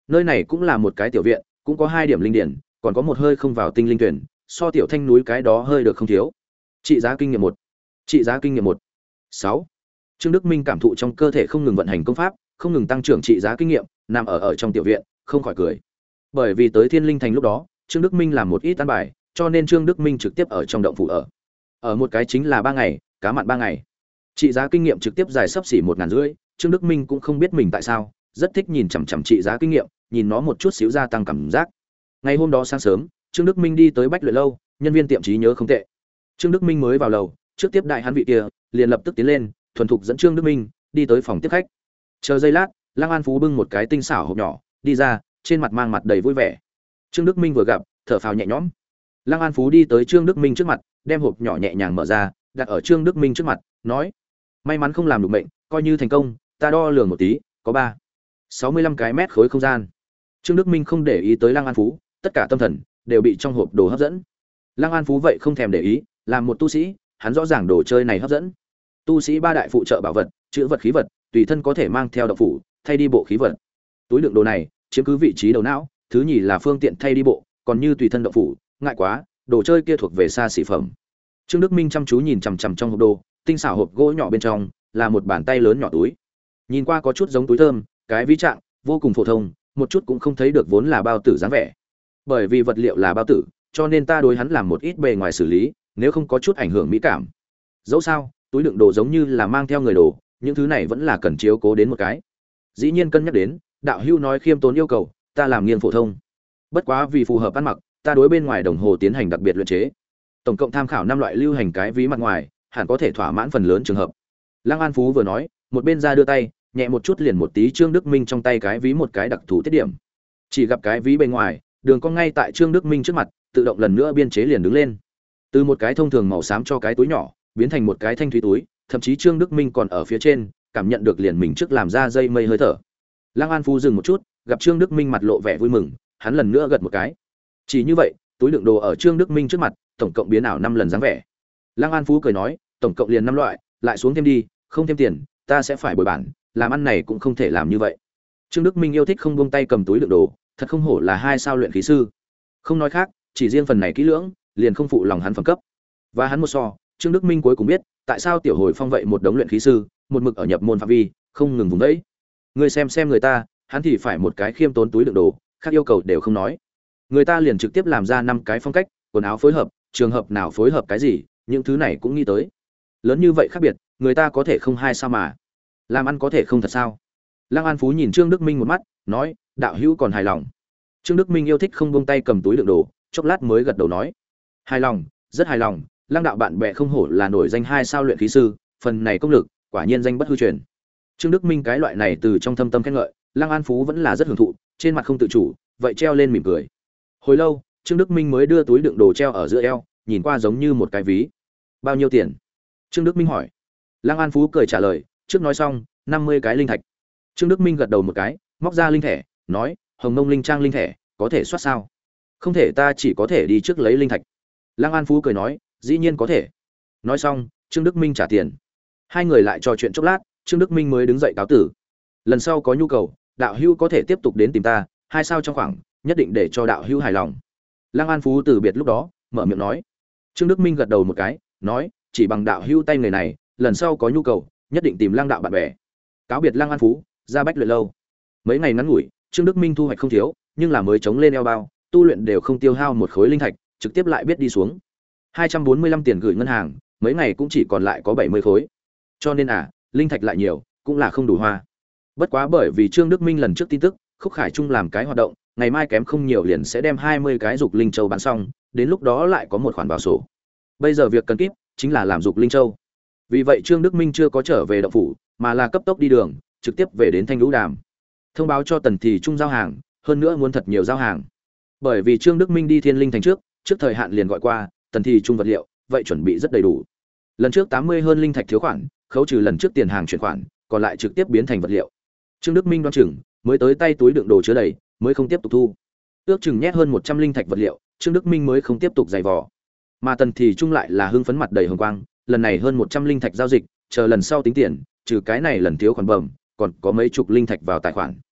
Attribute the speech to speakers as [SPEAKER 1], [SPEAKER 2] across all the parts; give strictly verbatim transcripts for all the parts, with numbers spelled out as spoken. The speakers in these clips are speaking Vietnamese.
[SPEAKER 1] Nơi này cũng là một cái tiểu viện, cũng có hai điểm linh điển, còn có một hơi không vào tinh linh tuyển, so tiểu thanh núi cái đó hơi được không thiếu. Trị giá kinh nghiệm một. Trị giá kinh nghiệm một. sáu. Trương Đức Minh cảm thụ trong cơ thể không ngừng vận hành công pháp, không ngừng tăng trưởng trị giá kinh nghiệm, nằm ở ở trong tiểu viện, không khỏi cười. Bởi vì tới Thiên Linh Thành lúc đó, Trương Đức Minh làm một ít ăn bài, cho nên Trương Đức Minh trực tiếp ở trong động phủ ở. Ở một cái chính là ba ngày, cá mặn ba ngày. Trị giá kinh nghiệm trực tiếp dài sấp xỉ một ngàn rưỡi, Trương Đức Minh cũng không biết mình tại sao, rất thích nhìn chằm chằm trị giá kinh nghiệm, nhìn nó một chút xíu gia tăng cảm giác. Ngày hôm đó sáng sớm, Trương Đức Minh đi tới Bách Luyện lâu, nhân viên tiệm trí nhớ không tệ. Trương Đức Minh mới vào lầu, trước tiếp đại hắn vị kia, liền lập tức tiến lên, thuần thục dẫn Trương Đức Minh đi tới phòng tiếp khách. Chờ giây lát, Lăng An Phú bưng một cái tinh xảo hộp nhỏ, đi ra, trên mặt mang mặt đầy vui vẻ. Trương Đức Minh vừa gặp, thở phào nhẹ nhõm. Lăng An Phú đi tới Trương Đức Minh trước mặt, đem hộp nhỏ nhẹ nhàng mở ra, đặt ở Trương Đức Minh trước mặt, nói: "May mắn không làm được mệnh, coi như thành công, ta đo lường một tí, có ba sáu mươi lăm cái mét khối không gian." Trương Đức Minh không để ý tới Lăng An Phú, tất cả tâm thần đều bị trong hộp đồ hấp dẫn. Lăng An Phú vậy không thèm để ý, làm một tu sĩ, hắn rõ ràng đồ chơi này hấp dẫn. Tu sĩ ba đại phụ trợ bảo vật, chữ vật khí vật, tùy thân có thể mang theo động phủ, thay đi bộ khí vật. Túi đựng đồ này chiếm cứ vị trí đầu não, thứ nhì là phương tiện thay đi bộ, còn như tùy thân động phủ, ngại quá, đồ chơi kia thuộc về xa xỉ phẩm. Trương Đức Minh chăm chú nhìn chằm chằm trong hộp đồ, tinh xảo hộp gỗ nhỏ bên trong là một bàn tay lớn nhỏ túi. Nhìn qua có chút giống túi thơm, cái ví trạng vô cùng phổ thông, một chút cũng không thấy được vốn là bao tử dáng vẻ. Bởi vì vật liệu là bao tử, cho nên ta đối hắn làm một ít bề ngoài xử lý, nếu không có chút ảnh hưởng mỹ cảm. Dẫu sao, túi đựng đồ giống như là mang theo người đồ, những thứ này vẫn là cần chiếu cố đến một cái. Dĩ nhiên cân nhắc đến, đạo hữu nói khiêm tốn yêu cầu, ta làm nghiêng phổ thông. Bất quá vì phù hợp ăn mặc, ta đối bên ngoài đồng hồ tiến hành đặc biệt luyện chế. Tổng cộng tham khảo năm loại lưu hành cái ví mặt ngoài, hẳn có thể thỏa mãn phần lớn trường hợp. Lăng An Phú vừa nói, một bên ra đưa tay, nhẹ một chút liền một tí Trương Đức Minh trong tay cái ví một cái đặc thù tiết điểm. Chỉ gặp cái ví bên ngoài, đường cong ngay tại Trương Đức Minh trước mặt, tự động lần nữa biên chế liền đứng lên. Từ một cái thông thường màu xám cho cái túi nhỏ, biến thành một cái thanh thúy túi, thậm chí Trương Đức Minh còn ở phía trên, cảm nhận được liền mình trước làm ra dây mây hơi thở. Lăng An Phú dừng một chút, gặp Trương Đức Minh mặt lộ vẻ vui mừng, hắn lần nữa gật một cái. Chỉ như vậy, túi đựng đồ ở Trương Đức Minh trước mặt, tổng cộng biến ảo năm lần dáng vẻ. Lăng An Phú cười nói, tổng cộng liền năm loại, lại xuống thêm đi, không thêm tiền, ta sẽ phải bồi bản, làm ăn này cũng không thể làm như vậy. Trương Đức Minh yêu thích không buông tay cầm túi đựng đồ, thật không hổ là hai sao luyện khí sư. Không nói khác, chỉ riêng phần này kỹ lưỡng, liền không phụ lòng hắn phẩm cấp. Và hắn một so, Trương Đức Minh cuối cùng biết, tại sao Tiểu Hồi Phong vậy một đống luyện khí sư, một mực ở nhập môn phạm vi, không ngừng vùng đấy. Người xem xem người ta, hắn thì phải một cái khiêm tốn túi đựng đồ, khác yêu cầu đều không nói. Người ta liền trực tiếp làm ra năm cái phong cách, quần áo phối hợp, trường hợp nào phối hợp cái gì, những thứ này cũng nghĩ tới. Lớn như vậy khác biệt, người ta có thể không hai sao mà. Làm ăn có thể không thật sao? Lăng An Phú nhìn Trương Đức Minh một mắt, nói, đạo hữu còn hài lòng. Trương Đức Minh yêu thích không buông tay cầm túi đựng đồ, chốc lát mới gật đầu nói, hài lòng, rất hài lòng. Lăng đạo bạn bè không hổ là nổi danh hai sao luyện khí sư, phần này công lực, quả nhiên danh bất hư truyền. Trương Đức Minh cái loại này từ trong thâm tâm khen ngợi, Lăng An Phú vẫn là rất hưởng thụ, trên mặt không tự chủ, vậy treo lên mỉm cười. Hồi lâu, Trương Đức Minh mới đưa túi đựng đồ treo ở giữa eo, nhìn qua giống như một cái ví. Bao nhiêu tiền? Trương Đức Minh hỏi. Lăng An Phú cười trả lời, trước nói xong, năm mươi cái linh thạch. Trương Đức Minh gật đầu một cái, móc ra linh thẻ, nói, Hồng Mông linh trang linh thẻ, có thể soát sao? Không thể, ta chỉ có thể đi trước lấy linh thạch. Lăng An Phú cười nói, dĩ nhiên có thể. Nói xong, Trương Đức Minh trả tiền. Hai người lại trò chuyện chốc lát, Trương Đức Minh mới đứng dậy cáo tử. Lần sau có nhu cầu, đạo hữu có thể tiếp tục đến tìm ta, hai sao trong khoảng, nhất định để cho đạo hữu hài lòng. Lăng An Phú từ biệt lúc đó, mở miệng nói. Trương Đức Minh gật đầu một cái, nói, chỉ bằng đạo hữu tay người này, lần sau có nhu cầu, nhất định tìm Lăng đạo bạn bè. Cáo biệt Lăng An Phú, ra Bách Luyện lâu. Mấy ngày ngắn ngủi, Trương Đức Minh thu hoạch không thiếu, nhưng là mới chống lên eo bao, tu luyện đều không tiêu hao một khối linh thạch, trực tiếp lại biết đi xuống. hai trăm bốn mươi lăm tiền gửi ngân hàng, mấy ngày cũng chỉ còn lại có bảy mươi khối. Cho nên à, linh thạch lại nhiều, cũng là không đủ hoa. Bất quá bởi vì Trương Đức Minh lần trước tin tức, Khúc Khải Trung làm cái hoạt động, ngày mai kém không nhiều liền sẽ đem hai mươi cái dục linh châu bán xong, đến lúc đó lại có một khoản vào sổ. Bây giờ việc cần kíp chính là làm dục linh châu. Vì vậy Trương Đức Minh chưa có trở về động phủ, mà là cấp tốc đi đường, trực tiếp về đến Thanh Lũ Đàm. Thông báo cho Tần Thì Trung giao hàng, hơn nữa muốn thật nhiều giao hàng. Bởi vì Trương Đức Minh đi Thiên Linh Thành trước, trước thời hạn liền gọi qua, Tần Thì Trung vật liệu, vậy chuẩn bị rất đầy đủ. Lần trước tám mươi hơn linh thạch thiếu khoản, khấu trừ lần trước tiền hàng chuyển khoản, còn lại trực tiếp biến thành vật liệu. Trương Đức Minh đoán chừng, mới tới tay túi đựng đồ chứa đầy, mới không tiếp tục thu. Ước chừng nhét hơn một trăm linh thạch vật liệu, Trương Đức Minh mới không tiếp tục dày vò. Mà Tần Thì Trung lại là hưng phấn mặt đầy hồng quang, lần này hơn một trăm linh thạch giao dịch, chờ lần sau tính tiền, trừ cái này lần thiếu khoản bẩm, còn có mấy chục linh thạch vào tài khoản.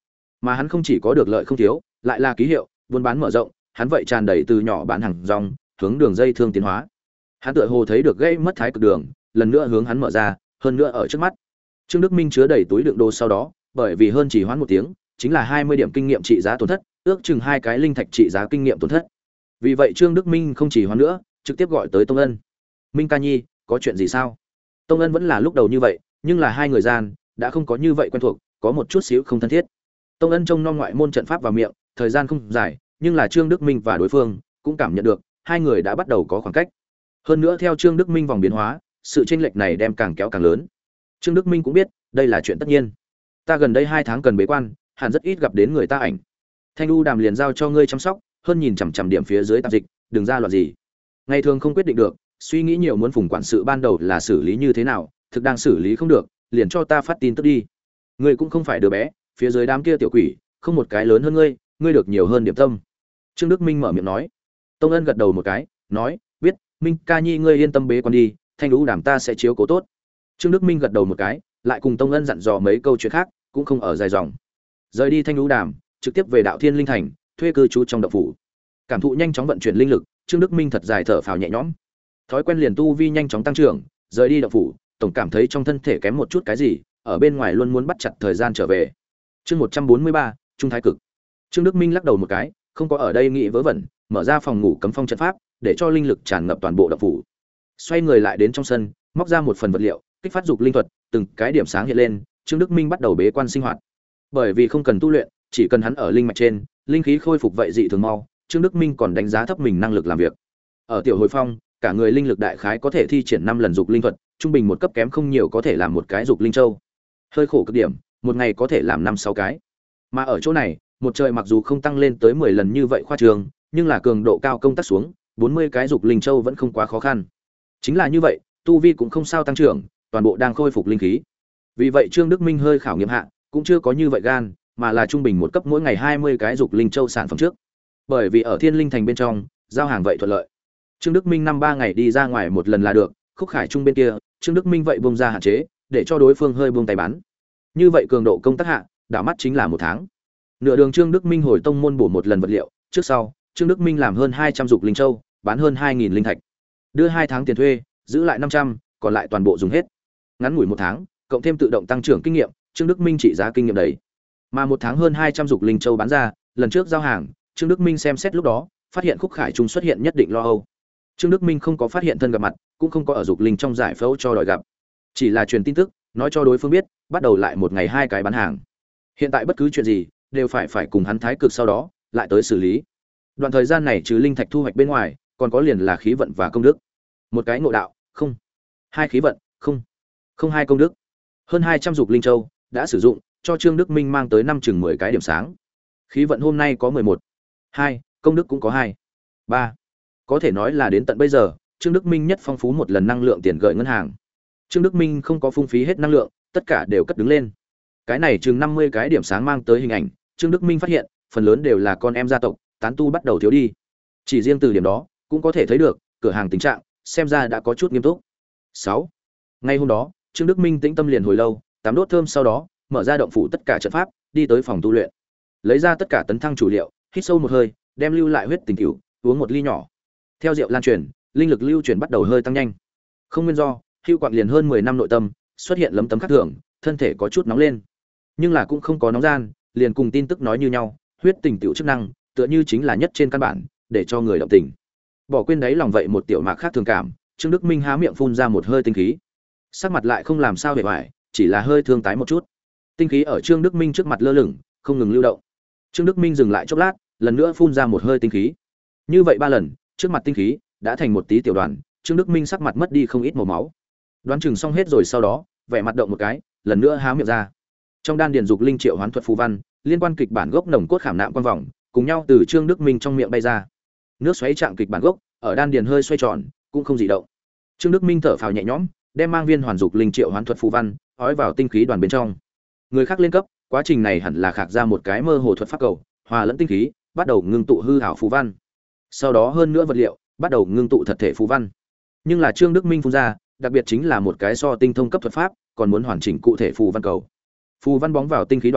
[SPEAKER 1] Mà hắn không chỉ có được lợi không thiếu, lại là ký hiệu, buôn bán mở rộng, hắn vậy tràn đầy từ nhỏ bán hàng rong, hướng đường dây thương tiến hóa. Hắn tựa hồ thấy được gây mất thái cực đường, lần nữa hướng hắn mở ra, hơn nữa ở trước mắt. Trương Đức Minh chứa đầy túi đựng đồ sau đó, bởi vì hơn chỉ hoãn một tiếng, chính là hai mươi điểm kinh nghiệm trị giá tổn thất, ước chừng hai cái linh thạch trị giá kinh nghiệm tổn thất. Vì vậy Trương Đức Minh không chỉ hoãn nữa, trực tiếp gọi tới Tông Ân. "Minh ca nhi, có chuyện gì sao?" Tông Ân vẫn là lúc đầu như vậy, nhưng là hai người gian đã không có như vậy quen thuộc, có một chút xíu không thân thiết. Tông Ân trông non ngoại môn trận pháp vào miệng, thời gian không dài, nhưng là Trương Đức Minh và đối phương cũng cảm nhận được, hai người đã bắt đầu có khoảng cách. Hơn nữa theo Trương Đức Minh vòng biến hóa, sự chênh lệch này đem càng kéo càng lớn. Trương Đức Minh cũng biết, đây là chuyện tất nhiên. Ta gần đây hai tháng cần bế quan, hẳn rất ít gặp đến người ta ảnh. Thanh U Đàm liền giao cho ngươi chăm sóc, hơn nhìn chằm chằm điểm phía dưới tạp dịch, đừng ra loạn gì. Ngày thường không quyết định được, suy nghĩ nhiều muốn phùng quản sự ban đầu là xử lý như thế nào, thực đang xử lý không được, liền cho ta phát tin tức đi. Ngươi cũng không phải đứa bé, phía dưới đám kia tiểu quỷ, không một cái lớn hơn ngươi, ngươi được nhiều hơn điểm tâm. Trương Đức Minh mở miệng nói. Tông Ân gật đầu một cái, nói, biết, Minh ca nhi ngươi yên tâm bế quan đi, Thanh U Đàm ta sẽ chiếu cố tốt. Trương Đức Minh gật đầu một cái, lại cùng Tông Ân dặn dò mấy câu chuyện khác, cũng không ở dài dòng. Rời đi Thanh U Đàm, trực tiếp về Đạo Thiên Linh Thành, thuê cư trú trong động phủ. Cảm thụ nhanh chóng vận chuyển linh lực, Trương Đức Minh thật dài thở phào nhẹ nhõm. Thói quen liền tu vi nhanh chóng tăng trưởng, rời đi động phủ, tổng cảm thấy trong thân thể kém một chút cái gì, ở bên ngoài luôn muốn bắt chặt thời gian trở về. Chương một trăm bốn mươi ba, Trung Thái Cực. Trương Đức Minh lắc đầu một cái, không có ở đây nghĩ vớ vẩn, mở ra phòng ngủ cấm phong trận pháp, để cho linh lực tràn ngập toàn bộ động phủ. Xoay người lại đến trong sân, móc ra một phần vật liệu, kích phát dục linh thuật, từng cái điểm sáng hiện lên, Trương Đức Minh bắt đầu bế quan sinh hoạt. Bởi vì không cần tu luyện, chỉ cần hắn ở linh mạch trên, linh khí khôi phục vậy dị thường mau, Trương Đức Minh còn đánh giá thấp mình năng lực làm việc. Ở tiểu hồi phong, cả người linh lực đại khái có thể thi triển năm lần dục linh thuật, trung bình một cấp kém không nhiều có thể làm một cái dục linh châu. Hơi khổ cực điểm, một ngày có thể làm năm sáu cái. Mà ở chỗ này, một trời mặc dù không tăng lên tới mười lần như vậy khoa trường, nhưng là cường độ cao công tác xuống, bốn mươi cái dục linh châu vẫn không quá khó khăn. Chính là như vậy, tu vi cũng không sao tăng trưởng, toàn bộ đang khôi phục linh khí. Vì vậy Trương Đức Minh hơi khảo nghiệm hạ, cũng chưa có như vậy gan, mà là trung bình một cấp mỗi ngày hai mươi cái dục linh châu sản phẩm trước. Bởi vì ở Thiên Linh Thành bên trong, giao hàng vậy thuận lợi. Trương Đức Minh năm ba ngày đi ra ngoài một lần là được, Khúc Khải Trung bên kia, Trương Đức Minh vậy buông ra hạn chế, để cho đối phương hơi buông tay bán. Như vậy cường độ công tác hạ, đảo mắt chính là một tháng. Nửa đường Trương Đức Minh hồi tông môn bổ một lần vật liệu, trước sau, Trương Đức Minh làm hơn hai trăm dục linh châu, bán hơn hai nghìn linh thạch. Đưa hai tháng tiền thuê, giữ lại năm trăm, còn lại toàn bộ dùng hết. Ngắn ngủi một tháng, cộng thêm tự động tăng trưởng kinh nghiệm, Trương Đức Minh trị giá kinh nghiệm đầy. Mà một tháng hơn hai trăm dục linh châu bán ra, lần trước giao hàng, Trương Đức Minh xem xét lúc đó, phát hiện Khúc Khải Trung xuất hiện nhất định lo âu. Trương Đức Minh không có phát hiện thân gặp mặt, cũng không có ở dục linh trong giải phẫu cho đòi gặp, chỉ là truyền tin tức, nói cho đối phương biết, bắt đầu lại một ngày hai cái bán hàng. Hiện tại bất cứ chuyện gì đều phải phải cùng hắn thái cực sau đó lại tới xử lý. Đoạn thời gian này trừ linh thạch thu hoạch bên ngoài, còn có liền là khí vận và công đức. Một cái ngộ đạo, không. Hai khí vận, không. Không hai công đức. Hơn hai trăm dục linh châu đã sử dụng, cho Trương Đức Minh mang tới năm chừng mười cái điểm sáng. Khí vận hôm nay có mười một. Hai, công đức cũng có hai. Ba. Có thể nói là đến tận bây giờ, Trương Đức Minh nhất phong phú một lần năng lượng tiền gửi ngân hàng. Trương Đức Minh không có phung phí hết năng lượng, tất cả đều cất đứng lên. Cái này chừng năm mươi cái điểm sáng mang tới hình ảnh, Trương Đức Minh phát hiện, phần lớn đều là con em gia tộc, tán tu bắt đầu thiếu đi. Chỉ riêng từ điểm đó, cũng có thể thấy được, cửa hàng tình trạng xem ra đã có chút nghiêm túc. Sáu. Ngay hôm đó, Trương Đức Minh tĩnh tâm liền hồi lâu, tắm đốt thơm sau đó, mở ra động phủ tất cả trận pháp, đi tới phòng tu luyện. Lấy ra tất cả tấn thăng chủ liệu, hít sâu một hơi, đem lưu lại huyết tình cửu, uống một ly nhỏ. Theo rượu lan truyền, linh lực lưu truyền bắt đầu hơi tăng nhanh. Không nguyên do, Hưu Quạng liền hơn mười năm nội tâm, xuất hiện lấm tấm khác thường, thân thể có chút nóng lên. Nhưng là cũng không có nóng gian, liền cùng tin tức nói như nhau, huyết tình tiểu chức năng, tựa như chính là nhất trên căn bản, để cho người động tình. Bỏ quên đấy lòng vậy một tiểu mạc khác thường cảm, Trương Đức Minh há miệng phun ra một hơi tinh khí. Sắc mặt lại không làm sao hề hoài, chỉ là hơi thương tái một chút. Tinh khí ở Trương Đức Minh trước mặt lơ lửng, không ngừng lưu động. Trương Đức Minh dừng lại chốc lát, lần nữa phun ra một hơi tinh khí. Như vậy ba lần, trước mặt tinh khí đã thành một tí tiểu đoàn, Trương Đức Minh sắc mặt mất đi không ít màu máu. Đoán chừng xong hết rồi sau đó, vẻ mặt động một cái, lần nữa há miệng ra. Trong đan điền dục linh triệu hoán thuật phù văn, liên quan kịch bản gốc nồng cốt khảm nạm quan vòng, cùng nhau từ Trương Đức Minh trong miệng bay ra. Nước xoáy chạm kịch bản gốc, ở đan điền hơi xoay tròn, cũng không dị động. Trương Đức Minh thở phào nhẹ nhõm, đem mang viên hoàn dục linh triệu hoán thuật phù văn, ói vào tinh khí đoàn bên trong. Người khác lên cấp, quá trình này hẳn là khạc ra một cái mơ hồ thuật pháp cầu, hòa lẫn tinh khí, bắt đầu ngưng tụ hư ảo phù văn. Sau đó hơn nữa vật liệu, bắt đầu ngưng tụ thật thể phù văn. Nhưng là Trương Đức Minh phun ra, đặc biệt chính là một cái so tinh thông cấp thuật pháp, còn muốn hoàn chỉnh cụ thể phù văn cầu. Phù văn bóng vào tinh khí đoàn,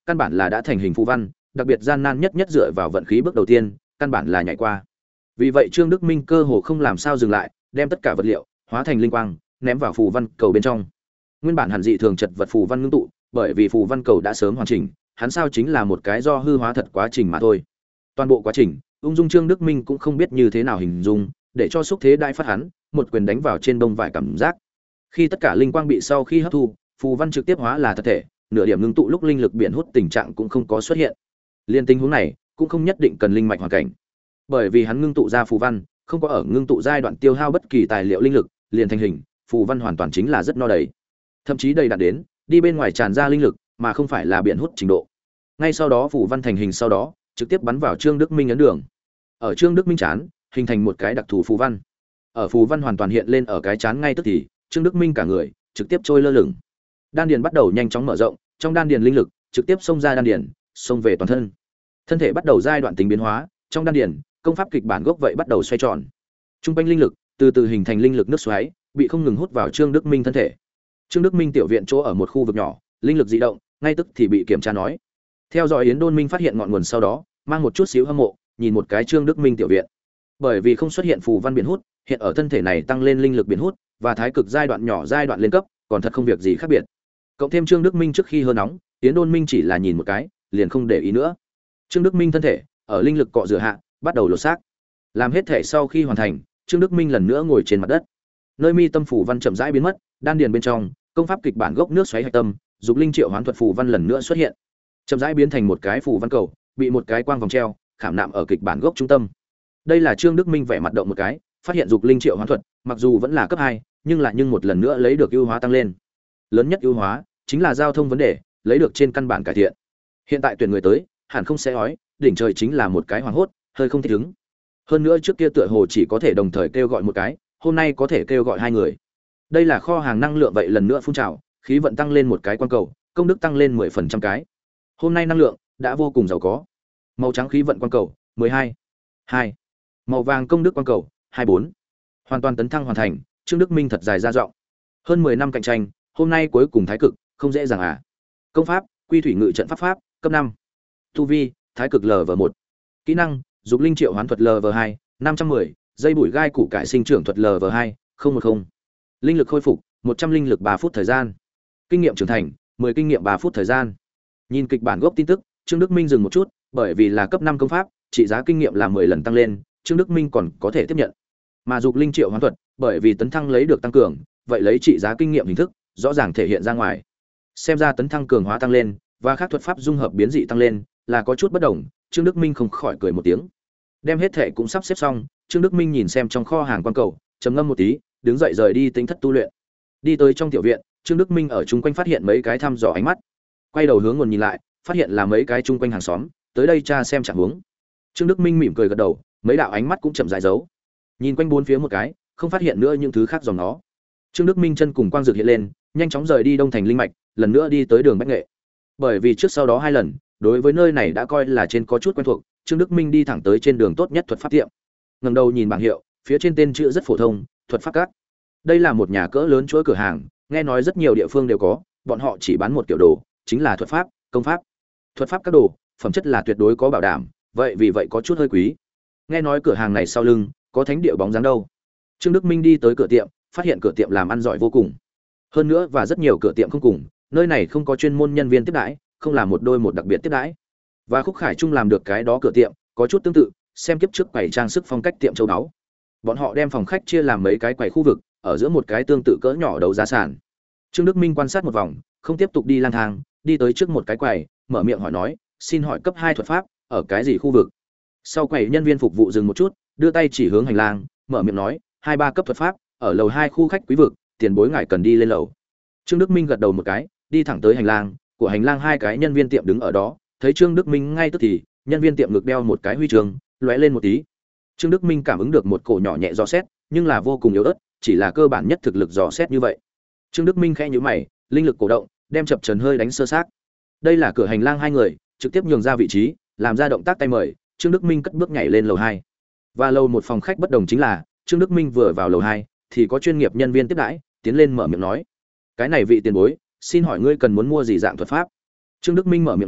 [SPEAKER 1] căn bản là đã thành hình phù văn, đặc biệt gian nan nhất nhất dựa vào vận khí bước đầu tiên, căn bản là nhảy qua. Vì vậy Trương Đức Minh cơ hồ không làm sao dừng lại, đem tất cả vật liệu hóa thành linh quang, ném vào phù văn cầu bên trong. Nguyên bản hẳn dị thường chật vật phù văn ngưng tụ, bởi vì phù văn cầu đã sớm hoàn chỉnh, hắn sao chính là một cái do hư hóa thật quá trình mà thôi. Toàn bộ quá trình, ung dung Trương Đức Minh cũng không biết như thế nào hình dung, để cho xúc thế đại phát hắn, một quyền đánh vào trên bông vải cảm giác. Khi tất cả linh quang bị sau khi hấp thu, phù văn trực tiếp hóa là thật thể, nửa điểm ngưng tụ lúc linh lực biển hút tình trạng cũng không có xuất hiện. Liên tình huống này cũng không nhất định cần linh mạch hoàn cảnh, bởi vì hắn ngưng tụ ra phù văn, không có ở ngưng tụ giai đoạn tiêu hao bất kỳ tài liệu linh lực, liền thành hình, phù văn hoàn toàn chính là rất no đầy, thậm chí đầy đạt đến đi bên ngoài tràn ra linh lực, mà không phải là biển hút trình độ. Ngay sau đó phù văn thành hình sau đó, trực tiếp bắn vào Trương Đức Minh ấn đường. Ở Trương Đức Minh chán, hình thành một cái đặc thù phù văn. Ở phù văn hoàn toàn hiện lên ở cái chán ngay tức thì, Trương Đức Minh cả người trực tiếp trôi lơ lửng. Đan điền bắt đầu nhanh chóng mở rộng, trong đan điền linh lực trực tiếp xông ra đan điền, xông về toàn thân. Thân thể bắt đầu giai đoạn tính biến hóa, trong đan điền, công pháp kịch bản gốc vậy bắt đầu xoay tròn. Trung quanh linh lực từ từ hình thành linh lực nước xoáy, bị không ngừng hút vào Trương Đức Minh thân thể. Trương Đức Minh tiểu viện chỗ ở một khu vực nhỏ, linh lực dị động, ngay tức thì bị kiểm tra nói. Theo dõi Yến Đôn Minh phát hiện ngọn nguồn sau đó, mang một chút xíu hâm mộ, nhìn một cái Trương Đức Minh tiểu viện. Bởi vì không xuất hiện phù văn biển hút, hiện ở thân thể này tăng lên linh lực biển hút và thái cực giai đoạn nhỏ giai đoạn lên cấp, còn thật không việc gì khác biệt. Cộng thêm Trương Đức Minh trước khi hơi nóng, Yến Đôn Minh chỉ là nhìn một cái, liền không để ý nữa. Trương Đức Minh thân thể ở linh lực cọ rửa hạ, bắt đầu lột xác. Làm hết thể sau khi hoàn thành, Trương Đức Minh lần nữa ngồi trên mặt đất. Nơi mi tâm phù văn chậm rãi biến mất, đan điền bên trong, công pháp kịch bản gốc nước xoáy hạch tâm, dục linh triệu hoán thuật phù văn lần nữa xuất hiện. Chậm rãi biến thành một cái phù văn cầu, bị một cái quang vòng treo, khảm nạm ở kịch bản gốc trung tâm. Đây là Trương Đức Minh vẻ mặt động một cái, phát hiện dục linh triệu hoán thuật, mặc dù vẫn là cấp hai, nhưng lại nhưng một lần nữa lấy được ưu hóa tăng lên. Lớn nhất ưu hóa chính là giao thông vấn đề, lấy được trên căn bản cải thiện. Hiện tại tuyển người tới, hẳn không sẽ ói, đỉnh trời chính là một cái hoàng hốt, hơi không thích ứng. Hơn nữa trước kia tựa hồ chỉ có thể đồng thời kêu gọi một cái, hôm nay có thể kêu gọi hai người. Đây là kho hàng năng lượng vậy lần nữa phun trào, khí vận tăng lên một cái quan cầu, công đức tăng lên mười phần trăm cái. Hôm nay năng lượng đã vô cùng giàu có. Màu trắng khí vận quan cầu mười hai, hai, màu vàng công đức quan cầu hai mươi bốn. Hoàn toàn tấn thăng hoàn thành, Trương Đức Minh thật dài ra rộng. Hơn mười năm cạnh tranh, hôm nay cuối cùng thái cực, không dễ dàng à. Công pháp, Quy Thủy Ngự Trận Pháp Pháp, cấp năm. Tu vi, thái cực L V một. Kỹ năng, dục linh triệu hoán thuật L V hai, năm trăm mười, dây bụi gai củ cải sinh trưởng thuật L V hai, không một không. Linh lực khôi phục, một trăm linh lực ba phút thời gian. Kinh nghiệm trưởng thành, mười kinh nghiệm ba phút thời gian. Nhìn kịch bản gốc tin tức, Trương Đức Minh dừng một chút, bởi vì là cấp năm công pháp, trị giá kinh nghiệm là mười lần tăng lên, Trương Đức Minh còn có thể tiếp nhận. Mà dục linh triệu hoán thuật, bởi vì tấn thăng lấy được tăng cường, vậy lấy trị giá kinh nghiệm hình thức, rõ ràng thể hiện ra ngoài. Xem ra tấn thăng cường hóa tăng lên, và các thuật pháp dung hợp biến dị tăng lên, là có chút bất đồng, Trương Đức Minh không khỏi cười một tiếng. Đem hết thể cũng sắp xếp xong, Trương Đức Minh nhìn xem trong kho hàng quan cầu, trầm ngâm một tí, đứng dậy rời đi tính thất tu luyện. Đi tới trong tiểu viện, Trương Đức Minh ở chung quanh phát hiện mấy cái thăm dò ánh mắt. Quay đầu hướng nguồn nhìn lại, phát hiện là mấy cái chung quanh hàng xóm, tới đây tra xem trạng huống. Trương Đức Minh mỉm cười gật đầu, mấy đạo ánh mắt cũng chậm rãi giấu. Nhìn quanh bốn phía một cái, không phát hiện nữa những thứ khác dòng nó. Trương Đức Minh chân cùng quang dược hiện lên, nhanh chóng rời đi Đông Thành linh mạch, lần nữa đi tới đường Bách Nghệ. Bởi vì trước sau đó hai lần, đối với nơi này đã coi là trên có chút quen thuộc, Trương Đức Minh đi thẳng tới trên đường tốt nhất thuật pháp tiệm. Ngẩng đầu nhìn bảng hiệu, phía trên tên chữ rất phổ thông, thuật pháp các. Đây là một nhà cỡ lớn chuỗi cửa hàng, nghe nói rất nhiều địa phương đều có, bọn họ chỉ bán một kiểu đồ, chính là thuật pháp, công pháp. Thuật pháp các đồ, phẩm chất là tuyệt đối có bảo đảm, vậy vì vậy có chút hơi quý. Nghe nói cửa hàng này sau lưng có thánh địa bóng dáng đâu. Trương Đức Minh đi tới cửa tiệm, phát hiện cửa tiệm làm ăn giỏi vô cùng. Hơn nữa và rất nhiều cửa tiệm không cùng, nơi này không có chuyên môn nhân viên tiếp đãi, không làm một đôi một đặc biệt tiếp đãi. Và Khúc Khải Trung làm được cái đó cửa tiệm, có chút tương tự, xem kiếp trước quầy trang sức phong cách tiệm châu báu. Bọn họ đem phòng khách chia làm mấy cái quầy khu vực, ở giữa một cái tương tự cỡ nhỏ đấu giá sản. Trương Đức Minh quan sát một vòng, không tiếp tục đi lang thang, đi tới trước một cái quầy, mở miệng hỏi nói, xin hỏi cấp hai thuật pháp ở cái gì khu vực? Sau quầy nhân viên phục vụ dừng một chút, đưa tay chỉ hướng hành lang, mở miệng nói, hai ba cấp thuật pháp ở lầu hai khu khách quý vực, tiền bối ngài cần đi lên lầu. Trương Đức Minh gật đầu một cái, đi thẳng tới hành lang, của hành lang hai cái nhân viên tiệm đứng ở đó, thấy Trương Đức Minh ngay tức thì, nhân viên tiệm ngực đeo một cái huy chương, lóe lên một tí. Trương Đức Minh cảm ứng được một cổ nhỏ nhẹ dò xét, nhưng là vô cùng yếu ớt, chỉ là cơ bản nhất thực lực dò xét như vậy. Trương Đức Minh khẽ nhíu mày, linh lực cổ động, đem chập trần hơi đánh sơ xác. Đây là cửa hành lang hai người, trực tiếp nhường ra vị trí, làm ra động tác tay mời, Trương Đức Minh cất bước nhảy lên lầu hai. Và lầu một phòng khách bất đồng chính là, Trương Đức Minh vừa vào lầu hai thì có chuyên nghiệp nhân viên tiếp đãi, tiến lên mở miệng nói: "Cái này vị tiền bối, xin hỏi ngươi cần muốn mua gì dạng thuật pháp?" Trương Đức Minh mở miệng nói: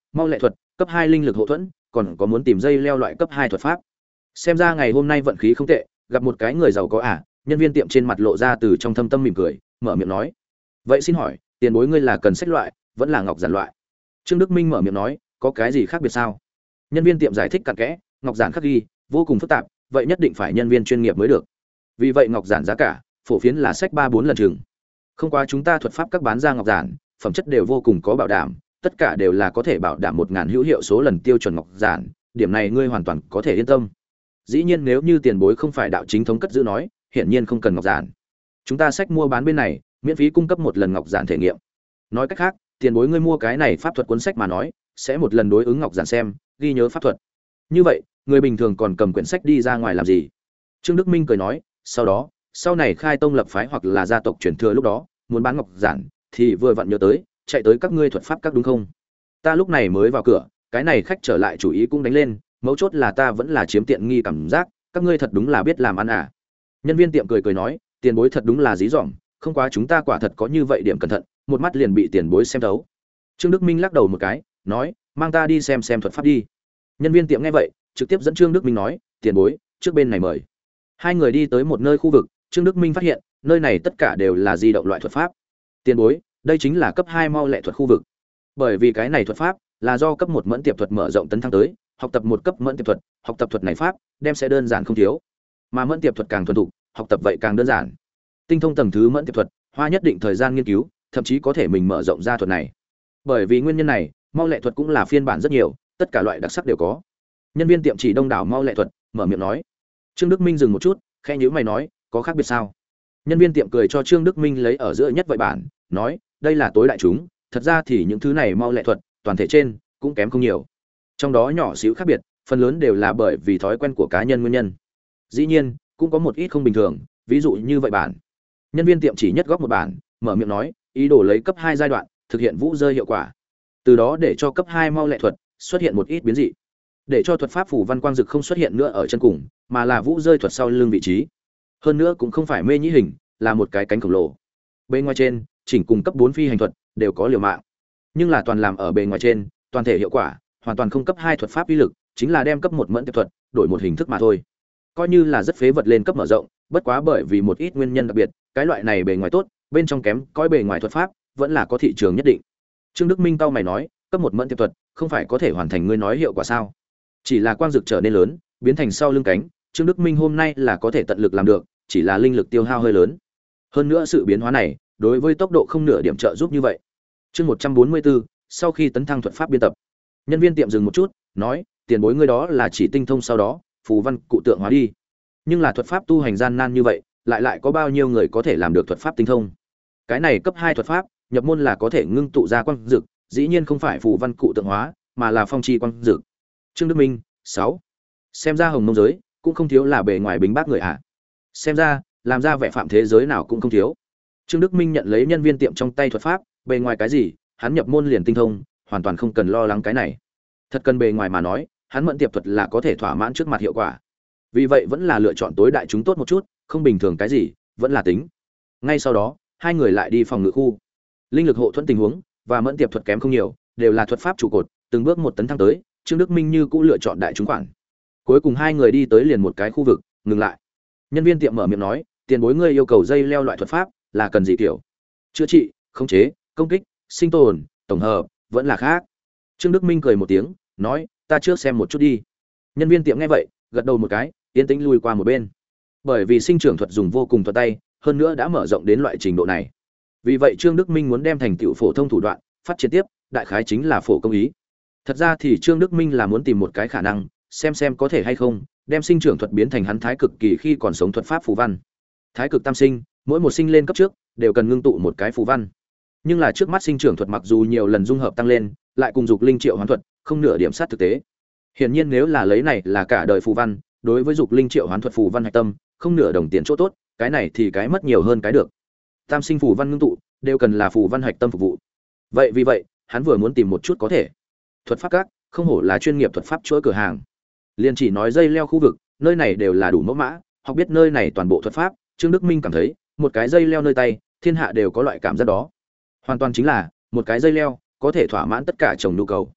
[SPEAKER 1] mau lệ thuật, cấp hai linh lực hộ thuẫn, còn có muốn tìm dây leo loại cấp hai thuật pháp. Xem ra ngày hôm nay vận khí không tệ, gặp một cái người giàu có à? Nhân viên tiệm trên mặt lộ ra từ trong thâm tâm mỉm cười, mở miệng nói: "Vậy xin hỏi, tiền bối ngươi là cần sách loại, vẫn là ngọc giản loại?" Trương Đức Minh mở miệng nói: "Có cái gì khác biệt sao?" Nhân viên tiệm giải thích cặn kẽ: "Ngọc giản khắc ghi, vô cùng phức tạp, vậy nhất định phải nhân viên chuyên nghiệp mới được. Vì vậy ngọc giản giá cả, phổ phiến là sách ba bốn lần chừng. Không quá chúng ta thuật pháp các bán ra ngọc giản, phẩm chất đều vô cùng có bảo đảm, tất cả đều là có thể bảo đảm một ngàn hữu hiệu số lần tiêu chuẩn ngọc giản, điểm này ngươi hoàn toàn có thể yên tâm. Dĩ nhiên nếu như tiền bối không phải đạo chính thống cất giữ nói, hiển nhiên không cần ngọc giản. Chúng ta sách mua bán bên này, miễn phí cung cấp một lần ngọc giản thể nghiệm. Nói cách khác, tiền bối ngươi mua cái này pháp thuật cuốn sách mà nói, sẽ một lần đối ứng ngọc giản xem, ghi nhớ pháp thuật. Như vậy, người bình thường còn cầm quyển sách đi ra ngoài làm gì?" Trương Đức Minh cười nói: "Sau đó, sau này khai tông lập phái hoặc là gia tộc truyền thừa lúc đó, muốn bán ngọc giản thì vừa vặn nhớ tới, chạy tới các ngươi thuật pháp các đúng không? Ta lúc này mới vào cửa, cái này khách trở lại chủ ý cũng đánh lên, mấu chốt là ta vẫn là chiếm tiện nghi cảm giác, các ngươi thật đúng là biết làm ăn à?" Nhân viên tiệm cười cười nói: "Tiền bối thật đúng là dí dỏm, không quá chúng ta quả thật có như vậy điểm cẩn thận, một mắt liền bị tiền bối xem thấu." Trương Đức Minh lắc đầu một cái, nói: "Mang ta đi xem xem thuật pháp đi." Nhân viên tiệm nghe vậy, trực tiếp dẫn Trương Đức Minh nói: "Tiền bối, trước bên này mời." Hai người đi tới một nơi khu vực, Trương Đức Minh phát hiện, nơi này tất cả đều là di động loại thuật pháp. "Tiền bối, đây chính là cấp hai mau lệ thuật khu vực. Bởi vì cái này thuật pháp là do cấp một mẫn tiệp thuật mở rộng tấn thăng tới, học tập một cấp mẫn tiệp thuật, học tập thuật này pháp, đem sẽ đơn giản không thiếu. Mà mẫn tiệp thuật càng thuần thục, học tập vậy càng đơn giản. Tinh thông tầng thứ mẫn tiệp thuật, hoa nhất định thời gian nghiên cứu, thậm chí có thể mình mở rộng ra thuật này. Bởi vì nguyên nhân này, mau lệ thuật cũng là phiên bản rất nhiều, tất cả loại đặc sắc đều có." Nhân viên tiệm chỉ đông đảo mau lệ thuật, mở miệng nói. Trương Đức Minh dừng một chút, khẽ nhíu mày nói: "Có khác biệt sao?" Nhân viên tiệm cười cho Trương Đức Minh lấy ở giữa nhất vậy bản, nói: "Đây là tối đại chúng, thật ra thì những thứ này mau lệ thuật, toàn thể trên cũng kém không nhiều. Trong đó nhỏ xíu khác biệt, phần lớn đều là bởi vì thói quen của cá nhân nguyên nhân. Dĩ nhiên, cũng có một ít không bình thường, ví dụ như vậy bản." Nhân viên tiệm chỉ nhất góp một bản, mở miệng nói: "Ý đồ lấy cấp hai giai đoạn, thực hiện vũ rơi hiệu quả. Từ đó để cho cấp hai mau lệ thuật xuất hiện một ít biến dị, để cho thuật pháp phủ văn quang dực không xuất hiện nữa ở chân cùng, mà là vũ rơi thuật sau lưng vị trí. Hơn nữa cũng không phải mê nhĩ hình, là một cái cánh khổng lồ. Bên ngoài trên, chỉnh cùng cấp bốn phi hành thuật đều có liều mạng, nhưng là toàn làm ở bề ngoài trên, toàn thể hiệu quả, hoàn toàn không cấp hai thuật pháp uy lực, chính là đem cấp một mẫn tiệp thuật đổi một hình thức mà thôi. Coi như là rất phế vật lên cấp mở rộng, bất quá bởi vì một ít nguyên nhân đặc biệt, cái loại này bề ngoài tốt, bên trong kém, coi bề ngoài thuật pháp vẫn là có thị trường nhất định." Trương Đức Minh cau mày nói: "Cấp một mẫn tiệp thuật, không phải có thể hoàn thành ngươi nói hiệu quả sao? Chỉ là quang dực trở nên lớn, biến thành sau lưng cánh, Trương Đức Minh hôm nay là có thể tận lực làm được, chỉ là linh lực tiêu hao hơi lớn. Hơn nữa sự biến hóa này, đối với tốc độ không nửa điểm trợ giúp như vậy." Chương một trăm bốn mươi bốn, sau khi tấn thăng thuật pháp biên tập. Nhân viên tiệm dừng một chút, nói: "Tiền bối ngươi đó là chỉ tinh thông sau đó, phù văn cụ tượng hóa đi. Nhưng là thuật pháp tu hành gian nan như vậy, lại lại có bao nhiêu người có thể làm được thuật pháp tinh thông? Cái này cấp hai thuật pháp, nhập môn là có thể ngưng tụ ra quang dực, dĩ nhiên không phải phù văn cụ tượng hóa, mà là phong chi quang dực." Trương Đức Minh, sáu. Xem ra hồng mông giới cũng không thiếu là bề ngoài bính bác người ạ. À. Xem ra, làm ra vẻ phạm thế giới nào cũng không thiếu. Trương Đức Minh nhận lấy nhân viên tiệm trong tay thuật pháp, bề ngoài cái gì, hắn nhập môn liền tinh thông, hoàn toàn không cần lo lắng cái này. Thật cần bề ngoài mà nói, hắn mẫn tiệp thuật là có thể thỏa mãn trước mặt hiệu quả. Vì vậy vẫn là lựa chọn tối đại chúng tốt một chút, không bình thường cái gì, vẫn là tính. Ngay sau đó, hai người lại đi phòng ngự khu. Linh lực hộ thuẫn tình huống và mẫn tiệp thuật kém không nhiều, đều là thuật pháp trụ cột, từng bước một tấn thăng tới, Trương Đức Minh như cũ lựa chọn đại chúng khoản. Cuối cùng hai người đi tới liền một cái khu vực, ngừng lại. Nhân viên tiệm mở miệng nói: "Tiền bối ngươi yêu cầu dây leo loại thuật pháp, là cần gì kiểu? Chữa trị, khống chế, công kích, sinh tồn, tổng hợp, vẫn là khác?" Trương Đức Minh cười một tiếng, nói: "Ta trước xem một chút đi." Nhân viên tiệm nghe vậy, gật đầu một cái, yên tĩnh lui qua một bên. Bởi vì sinh trưởng thuật dùng vô cùng thuận tay, hơn nữa đã mở rộng đến loại trình độ này. Vì vậy Trương Đức Minh muốn đem thành tựu phổ thông thủ đoạn, phát triển tiếp, đại khái chính là phổ công ý. Thật ra thì Trương Đức Minh là muốn tìm một cái khả năng, xem xem có thể hay không đem sinh trưởng thuật biến thành hắn thái cực kỳ khi còn sống thuật pháp phù văn. Thái cực tam sinh, mỗi một sinh lên cấp trước đều cần ngưng tụ một cái phù văn. Nhưng là trước mắt sinh trưởng thuật mặc dù nhiều lần dung hợp tăng lên, lại cùng dục linh triệu hoán thuật, không nửa điểm sát thực tế. Hiển nhiên nếu là lấy này là cả đời phù văn, đối với dục linh triệu hoán thuật phù văn hạch tâm, không nửa đồng tiền chỗ tốt, cái này thì cái mất nhiều hơn cái được. Tam sinh phù văn ngưng tụ, đều cần là phù văn hạch tâm phục vụ. Vậy vì vậy, hắn vừa muốn tìm một chút có thể. Thuật pháp các, không hổ là chuyên nghiệp thuật pháp chuỗi cửa hàng. Liên chỉ nói dây leo khu vực, nơi này đều là đủ mẫu mã, học biết nơi này toàn bộ thuật pháp, Trương Đức Minh cảm thấy, một cái dây leo nơi tay, thiên hạ đều có loại cảm giác đó. Hoàn toàn chính là, một cái dây leo có thể thỏa mãn tất cả chồng nhu cầu.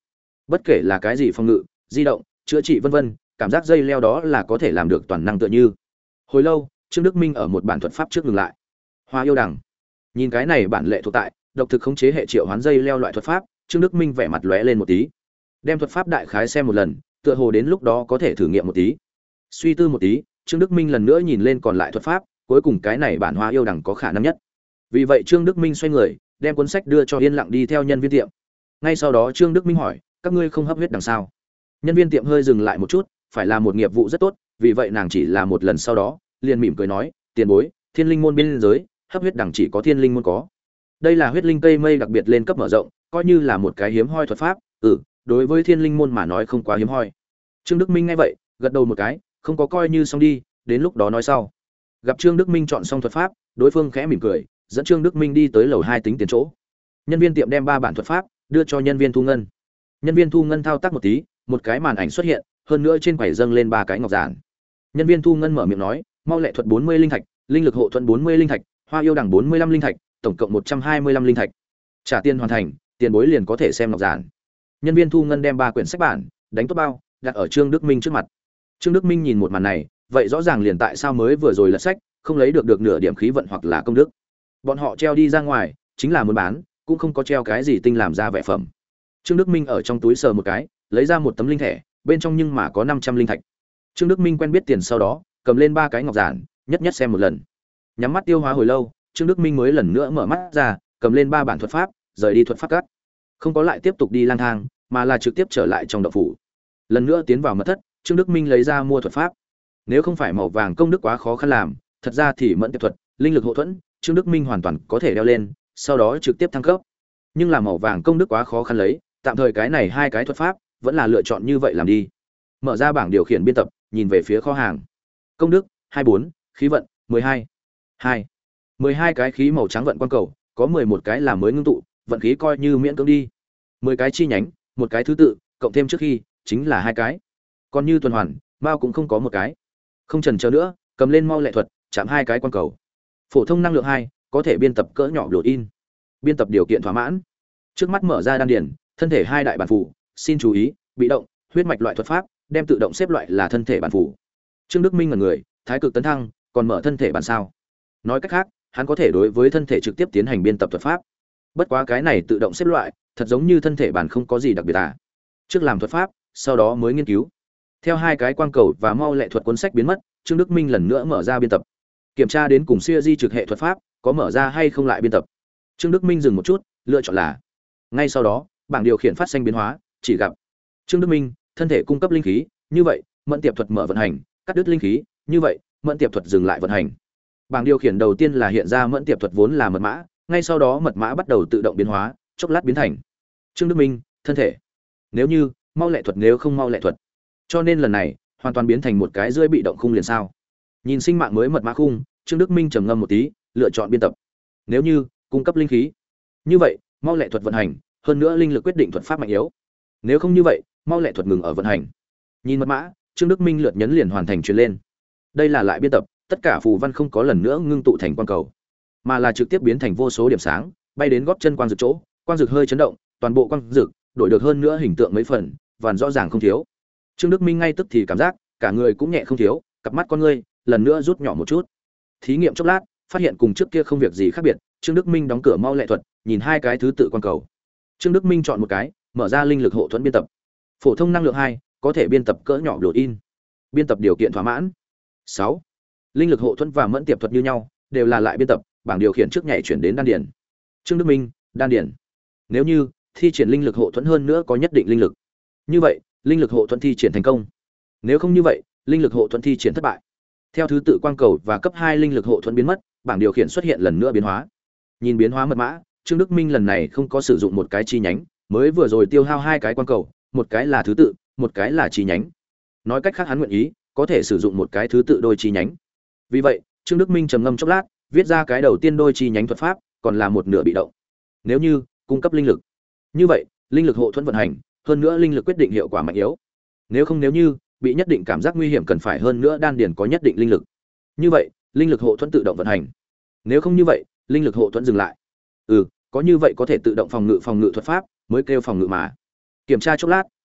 [SPEAKER 1] Bất kể là cái gì phòng ngự, di động, chữa trị vân vân, cảm giác dây leo đó là có thể làm được toàn năng tựa như. Hồi lâu, Trương Đức Minh ở một bản thuật pháp trước ngừng lại. Hoa yêu đằng. Nhìn cái này bản lệ thuộc tại, độc thực khống chế hệ triệu hoán dây leo loại thuật pháp, Trương Đức Minh vẻ mặt lóe lên một tí. Đem thuật pháp đại khái xem một lần, tựa hồ đến lúc đó có thể thử nghiệm một tí. Suy tư một tí, Trương Đức Minh lần nữa nhìn lên còn lại thuật pháp, cuối cùng cái này bản hoa yêu đằng có khả năng nhất. Vì vậy Trương Đức Minh xoay người, đem cuốn sách đưa cho Yên Lặng đi theo nhân viên tiệm. Ngay sau đó Trương Đức Minh hỏi, các ngươi không hấp huyết đằng sao? Nhân viên tiệm hơi dừng lại một chút, phải là một nghiệp vụ rất tốt, vì vậy nàng chỉ là một lần sau đó, liền mỉm cười nói, tiền bối, thiên linh môn biên giới, hấp huyết đằng chỉ có thiên linh môn có. Đây là huyết linh cây mây đặc biệt lên cấp mở rộng, coi như là một cái hiếm hoi thuật pháp, ừ, đối với thiên linh môn mà nói không quá hiếm hoi. Trương Đức Minh nghe vậy, gật đầu một cái, không có coi như xong đi, đến lúc đó nói sau. Gặp Trương Đức Minh chọn xong thuật pháp, đối phương khẽ mỉm cười, dẫn Trương Đức Minh đi tới lầu hai tính tiền chỗ. Nhân viên tiệm đem ba bản thuật pháp đưa cho nhân viên thu ngân. Nhân viên thu ngân thao tác một tí, một cái màn ảnh xuất hiện, hơn nữa trên quầy dâng lên ba cái ngọc giản. Nhân viên thu ngân mở miệng nói, mau lệ thuật bốn mươi linh thạch, linh lực hộ thuẫn bốn mươi linh thạch, hoa yêu đằng bốn mươi lăm linh thạch, tổng cộng một trăm hai mươi lăm linh thạch. Trả tiền hoàn thành, tiền bối liền có thể xem ngọc giản. Nhân viên thu ngân đem ba quyển sách bản, đánh tốt bao, đặt ở Trương Đức Minh trước mặt. Trương Đức Minh nhìn một màn này, vậy rõ ràng liền tại sao mới vừa rồi lật sách, không lấy được được nửa điểm khí vận hoặc là công đức. Bọn họ treo đi ra ngoài, chính là muốn bán, cũng không có treo cái gì tinh làm ra vẻ phẩm. Trương Đức Minh ở trong túi sờ một cái, lấy ra một tấm linh thẻ, bên trong nhưng mà có năm trăm linh thạch. Trương Đức Minh quen biết tiền sau đó, cầm lên ba cái ngọc giản, nhất nhất xem một lần. Nhắm mắt tiêu hóa hồi lâu, Trương Đức Minh mới lần nữa mở mắt ra, cầm lên ba bản thuật pháp, rời đi thuật pháp cát. Không có lại tiếp tục đi lang thang, mà là trực tiếp trở lại trong động phủ. Lần nữa tiến vào mật thất, Trương Đức Minh lấy ra mua thuật pháp. Nếu không phải màu vàng công đức quá khó khăn làm, thật ra thì mẫn tiệp thuật, linh lực hộ thuẫn, Trương Đức Minh hoàn toàn có thể đeo lên, sau đó trực tiếp thăng cấp. Nhưng là màu vàng công đức quá khó khăn lấy, tạm thời cái này hai cái thuật pháp vẫn là lựa chọn như vậy làm đi. Mở ra bảng điều khiển biên tập, nhìn về phía kho hàng. Công đức hai mươi bốn, khí vận mười hai. hai. mười hai cái khí màu trắng vận quan cầu, có mười một cái là mới ngưng tụ, vận khí coi như miễn cưỡng đi. mười cái chi nhánh, một cái thứ tự, cộng thêm trước khi, chính là hai cái. Còn như tuần hoàn, Mao cũng không có một cái. Không chần chờ nữa, cầm lên mau lệ thuật, chạm hai cái quan cầu. Phổ thông năng lượng hai, có thể biên tập cỡ nhỏ biểu in. Biên tập điều kiện thỏa mãn. Trước mắt mở ra đan điển, thân thể hai đại bản phù, xin chú ý, bị động, huyết mạch loại thuật pháp, đem tự động xếp loại là thân thể bản phù. Trương Đức Minh ngẩn người, thái cực tấn thăng, còn mở thân thể bản sao? Nói cách khác, hắn có thể đối với thân thể trực tiếp tiến hành biên tập thuật pháp. Bất quá cái này tự động xếp loại, thật giống như thân thể bản không có gì đặc biệt à? Trước làm thuật pháp, sau đó mới nghiên cứu. Theo hai cái quang cầu và mau lệ thuật cuốn sách biến mất, Trương Đức Minh lần nữa mở ra biên tập. Kiểm tra đến cùng siêu di trực hệ thuật pháp, có mở ra hay không lại biên tập. Trương Đức Minh dừng một chút, lựa chọn là. Ngay sau đó, bảng điều khiển phát sinh biến hóa, chỉ gặp Trương Đức Minh, thân thể cung cấp linh khí, như vậy, mẫn tiệp thuật mở vận hành, cắt đứt linh khí, như vậy, mẫn tiệp thuật dừng lại vận hành. Bảng điều khiển đầu tiên là hiện ra mẫn tiệp thuật vốn là mật mã, ngay sau đó mật mã bắt đầu tự động biến hóa, chốc lát biến thành Trương Đức Minh, thân thể. Nếu như, mau lệ thuật nếu không mau lệ thuật. Cho nên lần này, hoàn toàn biến thành một cái rưỡi bị động khung liền sao? Nhìn sinh mạng mới mật mã khung, Trương Đức Minh trầm ngâm một tí, lựa chọn biên tập. Nếu như, cung cấp linh khí. Như vậy, mau lệ thuật vận hành, hơn nữa linh lực quyết định thuật pháp mạnh yếu. Nếu không như vậy, mau lệ thuật ngừng ở vận hành. Nhìn mật mã, Trương Đức Minh lượt nhấn liền hoàn thành truyền lên. Đây là lại biên tập, tất cả phù văn không có lần nữa ngưng tụ thành quang cầu, mà là trực tiếp biến thành vô số điểm sáng, bay đến gót chân quang dược chỗ, quang dược hơi chấn động, toàn bộ quang dược đổi được hơn nữa hình tượng mấy phần, vằn rõ ràng không thiếu. Trương Đức Minh ngay tức thì cảm giác, cả người cũng nhẹ không thiếu, cặp mắt con ngươi lần nữa rút nhỏ một chút. Thí nghiệm chốc lát, phát hiện cùng trước kia không việc gì khác biệt, Trương Đức Minh đóng cửa mau lệ thuật, nhìn hai cái thứ tự quang cầu. Trương Đức Minh chọn một cái, mở ra linh lực hộ thuẫn biên tập. Phổ thông năng lượng hai, có thể biên tập cỡ nhỏ biểu in. Biên tập điều kiện thỏa mãn. sáu. Linh lực hộ thuẫn và mẫn tiệp thuật như nhau, đều là lại biên tập, bảng điều khiển trước nhảy chuyển đến đan điền. Trương Đức Minh, đan điền. Nếu như thi triển linh lực hộ thuẫn hơn nữa có nhất định linh lực. Như vậy, linh lực hộ thuẫn thi triển thành công. Nếu không như vậy, linh lực hộ thuẫn thi triển thất bại. Theo thứ tự quang cầu và cấp hai linh lực hộ thuẫn biến mất, bảng điều khiển xuất hiện lần nữa biến hóa. Nhìn biến hóa mật mã, Trương Đức Minh lần này không có sử dụng một cái chi nhánh, mới vừa rồi tiêu hao hai cái quang cầu, một cái là thứ tự, một cái là chi nhánh. Nói cách khác hắn nguyện ý, có thể sử dụng một cái thứ tự đôi chi nhánh. Vì vậy, Trương Đức Minh trầm ngâm chốc lát, viết ra cái đầu tiên đôi chi nhánh thuật pháp, còn là một nửa bị động. Nếu như cung cấp linh lực, như vậy, linh lực hộ thuẫn vận hành, hơn nữa linh lực quyết định hiệu quả mạnh yếu. Nếu không nếu như bị nhất định cảm giác nguy hiểm cần phải hơn nữa đan điền có nhất định linh lực. Như vậy, linh lực hộ thuẫn tự động vận hành. Nếu không như vậy, linh lực hộ thuẫn dừng lại. Ừ, có như vậy có thể tự động phòng ngự phòng ngự thuật pháp, mới kêu phòng ngự mà. Kiểm tra chốc lát,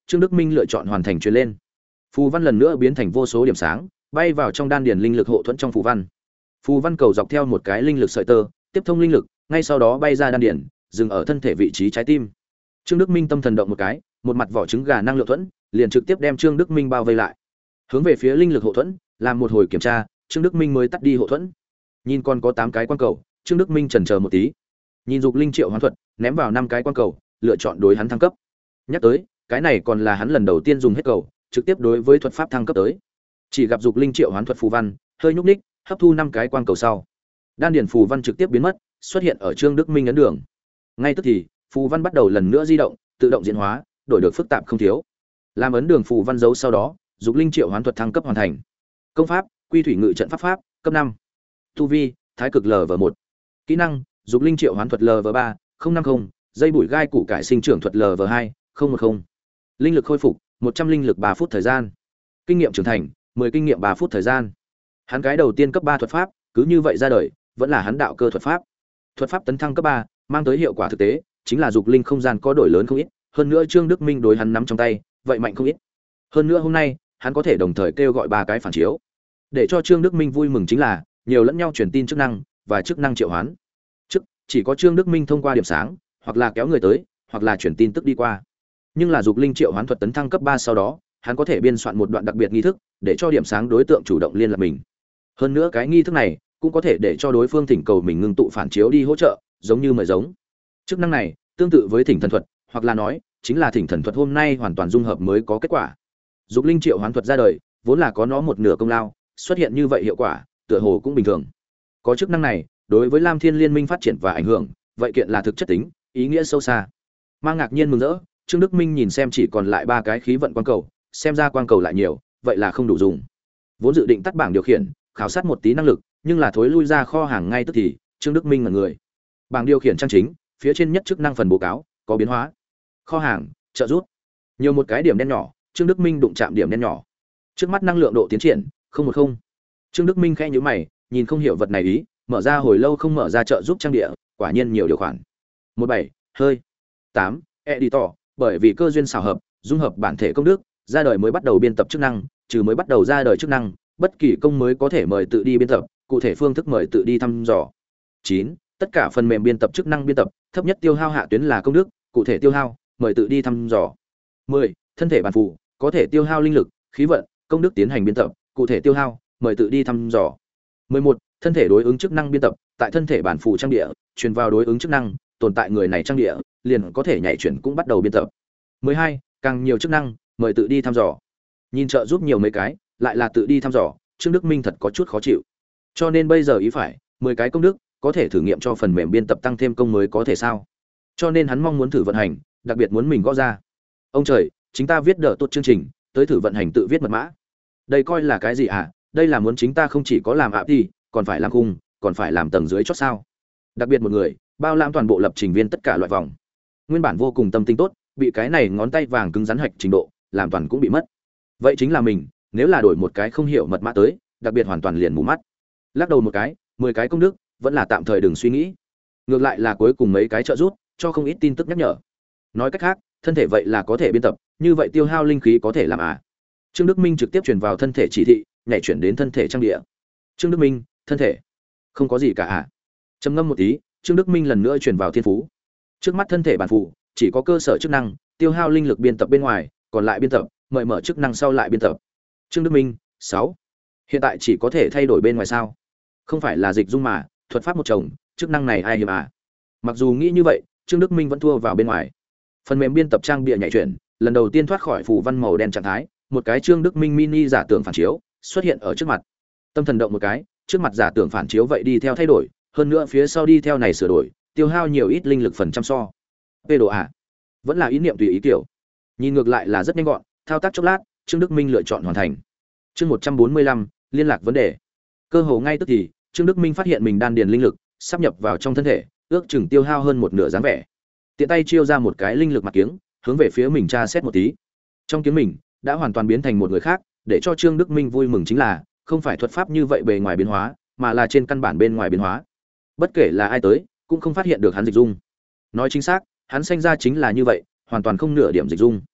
[SPEAKER 1] Trương Đức Minh lựa chọn hoàn thành truyền lên. Phù văn lần nữa biến thành vô số điểm sáng, bay vào trong đan điền linh lực hộ thuẫn trong phù văn. Phù văn cầu dọc theo một cái linh lực sợi tơ, tiếp thông linh lực, ngay sau đó bay ra đan điền, dừng ở thân thể vị trí trái tim. Trương Đức Minh tâm thần động một cái, một mặt vỏ trứng gà năng lượng thuẫn, liền trực tiếp đem Trương Đức Minh bao vây lại. Hướng về phía linh lực hộ thuẫn, làm một hồi kiểm tra, Trương Đức Minh mới tắt đi hộ thuẫn. Nhìn còn có tám cái quan cầu, Trương Đức Minh chần chờ một tí. Nhìn dục linh triệu hoán thuật, ném vào năm cái quan cầu, lựa chọn đối hắn thăng cấp. Nhắc tới, cái này còn là hắn lần đầu tiên dùng hết cầu, trực tiếp đối với thuật pháp thăng cấp tới. Chỉ gặp dục linh triệu hoán thuật phù văn, hơi nhúc nhích, hấp thu năm cái quan cầu sau. Đan điền phù văn trực tiếp biến mất, xuất hiện ở Trương Đức Minh ấn đường. Ngay tức thì, phù văn bắt đầu lần nữa di động, tự động diễn hóa, đổi được phức tạp không thiếu. Làm ấn đường phù văn dấu sau đó, dục linh triệu hoán thuật thăng cấp hoàn thành. Công pháp, Quy thủy ngự trận pháp pháp, cấp năm. Tu vi, Thái cực lv một. Kỹ năng, dục linh triệu hoán thuật lv ba, không năm không, dây bụi gai củ cải sinh trưởng thuật lv hai, không một không. Linh lực khôi phục, một trăm linh lực ba phút thời gian. Kinh nghiệm trưởng thành, mười kinh nghiệm ba phút thời gian. Hắn cái đầu tiên cấp ba thuật pháp, cứ như vậy ra đời, vẫn là hắn đạo cơ thuật pháp. Thuật pháp tấn thăng cấp ba, mang tới hiệu quả thực tế, chính là dục linh không gian có đổi lớn không ít, hơn nữa Trương Đức Minh đối hắn nắm trong tay, vậy mạnh không ít. Hơn nữa hôm nay, hắn có thể đồng thời kêu gọi ba cái phản chiếu. Để cho Trương Đức Minh vui mừng chính là, nhiều lẫn nhau truyền tin chức năng và chức năng triệu hoán. Chức chỉ có Trương Đức Minh thông qua điểm sáng, hoặc là kéo người tới, hoặc là truyền tin tức đi qua. Nhưng là dục linh triệu hoán thuật tấn thăng cấp ba sau đó, hắn có thể biên soạn một đoạn đặc biệt nghi thức, để cho điểm sáng đối tượng chủ động liên lạc mình. Hơn nữa cái nghi thức này cũng có thể để cho đối phương thỉnh cầu mình ngưng tụ phản chiếu đi hỗ trợ, giống như mời giống. Chức năng này tương tự với thỉnh thần thuật, hoặc là nói chính là thỉnh thần thuật hôm nay hoàn toàn dung hợp mới có kết quả. Dục linh triệu hoán thuật ra đời, vốn là có nó một nửa công lao, xuất hiện như vậy hiệu quả, tựa hồ cũng bình thường. Có chức năng này, đối với Lam Thiên Liên Minh phát triển và ảnh hưởng, vậy kiện là thực chất tính, ý nghĩa sâu xa. Mang ngạc nhiên mừng rỡ, Trương Đức Minh nhìn xem chỉ còn lại ba cái khí vận quang cầu, xem ra quang cầu lại nhiều, vậy là không đủ dùng. Vốn dự định tắt bảng điều khiển, khảo sát một tí năng lực, nhưng là thối lui ra kho hàng ngay tức thì, Trương Đức Minh ngẩn người. Bảng điều khiển trang chính, phía trên nhất chức năng phần báo cáo, có biến hóa. Kho hàng, trợ rút. Nhiều một cái điểm đen nhỏ, Trương Đức Minh đụng chạm điểm đen nhỏ. Trước mắt năng lượng độ tiến triển, không một không. Trương Đức Minh khẽ nhíu mày, nhìn không hiểu vật này ý, mở ra hồi lâu không mở ra trợ giúp trang địa, quả nhiên nhiều điều khoản. một bảy, hơi. tám, editor, bởi vì cơ duyên xảo hợp, dung hợp bản thể công đức, ra đời mới bắt đầu biên tập chức năng, trừ mới bắt đầu ra đời chức năng, bất kỳ công mới có thể mời tự đi biên tập, cụ thể phương thức mời tự đi thăm dò. chín, tất cả phần mềm biên tập chức năng biên tập, thấp nhất tiêu hao hạ tuyến là công đức, cụ thể tiêu hao, mời tự đi thăm dò. mười, thân thể bản phụ, có thể tiêu hao linh lực, khí vận, công đức tiến hành biên tập, cụ thể tiêu hao, mời tự đi thăm dò. mười một, thân thể đối ứng chức năng biên tập, tại thân thể bản phụ trang địa, truyền vào đối ứng chức năng, tồn tại người này trang địa, liền có thể nhảy chuyển cũng bắt đầu biên tập. mười hai, càng nhiều chức năng, mời tự đi thăm dò. Nhìn trợ giúp nhiều mấy cái, lại là tự đi thăm dò, Trương Đức Minh thật có chút khó chịu. Cho nên bây giờ ý phải, mười cái công đức, có thể thử nghiệm cho phần mềm biên tập tăng thêm công mới có thể sao? Cho nên hắn mong muốn thử vận hành, đặc biệt muốn mình gõ ra. Ông trời, chính ta viết đỡ tốt chương trình, tới thử vận hành tự viết mật mã. Đây coi là cái gì ạ? Đây là muốn chính ta không chỉ có làm ạ đi, còn phải làm khung, còn phải làm tầng dưới chót sao? Đặc biệt một người, bao lãm toàn bộ lập trình viên tất cả loại vòng. Nguyên bản vô cùng tâm tinh tốt, bị cái này ngón tay vàng cứng rắn hạch trình độ, làm toàn cũng bị mất. Vậy chính là mình, nếu là đổi một cái không hiểu mật mã tới, đặc biệt hoàn toàn liền mù mắt. Lắc đầu một cái, mười cái công đức, vẫn là tạm thời đừng suy nghĩ. Ngược lại là cuối cùng mấy cái trợ giúp, cho không ít tin tức nhắc nhở. Nói cách khác, thân thể vậy là có thể biên tập, như vậy tiêu hao linh khí có thể làm à? Trương Đức Minh trực tiếp truyền vào thân thể chỉ thị, nhảy chuyển đến thân thể trang địa. Trương Đức Minh, thân thể, không có gì cả à? Trầm ngâm một tí, Trương Đức Minh lần nữa truyền vào thiên phú. Trước mắt thân thể bản phụ, chỉ có cơ sở chức năng, tiêu hao linh lực biên tập bên ngoài, còn lại biên tập, mời mở chức năng sau lại biên tập. Trương Đức Minh, sáu. Hiện tại chỉ có thể thay đổi bên ngoài sao? Không phải là dịch dung mà, thuật pháp một chồng, chức năng này ai hiểm à? Mặc dù nghĩ như vậy, Trương Đức Minh vẫn thua vào bên ngoài. Phần mềm biên tập trang bìa nhảy chuyển, lần đầu tiên thoát khỏi phù văn màu đen trạng thái, một cái Trương Đức Minh mini giả tưởng phản chiếu xuất hiện ở trước mặt. Tâm thần động một cái, trước mặt giả tưởng phản chiếu vậy đi theo thay đổi, hơn nữa phía sau đi theo này sửa đổi, tiêu hao nhiều ít linh lực phần trăm so. Về độ à? Vẫn là ý niệm tùy ý kiểu. Nhìn ngược lại là rất nhanh gọn, thao tác chốc lát, Trương Đức Minh lựa chọn hoàn thành. Chương một trăm bốn mươi lăm, liên lạc vấn đề. Cơ hồ ngay tức thì, Trương Đức Minh phát hiện mình đan điền linh lực sắp nhập vào trong thân thể, ước chừng tiêu hao hơn một nửa dáng vẻ. Tiện tay chiêu ra một cái linh lực mặt kiếng, hướng về phía mình tra xét một tí. Trong kiếng mình đã hoàn toàn biến thành một người khác, để cho Trương Đức Minh vui mừng chính là, không phải thuật pháp như vậy bề ngoài biến hóa, mà là trên căn bản bên ngoài biến hóa. Bất kể là ai tới, cũng không phát hiện được hắn dịch dung. Nói chính xác, hắn sinh ra chính là như vậy, hoàn toàn không nửa điểm dịch dung.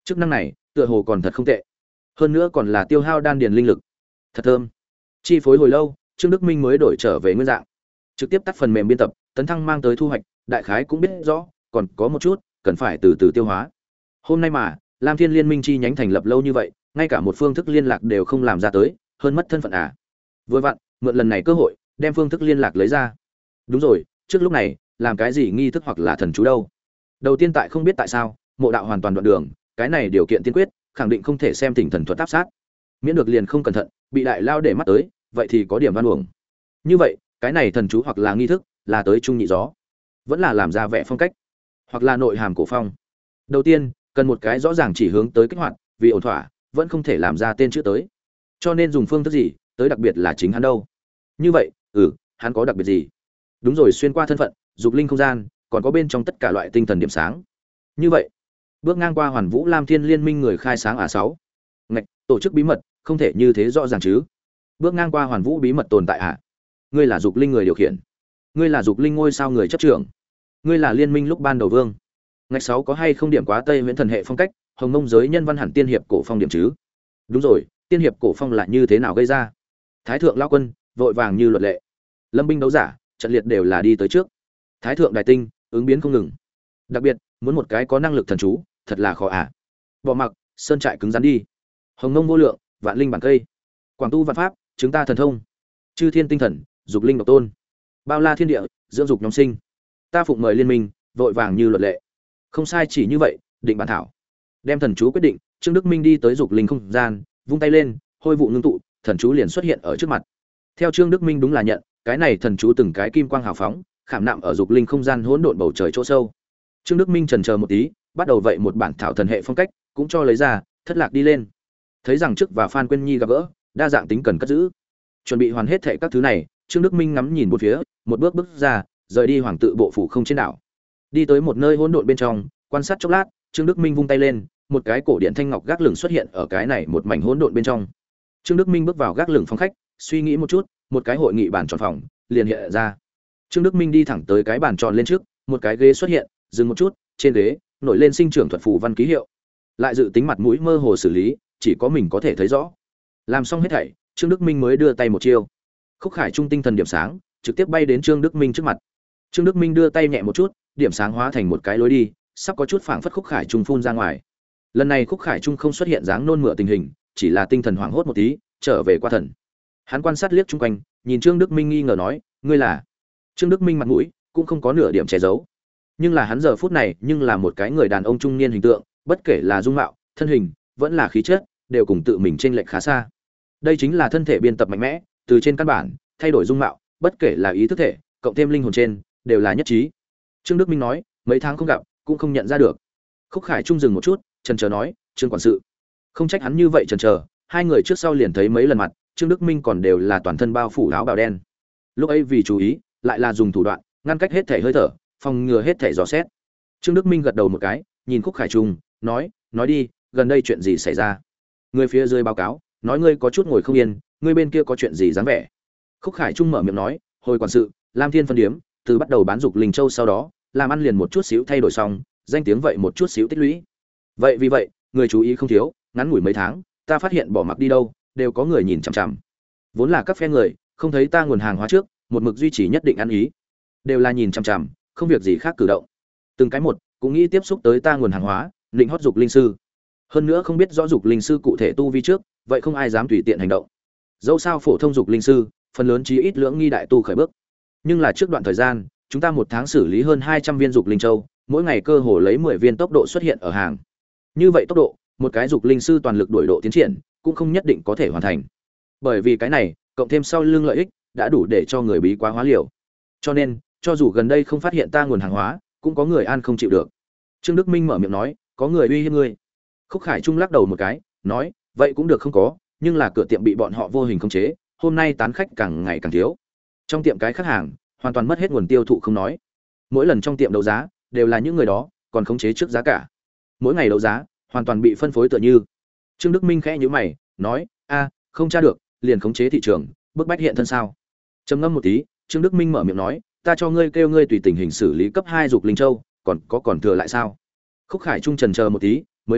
[SPEAKER 1] Chức năng này tựa hồ còn thật không tệ, hơn nữa còn là tiêu hao đan điền linh lực, thật thơm. Chi phối hồi lâu, Trương Đức Minh mới đổi trở về nguyên dạng, trực tiếp tắt phần mềm biên tập, tấn thăng mang tới thu hoạch, đại khái cũng biết rõ, còn có một chút cần phải từ từ tiêu hóa. Hôm nay mà Lam Thiên Liên Minh chi nhánh thành lập lâu như vậy, ngay cả một phương thức liên lạc đều không làm ra tới, hơn mất thân phận à? Vừa vặn, mượn lần này cơ hội, đem phương thức liên lạc lấy ra. Đúng rồi, trước lúc này, làm cái gì nghi thức hoặc là thần chú đâu? Đầu tiên tại không biết tại sao, Mộ Đạo hoàn toàn đoạn đường, cái này điều kiện tiên quyết, khẳng định không thể xem Thỉnh Thần thuật áp sát. Miễn được liền không cẩn thận, bị đại lao để mắt tới, vậy thì có điểm văn uổng. Như vậy, cái này thần chú hoặc là nghi thức, là tới trung nhị gió, vẫn là làm ra vẻ phong cách, hoặc là nội hàm cổ phong. Đầu tiên, cần một cái rõ ràng chỉ hướng tới kích hoạt, vì ổn thỏa, vẫn không thể làm ra tên chữ tới. Cho nên dùng phương thức gì, tới đặc biệt là chính hắn đâu. Như vậy, ừ, hắn có đặc biệt gì? Đúng rồi, xuyên qua thân phận, dục linh không gian, còn có bên trong tất cả loại tinh thần điểm sáng. Như vậy, bước ngang qua Hoàn Vũ Lam Thiên Liên Minh người khai sáng à sáu. Ngạch, tổ chức bí mật, không thể như thế rõ ràng chứ? Bước ngang qua Hoàn Vũ bí mật tồn tại à? Ngươi là dục linh người điều khiển, ngươi là dục linh ngôi sao người chấp trưởng, ngươi là liên minh lúc ban đầu vương. Ngạch sáu có hay không điểm quá Tây Viễn thần hệ phong cách, Hồng Mông giới nhân văn hẳn tiên hiệp cổ phong điểm chứ? Đúng rồi, tiên hiệp cổ phong là như thế nào gây ra? Thái thượng lao quân, vội vàng như luật lệ. Lâm binh đấu giả, trận liệt đều là đi tới trước. Thái thượng đại tinh, ứng biến không ngừng. Đặc biệt, muốn một cái có năng lực thần chú, thật là khó à. Bỏ mặc, sơn trại cứng rắn đi. Hồng Mông vô lượng, vạn linh bản cây. Quảng tu vạn pháp, chúng ta thần thông. Chư thiên tinh thần, dục linh độc tôn. Bao la thiên địa, dưỡng dục nhóm sinh. Ta phụng mời liên minh, vội vàng như luật lệ. Không sai, chỉ như vậy, định bản thảo. Đem thần chú quyết định, Trương Đức Minh đi tới dục linh không gian, vung tay lên, hôi vụ ngưng tụ, thần chú liền xuất hiện ở trước mặt. Theo Trương Đức Minh đúng là nhận, cái này thần chú từng cái kim quang hào phóng, khảm nạm ở dục linh không gian hỗn độn bầu trời chỗ sâu. Trương Đức Minh chần chờ một tí, bắt đầu vậy một bản thảo thần hệ phong cách, cũng cho lấy ra, thất lạc đi lên. Thấy rằng trước và Phan Quyên Nhi gặp gỡ, đa dạng tính cần cất giữ. Chuẩn bị hoàn hết thệ các thứ này, Trương Đức Minh ngắm nhìn một phía, một bước bước ra, rời đi hoàng tự bộ phủ không trên đảo. Đi tới một nơi hỗn độn bên trong, quan sát chốc lát, Trương Đức Minh vung tay lên, một cái cổ điện thanh ngọc gác lửng xuất hiện ở cái này một mảnh hỗn độn bên trong. Trương Đức Minh bước vào gác lửng phòng khách, suy nghĩ một chút, một cái hội nghị bàn tròn phòng liền hiện ra. Trương Đức Minh đi thẳng tới cái bàn tròn lên trước, một cái ghế xuất hiện, dừng một chút, trên ghế nổi lên sinh trưởng thuật phù văn ký hiệu. Lại dự tính mặt mũi mơ hồ xử lý, chỉ có mình có thể thấy rõ. Làm xong hết thảy, Trương Đức Minh mới đưa tay một chiêu. Khúc Khải Trung tinh thần điểm sáng, trực tiếp bay đến Trương Đức Minh trước mặt. Trương Đức Minh đưa tay nhẹ một chút, điểm sáng hóa thành một cái lối đi, sắp có chút phảng phất Khúc Khải Trung phun ra ngoài. Lần này Khúc Khải Trung không xuất hiện dáng nôn mửa tình hình, chỉ là tinh thần hoảng hốt một tí, trở về qua thần. Hắn quan sát liếc chung quanh, nhìn Trương Đức Minh nghi ngờ nói, ngươi là? Trương Đức Minh mặt mũi cũng không có nửa điểm che giấu. Nhưng là hắn giờ phút này, nhưng là một cái người đàn ông trung niên hình tượng, bất kể là dung mạo, thân hình, vẫn là khí chất, đều cùng tự mình chênh lệch khá xa. Đây chính là thân thể biên tập mạnh mẽ, từ trên căn bản, thay đổi dung mạo, bất kể là ý thức thể, cộng thêm linh hồn trên, đều là nhất trí. Trương Đức Minh nói, mấy tháng không gặp, cũng không nhận ra được. Khúc Khải Trung dừng một chút, chần chờ nói, Trương quản sự. Không trách hắn như vậy chần chờ, hai người trước sau liền thấy mấy lần mặt, Trương Đức Minh còn đều là toàn thân bao phủ áo bào đen. Lúc ấy vì chú ý, lại là dùng thủ đoạn ngăn cách hết thể hơi thở, phòng ngừa hết thể dò xét. Trương Đức Minh gật đầu một cái, nhìn Khúc Khải Trung, nói, nói đi, gần đây chuyện gì xảy ra? Người phía dưới báo cáo, nói ngươi có chút ngồi không yên, ngươi bên kia có chuyện gì dáng vẻ? Khúc Khải Trung mở miệng nói, hồi quản sự, Lam Thiên phân điếm, từ bắt đầu bán dục linh châu sau đó, làm ăn liền một chút xíu thay đổi xong, danh tiếng vậy một chút xíu tích lũy. Vậy vì vậy, người chú ý không thiếu, ngắn ngủi mấy tháng, ta phát hiện bỏ mặc đi đâu, đều có người nhìn chằm chằm. Vốn là các phe người, không thấy ta nguồn hàng hóa trước, một mực duy trì nhất định ăn ý, đều là nhìn chằm chằm, không việc gì khác cử động. Từng cái một, cũng nghĩ tiếp xúc tới ta nguồn hàng hóa, định hót dục linh sư. Hơn nữa không biết rõ dục linh sư cụ thể tu vi trước, vậy không ai dám tùy tiện hành động. Dẫu sao phổ thông dục linh sư, phần lớn chí ít lưỡng nghi đại tu khởi bước. Nhưng là trước đoạn thời gian, chúng ta một tháng xử lý hơn hai trăm viên dục linh châu, mỗi ngày cơ hồ lấy mười viên tốc độ xuất hiện ở hàng. Như vậy tốc độ, một cái dục linh sư toàn lực đuổi độ tiến triển, cũng không nhất định có thể hoàn thành. Bởi vì cái này, cộng thêm sau lưng lợi ích, đã đủ để cho người bí quá hóa liều. Cho nên, cho dù gần đây không phát hiện ta nguồn hàng hóa, cũng có người an không chịu được. Trương Đức Minh mở miệng nói, có người uy hiếp ngươi. Khúc Khải Trung lắc đầu một cái, nói, vậy cũng được không có, nhưng là cửa tiệm bị bọn họ vô hình khống chế, hôm nay tán khách càng ngày càng thiếu. Trong tiệm cái khách hàng, hoàn toàn mất hết nguồn tiêu thụ không nói. Mỗi lần trong tiệm đấu giá, đều là những người đó, còn khống chế trước giá cả. Mỗi ngày đấu giá, hoàn toàn bị phân phối tựa như. Trương Đức Minh khẽ nhíu mày, nói, a, không tra được, liền khống chế thị trường, bức bách hiện thân sao? Trầm ngâm một tí, Trương Đức Minh mở miệng nói, ta cho ngươi kêu ngươi tùy tình hình xử lý cấp hai dục linh châu, còn có còn thừa lại sao? Khúc Khải Trung chần chờ một tí, mới nói,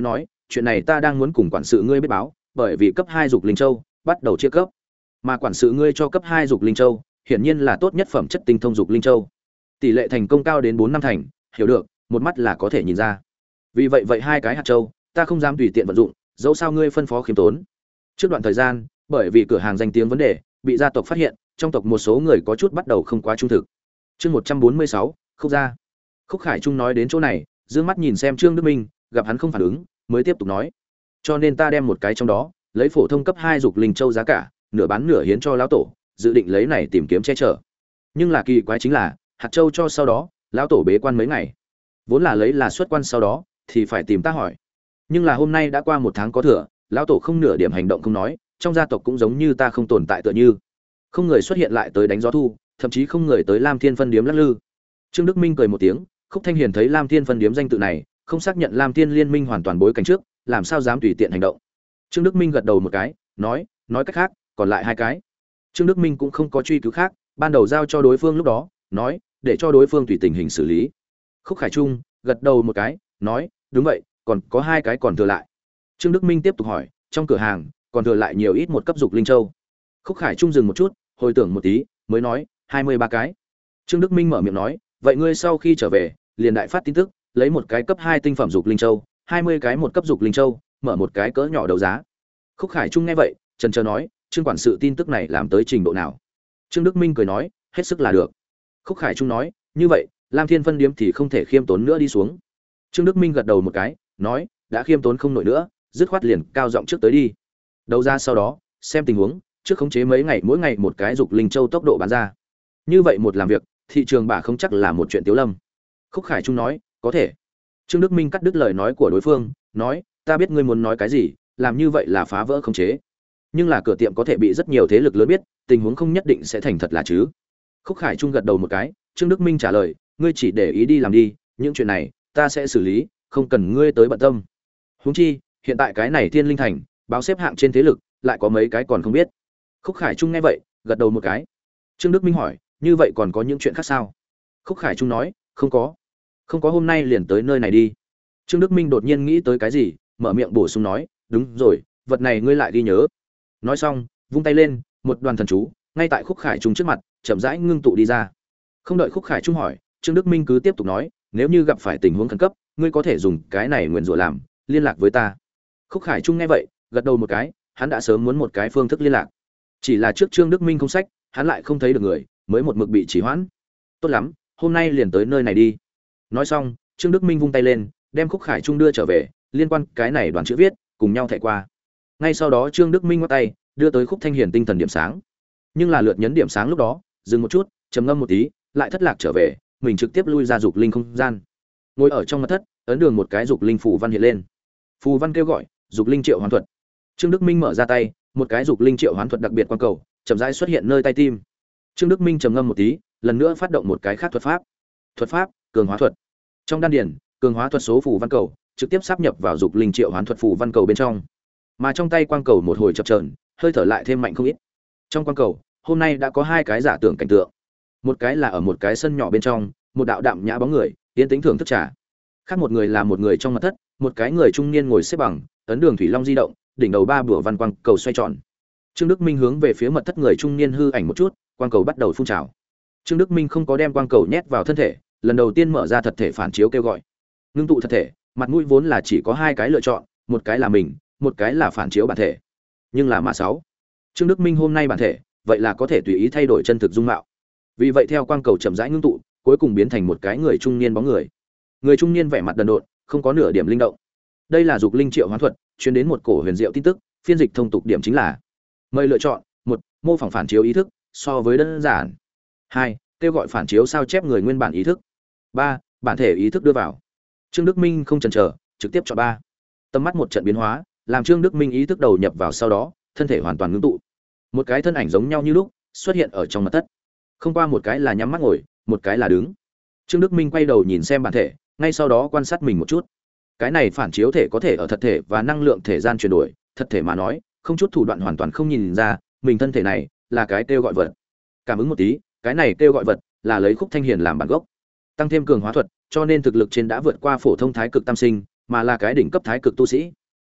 [SPEAKER 1] chuyện này ta đang muốn cùng quản sự ngươi biết báo, bởi vì cấp hai dục linh châu bắt đầu chia cấp, mà quản sự ngươi cho cấp hai dục linh châu hiển nhiên là tốt nhất phẩm chất tinh thông dục linh châu, tỷ lệ thành công cao đến bốn năm thành, hiểu được, một mắt là có thể nhìn ra. Vì vậy vậy hai cái hạt châu ta không dám tùy tiện vận dụng, dẫu sao ngươi phân phó khiêm tốn. Trước đoạn thời gian, bởi vì cửa hàng danh tiếng vấn đề bị gia tộc phát hiện, trong tộc một số người có chút bắt đầu không quá trung thực. Chương một trăm bốn mươi sáu, Khúc gia. Khúc Khải Trung nói đến chỗ này, dương mắt nhìn xem Trương Đức Minh, gặp hắn không phản ứng, mới tiếp tục nói: "Cho nên ta đem một cái trong đó, lấy phổ thông cấp hai dục linh châu giá cả, nửa bán nửa hiến cho lão tổ, dự định lấy này tìm kiếm che chở. Nhưng là kỳ quái chính là, hạt châu cho sau đó, lão tổ bế quan mấy ngày. Vốn là lấy là xuất quan sau đó thì phải tìm ta hỏi. Nhưng là hôm nay đã qua một tháng có thừa, lão tổ không nửa điểm hành động không nói, trong gia tộc cũng giống như ta không tồn tại tựa như. Không người xuất hiện lại tới đánh gió thu, thậm chí không người tới Lam Thiên phân điếm lắc lư." Trương Đức Minh cười một tiếng, Khúc Thanh Hiền thấy Lam Thiên phân điếm danh tự này, không xác nhận Lam Thiên liên minh hoàn toàn bối cảnh trước, làm sao dám tùy tiện hành động. Trương Đức Minh gật đầu một cái, nói, nói cách khác, còn lại hai cái. Trương Đức Minh cũng không có truy cứu khác, ban đầu giao cho đối phương lúc đó, nói, để cho đối phương tùy tình hình xử lý. Khúc Khải Trung gật đầu một cái, nói, đúng vậy, còn có hai cái còn thừa lại. Trương Đức Minh tiếp tục hỏi, trong cửa hàng còn thừa lại nhiều ít một cấp dục linh châu. Khúc Khải Trung dừng một chút, hồi tưởng một tí, mới nói, hai mươi ba cái. Trương Đức Minh mở miệng nói, vậy ngươi sau khi trở về, liền đại phát tin tức, lấy một cái cấp hai tinh phẩm dục linh châu, hai mươi cái một cấp dục linh châu, mở một cái cỡ nhỏ đấu giá. Khúc Khải Trung nghe vậy, chần chờ nói, Trương quản sự tin tức này làm tới trình độ nào? Trương Đức Minh cười nói, hết sức là được. Khúc Khải Trung nói, như vậy, Lam Thiên phân điếm thì không thể khiêm tốn nữa đi xuống. Trương Đức Minh gật đầu một cái, nói, đã khiêm tốn không nổi nữa, dứt khoát liền cao giọng trước tới đi. Đấu giá sau đó, xem tình huống, trước khống chế mấy ngày mỗi ngày một cái dục linh châu tốc độ bán ra. Như vậy một làm việc, thị trường bà không chắc là một chuyện tiếu lâm. Khúc Khải Trung nói, có thể. Trương Đức Minh cắt đứt lời nói của đối phương, nói, ta biết ngươi muốn nói cái gì, làm như vậy là phá vỡ khống chế. Nhưng là cửa tiệm có thể bị rất nhiều thế lực lớn biết, tình huống không nhất định sẽ thành thật là chứ. Khúc Khải Trung gật đầu một cái, Trương Đức Minh trả lời, ngươi chỉ để ý đi làm đi, những chuyện này ta sẽ xử lý, không cần ngươi tới bận tâm. Huống chi, hiện tại cái này Thiên Linh Thành, báo xếp hạng trên thế lực, lại có mấy cái còn không biết. Khúc Khải Trung nghe vậy, gật đầu một cái. Trương Đức Minh hỏi, như vậy còn có những chuyện khác sao? Khúc Khải Trung nói, không có. Không có, hôm nay liền tới nơi này đi. Trương Đức Minh đột nhiên nghĩ tới cái gì, mở miệng bổ sung nói, đúng rồi, vật này ngươi lại ghi nhớ. Nói xong, vung tay lên, một đoàn thần chú, ngay tại Khúc Khải Trung trước mặt, chậm rãi ngưng tụ đi ra. Không đợi Khúc Khải Trung hỏi, Trương Đức Minh cứ tiếp tục nói, nếu như gặp phải tình huống khẩn cấp, ngươi có thể dùng cái này nguyền rủa làm, liên lạc với ta. Khúc Khải Trung nghe vậy, gật đầu một cái, hắn đã sớm muốn một cái phương thức liên lạc. Chỉ là trước Trương Đức Minh không sách, hắn lại không thấy được người, mới một mực bị trì hoãn. Tốt lắm, hôm nay liền tới nơi này đi. Nói xong, Trương Đức Minh vung tay lên, đem Khúc Khải Trung đưa trở về, liên quan cái này đoàn chữ viết, cùng nhau thẻ qua. Ngay sau đó Trương Đức Minh ngoắc tay, đưa tới Khúc Thanh Hiền tinh thần điểm sáng. Nhưng là lượt nhấn điểm sáng lúc đó, dừng một chút, trầm ngâm một tí, lại thất lạc trở về, mình trực tiếp lui ra dục linh không gian. Ngồi ở trong mật thất, ấn đường một cái dục linh phù văn hiện lên. Phù văn kêu gọi, dục linh triệu hoán thuật. Trương Đức Minh mở ra tay, một cái dục linh triệu hoán thuật đặc biệt quan cầu, chậm rãi xuất hiện nơi tay tim. Trương Đức Minh trầm ngâm một tí, lần nữa phát động một cái khác thuật pháp. Thuật pháp, cường hóa thuật. Trong đan điển, cường hóa thuật số phù văn cầu trực tiếp sáp nhập vào dục linh triệu hoán thuật phù văn cầu bên trong. Mà trong tay quang cầu một hồi chập chờn, hơi thở lại thêm mạnh không ít. Trong quang cầu, hôm nay đã có hai cái giả tưởng cảnh tượng. Một cái là ở một cái sân nhỏ bên trong, một đạo đạm nhã bóng người, yên tĩnh thưởng thức trà. Khác một người là một người trong mật thất, một cái người trung niên ngồi xếp bằng, ấn đường thủy long di động, đỉnh đầu ba bùa văn quang cầu xoay tròn. Trương Đức Minh hướng về phía mật thất người trung niên hư ảnh một chút, quang cầu bắt đầu phun trào. Trương Đức Minh không có đem quang cầu nhét vào thân thể, lần đầu tiên mở ra thật thể phản chiếu kêu gọi. Ngưng tụ thật thể, mặt mũi vốn là chỉ có hai cái lựa chọn, một cái là mình, một cái là phản chiếu bản thể. Nhưng là mã sáu. Trương Đức Minh hôm nay bản thể, vậy là có thể tùy ý thay đổi chân thực dung mạo. Vì vậy theo quang cầu chậm rãi ngưng tụ, cuối cùng biến thành một cái người trung niên bóng người. Người trung niên vẻ mặt đần độn, không có nửa điểm linh động. Đây là dục linh triệu hoán thuật, truyền đến một cổ huyền diệu tin tức, phiên dịch thông tục điểm chính là: mời lựa chọn một, mô phỏng phản chiếu ý thức, so với đơn giản. hai, kêu gọi phản chiếu sao chép người nguyên bản ý thức. ba, bản thể ý thức đưa vào. Trương Đức Minh không chần chờ, trực tiếp chọn ba. Tầm mắt một trận biến hóa, làm Trương Đức Minh ý thức đầu nhập vào sau đó, thân thể hoàn toàn ngưng tụ. Một cái thân ảnh giống nhau như lúc, xuất hiện ở trong mật thất. Không qua một cái là nhắm mắt ngồi, một cái là đứng. Trương Đức Minh quay đầu nhìn xem bản thể, ngay sau đó quan sát mình một chút. Cái này phản chiếu thể có thể ở thật thể và năng lượng thể gian chuyển đổi, thật thể mà nói, không chút thủ đoạn hoàn toàn không nhìn ra, mình thân thể này là cái kêu gọi vật. Cảm ứng một tí, cái này kêu gọi vật là lấy Khúc Thanh Hiền làm bản gốc. Tăng thêm cường hóa thuật, cho nên thực lực trên đã vượt qua phổ thông thái cực tam sinh, mà là cái đỉnh cấp thái cực tu sĩ.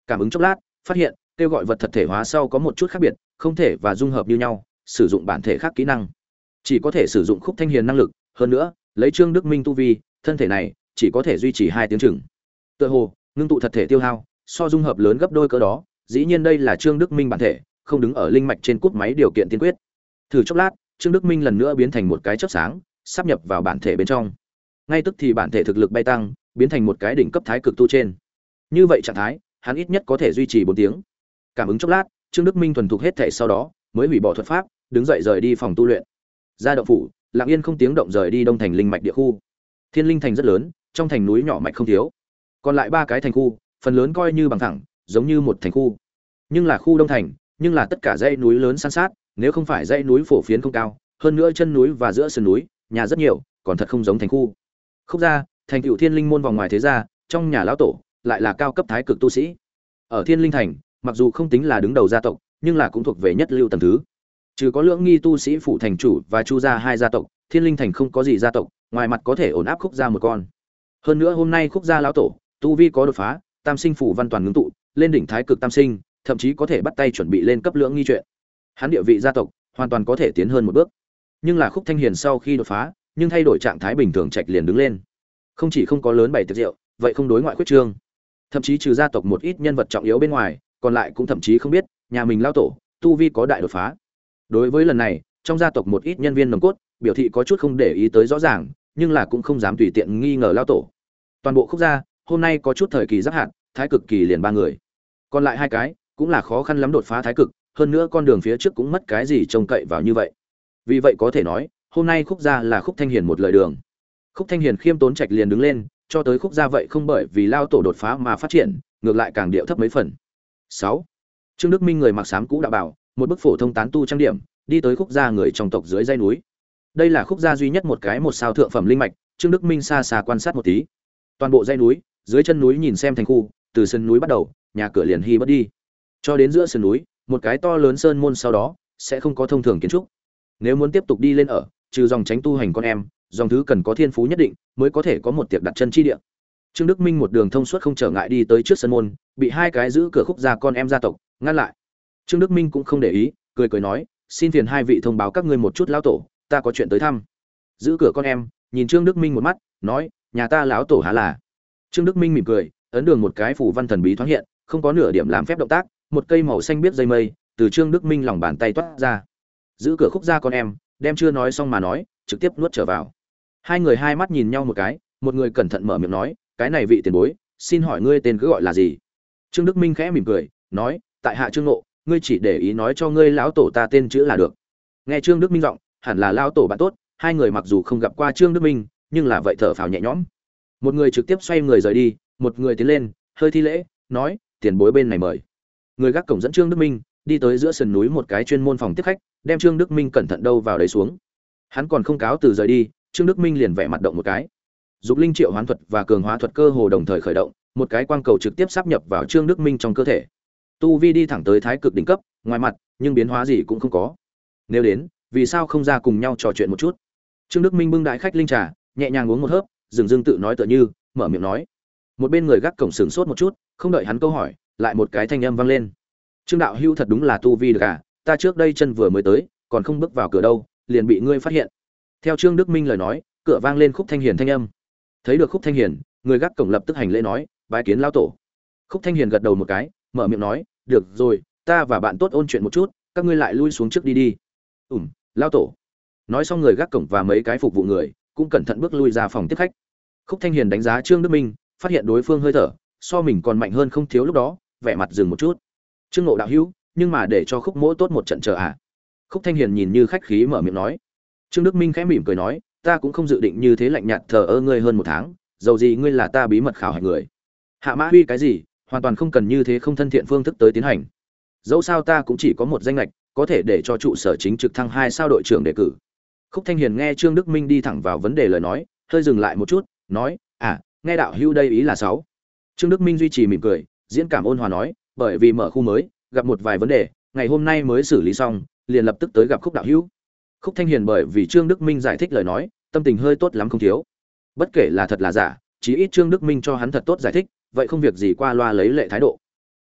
[SPEAKER 1] Cảm ứng chốc lát, phát hiện kêu gọi vật thật thể hóa sau có một chút khác biệt, không thể và dung hợp như nhau, sử dụng bản thể khác kỹ năng. Chỉ có thể sử dụng Khúc Thanh Hiền năng lực, hơn nữa, lấy Trương Đức Minh tu vi, thân thể này chỉ có thể duy trì hai tiếng chừng. Tựa hồ, ngưng tụ thật thể tiêu hao, so dung hợp lớn gấp đôi cỡ đó, dĩ nhiên đây là Trương Đức Minh bản thể, không đứng ở linh mạch trên cút máy điều kiện tiên quyết. Thử chốc lát, Trương Đức Minh lần nữa biến thành một cái chớp sáng, sáp nhập vào bản thể bên trong. Ngay tức thì bản thể thực lực bay tăng, biến thành một cái đỉnh cấp thái cực tu trên. Như vậy trạng thái, hắn ít nhất có thể duy trì bốn tiếng. Cảm ứng chốc lát, Trương Đức Minh thuần thục hết thể sau đó, mới hủy bỏ thuật pháp, đứng dậy rời đi phòng tu luyện. Ra động phủ, lặng yên không tiếng động rời đi Đông Thành linh mạch địa khu. Thiên Linh thành rất lớn, trong thành núi nhỏ mạch không thiếu. Còn lại ba cái thành khu, phần lớn coi như bằng thẳng, giống như một thành khu. Nhưng là khu Đông thành, nhưng là tất cả dãy núi lớn san sát, nếu không phải dãy núi phổ phiến không cao, hơn nữa chân núi và giữa sườn núi, nhà rất nhiều, còn thật không giống thành khu. Khúc gia, thành tựu Thiên Linh môn vòng ngoài thế gia, trong nhà lão tổ lại là cao cấp thái cực tu sĩ. Ở Thiên Linh thành, mặc dù không tính là đứng đầu gia tộc, nhưng là cũng thuộc về nhất lưu tầng thứ. Trừ có Lưỡng Nghi tu sĩ phụ thành chủ và Chu gia hai gia tộc, Thiên Linh thành không có gì gia tộc, ngoài mặt có thể ổn áp Khúc gia một con. Hơn nữa hôm nay Khúc gia lão tổ, tu vi có đột phá, tam sinh phủ văn toàn ngưng tụ, lên đỉnh thái cực tam sinh, thậm chí có thể bắt tay chuẩn bị lên cấp Lưỡng Nghi chuyện. Hắn địa vị gia tộc hoàn toàn có thể tiến hơn một bước. Nhưng là Khúc Thanh Hiền sau khi đột phá, nhưng thay đổi trạng thái bình thường trạch liền đứng lên. Không chỉ không có lớn bày tiệc rượu, vậy không đối ngoại khuyết trương. Thậm chí trừ gia tộc một ít nhân vật trọng yếu bên ngoài, còn lại cũng thậm chí không biết nhà mình lao tổ tu vi có đại đột phá. Đối với lần này, trong gia tộc một ít nhân viên nòng cốt biểu thị có chút không để ý tới rõ ràng, nhưng là cũng không dám tùy tiện nghi ngờ lao tổ. Toàn bộ Khúc gia hôm nay có chút thời kỳ giáp hạn, thái cực kỳ liền ba người. Còn lại hai cái cũng là khó khăn lắm đột phá thái cực, hơn nữa con đường phía trước cũng mất cái gì trông cậy vào như vậy. Vì vậy có thể nói, hôm nay Khúc gia là Khúc Thanh Hiền một lời đường. Khúc Thanh Hiền khiêm tốn trạch liền đứng lên, cho tới Khúc gia vậy không bởi vì lao tổ đột phá mà phát triển, ngược lại càng điệu thấp mấy phần. sáu. Trương Đức Minh người mặc xám cũ đạo bảo, một bức phổ thông tán tu trang điểm, đi tới Khúc gia người trong tộc dưới dãy núi. Đây là Khúc gia duy nhất một cái một sao thượng phẩm linh mạch, Trương Đức Minh xa xa quan sát một tí. Toàn bộ dãy núi, dưới chân núi nhìn xem thành khu, từ sân núi bắt đầu, nhà cửa liền hy bất đi, cho đến giữa sườn núi, một cái to lớn sơn môn sau đó sẽ không có thông thường kiến trúc. Nếu muốn tiếp tục đi lên ở, trừ dòng tránh tu hành con em, dòng thứ cần có thiên phú nhất định mới có thể có một tiệc đặt chân chi địa. Trương Đức Minh một đường thông suốt không trở ngại đi tới trước sân môn, bị hai cái giữ cửa Khúc gia con em gia tộc ngăn lại. Trương Đức Minh cũng không để ý, cười cười nói, xin phiền hai vị thông báo các ngươi một chút lão tổ, ta có chuyện tới thăm. Giữ cửa con em nhìn Trương Đức Minh một mắt, nói, nhà ta lão tổ há là. Trương Đức Minh mỉm cười, ấn đường một cái phủ văn thần bí thoáng hiện, không có nửa điểm làm phép động tác, một cây màu xanh biết dây mây từ Trương Đức Minh lòng bàn tay toát ra. Giữ cửa Khúc gia con em đem chưa nói xong mà nói, trực tiếp nuốt trở vào. Hai người hai mắt nhìn nhau một cái, một người cẩn thận mở miệng nói, cái này vị tiền bối, xin hỏi ngươi tên cứ gọi là gì? Trương Đức Minh khẽ mỉm cười, nói, tại hạ Trương Ngộ, ngươi chỉ để ý nói cho ngươi lão tổ ta tên chữ là được. Nghe Trương Đức Minh giọng, hẳn là lão tổ bạn tốt, hai người mặc dù không gặp qua Trương Đức Minh, nhưng là vậy thở phào nhẹ nhõm. Một người trực tiếp xoay người rời đi, một người tiến lên, hơi thi lễ, nói, tiền bối bên này mời. Người gác cổng dẫn Trương Đức Minh đi tới giữa sườn núi một cái chuyên môn phòng tiếp khách, đem Trương Đức Minh cẩn thận đâu vào đấy xuống. Hắn còn không cáo từ rời đi, Trương Đức Minh liền vẻ mặt động một cái. Dục linh triệu hoán thuật và cường hóa thuật cơ hồ đồng thời khởi động, một cái quang cầu trực tiếp sáp nhập vào Trương Đức Minh trong cơ thể. Tu vi đi thẳng tới thái cực đỉnh cấp, ngoài mặt, nhưng biến hóa gì cũng không có. Nếu đến, vì sao không ra cùng nhau trò chuyện một chút? Trương Đức Minh bưng đại khách linh trà, nhẹ nhàng uống một hớp, dừng dưng tự nói tựa như, mở miệng nói. Một bên người gác cổng sửng sốt một chút, không đợi hắn câu hỏi, lại một cái thanh âm vang lên. Trương đạo hữu thật đúng là tu vi được à, ta trước đây chân vừa mới tới, còn không bước vào cửa đâu, liền bị ngươi phát hiện. Theo Trương Đức Minh lời nói, cửa vang lên Khúc Thanh Hiền thanh âm. Thấy được Khúc Thanh Hiền, người gác cổng lập tức hành lễ nói, bái kiến lão tổ. Khúc Thanh Hiền gật đầu một cái, mở miệng nói, được rồi, ta và bạn tốt ôn chuyện một chút, các ngươi lại lui xuống trước đi đi. Ừm, lão tổ. Nói xong người gác cổng và mấy cái phục vụ người cũng cẩn thận bước lui ra phòng tiếp khách. Khúc Thanh Hiền đánh giá Trương Đức Minh, phát hiện đối phương hơi thở so mình còn mạnh hơn không thiếu lúc đó, vẻ mặt dừng một chút. Trương Ngộ đạo hữu, nhưng mà để cho Khúc Mỗ tốt một trận chờ à? Khúc Thanh Hiền nhìn như khách khí mở miệng nói. Trương Đức Minh khẽ mỉm cười nói, ta cũng không dự định như thế lạnh nhạt thờ ơ ngươi hơn một tháng, dầu gì ngươi là ta bí mật khảo hạch người. Hạ Mã Huy cái gì, hoàn toàn không cần như thế không thân thiện phương thức tới tiến hành. Dẫu sao ta cũng chỉ có một danh lệch, có thể để cho trụ sở chính trực thăng hai sao đội trưởng đề cử. Khúc Thanh Hiền nghe Trương Đức Minh đi thẳng vào vấn đề lời nói, hơi dừng lại một chút, nói, à, nghe đạo hữu đây ý là sáu. Trương Đức Minh duy trì mỉm cười, diễn cảm ôn hòa nói, bởi vì mở khu mới, gặp một vài vấn đề, ngày hôm nay mới xử lý xong, liền lập tức tới gặp Khúc đạo hữu. Khúc Thanh Hiền bởi vì Trương Đức Minh giải thích lời nói, tâm tình hơi tốt lắm không thiếu. Bất kể là thật là giả, chí ít Trương Đức Minh cho hắn thật tốt giải thích, vậy không việc gì qua loa lấy lệ thái độ.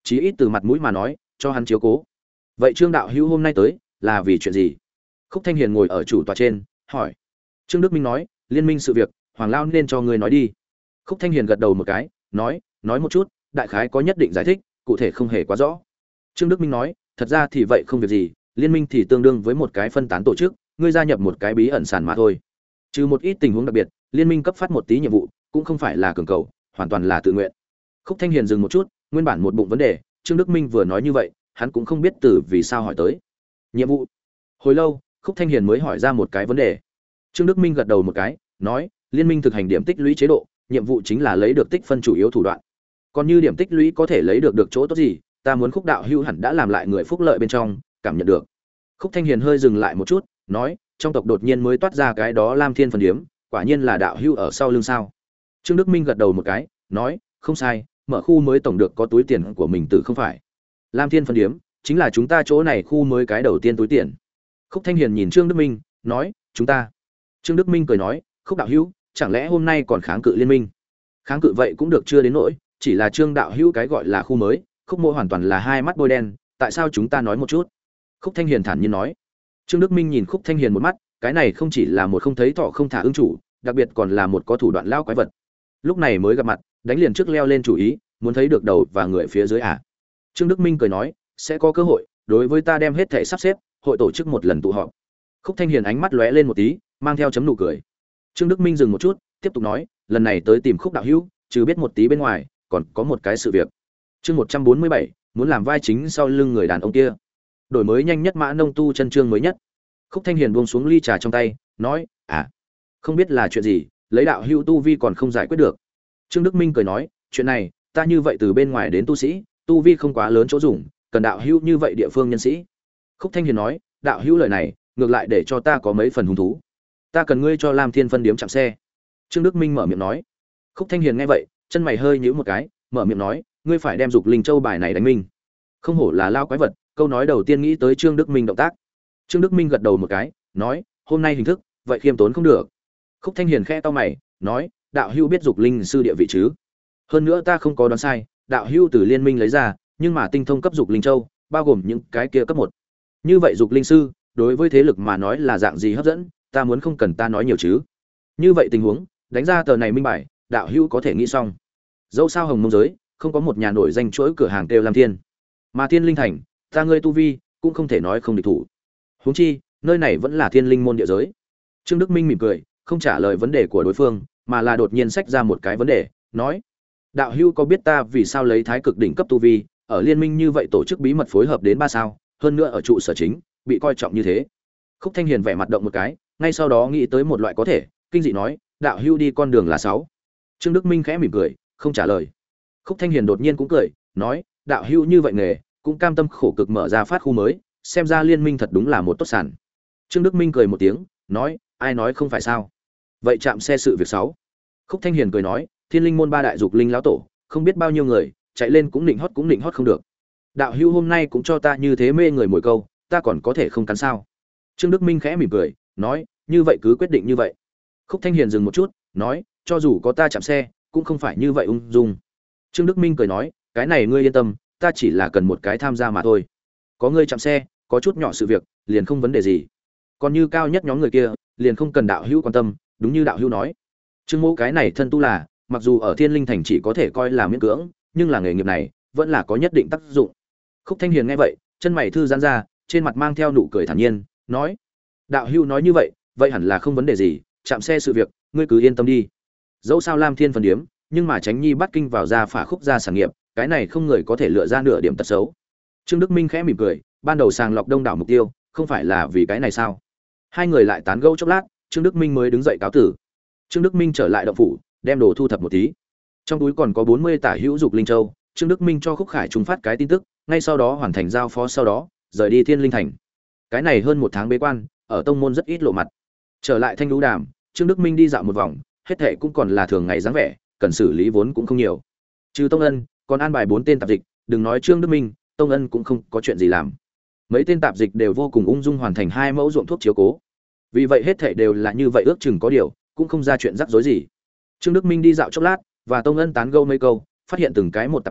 [SPEAKER 1] chí ít từ mặt mũi mà nói cho hắn chiếu cố. Vậy Trương đạo hữu hôm nay tới là vì chuyện gì? Khúc Thanh Hiền ngồi ở chủ tọa trên hỏi. Trương Đức Minh nói, liên minh sự việc Hoàng Lao nên cho ngươi nói đi. Khúc Thanh Hiền gật đầu một cái, nói, nói một chút, đại khái có nhất định giải thích, cụ thể không hề quá rõ. Trương Đức Minh nói, thật ra thì vậy không việc gì, liên minh thì tương đương với một cái phân tán tổ chức, ngươi gia nhập một cái bí ẩn sản mà thôi. Trừ một ít tình huống đặc biệt, liên minh cấp phát một tí nhiệm vụ, cũng không phải là cường cầu, hoàn toàn là tự nguyện. Khúc Thanh Hiền dừng một chút, nguyên bản một bụng vấn đề, Trương Đức Minh vừa nói như vậy, hắn cũng không biết từ vì sao hỏi tới. Nhiệm vụ. Hồi lâu, Khúc Thanh Hiền mới hỏi ra một cái vấn đề. Trương Đức Minh gật đầu một cái, nói, liên minh thực hành điểm tích lũy chế độ, nhiệm vụ chính là lấy được tích phân chủ yếu thủ đoạn. Còn như điểm tích lũy có thể lấy được được chỗ tốt gì, ta muốn Khúc đạo hữu hẳn đã làm lại người phúc lợi bên trong, cảm nhận được. Khúc Thanh Hiền hơi dừng lại một chút, nói, trong tộc đột nhiên mới toát ra cái đó Lam Thiên phần điếm, quả nhiên là đạo hữu ở sau lưng sao? Trương Đức Minh gật đầu một cái, nói, không sai, mở khu mới tổng được có túi tiền của mình tự không phải. Lam Thiên phần điếm chính là chúng ta chỗ này khu mới cái đầu tiên túi tiền. Khúc Thanh Hiền nhìn Trương Đức Minh, nói, chúng ta. Trương Đức Minh cười nói, Khúc đạo hữu, chẳng lẽ hôm nay còn kháng cự liên minh? Kháng cự vậy cũng được chưa đến nỗi, chỉ là Trương đạo hữu cái gọi là khu mới, Khúc Mộ hoàn toàn là hai mắt bôi đen, tại sao chúng ta nói một chút? Khúc Thanh Hiền thản nhiên nói. Trương Đức Minh nhìn Khúc Thanh Hiền một mắt, cái này không chỉ là một không thấy thọ không thả ưng chủ, đặc biệt còn là một có thủ đoạn lao quái vật. Lúc này mới gặp mặt, đánh liền trước leo lên chủ ý, muốn thấy được đầu và người phía dưới à? Trương Đức Minh cười nói, sẽ có cơ hội, đối với ta đem hết thảy sắp xếp, hội tổ chức một lần tụ họp. Khúc Thanh Hiền ánh mắt lóe lên một tí, mang theo chấm nụ cười. Trương Đức Minh dừng một chút, tiếp tục nói, lần này tới tìm Khúc đạo hữu, trừ biết một tí bên ngoài, còn có một cái sự việc. Chương một trăm bốn mươi bảy, muốn làm vai chính sau lưng người đàn ông kia. Đổi mới nhanh nhất mã nông tu chân chương mới nhất. Khúc Thanh Hiền buông xuống ly trà trong tay, nói, "À, không biết là chuyện gì, lấy đạo hữu tu vi còn không giải quyết được." Trương Đức Minh cười nói, "Chuyện này, ta như vậy từ bên ngoài đến tu sĩ, tu vi không quá lớn chỗ dùng, cần đạo hữu như vậy địa phương nhân sĩ." Khúc Thanh Hiền nói, "Đạo hữu lời này, ngược lại để cho ta có mấy phần hứng thú. Ta cần ngươi cho Lam Thiên phân điếm chạm xe." Trương Đức Minh mở miệng nói. Khúc Thanh Hiền nghe vậy, chân mày hơi nhíu một cái, mở miệng nói, "Ngươi phải đem Dục Linh Châu bài này đánh minh." Không hổ là lao quái vật, câu nói đầu tiên nghĩ tới Trương Đức Minh động tác. Trương Đức Minh gật đầu một cái, nói, "Hôm nay hình thức, vậy khiêm tốn không được." Khúc Thanh Hiền khẽ to mày, nói, "Đạo hữu biết Dục Linh sư địa vị chứ? Hơn nữa ta không có đoán sai, đạo hữu từ liên minh lấy ra, nhưng mà tinh thông cấp Dục Linh Châu, bao gồm những cái kia cấp một. Như vậy Dục Linh sư, đối với thế lực mà nói là dạng gì hấp dẫn, ta muốn không cần ta nói nhiều chứ. Như vậy tình huống, đánh ra tờ này minh bài, đạo hữu có thể nghĩ xong. Dẫu sao Hồng Mông giới, không có một nhà nổi danh chuỗi cửa hàng kêu Lam Thiên. Mà Thiên Linh Thành, ta ngươi tu vi, cũng không thể nói không địch thủ. Huống chi, nơi này vẫn là Thiên Linh môn địa giới." Trương Đức Minh mỉm cười, không trả lời vấn đề của đối phương, mà là đột nhiên xách ra một cái vấn đề, nói: "Đạo hữu có biết ta vì sao lấy thái cực đỉnh cấp tu vi, ở liên minh như vậy tổ chức bí mật phối hợp đến ba sao, hơn nữa ở trụ sở chính, bị coi trọng như thế?" Khúc Thanh Hiền vẻ mặt động một cái, ngay sau đó nghĩ tới một loại có thể, kinh dị nói: "Đạo hữu đi con đường là sáu." Trương Đức Minh khẽ mỉm cười, không trả lời. Khúc Thanh Hiền đột nhiên cũng cười, nói: "Đạo hữu như vậy nghề, cũng cam tâm khổ cực mở ra phát khu mới, xem ra liên minh thật đúng là một tốt sản." Trương Đức Minh cười một tiếng, nói: "Ai nói không phải sao? Vậy chạm xe sự việc sáu." Khúc Thanh Hiền cười nói: "Thiên Linh môn ba đại dục linh lão tổ, không biết bao nhiêu người, chạy lên cũng định hót cũng định hót không được. Đạo hữu hôm nay cũng cho ta như thế mê người mồi câu, ta còn có thể không cắn sao?" Trương Đức Minh khẽ mỉm cười, nói: "Như vậy cứ quyết định như vậy." Khúc Thanh Hiền dừng một chút, nói: "Cho dù có ta chạm xe, cũng không phải như vậy ung dung." Trương Đức Minh cười nói: "Cái này ngươi yên tâm, ta chỉ là cần một cái tham gia mà thôi. Có ngươi chạm xe, có chút nhỏ sự việc, liền không vấn đề gì. Còn như cao nhất nhóm người kia, liền không cần đạo hữu quan tâm, đúng như đạo hữu nói. Trương Mỗ cái này thân tu là, mặc dù ở Thiên Linh Thành chỉ có thể coi là miễn cưỡng, nhưng là nghề nghiệp này, vẫn là có nhất định tác dụng." Khúc Thanh Hiền nghe vậy, chân mày thư giãn ra, trên mặt mang theo nụ cười thản nhiên, nói: "Đạo hữu nói như vậy, vậy hẳn là không vấn đề gì, chạm xe sự việc, ngươi cứ yên tâm đi. Dẫu sao Lam Thiên phần điếm, nhưng mà tránh nhi bắt kinh vào ra phả khúc ra sản nghiệp, cái này không người có thể lựa ra nửa điểm tật xấu." Trương Đức Minh khẽ mỉm cười, ban đầu sàng lọc đông đảo mục tiêu, không phải là vì cái này sao? Hai người lại tán gẫu chốc lát, Trương Đức Minh mới đứng dậy cáo tử. Trương Đức Minh trở lại động phủ, đem đồ thu thập một tí. Trong túi còn có bốn mươi tả hữu dục linh châu, Trương Đức Minh cho Khúc Khải Trung phát cái tin tức, ngay sau đó hoàn thành giao phó, sau đó rời đi Thiên Linh Thành. Cái này hơn một tháng bế quan, ở tông môn rất ít lộ mặt. Trở lại Thanh Lũ Đàm, Trương Đức Minh đi dạo một vòng, hết thảy cũng còn là thường ngày dáng vẻ, cần xử lý vốn cũng không nhiều. Trừ Tông Ân, còn an bài bốn tên tạp dịch, đừng nói Trương Đức Minh, Tông Ân cũng không có chuyện gì làm. Mấy tên tạp dịch đều vô cùng ung dung hoàn thành hai mẫu ruộng thuốc chiếu cố. Vì vậy hết thảy đều là như vậy, ước chừng có điều, cũng không ra chuyện rắc rối gì. Trương Đức Minh đi dạo chốc lát, và Tông Ân tán gẫu mấy câu, phát hiện từng cái một tạp dịch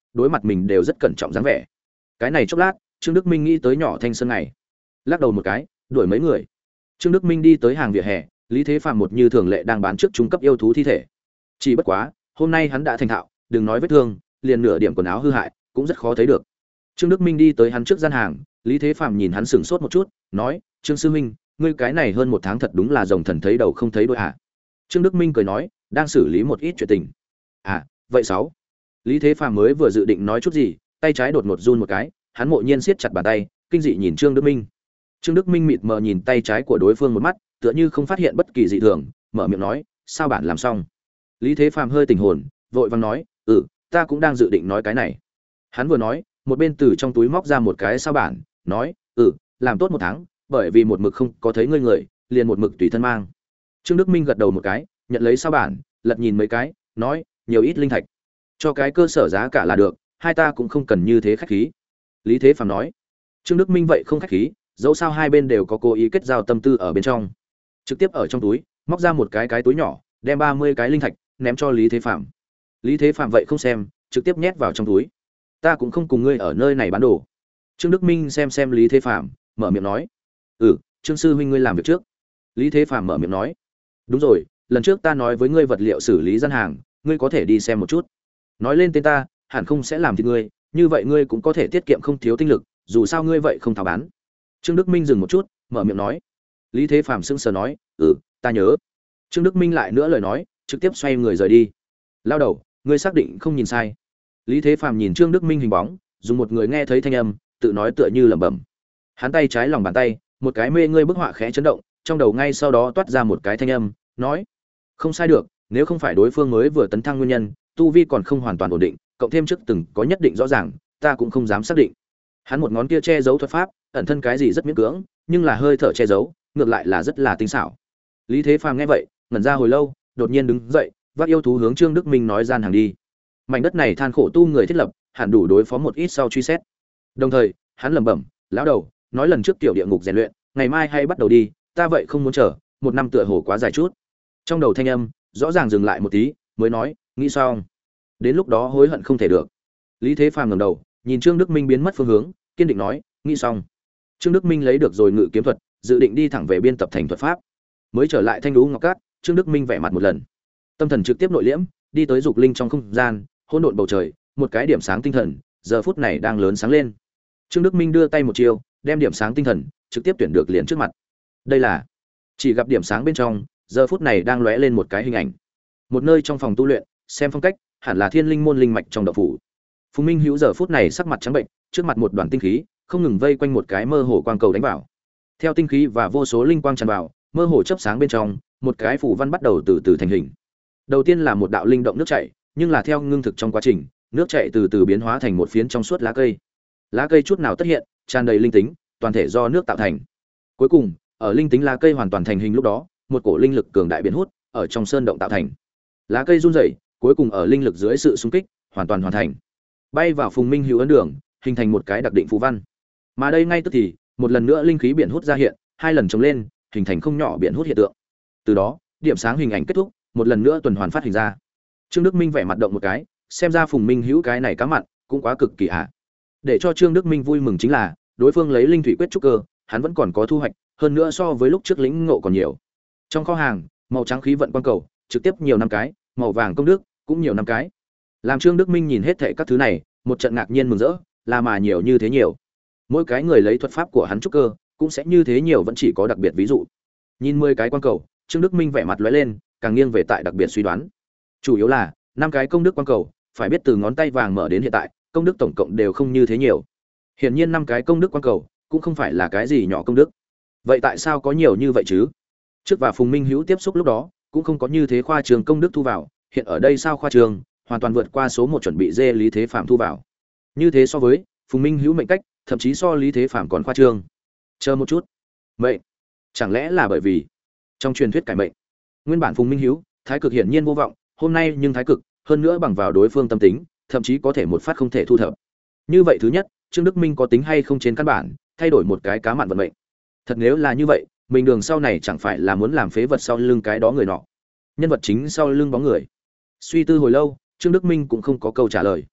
[SPEAKER 1] đối mặt mình đều rất cẩn trọng dáng vẻ. Cái này chốc lát, Trương Đức Minh nghĩ tới nhỏ Thanh Sơn này, lắc đầu một cái, đuổi mấy người. Trương Đức Minh đi tới hàng vỉa hè, Lý Thế Phàm một như thường lệ đang bán trước trung cấp yêu thú thi thể. Chỉ bất quá, hôm nay hắn đã thành thạo, đừng nói vết thương, liền nửa điểm quần áo hư hại cũng rất khó thấy được. Trương Đức Minh đi tới hắn trước gian hàng, Lý Thế Phàm nhìn hắn sững sốt một chút, nói: "Trương sư huynh, ngươi cái này hơn một tháng thật đúng là rồng thần thấy đầu không thấy đuôi à?" Trương Đức Minh cười nói: "Đang xử lý một ít chuyện tình." "À, vậy sáu." Lý Thế Phàm mới vừa dự định nói chút gì, tay trái đột ngột run một cái, hắn mộ nhiên siết chặt bàn tay, kinh dị nhìn Trương Đức Minh. Trương Đức Minh mịt mờ nhìn tay trái của đối phương một mắt, tựa như không phát hiện bất kỳ dị thường, mở miệng nói: "Sao bạn làm xong?" Lý Thế Phàm hơi tỉnh hồn, vội vàng nói: "Ừ, ta cũng đang dự định nói cái này." Hắn vừa nói, một bên từ trong túi móc ra một cái sao bản, nói: "Ừ, làm tốt một tháng, bởi vì một mực không có thấy ngươi người, liền một mực tùy thân mang." Trương Đức Minh gật đầu một cái, nhận lấy sao bản, lật nhìn mấy cái, nói: "Nhiều ít linh thạch, cho cái cơ sở giá cả là được, hai ta cũng không cần như thế khách khí." Lý Thế Phàm nói. Trương Đức Minh vậy không khách khí, dẫu sao hai bên đều có cố ý kết giao tâm tư ở bên trong. Trực tiếp ở trong túi, móc ra một cái cái túi nhỏ, đem ba mươi cái linh thạch ném cho Lý Thế Phàm. Lý Thế Phàm vậy không xem, trực tiếp nhét vào trong túi. "Ta cũng không cùng ngươi ở nơi này bán đồ." Trương Đức Minh xem xem Lý Thế Phàm, mở miệng nói: "Ừ, Trương sư huynh ngươi làm việc trước." Lý Thế Phàm mở miệng nói: "Đúng rồi, lần trước ta nói với ngươi vật liệu xử lý gian hàng, ngươi có thể đi xem một chút. Nói lên tên ta, hẳn không sẽ làm thịt ngươi, như vậy ngươi cũng có thể tiết kiệm không thiếu tinh lực, dù sao ngươi vậy không tháo bán." Trương Đức Minh dừng một chút, mở miệng nói. Lý Thế Phàm sững sờ nói: "Ừ, ta nhớ." Trương Đức Minh lại nữa lời nói, trực tiếp xoay người rời đi. "Lao đầu, ngươi xác định không nhìn sai?" Lý Thế Phàm nhìn Trương Đức Minh hình bóng, dùng một người nghe thấy thanh âm, tự nói tựa như lẩm bẩm. Hắn tay trái lòng bàn tay, một cái mê ngươi bức họa khẽ chấn động, trong đầu ngay sau đó toát ra một cái thanh âm, nói: "Không sai được, nếu không phải đối phương mới vừa tấn thăng nguyên nhân, tu vi còn không hoàn toàn ổn định, cộng thêm trước từng có nhất định rõ ràng, ta cũng không dám xác định." Hắn một ngón kia che giấu thuật pháp, ẩn thân cái gì rất miễn cưỡng, nhưng là hơi thở che giấu, ngược lại là rất là tinh xảo. Lý Thế Phàm nghe vậy, ngẩn ra hồi lâu, đột nhiên đứng dậy, vác yêu thú hướng Trương Đức Minh nói gian hàng đi. Mảnh đất này than khổ tu người thiết lập, hẳn đủ đối phó một ít sau truy xét. Đồng thời, hắn lẩm bẩm, lão đầu, nói lần trước tiểu địa ngục rèn luyện, ngày mai hay bắt đầu đi, ta vậy không muốn chờ, một năm tựa hồ quá dài chút. Trong đầu thanh âm, rõ ràng dừng lại một tí, mới nói, nghĩ xong. Đến lúc đó hối hận không thể được. Lý Thế Phàm ngẩng đầu, nhìn Trương Đức Minh biến mất phương hướng, kiên định nói, nghĩ xong. Trương Đức Minh lấy được rồi ngự kiếm thuật, dự định đi thẳng về biên tập thành thuật pháp. Mới trở lại Thanh Đú Ngọc Cát, Trương Đức Minh vẻ mặt một lần. Tâm thần trực tiếp nội liễm, đi tới dục linh trong không gian, hỗn độn bầu trời, một cái điểm sáng tinh thần, giờ phút này đang lớn sáng lên. Trương Đức Minh đưa tay một chiêu, đem điểm sáng tinh thần trực tiếp tuyển được liền trước mặt. Đây là chỉ gặp điểm sáng bên trong, giờ phút này đang lóe lên một cái hình ảnh. Một nơi trong phòng tu luyện, xem phong cách, hẳn là Thiên Linh môn linh mạch trong đạo phủ. Phùng Minh Hữu giờ phút này sắc mặt trắng bệnh, trước mặt một đoàn tinh khí, không ngừng vây quanh một cái mơ hồ quang cầu đánh vào. Theo tinh khí và vô số linh quang tràn vào, mơ hồ chớp sáng bên trong, một cái phù văn bắt đầu từ từ thành hình. Đầu tiên là một đạo linh động nước chảy, nhưng là theo ngưng thực trong quá trình, nước chảy từ từ biến hóa thành một phiến trong suốt lá cây. Lá cây chút nào tất hiện, tràn đầy linh tính, toàn thể do nước tạo thành. Cuối cùng, ở linh tính lá cây hoàn toàn thành hình lúc đó, một cổ linh lực cường đại biến hút, ở trong sơn động tạo thành. Lá cây run rẩy, cuối cùng ở linh lực dưới sự xung kích, hoàn toàn hoàn thành. Bay vào Phùng Minh Hữu ấn đường, hình thành một cái đặc định phù văn. Mà đây ngay tức thì, một lần nữa linh khí biển hút ra hiện, hai lần chồng lên, hình thành không nhỏ biển hút hiện tượng. Từ đó, điểm sáng hình ảnh kết thúc, một lần nữa tuần hoàn phát hình ra. Trương Đức Minh vẻ mặt động một cái, xem ra Phùng Minh Hữu cái này cá mặn, cũng quá cực kỳ hạ. Để cho Trương Đức Minh vui mừng chính là, đối phương lấy linh thủy quyết trúc cơ, hắn vẫn còn có thu hoạch, hơn nữa so với lúc trước lĩnh ngộ còn nhiều. Trong kho hàng, màu trắng khí vận quang cầu, trực tiếp nhiều năm cái, màu vàng công đức cũng nhiều năm cái. Làm Trương Đức Minh nhìn hết thảy các thứ này, một trận ngạc nhiên mừng rỡ, là mà nhiều như thế nhiều. Mỗi cái người lấy thuật pháp của hắn trúc cơ, cũng sẽ như thế nhiều vẫn chỉ có đặc biệt ví dụ. Nhìn mười cái quang cầu, Trương Đức Minh vẻ mặt lóe lên, càng nghiêng về tại đặc biệt suy đoán. Chủ yếu là, năm cái công đức quang cầu, phải biết từ ngón tay vàng mở đến hiện tại, công đức tổng cộng đều không như thế nhiều. Hiển nhiên năm cái công đức quang cầu, cũng không phải là cái gì nhỏ công đức. Vậy tại sao có nhiều như vậy chứ? Trước và Phùng Minh Hữu tiếp xúc lúc đó, cũng không có như thế khoa trường công đức thu vào, hiện ở đây sao khoa trường, hoàn toàn vượt qua số một chuẩn bị dê Lý Thế Phạm thu vào. Như thế so với Phùng Minh Hữu mệnh cách, thậm chí so Lý Thế Phạm còn khoa trương. Chờ một chút. Mệnh? Chẳng lẽ là bởi vì trong truyền thuyết cải mệnh? Nguyên bản Phùng Minh Hữu, thái cực hiển nhiên vô vọng, hôm nay nhưng thái cực, hơn nữa bằng vào đối phương tâm tính, thậm chí có thể một phát không thể thu thập. Như vậy thứ nhất, Trương Đức Minh có tính hay không trên căn bản, thay đổi một cái cá mặn vận mệnh. Thật nếu là như vậy, mình đường sau này chẳng phải là muốn làm phế vật sau lưng cái đó người nọ. Nhân vật chính sau lưng bóng người. Suy tư hồi lâu, Trương Đức Minh cũng không có câu trả lời.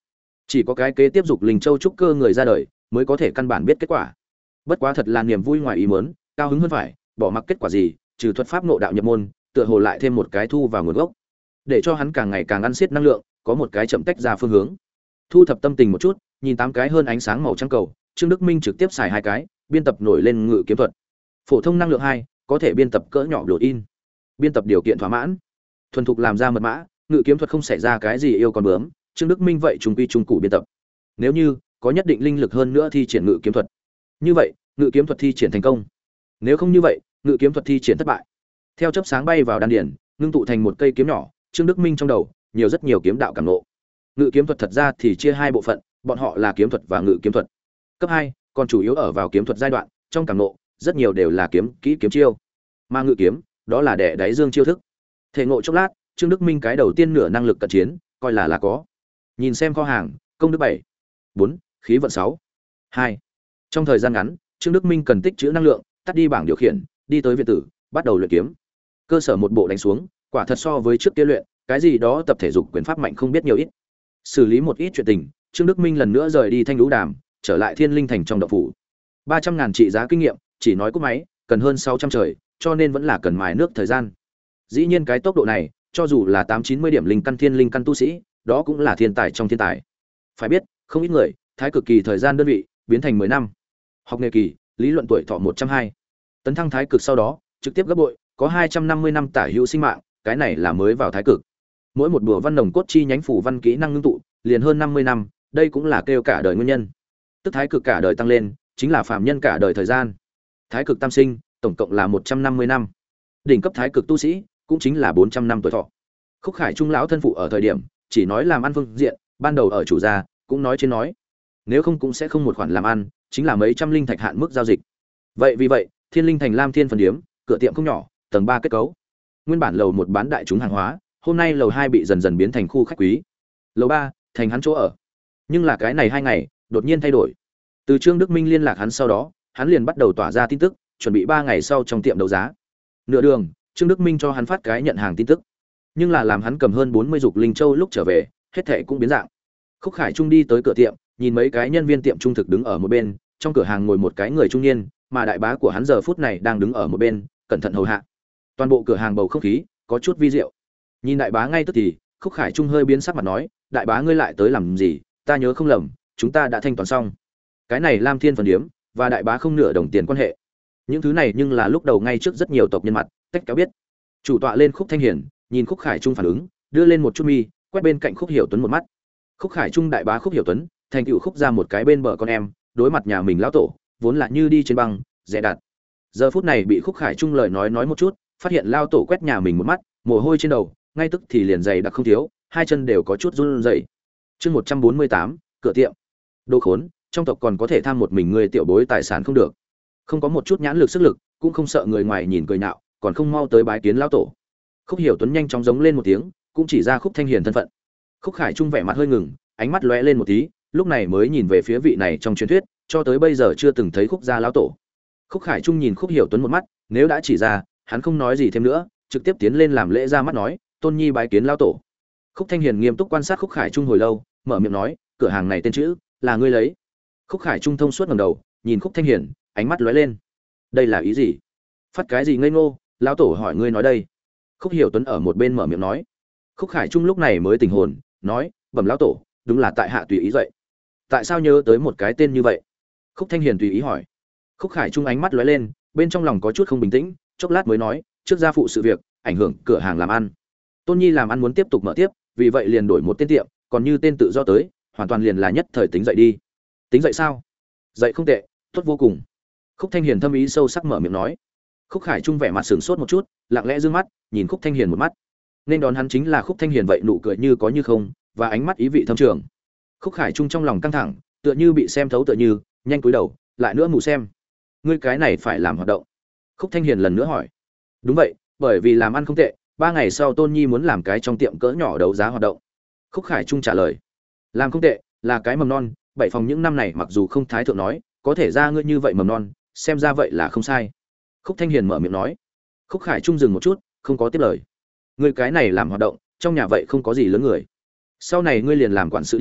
[SPEAKER 1] Chỉ có cái kế tiếp dục linh châu trúc cơ người ra đời mới có thể căn bản biết kết quả. Bất quá thật là niềm vui ngoài ý muốn, cao hứng hơn phải, bỏ mặc kết quả gì, trừ thuật pháp ngộ đạo nhập môn, tựa hồ lại thêm một cái thu vào nguồn gốc, để cho hắn càng ngày càng ăn xiết năng lượng, có một cái chậm tách ra phương hướng. Thu thập tâm tình một chút, nhìn tám cái hơn ánh sáng màu trắng cầu, Trương Đức Minh trực tiếp xài hai cái, biên tập nổi lên ngự kiếm thuật. Phổ thông năng lượng hai, có thể biên tập cỡ nhỏ blood in. Biên tập điều kiện thỏa mãn, thuần thục làm ra mật mã, ngự kiếm thuật không xảy ra cái gì yêu con bướm, Trương Đức Minh vậy trùng quy trùng cụ biên tập. Nếu như có nhất định linh lực hơn nữa thi triển ngự kiếm thuật, như vậy ngự kiếm thuật thi triển thành công. Nếu không như vậy, ngự kiếm thuật thi triển thất bại. Theo chớp sáng bay vào đan điền, ngưng tụ thành một cây kiếm nhỏ, Trương Đức Minh trong đầu nhiều rất nhiều kiếm đạo cảm ngộ. Ngự kiếm thuật thật ra thì chia hai bộ phận, bọn họ là kiếm thuật và ngự kiếm thuật. Cấp hai còn chủ yếu ở vào kiếm thuật giai đoạn, trong cảm ngộ rất nhiều đều là kiếm kỹ kiếm chiêu. Mà ngự kiếm, đó là đẻ đáy dương chiêu thức. Thể ngộ chốc lát, Trương Đức Minh cái đầu tiên nửa năng lực cận chiến, coi là là có. Nhìn xem kho hàng, công đức bảy, bốn, khí vận sáu, hai. Trong thời gian ngắn, Trương Đức Minh cần tích trữ năng lượng, tắt đi bảng điều khiển, đi tới viện tử, bắt đầu luyện kiếm. Cơ sở một bộ đánh xuống, quả thật so với trước kia luyện, cái gì đó tập thể dục quyền pháp mạnh không biết nhiều ít. Xử lý một ít chuyện tình, Trương Đức Minh lần nữa rời đi Thanh Lũ Đàm, trở lại Thiên Linh Thành trong động phủ. ba trăm ngàn trị giá kinh nghiệm, chỉ nói cúp máy, cần hơn sáu trăm trời, cho nên vẫn là cần mài nước thời gian. Dĩ nhiên cái tốc độ này, cho dù là tám chín mươi điểm linh căn thiên linh căn tu sĩ, đó cũng là thiên tài trong thiên tài. Phải biết, không ít người, thái cực kỳ thời gian đơn vị biến thành mười năm. Học nghề kỳ, lý luận tuổi thọ một trăm hai. Tấn thăng thái cực sau đó, trực tiếp gấp bội, có hai trăm năm mươi năm tả hữu sinh mạng, cái này là mới vào thái cực. Mỗi một bùa văn nồng cốt chi nhánh phủ văn kỹ năng ngưng tụ, liền hơn năm mươi năm, đây cũng là kêu cả đời nguyên nhân. Tức thái cực cả đời tăng lên, chính là phàm nhân cả đời thời gian. Thái cực tam sinh, tổng cộng là một trăm năm mươi năm. Đỉnh cấp thái cực tu sĩ, cũng chính là bốn trăm năm tuổi thọ. Khúc Khải Trung lão thân phụ ở thời điểm, chỉ nói làm ăn phương diện, ban đầu ở chủ gia, cũng nói trên nói. Nếu không cũng sẽ không một khoản làm ăn, chính là mấy trăm linh thạch hạn mức giao dịch. Vậy vì vậy, Thiên Linh Thành Lam Thiên phần điếm, cửa tiệm không nhỏ, tầng ba kết cấu. Nguyên bản lầu một bán đại chúng hàng hóa, hôm nay lầu hai bị dần dần biến thành khu khách quý. Lầu ba thành hắn chỗ ở. Nhưng là cái này hai ngày, đột nhiên thay đổi. Từ Trương Đức Minh liên lạc hắn sau đó, hắn liền bắt đầu tỏa ra tin tức, chuẩn bị ba ngày sau trong tiệm đấu giá. Nửa đường, Trương Đức Minh cho hắn phát cái nhận hàng tin tức. Nhưng là làm hắn cầm hơn bốn mươi dục linh châu lúc trở về, hết thảy cũng biến dạng. Khúc Khải Trung đi tới cửa tiệm, nhìn mấy cái nhân viên tiệm trung thực đứng ở một bên, trong cửa hàng ngồi một cái người trung niên, mà đại bá của hắn giờ phút này đang đứng ở một bên, cẩn thận hầu hạ. Toàn bộ cửa hàng bầu không khí có chút vi diệu. Nhìn đại bá ngay tức thì, Khúc Khải Trung hơi biến sắc mặt nói, đại bá ngươi lại tới làm gì, ta nhớ không lầm, chúng ta đã thanh toán xong. Cái này Lam Thiên phần điếm và đại bá không nửa đồng tiền quan hệ. Những thứ này nhưng là lúc đầu ngay trước rất nhiều tộc nhân mặt, tách kéo biết. Chủ tọa lên Khúc Thanh Hiển, nhìn Khúc Khải Trung phản ứng, đưa lên một chút mi, quét bên cạnh Khúc Hiểu Tuấn một mắt. Khúc Khải Trung đại bá Khúc Hiểu Tuấn, thành tựu Khúc ra một cái bên bờ con em, đối mặt nhà mình lão tổ, vốn là như đi trên băng, dè đặt. Giờ phút này bị Khúc Khải Trung lời nói nói một chút, phát hiện lao tổ quét nhà mình một mắt, mồ hôi trên đầu, ngay tức thì liền dày đặc không thiếu, hai chân đều có chút run rẩy. Chương một trăm bốn mươi tám, cửa tiệm. Đồ khốn, trong tộc còn có thể tham một mình người tiểu bối tài sản không được. Không có một chút nhãn lực sức lực, cũng không sợ người ngoài nhìn cười nhạo, còn không mau tới bái kiến lão tổ. Khúc Hiểu Tuấn nhanh chóng giống lên một tiếng, cũng chỉ ra Khúc Thanh Hiền thân phận. Khúc Khải Trung vẻ mặt hơi ngừng, ánh mắt lóe lên một tí, lúc này mới nhìn về phía vị này trong truyền thuyết, cho tới bây giờ chưa từng thấy Khúc gia lão tổ. Khúc Khải Trung nhìn Khúc Hiểu Tuấn một mắt, nếu đã chỉ ra, hắn không nói gì thêm nữa, trực tiếp tiến lên làm lễ ra mắt nói, "Tôn nhi bái kiến lão tổ." Khúc Thanh Hiền nghiêm túc quan sát Khúc Khải Trung hồi lâu, mở miệng nói, "Cửa hàng này tên chữ là ngươi lấy?" Khúc Khải Trung thông suốt ngẩng đầu, nhìn Khúc Thanh Hiền, ánh mắt lóe lên. "Đây là ý gì? Phát cái gì ngây ngô, lão tổ hỏi ngươi nói đây." Khúc Hiểu Tuấn ở một bên mở miệng nói. Khúc Khải Trung lúc này mới tỉnh hồn, nói, "Bẩm lão tổ, đúng là tại hạ tùy ý dậy." "Tại sao nhớ tới một cái tên như vậy?" Khúc Thanh Hiền tùy ý hỏi. Khúc Khải Trung ánh mắt lóe lên, bên trong lòng có chút không bình tĩnh, chốc lát mới nói, "Trước gia phụ sự việc, ảnh hưởng cửa hàng làm ăn. Tôn nhi làm ăn muốn tiếp tục mở tiếp, vì vậy liền đổi một tên tiệm, còn như tên tự do tới, hoàn toàn liền là nhất thời tính dậy đi." "Tính dậy sao?" "Dậy không tệ, tốt vô cùng." Khúc Thanh Hiền thâm ý sâu sắc mở miệng nói. Khúc Khải Trung vẻ mặt sửng sốt một chút, lặng lẽ dương mắt, nhìn Khúc Thanh Hiền một mắt. Nên đón hắn chính là Khúc Thanh Hiền vậy nụ cười như có như không, và ánh mắt ý vị thâm trường. Khúc Khải Trung trong lòng căng thẳng, tựa như bị xem thấu tựa như, nhanh cúi đầu, lại nữa mù xem. "Ngươi cái này phải làm hoạt động?" Khúc Thanh Hiền lần nữa hỏi. "Đúng vậy, bởi vì làm ăn không tệ, ba ngày sau Tôn nhi muốn làm cái trong tiệm cỡ nhỏ đấu giá hoạt động." Khúc Khải Trung trả lời. "Làm không tệ, là cái mầm non, bảy phòng những năm này mặc dù không thái thượng nói, có thể ra ngươi như vậy mầm non, xem ra vậy là không sai." Khúc Thanh Hiền mở miệng nói. Khúc Khải Trung dừng một chút, không có tiếp lời. "Ngươi cái này làm hoạt động, trong nhà vậy không có gì lớn người. Sau này ngươi liền làm quản sự đi,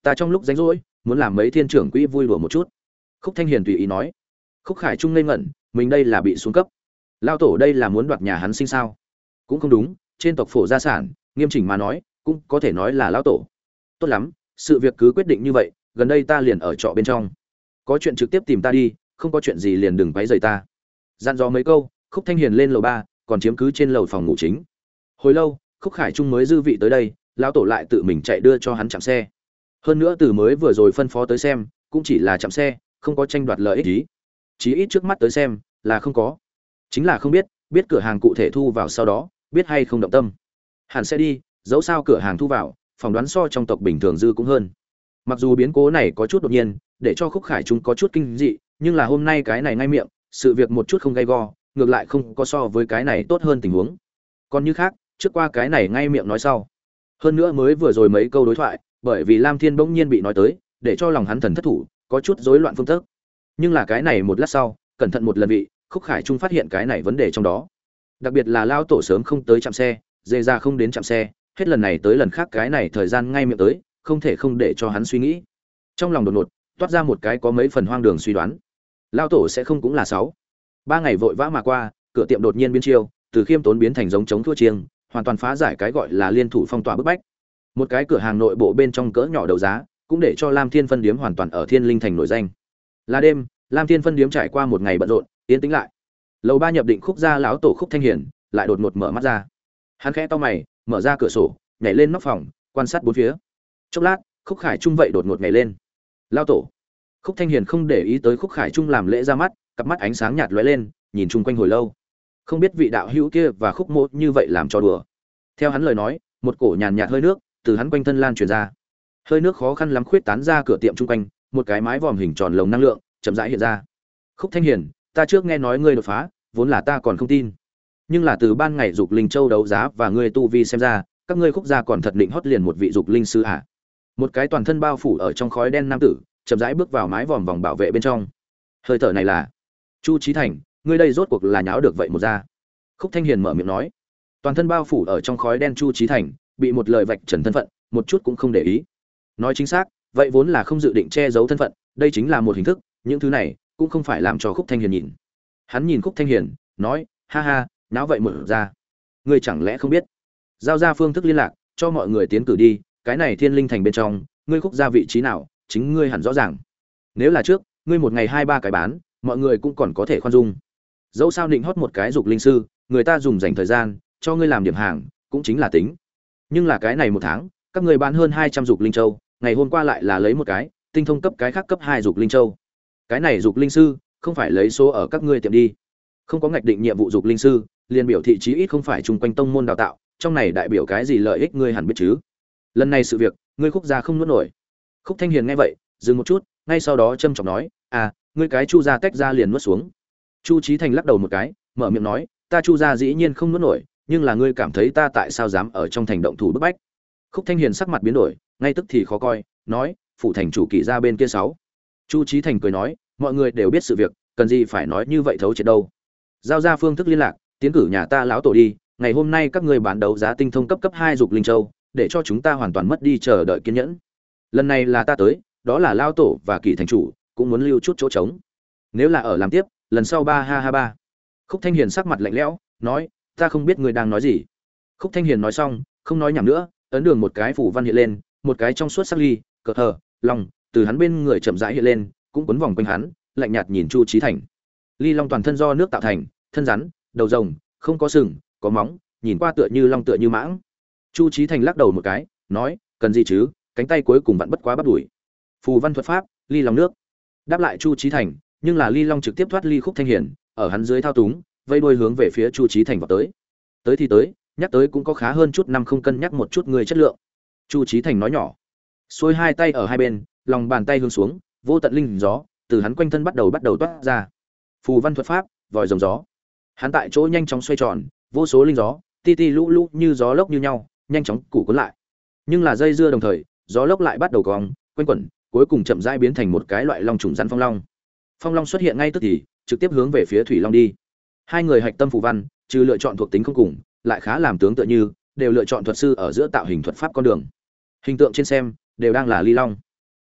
[SPEAKER 1] ta trong lúc rảnh rỗi muốn làm mấy thiên trưởng quỹ vui đùa một chút. Khúc Thanh Hiền tùy ý nói. Khúc Khải Trung ngây ngẩn, mình đây là bị xuống cấp. Lao tổ đây là muốn đoạt nhà hắn sinh sao? Cũng không đúng, trên tộc phổ gia sản, nghiêm chỉnh mà nói, cũng có thể nói là lão tổ. Tốt lắm, sự việc cứ quyết định như vậy, gần đây ta liền ở trọ bên trong. Có chuyện trực tiếp tìm ta đi, không có chuyện gì liền đừng quấy rầy ta. Dặn dò mấy câu, Khúc Thanh Hiền lên lầu ba, còn chiếm cứ trên lầu phòng ngủ chính. Hồi lâu, Khúc Khải Trung mới dư vị tới đây, lão tổ lại tự mình chạy đưa cho hắn chạm xe. Hơn nữa từ mới vừa rồi phân phó tới xem, cũng chỉ là chạm xe, không có tranh đoạt lợi ích gì. Chí ít trước mắt tới xem, là không có. Chính là không biết, biết cửa hàng cụ thể thu vào sau đó, biết hay không động tâm. Hẳn sẽ đi, dẫu sao cửa hàng thu vào, phỏng đoán so trong tộc bình thường dư cũng hơn. Mặc dù biến cố này có chút đột nhiên, để cho Khúc Khải Trung có chút kinh dị, nhưng là hôm nay cái này ngay miệng, sự việc một chút không gay go, ngược lại không có so với cái này tốt hơn tình huống. Còn như khác, trước qua cái này ngay miệng nói sau. Hơn nữa mới vừa rồi mấy câu đối thoại, bởi vì Lam Thiên bỗng nhiên bị nói tới, để cho lòng hắn thần thất thủ, có chút rối loạn phương thức. Nhưng là cái này một lát sau, cẩn thận một lần vị, Khúc Khải Trung phát hiện cái này vấn đề trong đó. Đặc biệt là lao tổ sớm không tới trạm xe, dê ra không đến trạm xe, hết lần này tới lần khác cái này thời gian ngay miệng tới, không thể không để cho hắn suy nghĩ. Trong lòng đột ngột toát ra một cái có mấy phần hoang đường suy đoán. Lao tổ sẽ không cũng là sáu. Ba ngày vội vã mà qua, cửa tiệm đột nhiên biến chiêu, từ khiêm tốn biến thành giống chống thua chiêng, hoàn toàn phá giải cái gọi là liên thủ phong tỏa bức bách. Một cái cửa hàng nội bộ bên trong cỡ nhỏ đấu giá, cũng để cho Lam Thiên phân điếm hoàn toàn ở Thiên Linh thành nổi danh. Là đêm, Lam Thiên phân điếm trải qua một ngày bận rộn, yên tĩnh lại. Lầu ba nhập định Khúc gia lão tổ Khúc Thanh Hiền lại đột ngột mở mắt ra. Hắn khẽ to mày, mở ra cửa sổ, nhảy lên nóc phòng, quan sát bốn phía. Chốc lát, Khúc Khải Trung vậy đột ngột nhảy lên. Lão tổ. Khúc Thanh Hiền không để ý tới Khúc Khải Trung làm lễ ra mắt, cặp mắt ánh sáng nhạt lóe lên, nhìn chung quanh hồi lâu. Không biết vị đạo hữu kia và Khúc Mộ như vậy làm cho đùa. Theo hắn lời nói, một cổ nhàn nhạt hơi nước từ hắn quanh thân lan truyền ra. Hơi nước khó khăn lắm khuyết tán ra cửa tiệm chung quanh, một cái mái vòm hình tròn lồng năng lượng chậm rãi hiện ra. Khúc Thanh Hiền, ta trước nghe nói ngươi đột phá, vốn là ta còn không tin. Nhưng là từ ban ngày dục linh châu đấu giá và ngươi tu vi xem ra, các ngươi Khúc gia còn thật định hót liền một vị dục linh sư à? Một cái toàn thân bao phủ ở trong khói đen nam tử, chậm rãi bước vào mái vòm vòng bảo vệ bên trong. Hơi thở này là Chu Chí Thành, ngươi đây rốt cuộc là nháo được vậy một ra. Khúc Thanh Hiền mở miệng nói. Toàn thân bao phủ ở trong khói đen Chu Chí Thành, bị một lời vạch trần thân phận, một chút cũng không để ý. Nói chính xác, vậy vốn là không dự định che giấu thân phận, đây chính là một hình thức, những thứ này cũng không phải làm cho Khúc Thanh Hiền nhìn. Hắn nhìn Khúc Thanh Hiền, nói, ha ha, náo vậy một ra. Ngươi chẳng lẽ không biết? Giao ra phương thức liên lạc, cho mọi người tiến cử đi, cái này Thiên Linh thành bên trong, ngươi Khúc gia vị trí nào, chính ngươi hẳn rõ ràng. Nếu là trước, ngươi một ngày hai ba cái bán, mọi người cũng còn có thể khoan dung. Dẫu sao định hót một cái dục linh sư, người ta dùng dành thời gian cho ngươi làm điểm hàng, cũng chính là tính. Nhưng là cái này một tháng, các ngươi bán hơn hai trăm dục linh châu, ngày hôm qua lại là lấy một cái, tinh thông cấp cái khác cấp hai dục linh châu. Cái này dục linh sư, không phải lấy số ở các ngươi tiệm đi. Không có ngạch định nhiệm vụ dục linh sư, liền biểu thị chí ít không phải chung quanh tông môn đào tạo, trong này đại biểu cái gì lợi ích ngươi hẳn biết chứ. Lần này sự việc, ngươi Khúc gia không nuốt nổi. Khúc Thanh Hiền nghe vậy, dừng một chút, ngay sau đó trầm trọng nói, "À, ngươi cái Chu gia tách ra liền nuốt xuống." Chu Chí Thành lắc đầu một cái, mở miệng nói, "Ta Chu gia dĩ nhiên không nuốt nổi, nhưng là ngươi cảm thấy ta tại sao dám ở trong thành động thủ bức bách?" Khúc Thanh Hiền sắc mặt biến đổi, ngay tức thì khó coi, nói, "Phụ thành chủ kỳ gia bên kia sáu." Chu Chí Thành cười nói, "Mọi người đều biết sự việc, cần gì phải nói như vậy thấu triệt đâu. Giao ra phương thức liên lạc, tiến cử nhà ta lão tổ đi, ngày hôm nay các ngươi bán đấu giá tinh thông cấp cấp hai dục linh châu, để cho chúng ta hoàn toàn mất đi chờ đợi kiên nhẫn. Lần này là ta tới, đó là lão tổ và kỳ thành chủ, cũng muốn lưu chút chỗ trống. Nếu là ở làm tiếp, lần sau ba ha ha ba." Khúc Thanh Hiền sắc mặt lạnh lẽo, nói, "Ta không biết ngươi đang nói gì." Khúc Thanh Hiền nói xong, không nói nhảm nữa, ấn đường một cái phủ văn hiện lên, một cái trong suốt sắc ly, cờ hờ, long, từ hắn bên người chậm rãi hiện lên, cũng quấn vòng quanh hắn, lạnh nhạt nhìn Chu Chí Thành. Ly long toàn thân do nước tạo thành, thân rắn, đầu rồng, không có sừng, có móng, nhìn qua tựa như long tựa như mãng. Chu Chí Thành lắc đầu một cái, nói, "Cần gì chứ, cánh tay cuối cùng vẫn bất quá bắt đuổi." Phù văn thuật pháp, ly long nước. Đáp lại Chu Chí Thành, nhưng là ly long trực tiếp thoát ly Khúc Thanh Hiền, ở hắn dưới thao túng, vây đuôi hướng về phía Chu Chí Thành vào tới. Tới thì tới, nhắc tới cũng có khá hơn chút năm không cân nhắc một chút người chất lượng. Chu Chí Thành nói nhỏ. Xuôi hai tay ở hai bên, lòng bàn tay hướng xuống, vô tận linh gió từ hắn quanh thân bắt đầu bắt đầu toát ra. Phù văn thuật pháp, vòi rồng gió. Hắn tại chỗ nhanh chóng xoay tròn, vô số linh gió, ti ti lũ lũ như gió lốc như nhau, nhanh chóng củ cuốn lại. Nhưng là dây dưa đồng thời, gió lốc lại bắt đầu cong, quanh quẩn, cuối cùng chậm rãi biến thành một cái loại long trùng rắn phong long. Phong long xuất hiện ngay tức thì, trực tiếp hướng về phía thủy long đi. Hai người hạch tâm phù văn, trừ lựa chọn thuộc tính không cùng, lại khá làm tướng tựa như, đều lựa chọn thuật sư ở giữa tạo hình thuật pháp con đường. Hình tượng trên xem, đều đang là ly long.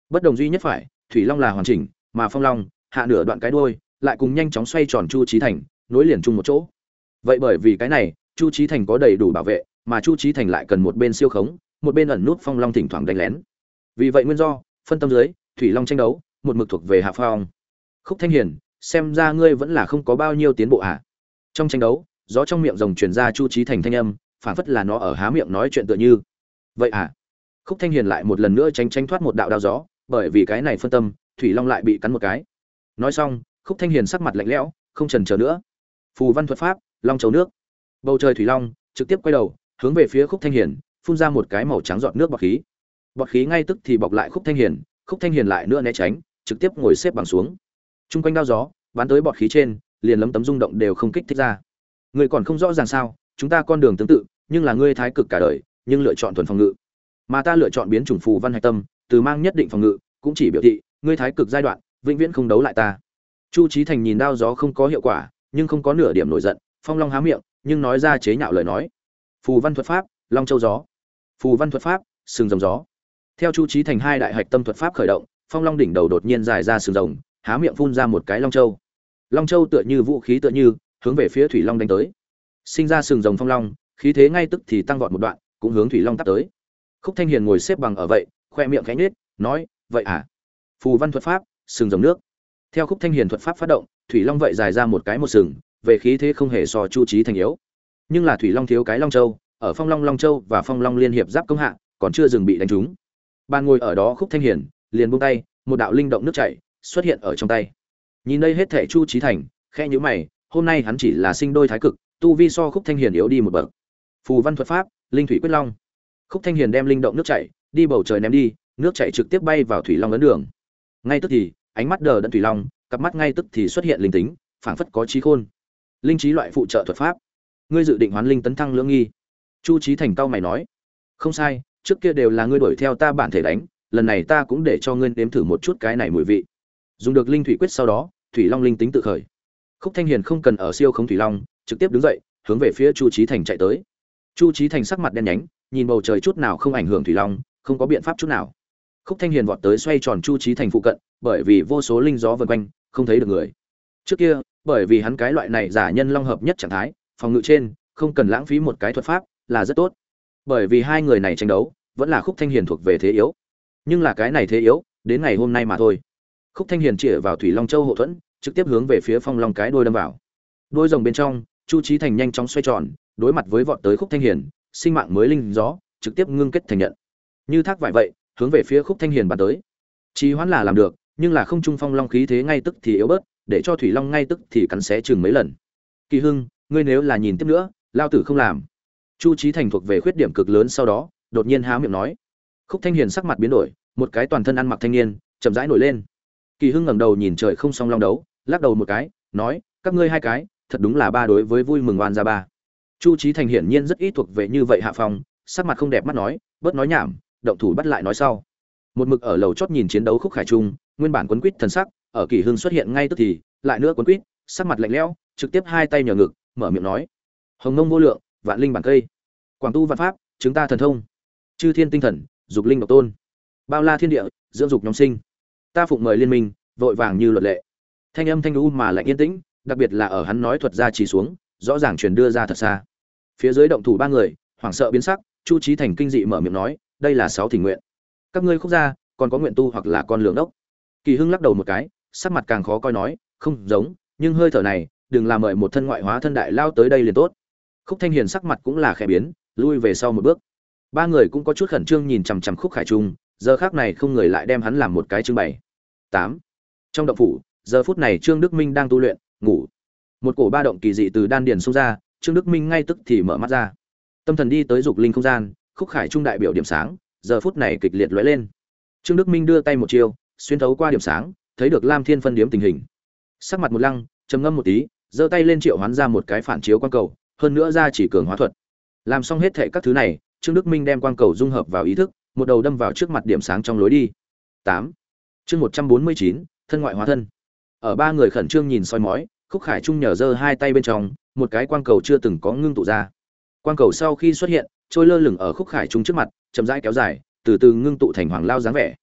[SPEAKER 1] Bất đồng duy nhất phải, thủy long là hoàn chỉnh, mà phong long hạ nửa đoạn cái đuôi lại cùng nhanh chóng xoay tròn Chu Chí Thành, nối liền chung một chỗ. Vậy bởi vì cái này, Chu Chí Thành có đầy đủ bảo vệ, mà Chu Chí Thành lại cần một bên siêu khống, một bên ẩn nút phong long thỉnh thoảng đánh lén. Vì vậy nguyên do, phân tâm dưới, thủy long tranh đấu, một mực thuộc về hạ phong. Khúc Thanh Hiền, xem ra ngươi vẫn là không có bao nhiêu tiến bộ à? Trong tranh đấu, gió trong miệng rồng truyền ra Chu Chí Thành thanh âm, phản phất là nó ở há miệng nói chuyện tựa như. Vậy à? Khúc Thanh Hiền lại một lần nữa tránh tránh thoát một đạo đao gió, bởi vì cái này phân tâm, thủy long lại bị cắn một cái. Nói xong, Khúc Thanh Hiền sắc mặt lạnh lẽo, không chần chờ nữa. Phù văn thuật pháp, long châu nước. Bầu trời thủy long trực tiếp quay đầu, hướng về phía Khúc Thanh Hiền, phun ra một cái màu trắng giọt nước bọt khí. Bọt khí ngay tức thì bọc lại Khúc Thanh Hiền, Khúc Thanh Hiền lại nữa né tránh, trực tiếp ngồi xếp bằng xuống. Trung quanh đao gió, bắn tới bọt khí trên, liền lấm tấm rung động đều không kích thích ra. Ngươi còn không rõ ràng sao? Chúng ta con đường tương tự, nhưng là ngươi thái cực cả đời, nhưng lựa chọn thuần phòng ngự. Mà ta lựa chọn biến chủng phù văn hạch tâm, từ mang nhất định phòng ngự, cũng chỉ biểu thị, ngươi thái cực giai đoạn, vĩnh viễn không đấu lại ta. Chu Chí Thành nhìn đao gió không có hiệu quả, nhưng không có nửa điểm nổi giận, phong long há miệng, nhưng nói ra chế nhạo lời nói. Phù văn thuật pháp, long châu gió. Phù văn thuật pháp, sừng rồng gió. Theo Chu Chí Thành hai đại hạch tâm thuật pháp khởi động, phong long đỉnh đầu đột nhiên dài ra sừng rồng, há miệng phun ra một cái long châu. Long châu tựa như vũ khí tựa như, hướng về phía thủy long đánh tới. Sinh ra sừng rồng phong long, khí thế ngay tức thì tăng vọt một đoạn, cũng hướng thủy long tấp tới. Khúc Thanh Hiền ngồi xếp bằng ở vậy, khoe miệng khẽ nhếch, nói, "Vậy à? Phù văn thuật pháp, sừng rồng nước." Theo Khúc Thanh Hiền thuật pháp phát động, thủy long vậy dài ra một cái một sừng, về khí thế không hề so Chu Chí Thành yếu. Nhưng là thủy long thiếu cái long châu, ở phong long long châu và phong long liên hiệp giáp công hạ, còn chưa dừng bị đánh trúng. Ban ngồi ở đó Khúc Thanh Hiền, liền buông tay, một đạo linh động nước chảy xuất hiện ở trong tay. Nhìn đây hết thảy Chu Chí Thành, khẽ nhíu mày, hôm nay hắn chỉ là sinh đôi thái cực, tu vi so Khúc Thanh Hiền yếu đi một bậc. Phù văn thuật pháp, linh thủy quyết long. Khúc Thanh Hiền đem linh động nước chảy đi bầu trời ném đi, nước chảy trực tiếp bay vào thủy long ấn đường. Ngay tức thì, ánh mắt đờ đẫn thủy long, cặp mắt ngay tức thì xuất hiện linh tính, phảng phất có trí khôn. Linh trí loại phụ trợ thuật pháp. Ngươi dự định hoán linh tấn thăng lưỡng nghi? Chu Chí Thành cao mày nói. Không sai, trước kia đều là ngươi đuổi theo ta bản thể đánh, lần này ta cũng để cho ngươi nếm thử một chút cái này mùi vị. Dùng được linh thủy quyết sau đó, thủy long linh tính tự khởi. Khúc Thanh Hiền không cần ở siêu khống thủy long, trực tiếp đứng dậy, hướng về phía Chu Chí Thành chạy tới. Chu Chí Thành sắc mặt đen nhánh, nhìn bầu trời chút nào không ảnh hưởng thủy long, không có biện pháp chút nào. Khúc Thanh Hiền vọt tới xoay tròn Chu Chí Thành phụ cận, bởi vì vô số linh gió vần quanh, không thấy được người. Trước kia, bởi vì hắn cái loại này giả nhân long hợp nhất trạng thái, phòng ngự trên, không cần lãng phí một cái thuật pháp, là rất tốt. Bởi vì hai người này tranh đấu, vẫn là Khúc Thanh Hiền thuộc về thế yếu. Nhưng là cái này thế yếu, đến ngày hôm nay mà thôi. Khúc Thanh Hiền chĩa vào thủy long châu hộ thuẫn, trực tiếp hướng về phía phong long cái đuôi đâm vào. Đuôi rồng bên trong, Chu Chí Thành nhanh chóng xoay tròn, đối mặt với vọt tới Khúc Thanh Hiền, sinh mạng mới linh gió, trực tiếp ngưng kết thành nhận. Như thác vải vậy, hướng về phía Khúc Thanh Hiền bắn tới. Trì hoãn là làm được, nhưng là không trung phong long khí thế ngay tức thì yếu bớt, để cho thủy long ngay tức thì cắn xé chừng mấy lần. Kỳ Hưng, ngươi nếu là nhìn tiếp nữa, lao tử không làm. Chu Chí Thành thuộc về khuyết điểm cực lớn sau đó, đột nhiên há miệng nói. Khúc Thanh Hiền sắc mặt biến đổi, một cái toàn thân ăn mặc thanh niên, chậm rãi nổi lên. Kỳ Hưng ngẩng đầu nhìn trời không song long đấu, lắc đầu một cái, nói, các ngươi hai cái, thật đúng là ba đối với vui mừng oan ra ba. Chu Chí Thành hiển nhiên rất ít thuộc về như vậy hạ phong, sắc mặt không đẹp mắt nói, bớt nói nhảm, động thủ bắt lại nói sau. Một mực ở lầu chót nhìn chiến đấu Khúc Khải Trung, nguyên bản quấn quýt thần sắc, ở Kỳ Hưng xuất hiện ngay tức thì, lại nữa quấn quýt, sắc mặt lạnh lẽo, trực tiếp hai tay nhờ ngực, mở miệng nói: "Hồng Nông vô lượng, vạn linh bản cây, Quảng Tu vạn pháp, chúng ta thần thông, chư thiên tinh thần, dục linh độc tôn, bao la thiên địa, dưỡng dục nhóm sinh. Ta phụng mời liên minh, vội vàng như luật lệ." Thanh âm thanh u mà lạnh yên tĩnh, đặc biệt là ở hắn nói thuật ra chỉ xuống, rõ ràng truyền đưa ra thật xa. Phía dưới động thủ ba người, hoảng sợ biến sắc, Chu Chí Thành kinh dị mở miệng nói, đây là sáu thỉnh nguyện. Các ngươi khúc gia, còn có nguyện tu hoặc là con lường đốc. Kỳ Hưng lắc đầu một cái, sắc mặt càng khó coi nói, không giống, nhưng hơi thở này, đừng làm mời một thân ngoại hóa thân đại lao tới đây liền tốt. Khúc Thanh Hiền sắc mặt cũng là khẽ biến, lui về sau một bước. Ba người cũng có chút khẩn trương nhìn chằm chằm Khúc Khải Trung, giờ khắc này không người lại đem hắn làm một cái trưng bày. Tám. Trong động phủ, giờ phút này Trương Đức Minh đang tu luyện, ngủ. Một cổ ba động kỳ dị từ đan điền xông ra, Trương Đức Minh ngay tức thì mở mắt ra. Tâm thần đi tới dục linh không gian, Khúc Khải Trung đại biểu điểm sáng, giờ phút này kịch liệt lóe lên. Trương Đức Minh đưa tay một chiêu, xuyên thấu qua điểm sáng, thấy được Lam Thiên phân điểm tình hình. Sắc mặt một lăng, trầm ngâm một tí, giơ tay lên triệu hoán ra một cái phản chiếu quang cầu, hơn nữa ra chỉ cường hóa thuật. Làm xong hết thảy các thứ này, Trương Đức Minh đem quang cầu dung hợp vào ý thức, một đầu đâm vào trước mặt điểm sáng trong lối đi. Tám. Chương một trăm bốn mươi chín, thân ngoại hóa thân. Ở ba người khẩn trương nhìn soi mói, Khúc Khải Trung nhờ giơ hai tay bên trong, một cái quang cầu chưa từng có ngưng tụ ra. Quang cầu sau khi xuất hiện, trôi lơ lửng ở Khúc Khải Trung trước mặt, chậm rãi kéo dài, từ từ ngưng tụ thành hoàng lao dáng vẻ.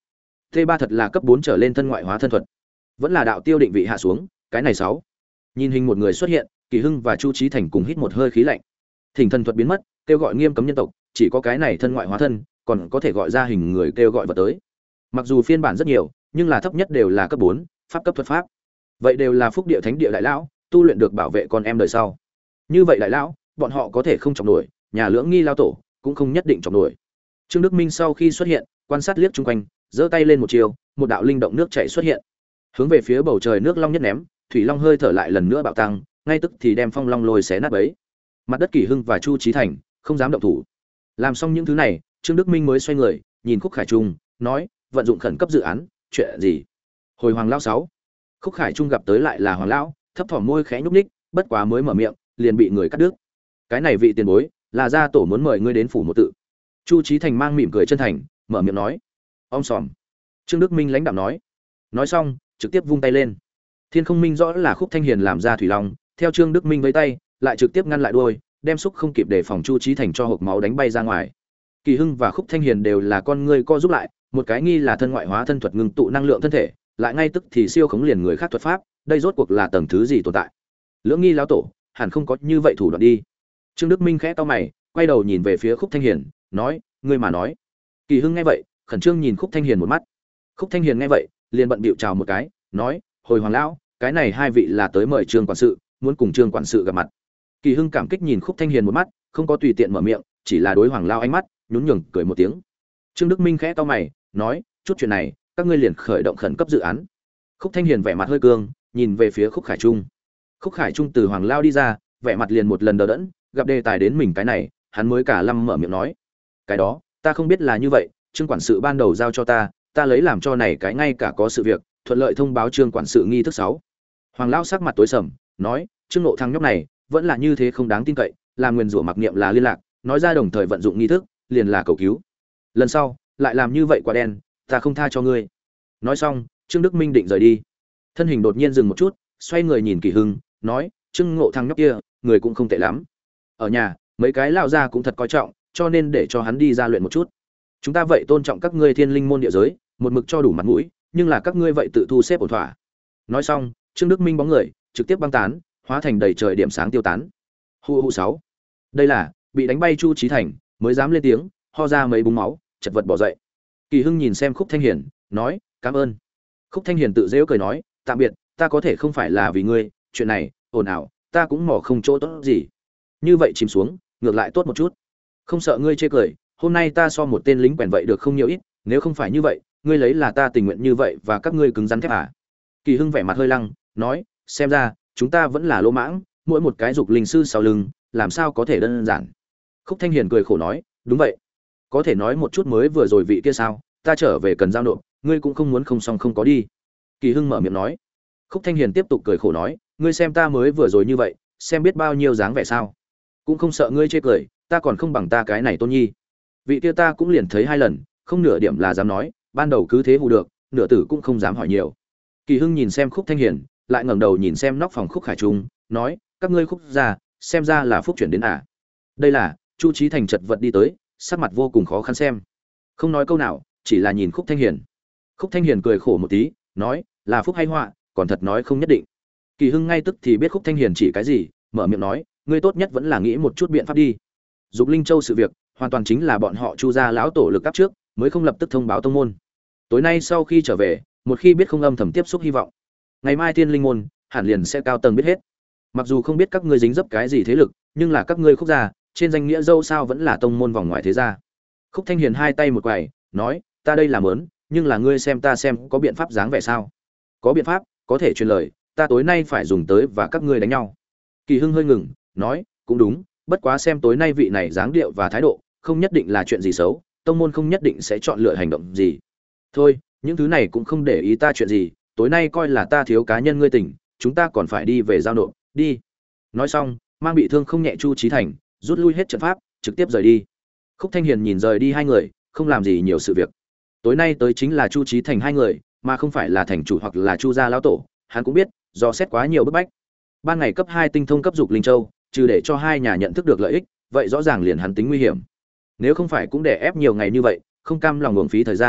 [SPEAKER 1] T ba thật là cấp bốn trở lên thân ngoại hóa thân thuật, vẫn là đạo tiêu định vị hạ xuống, cái này sáu. Nhìn hình một người xuất hiện, Kỳ Hưng và Chu Chí Thành cùng hít một hơi khí lạnh. Thỉnh thần thuật biến mất, kêu gọi nghiêm cấm nhân tộc, chỉ có cái này thân ngoại hóa thân, còn có thể gọi ra hình người kêu gọi vật tới. Mặc dù phiên bản rất nhiều, nhưng là thấp nhất đều là cấp bốn, pháp cấp thuật pháp. Vậy đều là phúc địa thánh địa đại lão, tu luyện được bảo vệ con em đời sau. Như vậy đại lão, bọn họ có thể không trọng nổi, nhà lưỡng nghi lao tổ cũng không nhất định trọng nổi. Trương Đức Minh sau khi xuất hiện, quan sát liếc chung quanh, giơ tay lên một chiều, một đạo linh động nước chảy xuất hiện. Hướng về phía bầu trời nước long nhất ném, thủy long hơi thở lại lần nữa bạo tăng, ngay tức thì đem phong long lôi xé nát bấy. Mặt đất Kỳ Hưng và Chu Chí Thành không dám động thủ. Làm xong những thứ này, Trương Đức Minh mới xoay người, nhìn Khúc Khải Trung, nói, vận dụng khẩn cấp dự án, chuyện gì? Hồi Hoàng lão sáu. Khúc Khải Trung gặp tới lại là Hoàng lão, thấp thỏm môi khẽ nhúc nhích, bất quá mới mở miệng, liền bị người cắt đứt. Cái này vị tiền bối, là gia tổ muốn mời ngươi đến phủ một tự. Chu Chí Thành mang mỉm cười chân thành, mở miệng nói. Om sòm. Trương Đức Minh lãnh đạm nói. Nói xong, trực tiếp vung tay lên. Thiên Không Minh rõ là Khúc Thanh Hiền làm ra thủy long, theo Trương Đức Minh với tay, lại trực tiếp ngăn lại đuôi, đem xúc không kịp để phòng Chu Chí Thành cho hộc máu đánh bay ra ngoài. Kỳ Hưng và Khúc Thanh Hiền đều là con người co giúp lại, một cái nghi là thân ngoại hóa thân thuật ngưng tụ năng lượng thân thể, lại ngay tức thì siêu khống liền người khác thuật pháp, đây rốt cuộc là tầng thứ gì tồn tại? Lưỡng nghi lão tổ, hẳn không có như vậy thủ đoạn đi. Trương Đức Minh khẽ cau mày, quay đầu nhìn về phía Khúc Thanh Hiền, nói, ngươi mà nói. Kỳ Hưng nghe vậy, khẩn trương nhìn Khúc Thanh Hiền một mắt. Khúc Thanh Hiền nghe vậy, liền bận bịu chào một cái, nói, hồi Hoàng lão, cái này hai vị là tới mời Trương quản sự, muốn cùng Trương quản sự gặp mặt. Kỳ Hưng cảm kích nhìn Khúc Thanh Hiền một mắt, không có tùy tiện mở miệng, chỉ là đối Hoàng lão ánh mắt, nhún nhường cười một tiếng. Trương Đức Minh khẽ cau mày, nói, chút chuyện này, các ngươi liền khởi động khẩn cấp dự án. Khúc Thanh Hiền vẻ mặt hơi cương, nhìn về phía Khúc Khải Trung. Khúc Khải Trung từ Hoàng lão đi ra, vẻ mặt liền một lần đờ đẫn, gặp đề tài đến mình cái này, hắn mới cả lâm mở miệng nói, cái đó, ta không biết là như vậy, Trương quản sự ban đầu giao cho ta, ta lấy làm cho này cái ngay cả có sự việc, thuận lợi thông báo Trương quản sự nghi thức sáu. Hoàng lão sắc mặt tối sầm, nói, Trương Ngộ thằng nhóc này, vẫn là như thế không đáng tin cậy, làm nguyên rủa mặc niệm là liên lạc, nói ra đồng thời vận dụng nghi thức, liền là cầu cứu. Lần sau, lại làm như vậy quá đen, ta không tha cho ngươi. Nói xong, Trương Đức Minh định rời đi. Thân hình đột nhiên dừng một chút, xoay người nhìn Kỳ Hưng, nói, Trương Ngộ thằng nhóc kia, người cũng không tệ lắm. Ở nhà, mấy cái lão gia cũng thật coi trọng, cho nên để cho hắn đi ra luyện một chút. Chúng ta vậy tôn trọng các ngươi thiên linh môn địa giới, một mực cho đủ mặt mũi, nhưng là các ngươi vậy tự thu xếp ổn thỏa. Nói xong, Trương Đức Minh bóng người trực tiếp băng tán, hóa thành đầy trời điểm sáng tiêu tán. Hu hu sáu. Đây là bị đánh bay Chu Chí Thành, mới dám lên tiếng, ho ra mấy búng máu, chật vật bỏ dậy. Kỳ Hưng nhìn xem Khúc Thanh Hiền, nói, cảm ơn. Khúc Thanh Hiền tự giễu cười nói, tạm biệt, ta có thể không phải là vì ngươi, chuyện này, ồn ào, ta cũng mò không chỗ tốt gì. Như vậy chìm xuống, ngược lại tốt một chút. Không sợ ngươi chê cười, hôm nay ta so một tên lính quèn vậy được không nhiều ít, nếu không phải như vậy, ngươi lấy là ta tình nguyện như vậy và các ngươi cứng rắn thép à? Kỳ Hưng vẻ mặt hơi lăng, nói, xem ra chúng ta vẫn là lỗ mãng, mỗi một cái dục linh sư sau lưng, làm sao có thể đơn giản. Khúc Thanh Hiền cười khổ nói, đúng vậy, có thể nói một chút mới vừa rồi vị kia sao, ta trở về cần giao nộp, ngươi cũng không muốn không xong không có đi. Kỳ Hưng mở miệng nói. Khúc Thanh Hiền tiếp tục cười khổ nói, ngươi xem ta mới vừa rồi như vậy, xem biết bao nhiêu dáng vẻ sao, cũng không sợ ngươi chê cười, ta còn không bằng ta cái này tôn nhi. Vị kia ta cũng liền thấy hai lần, không nửa điểm là dám nói, ban đầu cứ thế hù được, nửa tử cũng không dám hỏi nhiều. Kỳ Hưng nhìn xem Khúc Thanh Hiền, lại ngẩng đầu nhìn xem nóc phòng Khúc Khải Trung, nói, các ngươi Khúc gia, xem ra là phúc chuyển đến à? Đây là Chu Chí Thành chật vật đi tới, sắc mặt vô cùng khó khăn xem, không nói câu nào, chỉ là nhìn Khúc Thanh Hiền. Khúc Thanh Hiền cười khổ một tí, nói, là phúc hay họa, còn thật nói không nhất định. Kỳ Hưng ngay tức thì biết Khúc Thanh Hiền chỉ cái gì, mở miệng nói, ngươi tốt nhất vẫn là nghĩ một chút biện pháp đi. Dục Linh Châu sự việc, hoàn toàn chính là bọn họ Chu gia lão tổ lực áp trước, mới không lập tức thông báo tông môn. Tối nay sau khi trở về, một khi biết không âm thầm tiếp xúc hy vọng, ngày mai Thiên Linh môn hẳn liền sẽ cao tầng biết hết. Mặc dù không biết các ngươi dính dấp cái gì thế lực, nhưng là các ngươi Khúc gia, trên danh nghĩa dâu sao vẫn là tông môn vòng ngoài thế gia. Khúc Thanh Hiền hai tay một quài, nói, ta đây là mớn, nhưng là ngươi xem ta xem có biện pháp dáng vẻ sao? Có biện pháp, có thể truyền lời, ta tối nay phải dùng tới và các ngươi đánh nhau. Kỳ Hưng hơi ngừng, nói, cũng đúng, bất quá xem tối nay vị này dáng điệu và thái độ, không nhất định là chuyện gì xấu, tông môn không nhất định sẽ chọn lựa hành động gì. Thôi, những thứ này cũng không để ý ta chuyện gì, tối nay coi là ta thiếu cá nhân ngươi tỉnh, chúng ta còn phải đi về giao nộp, đi. Nói xong, mang bị thương không nhẹ Chu Chí Thành, rút lui hết trận pháp, trực tiếp rời đi. Khúc Thanh Hiền nhìn rời đi hai người, không làm gì nhiều sự việc. Tối nay tới chính là Chu Chí Thành hai người, mà không phải là thành chủ hoặc là Chu gia lão tổ, hắn cũng biết, do xét quá nhiều bức bách. Ban ngày cấp hai tinh thông cấp dục linh châu, trừ để cho hai nhà nhận thức được lợi ích, vậy rõ ràng liền hắn tính nguy hiểm. Nếu không phải cũng để ép nhiều ngày như vậy, không cam lòng uổng phí thời gian,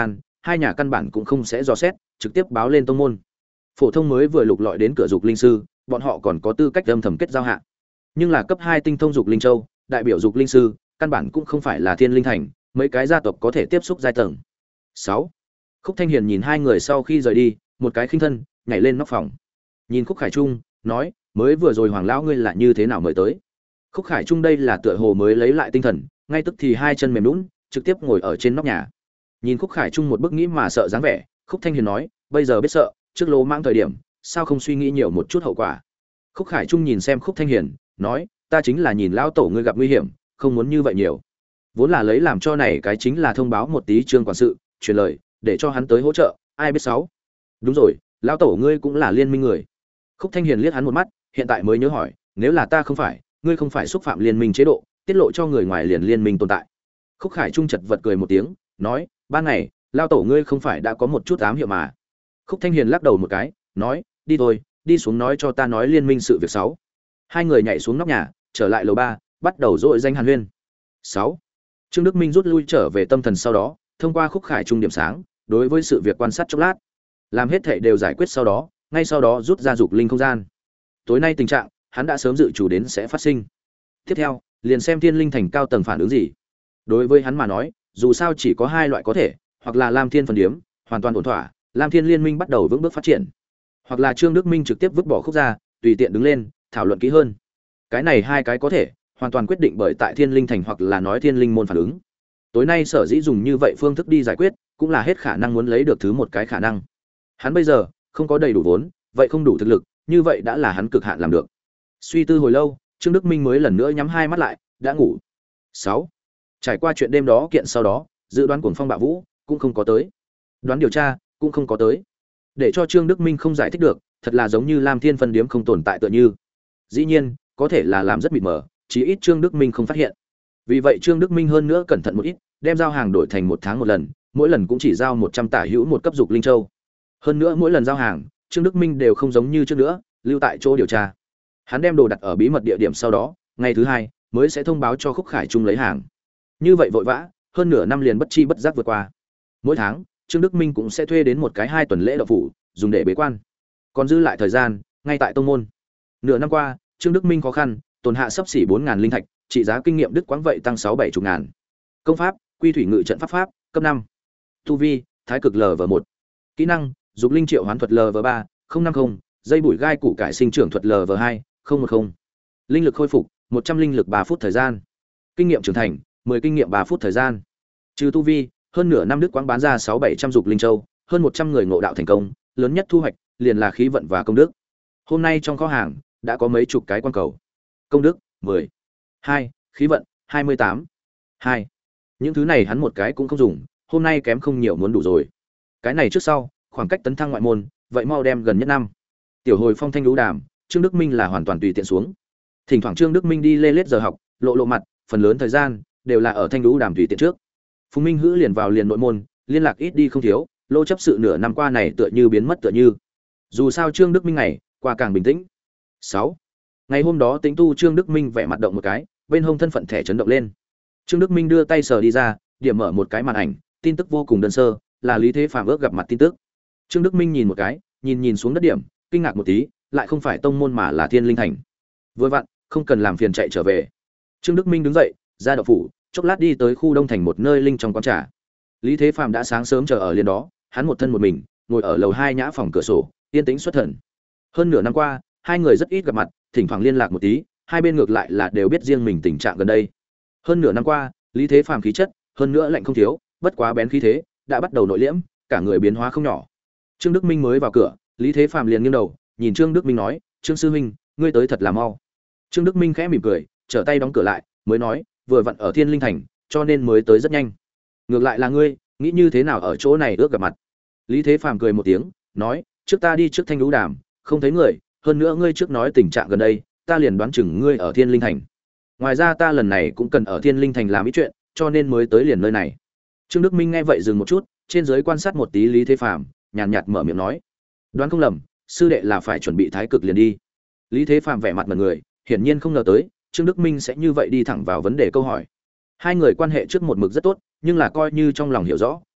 [SPEAKER 1] hai nhà căn bản cũng không sẽ dò xét, trực tiếp báo lên tông môn. Phổ thông mới vừa lục lọi đến cửa dục linh sư, bọn họ còn có tư cách âm thầm kết giao hạ. Nhưng là cấp hai tinh thông dục linh châu, đại biểu dục linh sư, căn bản cũng không phải là thiên linh thành, mấy cái gia tộc có thể tiếp xúc giai tầng. sáu. Khúc Thanh Hiền nhìn hai người sau khi rời đi, một cái khinh thân, nhảy lên nóc phòng. Nhìn Khúc Khải Trung, nói, mới vừa rồi Hoàng lão ngươi là như thế nào mời tới? Khúc Khải Trung đây là tựa hồ mới lấy lại tinh thần, ngay tức thì hai chân mềm nhũn, trực tiếp ngồi ở trên nóc nhà. Nhìn Khúc Khải Trung một bức nghĩ mà sợ dáng vẻ, Khúc Thanh Hiền nói, bây giờ biết sợ, trước lỗ mãng thời điểm, sao không suy nghĩ nhiều một chút hậu quả? Khúc Khải Trung nhìn xem Khúc Thanh Hiền, nói, ta chính là nhìn lão tổ ngươi gặp nguy hiểm, không muốn như vậy nhiều. Vốn là lấy làm cho này cái chính là thông báo một tí Trương quản sự, truyền lời, để cho hắn tới hỗ trợ, ai biết sáu. Đúng rồi, lão tổ ngươi cũng là liên minh người. Khúc Thanh Hiền liếc hắn một mắt, hiện tại mới nhớ hỏi, nếu là ta không phải, ngươi không phải xúc phạm liên minh chế độ, tiết lộ cho người ngoài liền liên minh tồn tại. Khúc Khải Trung chật vật cười một tiếng, nói, ban ngày, lão tổ ngươi không phải đã có một chút ám hiệu mà. Khúc Thanh Hiền lắc đầu một cái, nói, đi thôi, đi xuống nói cho ta nói liên minh sự việc sáu. Hai người nhảy xuống nóc nhà, trở lại lầu ba, bắt đầu dội danh hàn huyên. sáu. Trương Đức Minh rút lui trở về tâm thần sau đó, thông qua Khúc Khải Trung điểm sáng, đối với sự việc quan sát chốc lát, làm hết thảy đều giải quyết sau đó, ngay sau đó rút ra dục linh không gian. Tối nay tình trạng, hắn đã sớm dự chủ đến sẽ phát sinh. Tiếp theo, liền xem Thiên Linh Thành cao tầng phản ứng gì. Đối với hắn mà nói, dù sao chỉ có hai loại có thể, hoặc là Lam Thiên phần điếm, hoàn toàn ổn thỏa, Lam Thiên liên minh bắt đầu vững bước phát triển, hoặc là Trương Đức Minh trực tiếp vứt bỏ Khúc ra, tùy tiện đứng lên, thảo luận kỹ hơn. Cái này hai cái có thể, hoàn toàn quyết định bởi tại Thiên Linh Thành hoặc là nói Thiên Linh môn phản ứng. Tối nay sở dĩ dùng như vậy phương thức đi giải quyết, cũng là hết khả năng muốn lấy được thứ một cái khả năng. Hắn bây giờ không có đầy đủ vốn, vậy không đủ thực lực, như vậy đã là hắn cực hạn làm được. Suy tư hồi lâu, Trương Đức Minh mới lần nữa nhắm hai mắt lại, đã ngủ. sáu. Trải qua chuyện đêm đó kiện sau đó, dự đoán Cuồng Phong Bạo Vũ cũng không có tới. Đoán điều tra cũng không có tới. Để cho Trương Đức Minh không giải thích được, thật là giống như Lam Thiên phân điếm không tồn tại tựa như. Dĩ nhiên, có thể là làm rất mịt mờ, chí ít Trương Đức Minh không phát hiện. Vì vậy Trương Đức Minh hơn nữa cẩn thận một ít, đem giao hàng đổi thành một tháng một lần, mỗi lần cũng chỉ giao một trăm tả hữu một cấp dục linh châu. Hơn nữa mỗi lần giao hàng, Trương Đức Minh đều không giống như trước nữa, lưu tại chỗ điều tra. Hắn đem đồ đặt ở bí mật địa điểm sau đó, ngày thứ hai mới sẽ thông báo cho Khúc Khải Trung lấy hàng. Như vậy vội vã, hơn nửa năm liền bất chi bất giác vượt qua. Mỗi tháng, Trương Đức Minh cũng sẽ thuê đến một cái hai tuần lễ đậu phủ, dùng để bế quan. Còn dư lại thời gian, ngay tại tông môn. Nửa năm qua, Trương Đức Minh khó khăn, tổn hạ sấp xỉ bốn nghìn linh thạch, trị giá kinh nghiệm đức quãng vậy tăng sáu bảy chục ngàn. Công pháp, Quy Thủy Ngự Trận Pháp Pháp, cấp năm. Tu vi, Thái Cực lv một. Kỹ năng, Dục Linh Triệu Hoán Thuật lv ba, không năm không, Dây Bụi Gai Củ Cải Sinh Trưởng Thuật lv hai, không một không. Linh lực khôi phục, một trăm linh lực ba phút thời gian. Kinh nghiệm trưởng thành, mười kinh nghiệm ba phút thời gian. Trừ tu vi, hơn nửa năm đức quãng bán ra sáu bảy trăm dục linh châu, hơn một trăm người ngộ đạo thành công, lớn nhất thu hoạch liền là khí vận và công đức. Hôm nay trong kho hàng đã có mấy chục cái quan cầu. Công đức mười, hai, khí vận hai mươi tám, hai. Những thứ này hắn một cái cũng không dùng, hôm nay kém không nhiều muốn đủ rồi. Cái này trước sau, khoảng cách tấn thăng ngoại môn, vậy mau đem gần nhất năm. Tiểu hồi phong thanh lũ đàm, Trương Đức Minh là hoàn toàn tùy tiện xuống. Thỉnh thoảng Trương Đức Minh đi lê lết giờ học, lộ lộ mặt, phần lớn thời gian đều là ở thanh lũ đàm tùy tiện trước. Phùng Minh Hữ liền vào liền nội môn, liên lạc ít đi không thiếu, lô chấp sự nửa năm qua này tựa như biến mất tựa như. Dù sao Trương Đức Minh này, qua càng bình tĩnh. sáu. Ngày hôm đó Tĩnh Tu Trương Đức Minh vẻ mặt động một cái, bên hông thân phận thẻ chấn động lên. Trương Đức Minh đưa tay sờ đi ra, điểm mở một cái màn ảnh, tin tức vô cùng đơn sơ, là Lý Thế Phàm ước gặp mặt tin tức. Trương Đức Minh nhìn một cái, nhìn nhìn xuống đất điểm, kinh ngạc một tí, lại không phải tông môn mà là Thiên Linh Thành. Vừa vặn, không cần làm phiền chạy trở về. Trương Đức Minh đứng dậy, ra đậu phủ, chốc lát đi tới khu Đông Thành một nơi linh trong quán trà. Lý Thế Phàm đã sáng sớm chờ ở liền đó, hắn một thân một mình, ngồi ở lầu hai nhã phòng cửa sổ, yên tĩnh xuất thần. Hơn nửa năm qua, hai người rất ít gặp mặt, thỉnh thoảng liên lạc một tí, hai bên ngược lại là đều biết riêng mình tình trạng gần đây. Hơn nửa năm qua, Lý Thế Phàm khí chất, hơn nữa lạnh không thiếu, bất quá bén khí thế, đã bắt đầu nội liễm, cả người biến hóa không nhỏ. Trương Đức Minh mới vào cửa, Lý Thế Phàm liền nghiêng đầu, nhìn Trương Đức Minh nói, "Trương sư huynh, ngươi tới thật là mau." Trương Đức Minh khẽ mỉm cười, trở tay đóng cửa lại, mới nói, "Vừa vặn ở Thiên Linh Thành, cho nên mới tới rất nhanh. Ngược lại là ngươi, nghĩ như thế nào ở chỗ này ước gặp mặt?" Lý Thế Phàm cười một tiếng, nói, "Trước ta đi trước Thanh Lũ Đàm, không thấy người, hơn nữa ngươi trước nói tình trạng gần đây, ta liền đoán chừng ngươi ở Thiên Linh Thành. Ngoài ra ta lần này cũng cần ở Thiên Linh Thành làm ít chuyện, cho nên mới tới liền nơi này." Trương Đức Minh nghe vậy dừng một chút, trên dưới quan sát một tí Lý Thế Phàm, nhàn nhạt mở miệng nói, "Đoán không lầm, sư đệ là phải chuẩn bị thái cực liền đi." Lý Thế Phàm vẻ mặt mật người, hiển nhiên không ngờ tới Trương Đức Minh sẽ như vậy đi thẳng vào vấn đề câu hỏi. Hai người quan hệ trước một mực rất tốt, nhưng là coi như trong lòng hiểu rõ,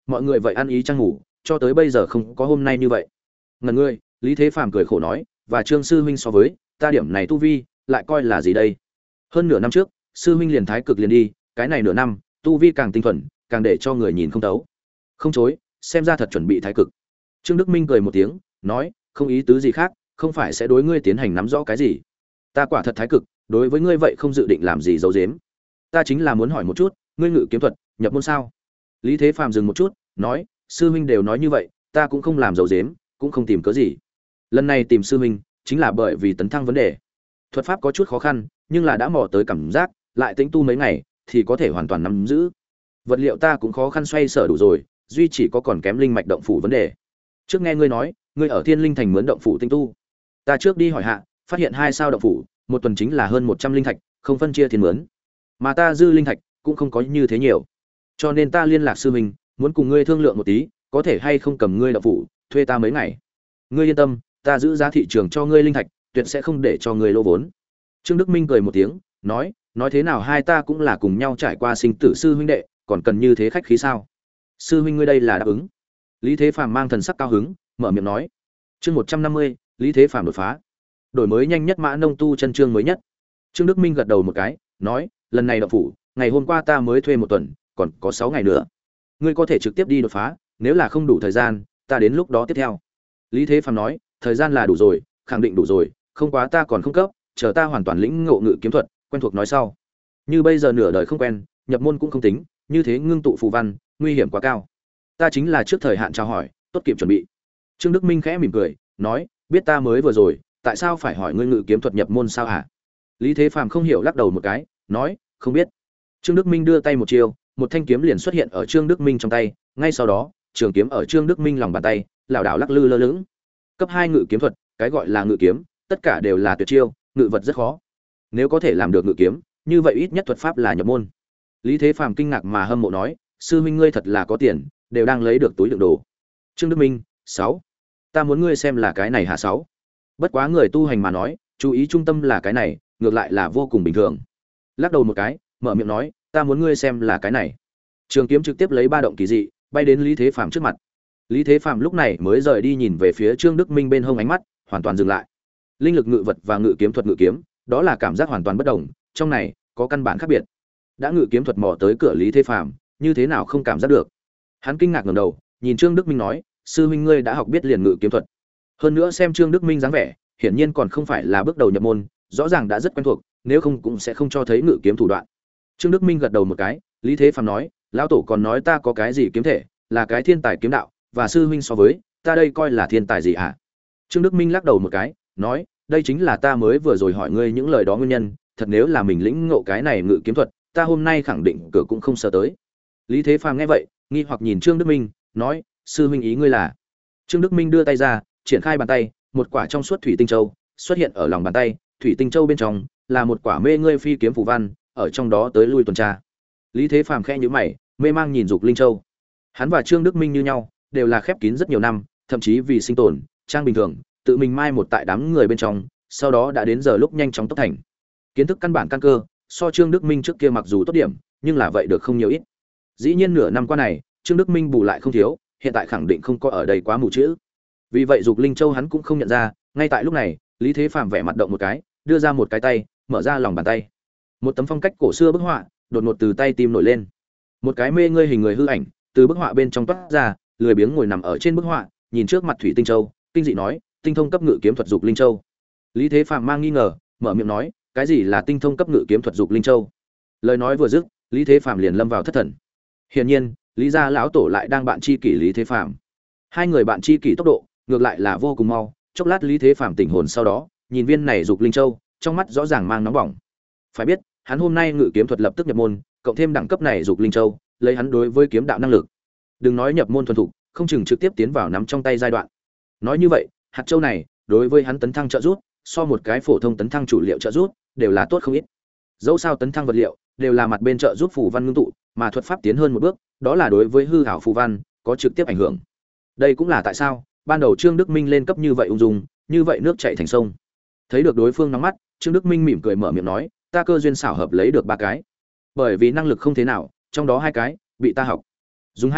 [SPEAKER 1] mọi người vậy ăn ý chăng ngủ, cho tới bây giờ không có hôm nay như vậy. Ngần ngươi, Lý Thế Phàm cười khổ nói, và Trương sư huynh so với, ta điểm này tu vi, lại coi là gì đây? Hơn nửa năm trước, sư huynh liền thái cực liền đi, cái này nửa năm, tu vi càng tinh thuần, càng để cho người nhìn không thấu. Không chối, xem ra thật chuẩn bị thái cực. Trương Đức Minh cười một tiếng, nói, không ý tứ gì khác, không phải sẽ đối ngươi tiến hành nắm rõ cái gì. Ta quả thật thái cực, đối với ngươi vậy không dự định làm gì giấu giếm. Ta chính là muốn hỏi một chút, ngươi ngự kiếm thuật, nhập môn sao? Lý Thế Phàm dừng một chút, nói, sư huynh đều nói như vậy, ta cũng không làm giấu giếm, cũng không tìm cớ gì. Lần này tìm sư huynh, chính là bởi vì tấn thăng vấn đề. Thuật pháp có chút khó khăn, nhưng là đã mò tới cảm giác, lại tĩnh tu mấy ngày, thì có thể hoàn toàn nắm giữ. Vật liệu ta cũng khó khăn xoay sở đủ rồi, duy chỉ có còn kém linh mạch động phủ vấn đề. Trước nghe ngươi nói, ngươi ở Thiên Linh Thành mướn động phủ tinh tu. Ta trước đi hỏi hạ, phát hiện hai sao động phủ, một tuần chính là hơn một trăm linh thạch, không phân chia tiền mướn. Mà ta dư linh thạch cũng không có như thế nhiều. Cho nên ta liên lạc sư huynh, muốn cùng ngươi thương lượng một tí, có thể hay không cầm ngươi động phủ, thuê ta mấy ngày. Ngươi yên tâm, ta giữ giá thị trường cho ngươi linh thạch, tuyệt sẽ không để cho ngươi lỗ vốn. Trương Đức Minh cười một tiếng, nói, nói thế nào hai ta cũng là cùng nhau trải qua sinh tử sư huynh đệ, còn cần như thế khách khí sao? Sư huynh ngươi đây là đáp ứng. Lý Thế Phàm mang thần sắc cao hứng, mở miệng nói. Chương một trăm năm mươi, Lý Thế Phàm đột phá. Đổi mới nhanh nhất mã nông tu chân chương mới nhất. Trương Đức Minh gật đầu một cái, nói, lần này động phủ, ngày hôm qua ta mới thuê một tuần, còn có sáu ngày nữa. Ngươi có thể trực tiếp đi đột phá, nếu là không đủ thời gian, ta đến lúc đó tiếp theo. Lý Thế Phàm nói, thời gian là đủ rồi, khẳng định đủ rồi, không quá ta còn không cấp, chờ ta hoàn toàn lĩnh ngộ ngự kiếm thuật, quen thuộc nói sau. Như bây giờ nửa đời không quen, nhập môn cũng không tính, như thế ngưng tụ phù văn, nguy hiểm quá cao. Ta chính là trước thời hạn chào hỏi, tốt kịp chuẩn bị. Trương Đức Minh khẽ mỉm cười, nói, biết ta mới vừa rồi, tại sao phải hỏi ngươi ngự kiếm thuật nhập môn sao hả? Lý Thế Phàm không hiểu lắc đầu một cái, nói, không biết. Trương Đức Minh đưa tay một chiêu, một thanh kiếm liền xuất hiện ở Trương Đức Minh trong tay, ngay sau đó, trường kiếm ở Trương Đức Minh lòng bàn tay, lảo đảo lắc lư lơ lửng. Cấp hai ngự kiếm thuật, cái gọi là ngự kiếm, tất cả đều là tuyệt chiêu, ngự vật rất khó. Nếu có thể làm được ngự kiếm, như vậy ít nhất thuật pháp là nhập môn. Lý Thế Phàm kinh ngạc mà hâm mộ nói, sư huynh ngươi thật là có tiền, đều đang lấy được túi đựng đồ. Trương Đức Minh, sáu, ta muốn ngươi xem là cái này hả sáu? Bất quá người tu hành mà nói, chú ý trung tâm là cái này, ngược lại là vô cùng bình thường. Lắc đầu một cái, mở miệng nói, ta muốn ngươi xem là cái này. Trường kiếm trực tiếp lấy ba động kỳ dị, bay đến Lý Thế Phàm trước mặt. Lý Thế Phàm lúc này mới rời đi nhìn về phía Trương Đức Minh bên hông, ánh mắt hoàn toàn dừng lại. Linh lực ngự vật và ngự kiếm thuật ngự kiếm, đó là cảm giác hoàn toàn bất đồng, trong này có căn bản khác biệt. Đã ngự kiếm thuật mò tới cửa Lý Thế Phàm, như thế nào không cảm giác được? Hắn kinh ngạc ngẩng đầu, nhìn Trương Đức Minh nói, sư huynh ngươi đã học biết liền ngự kiếm thuật. Hơn nữa xem Trương Đức Minh dáng vẻ, hiển nhiên còn không phải là bước đầu nhập môn, rõ ràng đã rất quen thuộc, nếu không cũng sẽ không cho thấy ngự kiếm thủ đoạn. Trương Đức Minh gật đầu một cái, Lý Thế Phàm nói, lão tổ còn nói ta có cái gì kiếm thể, là cái thiên tài kiếm đạo, và sư huynh so với, ta đây coi là thiên tài gì hả? Trương Đức Minh lắc đầu một cái, nói, đây chính là ta mới vừa rồi hỏi ngươi những lời đó nguyên nhân, thật nếu là mình lĩnh ngộ cái này ngự kiếm thuật, ta hôm nay khẳng định cửa cũng không sơ tới. Lý Thế Phàm nghe vậy, nghi hoặc nhìn Trương Đức Minh, nói, sư huynh ý ngươi là? Trương Đức Minh đưa tay ra, triển khai bàn tay, một quả trong suốt thủy tinh châu xuất hiện ở lòng bàn tay, thủy tinh châu bên trong là một quả mê ngươi phi kiếm phù văn, ở trong đó tới lui tuần tra. Lý Thế Phàm khẽ nhíu mày, mê mang nhìn Dục Linh Châu. Hắn và Trương Đức Minh như nhau, đều là khép kín rất nhiều năm, thậm chí vì sinh tồn, trang bình thường, tự mình mai một tại đám người bên trong, sau đó đã đến giờ lúc nhanh chóng tốc thành. Kiến thức căn bản căn cơ, so Trương Đức Minh trước kia mặc dù tốt điểm, nhưng là vậy được không nhiều ít. Dĩ nhiên nửa năm qua này, Trương Đức Minh bù lại không thiếu, hiện tại khẳng định không có ở đây quá mù chữ. Vì vậy Dục Linh Châu hắn cũng không nhận ra, ngay tại lúc này, Lý Thế Phàm vẻ mặt động một cái, đưa ra một cái tay, mở ra lòng bàn tay. Một tấm phong cách cổ xưa bức họa, đột ngột từ tay tim nổi lên. Một cái mê ngươi hình người hư ảnh, từ bức họa bên trong toát ra, lười biếng ngồi nằm ở trên bức họa, nhìn trước mặt thủy tinh châu, kinh dị nói, tinh thông cấp ngự kiếm thuật Dục Linh Châu. Lý Thế Phàm mang nghi ngờ, mở miệng nói, cái gì là tinh thông cấp ngự kiếm thuật Dục Linh Châu? Lời nói vừa dứt, Lý Thế Phàm liền lâm vào thất thần. Hiển nhiên, Lý gia lão tổ lại đang bạn chi kỷ Lý Thế Phàm. Hai người bạn chi kỷ tốc độ, ngược lại là vô cùng mau, chốc lát Lý Thế Phàm tỉnh hồn sau đó, nhìn viên này Dục Linh Châu, trong mắt rõ ràng mang nóng bỏng. Phải biết, hắn hôm nay ngự kiếm thuật lập tức nhập môn, cộng thêm đẳng cấp này Dục Linh Châu, lấy hắn đối với kiếm đạo năng lực, đừng nói nhập môn thuần thục, không chừng trực tiếp tiến vào nắm trong tay giai đoạn. Nói như vậy, hạt châu này, đối với hắn tấn thăng trợ giúp, so một cái phổ thông tấn thăng chủ liệu trợ giúp, đều là tốt không ít. Dẫu sao tấn thăng vật liệu, đều là mặt bên trợ giúp phù văn ngưng tụ, mà thuật pháp tiến hơn một bước, đó là đối với hư ảo phù văn có trực tiếp ảnh hưởng. Đây cũng là tại sao ban đầu Trương Đức Minh lên cấp như vậy ung dung, như vậy nước chảy thành sông. Thấy được đối phương nóng mắt, Trương Đức Minh mỉm cười mở miệng nói, ta cơ duyên xảo hợp lấy được ba cái, bởi vì năng lực không thế nào, trong đó hai cái bị ta học, dùng hai cái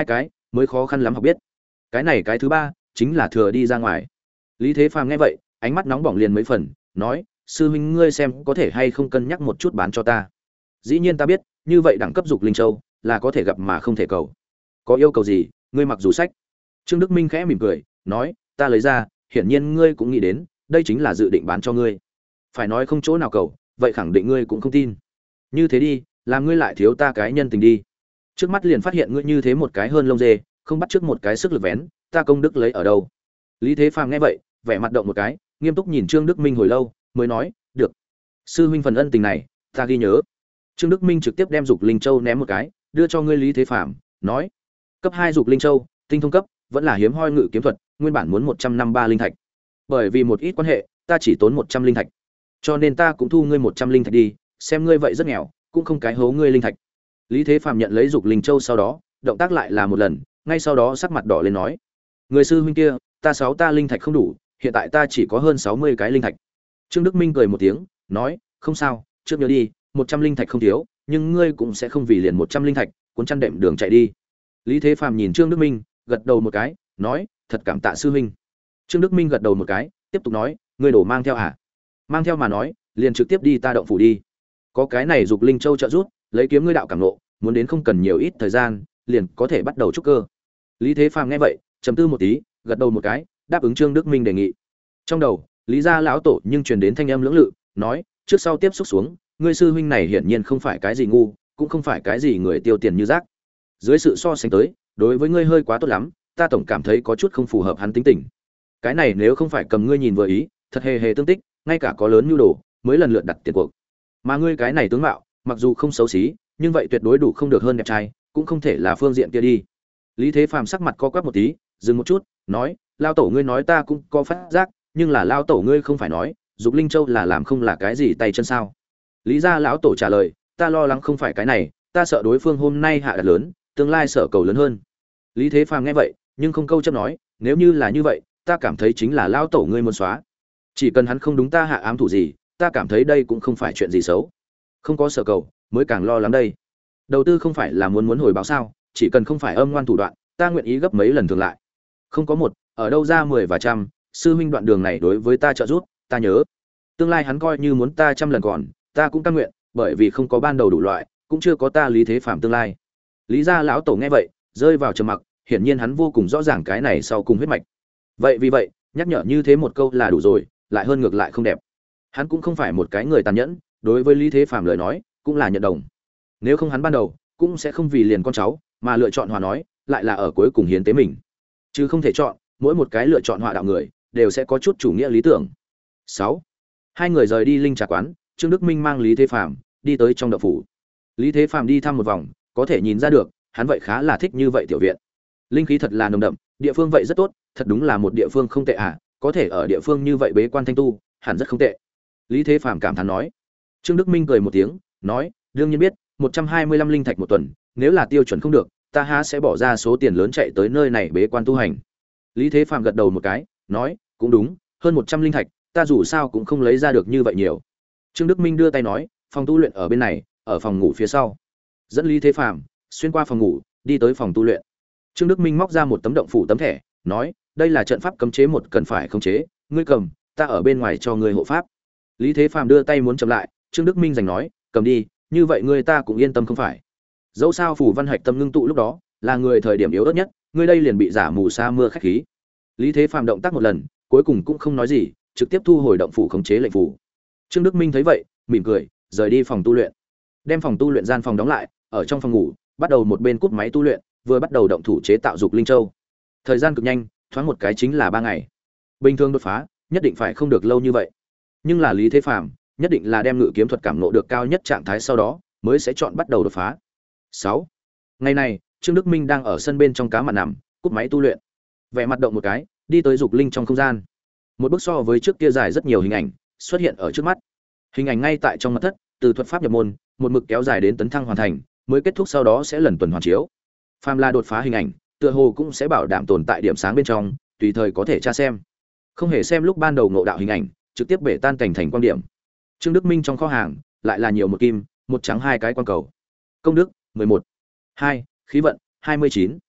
[SPEAKER 1] mới khó khăn lắm học biết. Cái này cái thứ ba chính là thừa đi ra ngoài. Lý Thế Phàm nghe vậy, ánh mắt nóng bỏng liền mấy phần, nói: "Sư huynh ngươi xem có thể hay không cân nhắc một chút bán cho ta?" Dĩ nhiên ta biết, như vậy đẳng cấp dục linh châu là có thể gặp mà không thể cầu. Có yêu cầu gì, ngươi mặc dù sách. Trương Đức Minh khẽ mỉm cười, nói: "Ta lấy ra, hiển nhiên ngươi cũng nghĩ đến, đây chính là dự định bán cho ngươi. Phải nói không chỗ nào cầu, vậy khẳng định ngươi cũng không tin. Như thế đi, làm ngươi lại thiếu ta cái nhân tình đi. Trước mắt liền phát hiện ngươi như thế một cái hơn lông dê, không bắt trước một cái sức lực vén, ta công đức lấy ở đâu?" Lý Thế Phàm nghe vậy, vẻ mặt động một cái, nghiêm túc nhìn Trương Đức Minh hồi lâu, mới nói: "Được. Sư huynh phần ân tình này, ta ghi nhớ." Trương Đức Minh trực tiếp đem dục linh châu ném một cái, đưa cho ngươi Lý Thế Phàm, nói: "Cấp hai dục linh châu, tinh thông cấp, vẫn là hiếm hoi ngự kiếm thuật, nguyên bản muốn một trăm năm mươi ba linh thạch. Bởi vì một ít quan hệ, ta chỉ tốn một trăm linh thạch. Cho nên ta cũng thu ngươi một trăm linh thạch đi, xem ngươi vậy rất nghèo, cũng không cái hố ngươi linh thạch." Lý Thế Phàm nhận lấy dục linh châu sau đó, động tác lại là một lần, ngay sau đó sắc mặt đỏ lên nói: "Người sư huynh kia, ta sáu ta linh thạch không đủ, hiện tại ta chỉ có hơn sáu mươi cái linh thạch." Trương Đức Minh cười một tiếng, nói: "Không sao, trước nhớ đi, một trăm linh thạch không thiếu, nhưng ngươi cũng sẽ không vì liền một trăm linh thạch, cuốn chăn đệm đường chạy đi." Lý Thế Phàm nhìn Trương Đức Minh, gật đầu một cái, nói: "Thật cảm tạ sư huynh." Trương Đức Minh gật đầu một cái, tiếp tục nói: "Ngươi đổ mang theo à?" "Mang theo mà nói, liền trực tiếp đi ta động phủ đi. Có cái này dục linh châu trợ giúp, lấy kiếm ngươi đạo cảm ngộ, muốn đến không cần nhiều ít thời gian, liền có thể bắt đầu trúc cơ." Lý Thế Phàm nghe vậy, trầm tư một tí, gật đầu một cái, đáp ứng Trương Đức Minh đề nghị. Trong đầu, Lý gia lão tổ nhưng truyền đến thanh âm lưỡng lự, nói: "Trước sau tiếp xúc xuống, ngươi sư huynh này hiển nhiên không phải cái gì ngu, cũng không phải cái gì người tiêu tiền như rác. Dưới sự so sánh tới, đối với ngươi hơi quá tốt lắm, ta tổng cảm thấy có chút không phù hợp hắn tính tình. Cái này nếu không phải cầm ngươi nhìn vừa ý, thật hề hề tương tích, ngay cả có lớn nhu đồ, mới lần lượt đặt tiền cuộc. Mà ngươi cái này tướng mạo, mặc dù không xấu xí, nhưng vậy tuyệt đối đủ không được hơn đẹp trai, cũng không thể là phương diện kia đi." Lý Thế Phàm sắc mặt co quắp một tí, dừng một chút, nói: "Lao tổ ngươi nói ta cũng có phát giác, nhưng là lao tổ ngươi không phải nói, dục linh châu là làm không là cái gì tay chân sao?" Lý gia lão tổ trả lời: "Ta lo lắng không phải cái này, ta sợ đối phương hôm nay hạ đặt lớn, tương lai sợ cầu lớn hơn." Lý Thế Phàm nghe vậy, nhưng không câu chấp nói: "Nếu như là như vậy, ta cảm thấy chính là lao tổ ngươi muốn xóa. Chỉ cần hắn không đúng ta hạ ám thủ gì, ta cảm thấy đây cũng không phải chuyện gì xấu. Không có sở cầu, mới càng lo lắng đây. Đầu tư không phải là muốn muốn hồi báo sao, chỉ cần không phải âm ngoan thủ đoạn, ta nguyện ý gấp mấy lần thường lại. Không có một, ở đâu ra mười và trăm, sư huynh đoạn đường này đối với ta trợ giúp, ta nhớ. Tương lai hắn coi như muốn ta trăm lần còn, ta cũng cam nguyện, bởi vì không có ban đầu đủ loại, cũng chưa có ta Lý Thế Phàm tương lai." Lý gia lão tổ nghe vậy, rơi vào trầm mặc, hiển nhiên hắn vô cùng rõ ràng cái này sau cùng huyết mạch. Vậy vì vậy, nhắc nhở như thế một câu là đủ rồi, lại hơn ngược lại không đẹp. Hắn cũng không phải một cái người tàn nhẫn, đối với Lý Thế Phàm lời nói, cũng là nhận đồng. Nếu không hắn ban đầu cũng sẽ không vì liền con cháu mà lựa chọn hòa nói, lại là ở cuối cùng hiến tế mình. Chứ không thể chọn, mỗi một cái lựa chọn hòa đạo người đều sẽ có chút chủ nghĩa lý tưởng. sáu. Hai người rời đi linh trà quán, Trương Đức Minh mang Lý Thế Phàm đi tới trong động phủ. Lý Thế Phàm đi thăm một vòng, có thể nhìn ra được, hắn vậy khá là thích như vậy tiểu viện. Linh khí thật là nồng đậm, địa phương vậy rất tốt, thật đúng là một địa phương không tệ à, có thể ở địa phương như vậy bế quan thanh tu, hẳn rất không tệ. Lý Thế Phàm cảm thán nói. Trương Đức Minh cười một tiếng, nói: "Đương nhiên biết, một trăm hai mươi lăm linh thạch một tuần, nếu là tiêu chuẩn không được, ta há sẽ bỏ ra số tiền lớn chạy tới nơi này bế quan tu hành." Lý Thế Phàm gật đầu một cái, nói: "Cũng đúng, hơn một trăm linh thạch, ta dù sao cũng không lấy ra được như vậy nhiều." Trương Đức Minh đưa tay nói: "Phòng tu luyện ở bên này, ở phòng ngủ phía sau." Dẫn Lý Thế Phàm xuyên qua phòng ngủ, đi tới phòng tu luyện. Trương Đức Minh móc ra một tấm động phủ tấm thẻ, nói: "Đây là trận pháp cấm chế một cần phải khống chế, ngươi cầm, ta ở bên ngoài cho ngươi hộ pháp." Lý Thế Phàm đưa tay muốn chậm lại, Trương Đức Minh giành nói: "Cầm đi, như vậy ngươi ta cũng yên tâm không phải. Dẫu sao phủ văn hạch tâm ngưng tụ lúc đó, là người thời điểm yếu ớt nhất, ngươi đây liền bị giả mù sa mưa khách khí." Lý Thế Phàm động tác một lần, cuối cùng cũng không nói gì, trực tiếp thu hồi động phủ khống chế lệnh phủ. Trương Đức Minh thấy vậy, mỉm cười, rời đi phòng tu luyện. Đem phòng tu luyện gian phòng đóng lại, ở trong phòng ngủ, bắt đầu một bên cúp máy tu luyện, vừa bắt đầu động thủ chế tạo dục linh châu. Thời gian cực nhanh, thoáng một cái chính là ba ngày. Bình thường đột phá, nhất định phải không được lâu như vậy. Nhưng là Lý Thế Phàm, nhất định là đem ngự kiếm thuật cảm ngộ được cao nhất trạng thái sau đó, mới sẽ chọn bắt đầu đột phá. sáu. Ngày này, Trương Đức Minh đang ở sân bên trong cá mặn nằm, cúp máy tu luyện. Vẻ mặt động một cái, đi tới dục linh trong không gian. Một bức so với trước kia dài rất nhiều hình ảnh xuất hiện ở trước mắt. Hình ảnh ngay tại trong mật thất, từ thuật pháp nhập môn, một mực kéo dài đến tấn thăng hoàn thành, mới kết thúc sau đó sẽ lần tuần hoàn chiếu. Phàm là đột phá hình ảnh, tựa hồ cũng sẽ bảo đảm tồn tại điểm sáng bên trong, tùy thời có thể tra xem. Không hề xem lúc ban đầu ngộ đạo hình ảnh, trực tiếp bể tan cảnh thành quan điểm. Trương Đức Minh trong kho hàng lại là nhiều một kim, một trắng hai cái quan cầu. Công đức mười một, hai, khí vận hai mươi chín.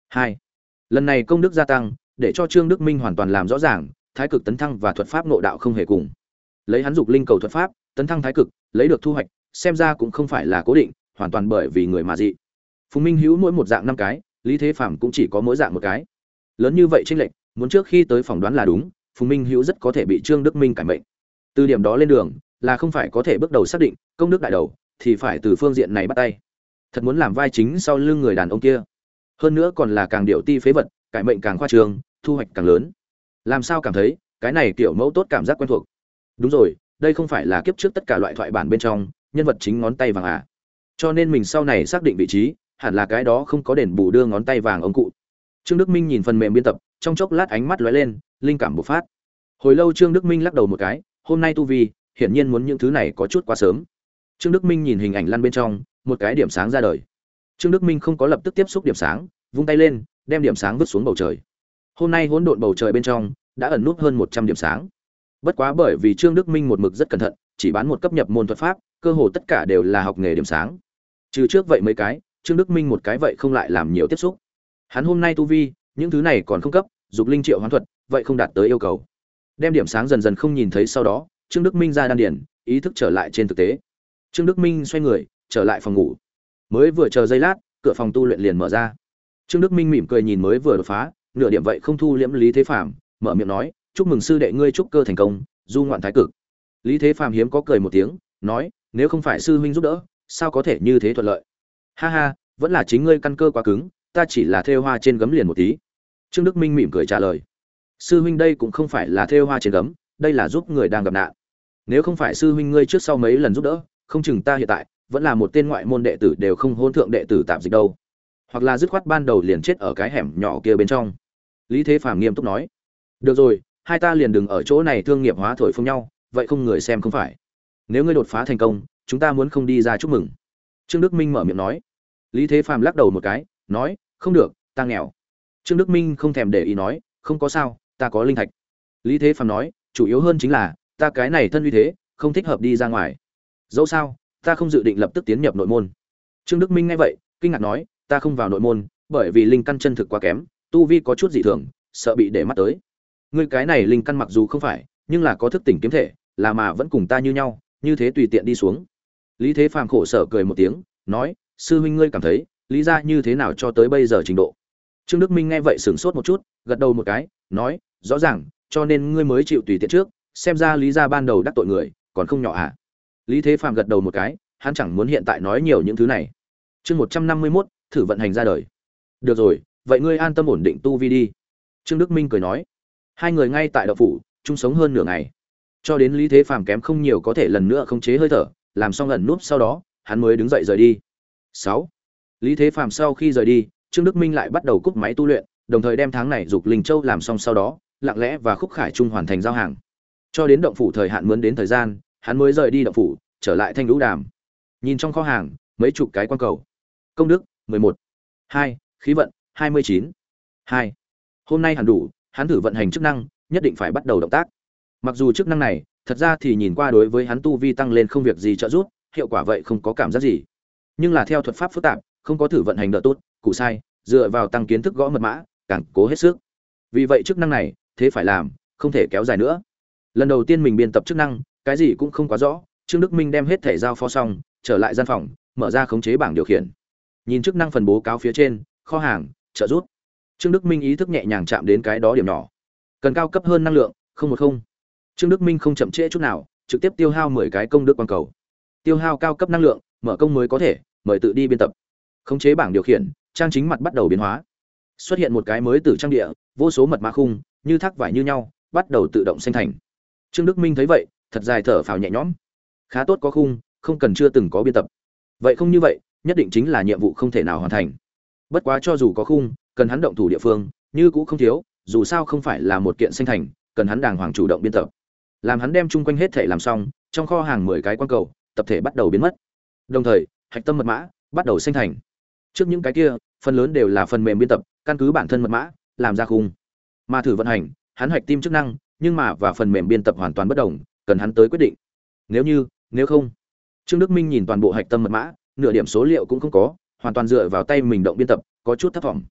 [SPEAKER 1] hai. Lần này công đức gia tăng, để cho Trương Đức Minh hoàn toàn làm rõ ràng, thái cực tấn thăng và thuật pháp ngộ đạo không hề cùng. Lấy hắn dục linh cầu thuật pháp, tấn thăng thái cực, lấy được thu hoạch, xem ra cũng không phải là cố định, hoàn toàn bởi vì người mà dị. Phùng Minh Hữu mỗi một dạng năm cái, Lý Thế Phàm cũng chỉ có mỗi dạng một cái. Lớn như vậy chênh lệch, muốn trước khi tới phỏng đoán là đúng, Phùng Minh Hữu rất có thể bị Trương Đức Minh cải mệnh. Từ điểm đó lên đường, là không phải có thể bước đầu xác định, công đức đại đầu, thì phải từ phương diện này bắt tay. Thật muốn làm vai chính sau lưng người đàn ông kia. Hơn nữa còn là càng điệu ti phế vật, cải mệnh càng khoa trương, thu hoạch càng lớn. Làm sao cảm thấy, cái này kiểu mẫu tốt cảm giác quen thuộc. Đúng rồi, đây không phải là kiếp trước tất cả loại thoại bản bên trong, nhân vật chính ngón tay vàng à? Cho nên mình sau này xác định vị trí, hẳn là cái đó không có đền bù đưa ngón tay vàng ông cụ. Trương Đức Minh nhìn phần mềm biên tập, trong chốc lát ánh mắt lóe lên, linh cảm bộc phát. Hồi lâu Trương Đức Minh lắc đầu một cái, hôm nay tu vi, hiển nhiên muốn những thứ này có chút quá sớm. Trương Đức Minh nhìn hình ảnh lăn bên trong, một cái điểm sáng ra đời. Trương Đức Minh không có lập tức tiếp xúc điểm sáng, vung tay lên, đem điểm sáng vứt xuống bầu trời. Hôm nay hỗn độn bầu trời bên trong đã ẩn nút hơn một trăm điểm sáng. Bất quá bởi vì Trương Đức Minh một mực rất cẩn thận, chỉ bán một cấp nhập môn thuật pháp, cơ hồ tất cả đều là học nghề điểm sáng. Trừ trước vậy mấy cái, Trương Đức Minh một cái vậy không lại làm nhiều tiếp xúc. Hắn hôm nay tu vi, những thứ này còn không cấp, dục linh triệu hoán thuật, vậy không đạt tới yêu cầu. Đem điểm sáng dần dần không nhìn thấy sau đó, Trương Đức Minh ra đan điền, ý thức trở lại trên thực tế. Trương Đức Minh xoay người, trở lại phòng ngủ. Mới vừa chờ giây lát, cửa phòng tu luyện liền mở ra. Trương Đức Minh mỉm cười nhìn mới vừa đột phá, nửa điểm vậy không thu liễm Lý Thế Phàm, mở miệng nói, "Chúc mừng sư đệ ngươi trúc cơ thành công, du ngoạn thái cực." Lý Thế Phàm hiếm có cười một tiếng, nói, "Nếu không phải sư huynh giúp đỡ, sao có thể như thế thuận lợi?" "Ha ha, vẫn là chính ngươi căn cơ quá cứng, ta chỉ là thêu hoa trên gấm liền một tí." Trương Đức Minh mỉm cười trả lời. "Sư huynh đây cũng không phải là thêu hoa trên gấm, đây là giúp người đang gặp nạn. Nếu không phải sư huynh ngươi trước sau mấy lần giúp đỡ, không chừng ta hiện tại vẫn là một tên ngoại môn đệ tử đều không hôn thượng đệ tử tạp dịch đâu, hoặc là dứt khoát ban đầu liền chết ở cái hẻm nhỏ kia bên trong." Lý Thế Phàm nghiêm túc nói. "Được rồi, hai ta liền đừng ở chỗ này thương nghiệp hóa thổi phồng nhau, vậy không người xem không phải. Nếu ngươi đột phá thành công, chúng ta muốn không đi ra chúc mừng." Trương Đức Minh mở miệng nói. Lý Thế Phàm lắc đầu một cái, nói, "Không được, ta nghèo." Trương Đức Minh không thèm để ý nói, "Không có sao, ta có linh thạch." Lý Thế Phàm nói, "Chủ yếu hơn chính là, ta cái này thân uy thế, không thích hợp đi ra ngoài. Dẫu sao, ta không dự định lập tức tiến nhập nội môn." Trương Đức Minh nghe vậy, kinh ngạc nói, "Ta không vào nội môn, bởi vì linh căn chân thực quá kém, tu vi có chút dị thường, sợ bị để mắt tới. Ngươi cái này linh căn mặc dù không phải, nhưng là có thức tỉnh kiếm thể, là mà vẫn cùng ta như nhau, như thế tùy tiện đi xuống." Lý Thế Phàm khổ sở cười một tiếng, nói, "Sư huynh ngươi cảm thấy, lý gia như thế nào cho tới bây giờ trình độ?" Trương Đức Minh nghe vậy sửng sốt một chút, gật đầu một cái, nói, "Rõ ràng, cho nên ngươi mới chịu tùy tiện trước, xem ra lý gia ban đầu đắc tội người, còn không nhỏ à?" Lý Thế Phàm gật đầu một cái, hắn chẳng muốn hiện tại nói nhiều những thứ này. Chương một trăm năm mươi mốt, thử vận hành ra đời. "Được rồi, vậy ngươi an tâm ổn định tu vi đi." Trương Đức Minh cười nói. Hai người ngay tại đậu phủ, chung sống hơn nửa ngày. Cho đến Lý Thế Phàm kém không nhiều có thể lần nữa khống chế hơi thở, làm xong ẩn núp sau đó, hắn mới đứng dậy rời đi. sáu. Lý Thế Phàm sau khi rời đi, Trương Đức Minh lại bắt đầu cúp máy tu luyện, đồng thời đem tháng này dục linh châu làm xong sau đó, lặng lẽ và Khúc Khải Trung hoàn thành giao hàng. Cho đến động phủ thời hạn mướn đến thời gian, hắn mới rời đi động phủ, trở lại Thanh Lũ Đàm. Nhìn trong kho hàng, mấy chục cái quan cầu. Công đức mười một, hai, khí vận hai mươi chín, hai. Hôm nay hẳn đủ, hắn thử vận hành chức năng, nhất định phải bắt đầu động tác. Mặc dù chức năng này, thật ra thì nhìn qua đối với hắn tu vi tăng lên không việc gì trợ giúp, hiệu quả vậy không có cảm giác gì. Nhưng là theo thuật pháp phức tạp, không có thử vận hành đỡ tốt, cụ sai, dựa vào tăng kiến thức gõ mật mã, càng cố hết sức. Vì vậy chức năng này, thế phải làm, không thể kéo dài nữa. Lần đầu tiên mình biên tập chức năng, cái gì cũng không quá rõ, Trương Đức Minh đem hết thể giao phó xong, trở lại gian phòng, mở ra khống chế bảng điều khiển. Nhìn chức năng phần bố cáo phía trên, kho hàng, trợ giúp. Trương Đức Minh ý thức nhẹ nhàng chạm đến cái đó điểm nhỏ. Cần cao cấp hơn năng lượng, không một không. Trương Đức Minh không chậm trễ chút nào, trực tiếp tiêu hao mười cái công đức quan cầu. Tiêu hao cao cấp năng lượng, mở công mới có thể, mời tự đi biên tập. Khống chế bảng điều khiển, trang chính mặt bắt đầu biến hóa. Xuất hiện một cái mới từ trang địa, vô số mật mã khung, như thác vải như nhau, bắt đầu tự động sinh thành. Trương Đức Minh thấy vậy, thật dài thở phào nhẹ nhõm. Khá tốt có khung, không cần chưa từng có biên tập. Vậy không như vậy, nhất định chính là nhiệm vụ không thể nào hoàn thành. Bất quá cho dù có khung, cần hắn động thủ địa phương, như cũ không thiếu, dù sao không phải là một kiện sinh thành, cần hắn đàng hoàng chủ động biên tập. Làm hắn đem chung quanh hết thể làm xong, trong kho hàng mười cái quan cầu, tập thể bắt đầu biến mất. Đồng thời, hạch tâm mật mã bắt đầu sinh thành. Trước những cái kia, phần lớn đều là phần mềm biên tập, căn cứ bản thân mật mã, làm ra khung. Mà thử vận hành, hắn hạch tim chức năng, nhưng mà và phần mềm biên tập hoàn toàn bất đồng, cần hắn tới quyết định. Nếu như, nếu không. Trương Đức Minh nhìn toàn bộ hạch tâm mật mã, nửa điểm số liệu cũng không có, hoàn toàn dựa vào tay mình động biên tập, có chút thất vọng.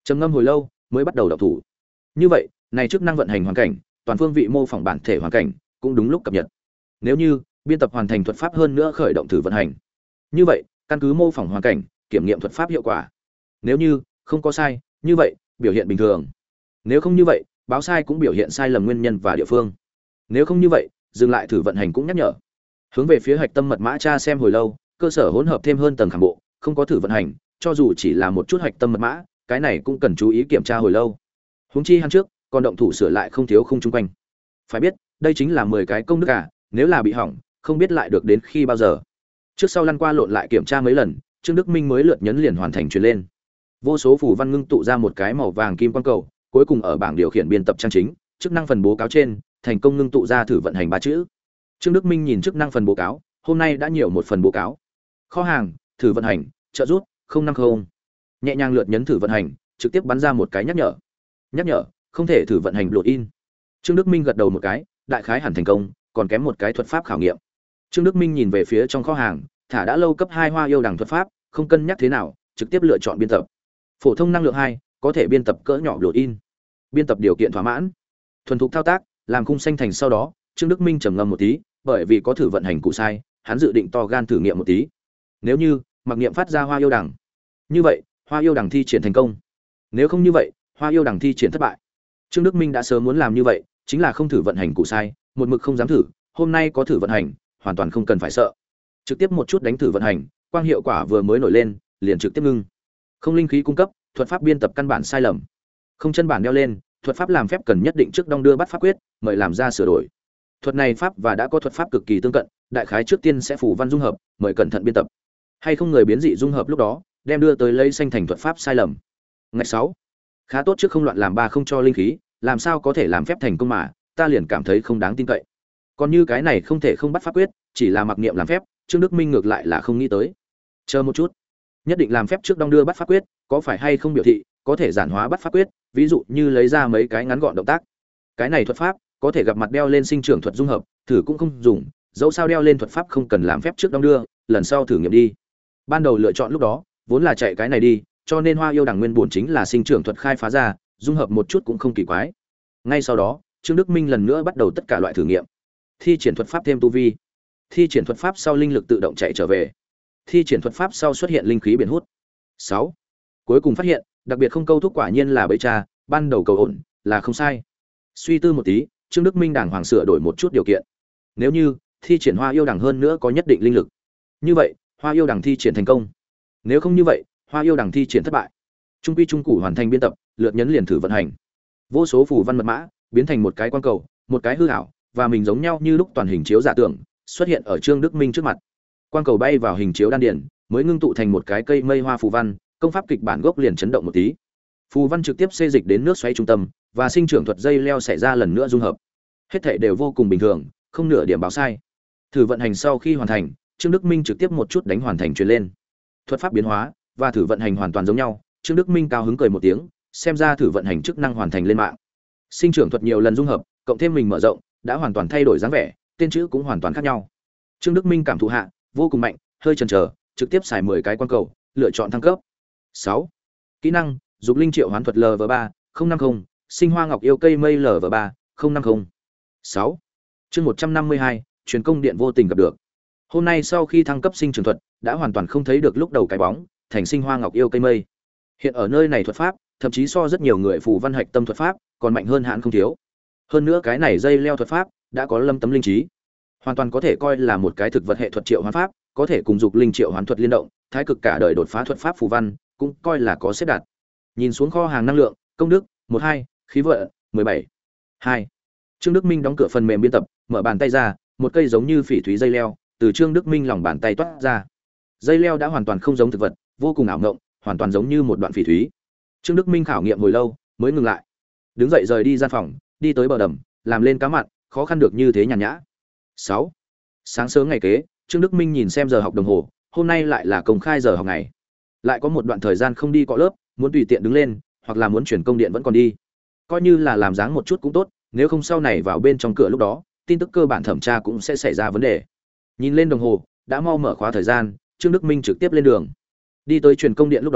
[SPEAKER 1] Trầm ngâm hồi lâu mới bắt đầu động thủ. Như vậy này chức năng vận hành hoàn cảnh toàn phương vị mô phỏng bản thể hoàn cảnh cũng đúng lúc cập nhật. Nếu như biên tập hoàn thành thuật pháp hơn nữa khởi động thử vận hành, như vậy căn cứ mô phỏng hoàn cảnh kiểm nghiệm thuật pháp hiệu quả. Nếu như không có sai, như vậy biểu hiện bình thường. Nếu không như vậy, báo sai cũng biểu hiện sai lầm nguyên nhân và địa phương. Nếu không như vậy, dừng lại thử vận hành cũng nhắc nhở. Hướng về phía hạch tâm mật mã tra xem hồi lâu, cơ sở hỗn hợp thêm hơn tầng khảm bộ, không có thử vận hành, cho dù chỉ là một chút hạch tâm mật mã, cái này cũng cần chú ý kiểm tra hồi lâu. Huống chi hắn trước, còn động thủ sửa lại không thiếu không chung quanh. Phải biết, đây chính là mười cái công đức cả, nếu là bị hỏng, không biết lại được đến khi bao giờ. Trước sau lăn qua lộn lại kiểm tra mấy lần, Trương Đức Minh mới lượt nhấn liền hoàn thành truyền lên. Vô số phù văn ngưng tụ ra một cái màu vàng kim quang cầu, cuối cùng ở bảng điều khiển biên tập trang chính, chức năng phần bố cáo trên, thành công ngưng tụ ra thử vận hành ba chữ. Trương Đức Minh nhìn chức năng phần bố cáo, hôm nay đã nhiều một phần bố cáo. Kho hàng, thử vận hành, trợ rút, không năm không. Nhẹ nhàng lượt nhấn thử vận hành, trực tiếp bắn ra một cái nhắc nhở. Nhắc nhở, không thể thử vận hành load in. Trương Đức Minh gật đầu một cái, đại khái hẳn thành công, còn kém một cái thuật pháp khảo nghiệm. Trương Đức Minh nhìn về phía trong kho hàng, thả đã lâu cấp hai hoa yêu đằng thuật pháp, không cân nhắc thế nào, trực tiếp lựa chọn biên tập. Phổ thông năng lượng hai, có thể biên tập cỡ nhỏ load in. Biên tập điều kiện thỏa mãn. Thuần thục thao tác, làm khung xanh thành sau đó, Trương Đức Minh trầm ngâm một tí, bởi vì có thử vận hành cụ sai, hắn dự định to gan thử nghiệm một tí. Nếu như mặc niệm phát ra hoa yêu đằng, như vậy, hoa yêu đằng thi triển thành công. Nếu không như vậy, hoa yêu đằng thi triển thất bại. Trương Đức Minh đã sớm muốn làm như vậy, chính là không thử vận hành cụ sai, một mực không dám thử, hôm nay có thử vận hành, hoàn toàn không cần phải sợ. Trực tiếp một chút đánh thử vận hành, quang hiệu quả vừa mới nổi lên, liền trực tiếp ngưng. Không linh khí cung cấp, thuật pháp biên tập căn bản sai lầm. Không chân bản đeo lên, thuật pháp làm phép cần nhất định trước đong đưa bắt pháp quyết, mời làm ra sửa đổi. Thuật này pháp và đã có thuật pháp cực kỳ tương cận, đại khái trước tiên sẽ phủ văn dung hợp, mời cẩn thận biên tập. Hay không người biến dị dung hợp lúc đó, đem đưa tới lấy xanh thành thuật pháp sai lầm. Ngày sáu, khá tốt trước không loạn làm ba không cho linh khí, làm sao có thể làm phép thành công mà, ta liền cảm thấy không đáng tin cậy. Còn như cái này không thể không bắt pháp quyết, chỉ là mặc niệm làm phép, Trương Đức Minh ngược lại là không nghĩ tới. Chờ một chút, nhất định làm phép trước đong đưa bắt pháp quyết, có phải hay không biểu thị có thể giản hóa bắt pháp quyết, ví dụ như lấy ra mấy cái ngắn gọn động tác. Cái này thuật pháp có thể gặp mặt đeo lên sinh trưởng thuật dung hợp, thử cũng không dùng, dẫu sao đeo lên thuật pháp không cần làm phép trước đong đưa, lần sau thử nghiệm đi. Ban đầu lựa chọn lúc đó, vốn là chạy cái này đi, cho nên hoa yêu đằng nguyên bổn chính là sinh trưởng thuật khai phá ra, dung hợp một chút cũng không kỳ quái. Ngay sau đó, Trương Đức Minh lần nữa bắt đầu tất cả loại thử nghiệm. Thi triển thuật pháp thêm tu vi, thi triển thuật pháp sau linh lực tự động chạy trở về, thi triển thuật pháp sau xuất hiện linh khí biển hút. Sáu, cuối cùng phát hiện, đặc biệt không câu thúc quả nhiên là bẫy cha, ban đầu cầu ổn là không sai. Suy tư một tí, Trương Đức Minh đàng hoàng sửa đổi một chút điều kiện. Nếu như thi triển hoa yêu đằng hơn nữa có nhất định linh lực, như vậy hoa yêu đằng thi triển thành công. Nếu không như vậy, hoa yêu đằng thi triển thất bại. Trung quy trung cụ hoàn thành biên tập, lượt nhấn liền thử vận hành. Vô số phù văn mật mã biến thành một cái quan cầu, một cái hư ảo, và mình giống nhau như lúc toàn hình chiếu giả tưởng xuất hiện ở Trương Đức Minh trước mặt. Quang cầu bay vào hình chiếu đan điển, mới ngưng tụ thành một cái cây mây hoa phù văn, công pháp kịch bản gốc liền chấn động một tí. Phù văn trực tiếp xê dịch đến nước xoáy trung tâm, và sinh trưởng thuật dây leo xảy ra lần nữa dung hợp. Hết thảy đều vô cùng bình thường, không nửa điểm báo sai. Thử vận hành sau khi hoàn thành, Trương Đức Minh trực tiếp một chút đánh hoàn thành truyền lên. Thuật pháp biến hóa và thử vận hành hoàn toàn giống nhau, Trương Đức Minh cao hứng cười một tiếng, xem ra thử vận hành chức năng hoàn thành lên mạng. Sinh trưởng thuật nhiều lần dung hợp, cộng thêm mình mở rộng, đã hoàn toàn thay đổi dáng vẻ, tên chữ cũng hoàn toàn khác nhau. Trương Đức Minh cảm thụ hạ, vô cùng mạnh, hơi chần chờ, trực tiếp xài mười cái quan cầu, lựa chọn thăng cấp. Sáu, kỹ năng, dục linh triệu hoán thuật L V ba, không năm không, sinh hoa ngọc yêu cây mây L V ba, không năm không. Sáu, chương một trăm năm mươi hai, truyền công điện vô tình gặp được. Hôm nay sau khi thăng cấp sinh trưởng thuật, đã hoàn toàn không thấy được lúc đầu cái bóng, thành sinh hoa ngọc yêu cây mây. Hiện ở nơi này thuật pháp, thậm chí so rất nhiều người phù văn hạch tâm thuật pháp, còn mạnh hơn hãn không thiếu. Hơn nữa cái này dây leo thuật pháp, đã có lâm tấm linh trí, hoàn toàn có thể coi là một cái thực vật hệ thuật triệu hoán pháp, có thể cùng dục linh triệu hoán thuật liên động, thái cực cả đời đột phá thuật pháp phù văn, cũng coi là có xếp đặt. Nhìn xuống kho hàng năng lượng, công đức một hai, khí vận mười bảy. hai. Trương Đức Minh đóng cửa phần mềm biên tập, mở bàn tay ra, một cây giống như phỉ thúy dây leo, từ Trương Đức Minh lòng bàn tay toát ra. Dây leo đã hoàn toàn không giống thực vật, vô cùng ảo ngộng, hoàn toàn giống như một đoạn phỉ thúy. Trương Đức Minh khảo nghiệm hồi lâu, mới ngừng lại. Đứng dậy rời đi gian phòng, đi tới bờ đầm, làm lên cá mặn, khó khăn được như thế nhàn nhã. Sáu. Sáng sớm ngày kế, Trương Đức Minh nhìn xem giờ học đồng hồ, hôm nay lại là công khai giờ học ngày. Lại có một đoạn thời gian không đi cọ lớp, muốn tùy tiện đứng lên, hoặc là muốn chuyển công điện vẫn còn đi. Coi như là làm dáng một chút cũng tốt, nếu không sau này vào bên trong cửa lúc đó, tin tức cơ bản thẩm tra cũng sẽ xảy ra vấn đề. Nhìn lên đồng hồ, đã mau mở khóa thời gian, Trương Đức Minh trực tiếp lên đường. Đi tới truyền công điện lúc đó,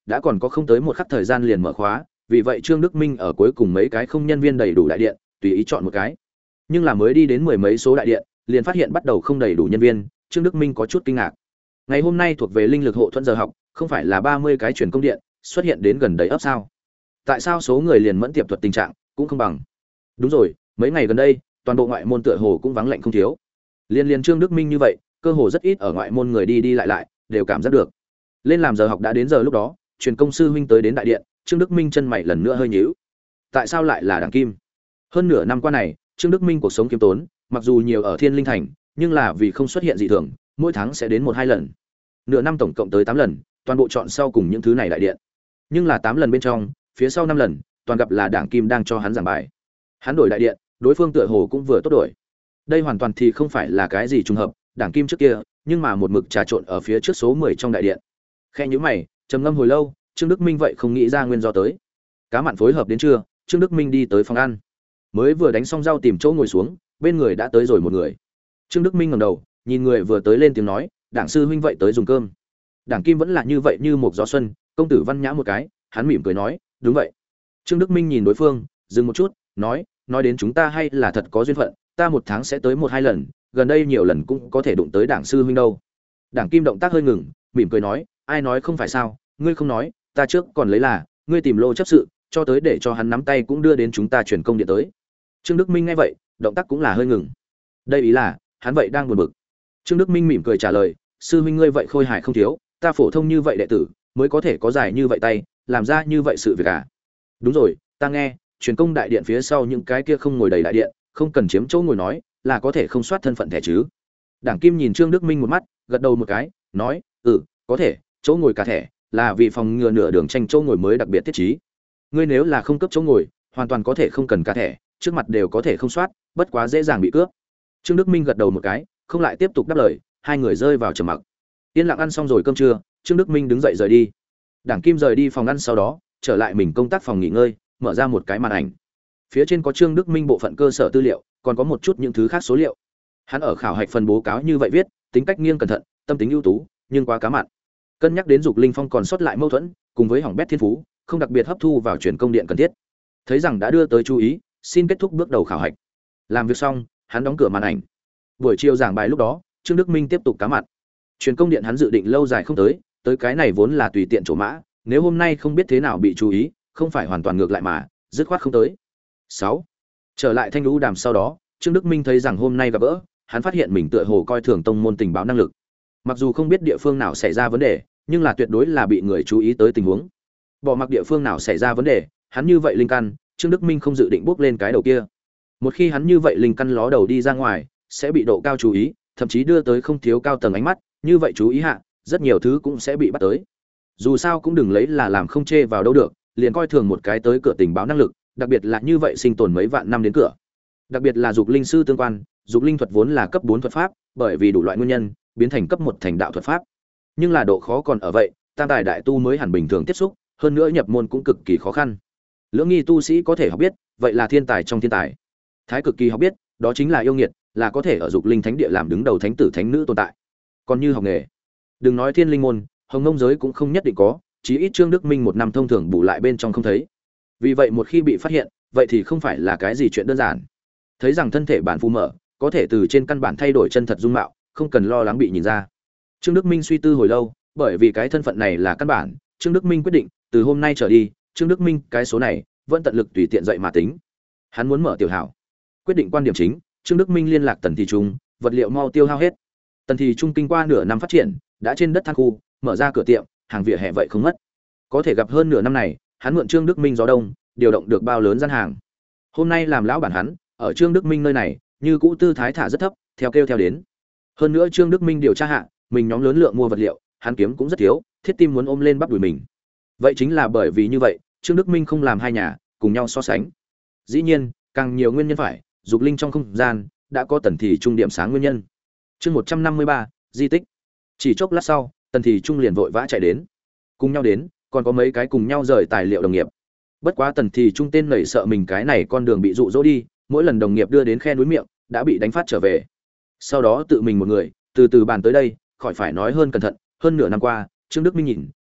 [SPEAKER 1] đã còn có không tới một khắc thời gian liền mở khóa, vì vậy Trương Đức Minh ở cuối cùng mấy cái không nhân viên đầy đủ đại điện, tùy ý chọn một cái. Nhưng là mới đi đến mười mấy số đại điện, liền phát hiện bắt đầu không đầy đủ nhân viên, Trương Đức Minh có chút kinh ngạc. Ngày hôm nay thuộc về linh lực hộ thuẫn giờ học, không phải là ba mươi cái truyền công điện xuất hiện đến gần đầy ấp sao? Tại sao số người liền mẫn tiệp thuật tình trạng cũng không bằng? Đúng rồi, mấy ngày gần đây, toàn bộ ngoại môn tựa hồ cũng vắng lạnh không thiếu. Liên liên Trương Đức Minh như vậy, cơ hồ rất ít ở ngoại môn người đi đi lại lại, đều cảm giác được. Lên làm giờ học đã đến giờ lúc đó, truyền công sư huynh tới đến đại điện, Trương Đức Minh chân mày lần nữa hơi nhíu. Tại sao lại là Đảng Kim? Hơn nửa năm qua này, Trương Đức Minh cuộc sống kiếm tốn, mặc dù nhiều ở Thiên Linh Thành, nhưng là vì không xuất hiện dị thường, mỗi tháng sẽ đến một hai lần. Nửa năm tổng cộng tới tám lần, toàn bộ chọn sau cùng những thứ này đại điện. Nhưng là tám lần bên trong, phía sau năm lần, toàn gặp là Đảng Kim đang cho hắn giảng bài. Hắn đổi đại điện, đối phương tựa hồ cũng vừa tốt đổi. Đây hoàn toàn thì không phải là cái gì trùng hợp, Đảng Kim trước kia, nhưng mà một mực trà trộn ở phía trước số mười trong đại điện. Khe nhíu mày, trầm ngâm hồi lâu, Trương Đức Minh vậy không nghĩ ra nguyên do tới. Cá mặn phối hợp đến trưa, Trương Đức Minh đi tới phòng ăn. Mới vừa đánh xong rau tìm chỗ ngồi xuống, bên người đã tới rồi một người. Trương Đức Minh ngẩng đầu, nhìn người vừa tới lên tiếng nói, "Đảng sư huynh vậy tới dùng cơm." Đảng Kim vẫn là như vậy như một gió xuân, công tử văn nhã một cái, hắn mỉm cười nói, "Đúng vậy." Trương Đức Minh nhìn đối phương, dừng một chút, nói, "Nói đến chúng ta hay là thật có duyên phận, ta một tháng sẽ tới một hai lần, gần đây nhiều lần cũng có thể đụng tới Đảng sư huynh đâu." Đảng Kim động tác hơi ngừng, mỉm cười nói, "Ai nói không phải sao, ngươi không nói, ta trước còn lấy là ngươi tìm lô chấp sự, cho tới để cho hắn nắm tay cũng đưa đến chúng ta chuyển công điện tới." Trương Đức Minh nghe vậy, động tác cũng là hơi ngừng. Đây ý là, hắn vậy đang buồn bực. Trương Đức Minh mỉm cười trả lời, "Sư huynh ngươi vậy khôi hài không thiếu, ta phổ thông như vậy đệ tử, mới có thể có dài như vậy tay, làm ra như vậy sự việc à?" "Đúng rồi, ta nghe, truyền công đại điện phía sau những cái kia không ngồi đầy đại điện, không cần chiếm chỗ ngồi nói, là có thể không soát thân phận thẻ chứ?" Đảng Kim nhìn Trương Đức Minh một mắt, gật đầu một cái, nói, "Ừ, có thể, chỗ ngồi cả thẻ, là vì phòng ngừa nửa đường tranh chỗ ngồi mới đặc biệt thiết trí. Ngươi nếu là không cấp chỗ ngồi, hoàn toàn có thể không cần cả thẻ, trước mặt đều có thể không soát, bất quá dễ dàng bị cướp." Trương Đức Minh gật đầu một cái, không lại tiếp tục đáp lời, hai người rơi vào trầm mặc. Yên lặng ăn xong rồi cơm trưa, Trương Đức Minh đứng dậy rời đi. Đảng Kim rời đi phòng ăn sau đó, trở lại mình công tác phòng nghỉ ngơi, mở ra một cái màn ảnh. Phía trên có Trương Đức Minh bộ phận cơ sở tư liệu, còn có một chút những thứ khác số liệu. Hắn ở khảo hạch phần bố cáo như vậy viết, tính cách nghiêng cẩn thận, tâm tính ưu tú, nhưng quá cá mặn. Cân nhắc đến Dục Linh Phong còn sót lại mâu thuẫn, cùng với hỏng bét thiên phú, không đặc biệt hấp thu vào truyền công điện cần thiết. Thấy rằng đã đưa tới chú ý, xin kết thúc bước đầu khảo hạch. Làm việc xong, hắn đóng cửa màn ảnh. Buổi chiều giảng bài lúc đó, Trương Đức Minh tiếp tục cá mặn. Truyền công điện hắn dự định lâu dài không tới, tới cái này vốn là tùy tiện chỗ mã, nếu hôm nay không biết thế nào bị chú ý, không phải hoàn toàn ngược lại mà, dứt khoát không tới. sáu. Trở lại Thanh Lũ Đàm sau đó, Trương Đức Minh thấy rằng hôm nay gặp gỡ, hắn phát hiện mình tựa hồ coi thường tông môn tình báo năng lực. Mặc dù không biết địa phương nào xảy ra vấn đề, nhưng là tuyệt đối là bị người chú ý tới tình huống. Bỏ mặc địa phương nào xảy ra vấn đề, hắn như vậy linh căn, Trương Đức Minh không dự định bước lên cái đầu kia. Một khi hắn như vậy linh căn ló đầu đi ra ngoài, sẽ bị độ cao chú ý, thậm chí đưa tới không thiếu cao tầng ánh mắt, như vậy chú ý hạ, rất nhiều thứ cũng sẽ bị bắt tới. Dù sao cũng đừng lấy là làm không chê vào đâu được, liền coi thường một cái tới cửa tình báo năng lực, đặc biệt là như vậy sinh tồn mấy vạn năm đến cửa. Đặc biệt là dục linh sư tương quan, dục linh thuật vốn là cấp bốn thuật pháp, bởi vì đủ loại nguyên nhân, biến thành cấp một thành đạo thuật pháp. Nhưng là độ khó còn ở vậy, tam tài đại tu mới hẳn bình thường tiếp xúc, hơn nữa nhập môn cũng cực kỳ khó khăn. Lưỡng nghi tu sĩ có thể học biết, vậy là thiên tài trong thiên tài. Thái cực kỳ học biết, đó chính là yêu nghiệt, là có thể ở dục linh thánh địa làm đứng đầu thánh tử thánh nữ tồn tại. Còn như học nghề, đừng nói thiên linh môn, hồng ngông giới cũng không nhất định có, chí ít Trương Đức Minh một năm thông thường bù lại bên trong không thấy. Vì vậy một khi bị phát hiện, vậy thì không phải là cái gì chuyện đơn giản. Thấy rằng thân thể bản phù mở, có thể từ trên căn bản thay đổi chân thật dung mạo, không cần lo lắng bị nhìn ra. Trương Đức Minh suy tư hồi lâu, bởi vì cái thân phận này là căn bản, Trương Đức Minh quyết định, từ hôm nay trở đi, Trương Đức Minh cái số này vẫn tận lực tùy tiện dậy mà tính. Hắn muốn mở tiểu hảo. Quyết định quan điểm chính, Trương Đức Minh liên lạc Tần Thị Trung, vật liệu mau tiêu hao hết. Tần Thị Trung kinh qua nửa năm phát triển, đã trên đất than khu, mở ra cửa tiệm, hàng vỉa hè vậy không mất. Có thể gặp hơn nửa năm này, hắn mượn Trương Đức Minh gió đông, điều động được bao lớn gian hàng. Hôm nay làm lão bản hắn, ở Trương Đức Minh nơi này, như cũ tư thái thả rất thấp, theo kêu theo đến. Hơn nữa Trương Đức Minh điều tra hạ, mình nhóm lớn lượng mua vật liệu, hắn kiếm cũng rất thiếu, thiết tim muốn ôm lên bắp đùi mình. Vậy chính là bởi vì như vậy, Trương Đức Minh không làm hai nhà cùng nhau so sánh. Dĩ nhiên, càng nhiều nguyên nhân phải, dục linh trong không gian đã có Tần Thị Trung điểm sáng nguyên nhân. Chương một trăm năm mươi ba, di tích. Chỉ chốc lát sau, Tần Thị Trung liền vội vã chạy đến. Cùng nhau đến, còn có mấy cái cùng nhau rời tài liệu đồng nghiệp. Bất quá Tần Thị Trung tên nảy sợ mình cái này con đường bị dụ dỗ đi, mỗi lần đồng nghiệp đưa đến khe núi miệng, đã bị đánh phát trở về. Sau đó tự mình một người, từ từ bàn tới đây, khỏi phải nói hơn cẩn thận, hơn nửa năm qua, Trương Đức Minh nhìn,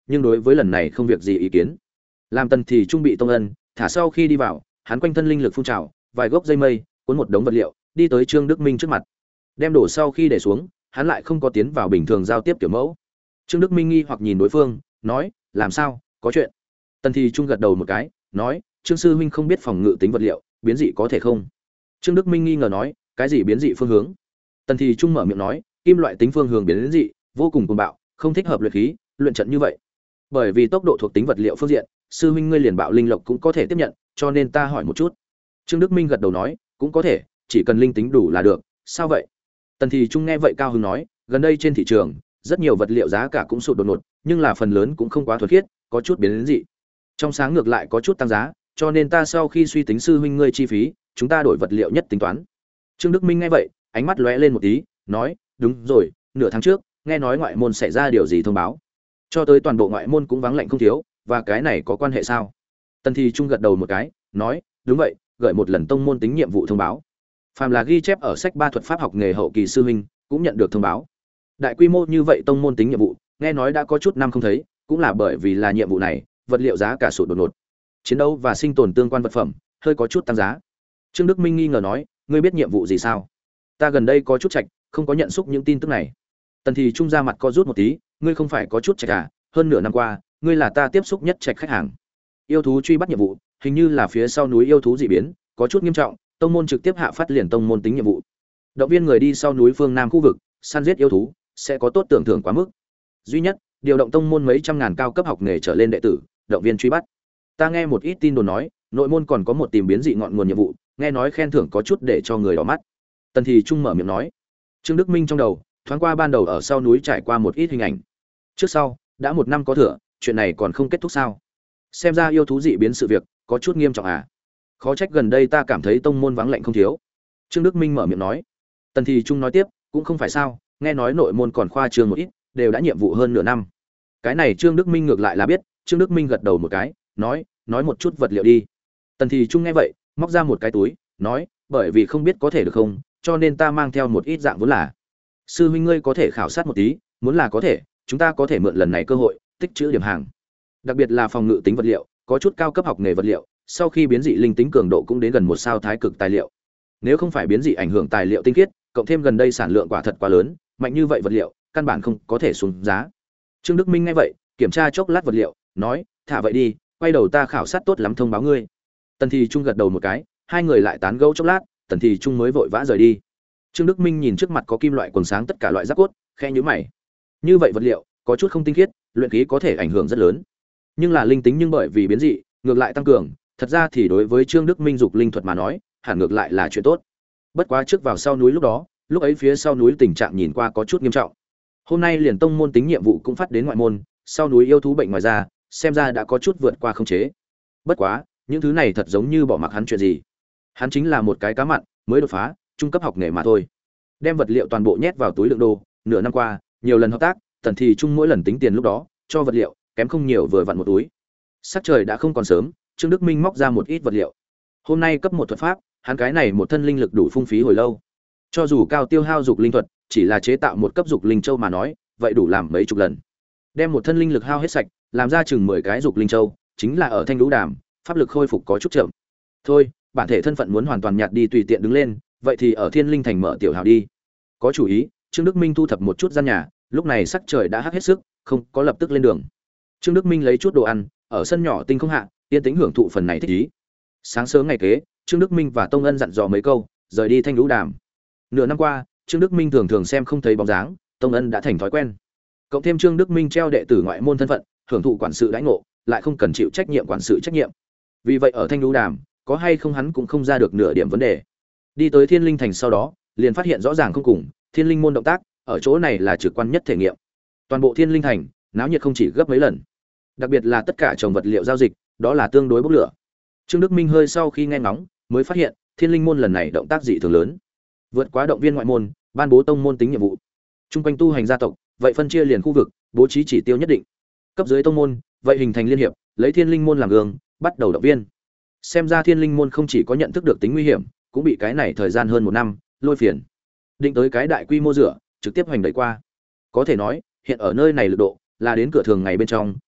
[SPEAKER 1] nhưng đối với lần này không việc gì ý kiến. Làm Tần thì trung bị Tông Ân thả sau khi đi vào, hắn quanh thân linh lực phun trào, vài gốc dây mây cuốn một đống vật liệu đi tới Trương Đức Minh trước mặt. Đem đổ sau khi để xuống, hắn lại không có tiến vào bình thường giao tiếp kiểu mẫu. Trương Đức Minh nghi hoặc nhìn đối phương, nói: "Làm sao, có chuyện?" Tần thì trung gật đầu một cái, nói: "Trương sư huynh không biết phòng ngự tính vật liệu, biến dị có thể không?" Trương Đức Minh nghi ngờ nói: "Cái gì biến dị phương hướng?" Tần thì trung mở miệng nói: "Kim loại tính phương hướng biến dị, vô cùng cuồng bạo, không thích hợp luyện khí, luyện trận như vậy. Bởi vì tốc độ thuộc tính vật liệu phương diện, sư huynh ngươi liền bạo linh lộc cũng có thể tiếp nhận, cho nên ta hỏi một chút." Trương Đức Minh gật đầu nói: "Cũng có thể, chỉ cần linh tính đủ là được." "Sao vậy?" Tần thì trung nghe vậy cao hứng nói: "Gần đây trên thị trường, rất nhiều vật liệu giá cả cũng sụt đột ngột, nhưng là phần lớn cũng không quá thuần khiết, có chút biến đến dị. Trong sáng ngược lại có chút tăng giá, cho nên ta sau khi suy tính sư huynh ngươi chi phí, chúng ta đổi vật liệu nhất tính toán." Trương Đức Minh nghe vậy, ánh mắt lóe lên một tí, nói: "Đúng rồi, nửa tháng trước, nghe nói ngoại môn xảy ra điều gì thông báo. Cho tới toàn bộ ngoại môn cũng vắng lạnh không thiếu, và cái này có quan hệ sao?" Tần thì trung gật đầu một cái, nói: "Đúng vậy, gửi một lần tông môn tính nhiệm vụ thông báo. Phàm là ghi chép ở sách ba thuật pháp học nghề hậu kỳ sư huynh, cũng nhận được thông báo. Đại quy mô như vậy tông môn tính nhiệm vụ, nghe nói đã có chút năm không thấy, cũng là bởi vì là nhiệm vụ này, vật liệu giá cả sụt đột ngột. Chiến đấu và sinh tồn tương quan vật phẩm, hơi có chút tăng giá." Trương Đức Minh nghi ngờ nói: "Ngươi biết nhiệm vụ gì sao?" "Ta gần đây có chút chạch, không có nhận xúc những tin tức này." Tần thì trung ra mặt co rút một tí: "Ngươi không phải có chút chạch à? Hơn nửa năm qua, ngươi là ta tiếp xúc nhất chạch khách hàng. Yêu thú truy bắt nhiệm vụ, hình như là phía sau núi yêu thú dị biến, có chút nghiêm trọng, tông môn trực tiếp hạ phát liền tông môn tính nhiệm vụ. Động viên người đi sau núi phương nam khu vực, săn giết yêu thú, sẽ có tốt tưởng thưởng quá mức. Duy nhất, điều động tông môn mấy trăm ngàn cao cấp học nghề trở lên đệ tử, động viên truy bắt. Ta nghe một ít tin đồn nói, nội môn còn có một tìm biến dị ngọn nguồn nhiệm vụ, nghe nói khen thưởng có chút để cho người đỏ mắt." Tần thì trung mở miệng nói. Trương Đức Minh trong đầu thoáng qua ban đầu ở sau núi trải qua một ít hình ảnh. Trước sau đã một năm có thừa, chuyện này còn không kết thúc sao? Xem ra yêu thú dị biến sự việc có chút nghiêm trọng à? Khó trách gần đây ta cảm thấy tông môn vắng lạnh không thiếu. Trương Đức Minh mở miệng nói. Tần thì trung nói tiếp: "Cũng không phải sao, nghe nói nội môn còn khoa trương một ít, đều đã nhiệm vụ hơn nửa năm." Cái này Trương Đức Minh ngược lại là biết. Trương Đức Minh gật đầu một cái, nói: "Nói một chút vật liệu đi." Tần thì trung nghe vậy, móc ra một cái túi, nói: "Bởi vì không biết có thể được không, cho nên ta mang theo một ít dạng vốn là. Sư huynh ngươi có thể khảo sát một tí, muốn là có thể, chúng ta có thể mượn lần này cơ hội tích trữ điểm hàng. Đặc biệt là phòng ngự tính vật liệu, có chút cao cấp học nghề vật liệu, sau khi biến dị linh tính cường độ cũng đến gần một sao thái cực tài liệu. Nếu không phải biến dị ảnh hưởng tài liệu tinh khiết, cộng thêm gần đây sản lượng quả thật quá lớn, mạnh như vậy vật liệu, căn bản không có thể xuống giá." Trương Đức Minh nghe vậy, kiểm tra chốc lát vật liệu, nói: "Thả vậy đi, quay đầu ta khảo sát tốt lắm thông báo ngươi." Tần thì trung gật đầu một cái, hai người lại tán gẫu chốc lát, Tần thì trung mới vội vã rời đi. Trương Đức Minh nhìn trước mặt có kim loại quần sáng tất cả loại giáp cốt, khẽ nhíu mày. Như vậy vật liệu, có chút không tinh khiết, luyện khí có thể ảnh hưởng rất lớn. Nhưng là linh tính nhưng bởi vì biến dị, ngược lại tăng cường, thật ra thì đối với Trương Đức Minh dục linh thuật mà nói, hẳn ngược lại là chuyện tốt. Bất quá trước vào sau núi lúc đó, lúc ấy phía sau núi tình trạng nhìn qua có chút nghiêm trọng. Hôm nay liền tông môn tính nhiệm vụ cũng phát đến ngoại môn, sau núi yêu thú bệnh ngoài ra, xem ra đã có chút vượt qua khống chế. Bất quá, những thứ này thật giống như bỏ mặc hắn chuyện gì. Hắn chính là một cái cá mặn, mới đột phá, trung cấp học nghề mà thôi. Đem vật liệu toàn bộ nhét vào túi đựng đồ, nửa năm qua, nhiều lần hợp tác, Tần thì trung mỗi lần tính tiền lúc đó, cho vật liệu, kém không nhiều vừa vặn một túi. Sắc trời đã không còn sớm, Trương Đức Minh móc ra một ít vật liệu. Hôm nay cấp một thuật pháp, hắn cái này một thân linh lực đủ phung phí hồi lâu. Cho dù cao tiêu hao dục linh thuật, chỉ là chế tạo một cấp dục linh châu mà nói, vậy đủ làm mấy chục lần. Đem một thân linh lực hao hết sạch, làm ra chừng mười cái dục linh châu, chính là ở Thanh Lũ Đàm, pháp lực khôi phục có chút chậm. Thôi, bản thể thân phận muốn hoàn toàn nhạt đi tùy tiện đứng lên, vậy thì ở Thiên Linh Thành mở tiểu hào đi. Có chủ ý, Trương Đức Minh thu thập một chút gian nhà, lúc này sắc trời đã hắc hết sức, không có lập tức lên đường. Trương Đức Minh lấy chút đồ ăn, ở sân nhỏ tinh không hạ, yên tĩnh hưởng thụ phần này thích ý. Sáng sớm ngày kế, Trương Đức Minh và Tông Ân dặn dò mấy câu, rời đi Thanh Lũ Đàm. Nửa năm qua, Trương Đức Minh thường thường xem không thấy bóng dáng, Tông Ân đã thành thói quen. Cộng thêm Trương Đức Minh treo đệ tử ngoại môn thân phận, hưởng thụ quản sự đãi ngộ, lại không cần chịu trách nhiệm quản sự trách nhiệm. Vì vậy ở Thanh Lũ Đàm, có hay không hắn cũng không ra được nửa điểm vấn đề. Đi tới Thiên Linh Thành sau đó, liền phát hiện rõ ràng không cùng, Thiên Linh môn động tác, ở chỗ này là trực quan nhất thể nghiệm. Toàn bộ Thiên Linh Thành, náo nhiệt không chỉ gấp mấy lần. Đặc biệt là tất cả trồng vật liệu giao dịch, đó là tương đối bốc lửa. Trương Đức Minh hơi sau khi nghe ngóng, mới phát hiện, Thiên Linh môn lần này động tác dị thường lớn. Vượt quá động viên ngoại môn, ban bố tông môn tính nhiệm vụ. Trung quanh tu hành gia tộc, vậy phân chia liền khu vực, bố trí chỉ tiêu nhất định. Cấp dưới tông môn, vậy hình thành liên hiệp, lấy Thiên Linh môn làm gương, bắt đầu động viên. Xem ra Thiên Linh môn không chỉ có nhận thức được tính nguy hiểm, cũng bị cái này thời gian hơn một năm lôi phiền. Định tới cái đại quy mô rửa, trực tiếp hoành đẩy qua. Có thể nói, hiện ở nơi này lực độ là đến cửa thường ngày bên trong,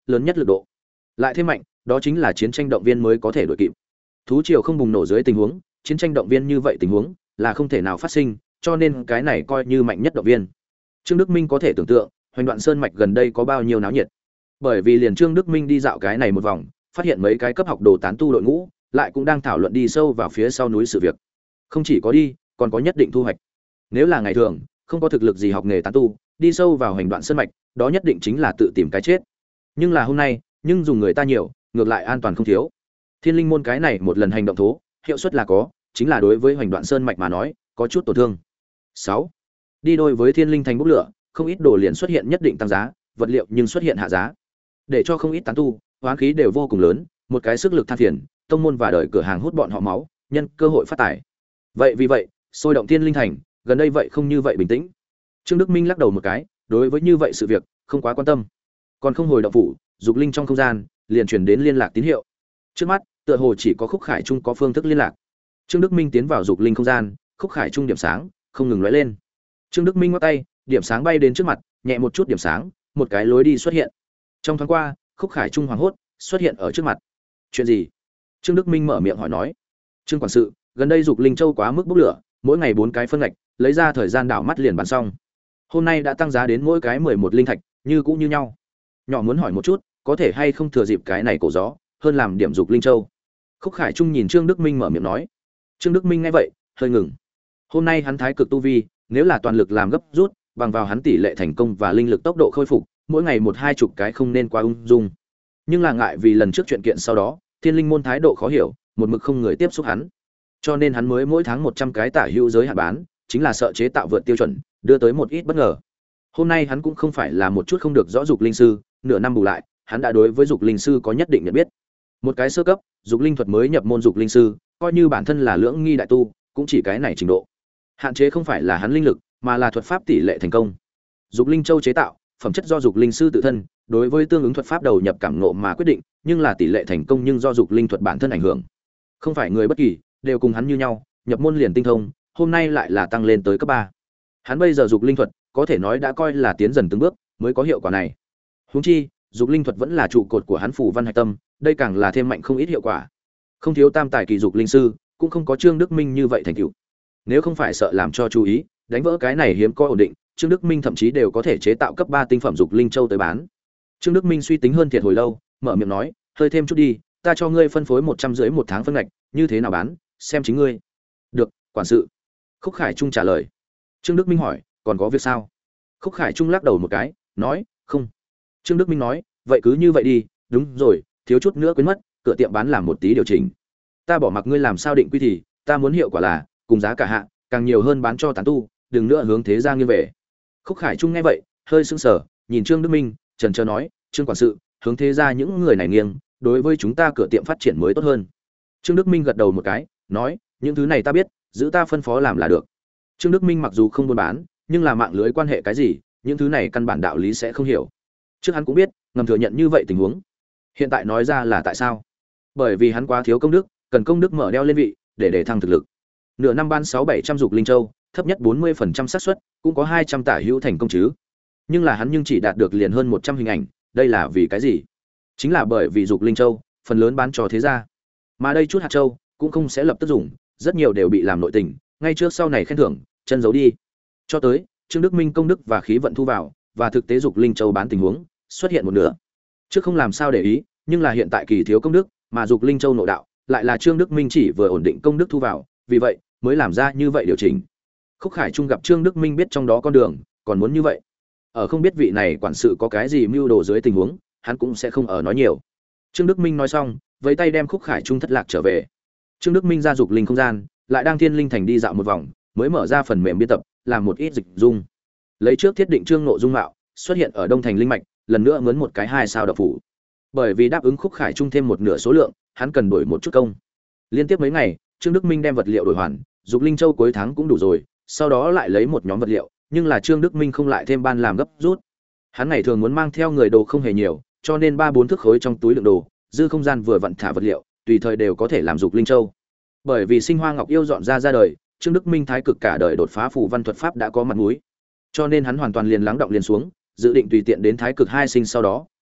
[SPEAKER 1] lớn nhất lực độ. Lại thêm mạnh, đó chính là chiến tranh động viên mới có thể đuổi kịp. Thú triều không bùng nổ dưới tình huống, chiến tranh động viên như vậy tình huống là không thể nào phát sinh, cho nên cái này coi như mạnh nhất động viên. Trương Đức Minh có thể tưởng tượng, Hoành Đoạn Sơn mạch gần đây có bao nhiêu náo nhiệt. Bởi vì liền Trương Đức Minh đi dạo cái này một vòng, phát hiện mấy cái cấp học đồ tán tu đội ngũ, lại cũng đang thảo luận đi sâu vào phía sau núi sự việc. Không chỉ có đi, còn có nhất định thu hoạch. Nếu là ngày thường, không có thực lực gì học nghề tán tu, đi sâu vào Hoành Đoạn Sơn mạch, đó nhất định chính là tự tìm cái chết. Nhưng là hôm nay, nhưng dùng người ta nhiều, ngược lại an toàn không thiếu. Thiên Linh môn cái này một lần hành động thố, hiệu suất là có, chính là đối với Hoành Đoạn Sơn mạch mà nói, có chút tổn thương. sáu. Đi đôi với Thiên Linh thành bốc lửa, không ít đồ liền xuất hiện nhất định tăng giá, vật liệu nhưng xuất hiện hạ giá. Để cho không ít tán tu, hoán khí đều vô cùng lớn, một cái sức lực than phiền, tông môn và đời cửa hàng hút bọn họ máu, nhân cơ hội phát tài. Vậy vì vậy, sôi động Thiên Linh thành, gần đây vậy không như vậy bình tĩnh. Trương Đức Minh lắc đầu một cái, đối với như vậy sự việc, không quá quan tâm. Còn không hồi động phủ, dục linh trong không gian, liền truyền đến liên lạc tín hiệu. Trước mắt, tựa hồ chỉ có Khúc Khải Trung có phương thức liên lạc. Trương Đức Minh tiến vào dục linh không gian, Khúc Khải Trung điểm sáng không ngừng lóe lên. Trương Đức Minh ngoắc tay, điểm sáng bay đến trước mặt, nhẹ một chút điểm sáng, một cái lối đi xuất hiện. Trong thoáng qua, Khúc Khải Trung hoảng hốt, xuất hiện ở trước mặt. Chuyện gì? Trương Đức Minh mở miệng hỏi nói. Trương quản sự, gần đây dục linh châu quá mức bốc lửa, mỗi ngày bốn cái phân ngạch, lấy ra thời gian đảo mắt liền bán xong. Hôm nay đã tăng giá đến mỗi cái mười một linh thạch, như cũ như nhau. Nhỏ muốn hỏi một chút, có thể hay không thừa dịp cái này cổ gió, hơn làm điểm dục linh châu. Khúc Khải Trung nhìn Trương Đức Minh mở miệng nói. Trương Đức Minh nghe vậy, hơi ngừng. Hôm nay hắn thái cực tu vi, nếu là toàn lực làm gấp rút, bằng vào hắn tỷ lệ thành công và linh lực tốc độ khôi phục, mỗi ngày một hai chục cái không nên quá ung dung. Nhưng là ngại vì lần trước chuyện kiện sau đó, Thiên Linh môn thái độ khó hiểu, một mực không người tiếp xúc hắn. Cho nên hắn mới mỗi tháng một trăm cái tả hữu giới hạn bán, chính là sợ chế tạo vượt tiêu chuẩn, đưa tới một ít bất ngờ. Hôm nay hắn cũng không phải là một chút không được rõ dục linh sư, nửa năm bù lại, hắn đã đối với dục linh sư có nhất định nhận biết. Một cái sơ cấp, dục linh thuật mới nhập môn dục linh sư, coi như bản thân là lưỡng nghi đại tu, cũng chỉ cái này trình độ. Hạn chế không phải là hắn linh lực, mà là thuật pháp tỷ lệ thành công. Dục linh châu chế tạo, phẩm chất do dục linh sư tự thân, đối với tương ứng thuật pháp đầu nhập cảm ngộ mà quyết định, nhưng là tỷ lệ thành công nhưng do dục linh thuật bản thân ảnh hưởng. Không phải người bất kỳ đều cùng hắn như nhau, nhập môn liền tinh thông, hôm nay lại là tăng lên tới cấp ba. Hắn bây giờ dục linh thuật, có thể nói đã coi là tiến dần từng bước mới có hiệu quả này. Huống chi, dục linh thuật vẫn là trụ cột của hắn phù văn hạch tâm, đây càng là thêm mạnh không ít hiệu quả. Không thiếu tam tài kỳ dục linh sư, cũng không có Trương Đức Minh như vậy thành tựu. Nếu không phải sợ làm cho chú ý, đánh vỡ cái này hiếm có ổn định, Trương Đức Minh thậm chí đều có thể chế tạo cấp ba tinh phẩm dục linh châu tới bán. Trương Đức Minh suy tính hơn thiệt hồi lâu, mở miệng nói, hơi thêm chút đi, ta cho ngươi phân phối một trăm rưỡi một tháng phân ngạch, như thế nào bán, xem chính ngươi. Được, quản sự. Khúc Khải Trung trả lời. Trương Đức Minh hỏi, còn có việc sao? Khúc Khải Trung lắc đầu một cái, nói, không. Trương Đức Minh nói, vậy cứ như vậy đi, đúng rồi, thiếu chút nữa quên mất, cửa tiệm bán làm một tí điều chỉnh. Ta bỏ mặc ngươi làm sao định quy thì, ta muốn hiệu quả là cùng giá cả hạ, càng nhiều hơn bán cho tán tu, đừng nữa hướng thế ra nghiêng về. Khúc Khải Trung nghe vậy, hơi sững sờ, nhìn Trương Đức Minh, chần chờ nói, Trương quản sự, hướng thế ra những người này nghiêng, đối với chúng ta cửa tiệm phát triển mới tốt hơn. Trương Đức Minh gật đầu một cái, nói, những thứ này ta biết, giữ ta phân phó làm là được. Trương Đức Minh mặc dù không buôn bán, nhưng là mạng lưới quan hệ cái gì, những thứ này căn bản đạo lý sẽ không hiểu. Trước hắn cũng biết, ngầm thừa nhận như vậy tình huống. Hiện tại nói ra là tại sao? Bởi vì hắn quá thiếu công đức, cần công đức mở đeo lên vị, để để thăng thực lực. Nửa năm ban sáu bảy trăm dục linh châu, thấp nhất bốn mươi phần trăm xác suất, cũng có hai trăm tả hữu thành công chứ. Nhưng là hắn nhưng chỉ đạt được liền hơn một trăm hình ảnh, đây là vì cái gì? Chính là bởi vì dục linh châu, phần lớn bán cho thế gia. Mà đây chút hạt châu cũng không sẽ lập tức dùng, rất nhiều đều bị làm nội tình, ngay trước sau này khen thưởng, chân giấu đi. Cho tới, Trương Đức Minh công đức và khí vận thu vào, và thực tế dục linh châu bán tình huống, xuất hiện một nửa. Trước không làm sao để ý, nhưng là hiện tại kỳ thiếu công đức, mà dục linh châu nội đạo, lại là Trương Đức Minh chỉ vừa ổn định công đức thu vào, vì vậy mới làm ra như vậy điều chỉnh. Khúc Khải Trung gặp Trương Đức Minh biết trong đó con đường, còn muốn như vậy. Ở không biết vị này quản sự có cái gì mưu đồ dưới tình huống, hắn cũng sẽ không ở nói nhiều. Trương Đức Minh nói xong, với tay đem Khúc Khải Trung thất lạc trở về. Trương Đức Minh ra dục linh không gian, lại đang Thiên Linh thành đi dạo một vòng, mới mở ra phần mềm biên tập, làm một ít dịch dung. Lấy trước thiết định Trương Ngộ dung mạo, xuất hiện ở Đông Thành linh mạch, lần nữa mướn một cái hai sao độc phủ. Bởi vì đáp ứng Khúc Khải Trung thêm một nửa số lượng, hắn cần đổi một chút công. Liên tiếp mấy ngày, Trương Đức Minh đem vật liệu đổi hoàn, dục linh châu cuối tháng cũng đủ rồi, sau đó lại lấy một nhóm vật liệu, nhưng là Trương Đức Minh không lại thêm ban làm gấp rút. Hắn ngày thường muốn mang theo người đồ không hề nhiều, cho nên ba bốn thước khối trong túi đựng đồ, dư không gian vừa vặn thả vật liệu, tùy thời đều có thể làm dục linh châu. Bởi vì Sinh Hoa Ngọc Yêu dọn ra ra đời, Trương Đức Minh thái cực cả đời đột phá phù văn thuật pháp đã có mặt mũi, cho nên hắn hoàn toàn liền lắng động liền xuống, dự định tùy tiện đến thái cực hai sinh sau đó,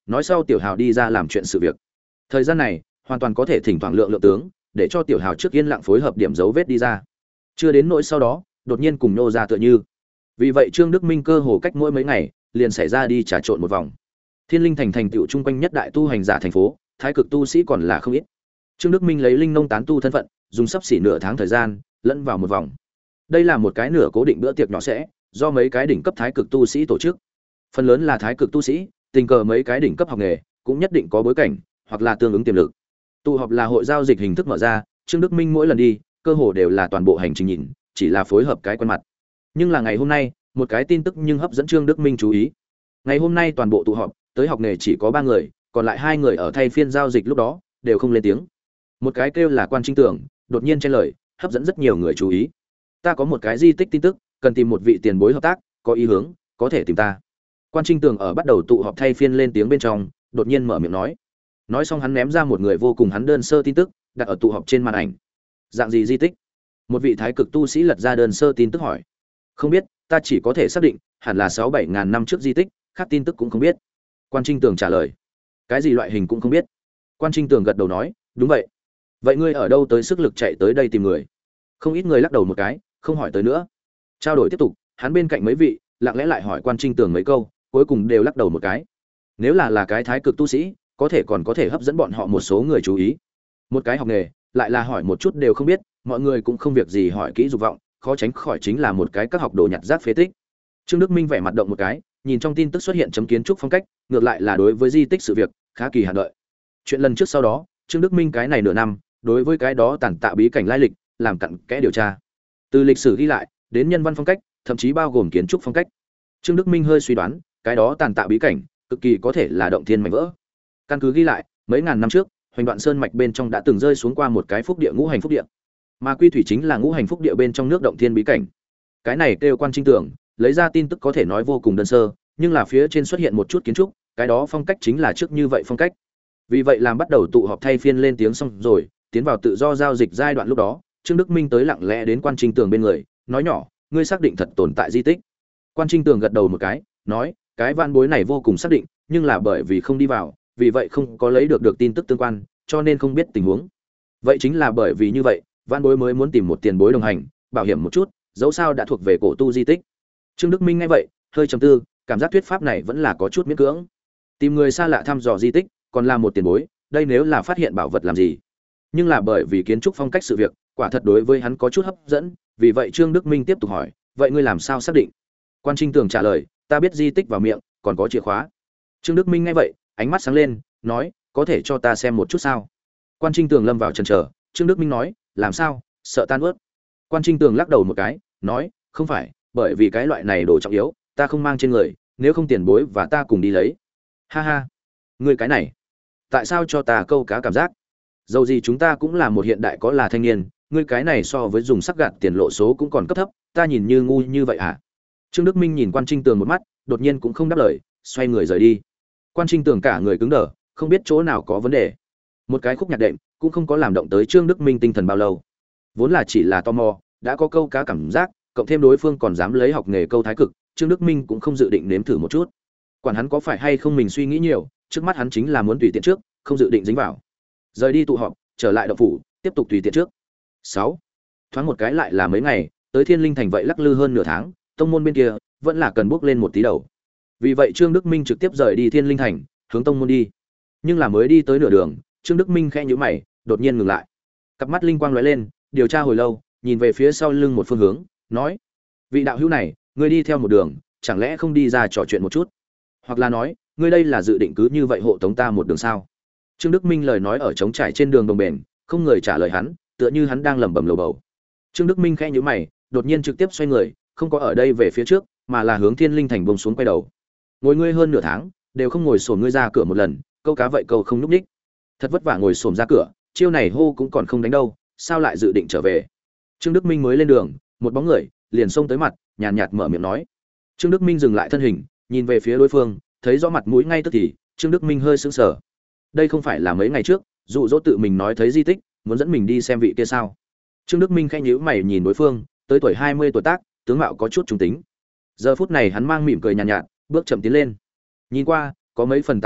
[SPEAKER 1] nói sau tiểu hào đi ra làm chuyện sự việc. Thời gian này hoàn toàn có thể thỉnh thoảng lượng lượng tướng, để cho tiểu hào trước yên lặng phối hợp điểm dấu vết đi ra. Chưa đến nỗi sau đó đột nhiên cùng nô ra tựa như. Vì vậy Trương Đức Minh cơ hồ cách mỗi mấy ngày liền xảy ra đi trà trộn một vòng. Thiên Linh thành thành tựu trung quanh nhất đại tu hành giả thành phố, thái cực tu sĩ còn là không ít. Trương Đức Minh lấy linh nông tán tu thân phận, dùng sắp xỉ nửa tháng thời gian lẫn vào một vòng. Đây là một cái nửa cố định bữa tiệc nhỏ sẽ do mấy cái đỉnh cấp thái cực tu sĩ tổ chức. Phần lớn là thái cực tu sĩ, tình cờ mấy cái đỉnh cấp học nghề, cũng nhất định có bối cảnh hoặc là tương ứng tiềm lực. Tụ họp là hội giao dịch hình thức mở ra, Trương Đức Minh mỗi lần đi, cơ hồ đều là toàn bộ hành trình nhìn, chỉ là phối hợp cái quen mặt. Nhưng là ngày hôm nay, một cái tin tức nhưng hấp dẫn Trương Đức Minh chú ý. Ngày hôm nay toàn bộ tụ họp, tới học nghề chỉ có ba người, còn lại hai người ở thay phiên giao dịch lúc đó đều không lên tiếng. Một cái kêu là Quan Trinh Tưởng, đột nhiên chen lời, hấp dẫn rất nhiều người chú ý. Ta có một cái di tích tin tức, cần tìm một vị tiền bối hợp tác, có ý hướng, có thể tìm ta. Quan Trinh Tưởng ở bắt đầu tụ họp thay phiên lên tiếng bên trong, đột nhiên mở miệng nói. Nói xong hắn ném ra một người vô cùng hắn đơn sơ tin tức, đặt ở tụ họp trên màn ảnh. Dạng gì di tích? Một vị thái cực tu sĩ lật ra đơn sơ tin tức hỏi. Không biết, ta chỉ có thể xác định, hẳn là sáu bảy ngàn năm trước di tích, khác tin tức cũng không biết. Quan Trinh Tưởng trả lời. Cái gì loại hình cũng không biết. Quan Trinh Tưởng gật đầu nói, đúng vậy. Vậy ngươi ở đâu tới sức lực chạy tới đây tìm người? Không ít người lắc đầu một cái, không hỏi tới nữa. Trao đổi tiếp tục, hắn bên cạnh mấy vị, lặng lẽ lại hỏi Quan Trinh Tưởng mấy câu, cuối cùng đều lắc đầu một cái. Nếu là là cái thái cực tu sĩ, có thể còn có thể hấp dẫn bọn họ một số người chú ý. Một cái học nghề, lại là hỏi một chút đều không biết, mọi người cũng không việc gì hỏi kỹ dục vọng, khó tránh khỏi chính là một cái các học đồ nhặt rác phế tích. Trương Đức Minh vẻ mặt động một cái, nhìn trong tin tức xuất hiện chấm kiến trúc phong cách, ngược lại là đối với di tích sự việc khá kỳ hạn đợi. Chuyện lần trước sau đó, Trương Đức Minh cái này nửa năm, đối với cái đó tản tạ bí cảnh lai lịch, làm cặn kẽ điều tra. Từ lịch sử ghi lại, đến nhân văn phong cách, thậm chí bao gồm kiến trúc phong cách. Trương Đức Minh hơi suy đoán, cái đó tản tạ bí cảnh, cực kỳ có thể là động thiên mảnh vỡ. Căn cứ ghi lại, mấy ngàn năm trước, Hoành Đoạn Sơn mạch bên trong đã từng rơi xuống qua một cái phúc địa ngũ hành phúc địa. Mà quy thủy chính là ngũ hành phúc địa bên trong nước động thiên bí cảnh. Cái này kêu Quan Trinh Tưởng, lấy ra tin tức có thể nói vô cùng đơn sơ, nhưng là phía trên xuất hiện một chút kiến trúc, cái đó phong cách chính là trước như vậy phong cách. Vì vậy làm bắt đầu tụ họp thay phiên lên tiếng xong rồi, tiến vào tự do giao dịch giai đoạn lúc đó, Trương Đức Minh tới lặng lẽ đến Quan Trinh Tưởng bên người, nói nhỏ, ngươi xác định thật tồn tại di tích. Quan Trinh Tưởng gật đầu một cái, nói, cái van bối này vô cùng xác định, nhưng là bởi vì không đi vào, vì vậy không có lấy được được tin tức tương quan, cho nên không biết tình huống. Vậy chính là bởi vì như vậy, van bối mới muốn tìm một tiền bối đồng hành, bảo hiểm một chút, dẫu sao đã thuộc về cổ tu di tích. Trương Đức Minh nghe vậy, hơi trầm tư, cảm giác thuyết pháp này vẫn là có chút miễn cưỡng. Tìm người xa lạ thăm dò di tích, còn là một tiền bối, đây nếu là phát hiện bảo vật làm gì? Nhưng là bởi vì kiến trúc phong cách sự việc, quả thật đối với hắn có chút hấp dẫn, vì vậy Trương Đức Minh tiếp tục hỏi, vậy ngươi làm sao xác định? Quan Trinh Tưởng trả lời, ta biết di tích vào miệng, còn có chìa khóa. Trương Đức Minh nghe vậy, ánh mắt sáng lên, nói, có thể cho ta xem một chút sao? Quan Trinh Tưởng lâm vào chần chờ, Trương Đức Minh nói, làm sao, sợ tan ướt? Quan Trinh Tưởng lắc đầu một cái, nói, không phải, bởi vì cái loại này đồ trọng yếu, ta không mang trên người, nếu không tiền bối và ta cùng đi lấy. Ha ha, ngươi cái này, tại sao cho ta câu cá cảm giác? Dầu gì chúng ta cũng là một hiện đại có là thanh niên, ngươi cái này so với dùng sắc gạt tiền lộ số cũng còn cấp thấp, ta nhìn như ngu như vậy hả? Trương Đức Minh nhìn Quan Trinh Tưởng một mắt, đột nhiên cũng không đáp lời, xoay người rời đi. Quan Trinh Tưởng cả người cứng đờ, không biết chỗ nào có vấn đề. Một cái khúc nhạc đệm cũng không có làm động tới Trương Đức Minh tinh thần bao lâu. Vốn là chỉ là tò mò, đã có câu cá cảm giác, cộng thêm đối phương còn dám lấy học nghề câu thái cực, Trương Đức Minh cũng không dự định nếm thử một chút. Quản hắn có phải hay không mình suy nghĩ nhiều, trước mắt hắn chính là muốn tùy tiện trước, không dự định dính vào. Rời đi tụ họp, trở lại động phủ, tiếp tục tùy tiện trước. sáu. Thoáng một cái lại là mấy ngày, tới Thiên Linh thành vậy lắc lư hơn nửa tháng, tông môn bên kia vẫn là cần bước lên một tí đầu. Vì vậy Trương Đức Minh trực tiếp rời đi Thiên Linh thành, hướng tông môn đi. Nhưng là mới đi tới nửa đường, Trương Đức Minh khẽ nhíu mày, đột nhiên ngừng lại. Cặp mắt linh quang lóe lên, điều tra hồi lâu, nhìn về phía sau lưng một phương hướng, nói: "Vị đạo hữu này, ngươi đi theo một đường, chẳng lẽ không đi ra trò chuyện một chút? Hoặc là nói, ngươi đây là dự định cứ như vậy hộ tống ta một đường sao?" Trương Đức Minh lời nói ở trống trải trên đường đồng bền, không người trả lời hắn, tựa như hắn đang lẩm bẩm lầu bầu. Trương Đức Minh khẽ nhíu mày, đột nhiên trực tiếp xoay người, không có ở đây về phía trước, mà là hướng Thiên Linh thành bông xuống quay đầu. Ngồi ngươi hơn nửa tháng, đều không ngồi xổm ngươi ra cửa một lần, câu cá vậy câu không núp đích. Thật vất vả ngồi xổm ra cửa, chiêu này hô cũng còn không đánh đâu, sao lại dự định trở về? Trương Đức Minh mới lên đường, một bóng người liền xông tới mặt, nhàn nhạt mở miệng nói. Trương Đức Minh dừng lại thân hình, nhìn về phía đối phương, thấy rõ mặt mũi ngay tức thì, Trương Đức Minh hơi sững sờ. Đây không phải là mấy ngày trước, dụ dỗ tự mình nói thấy di tích, muốn dẫn mình đi xem vị kia sao? Trương Đức Minh khẽ nhíu mày nhìn đối phương, tới tuổi hai mươi tuổi tác, tướng mạo có chút trung tính. Giờ phút này hắn mang mỉm cười nhàn nhạt, nhạt, bước chậm tiến lên. Nhìn qua, có mấy phần tà tính,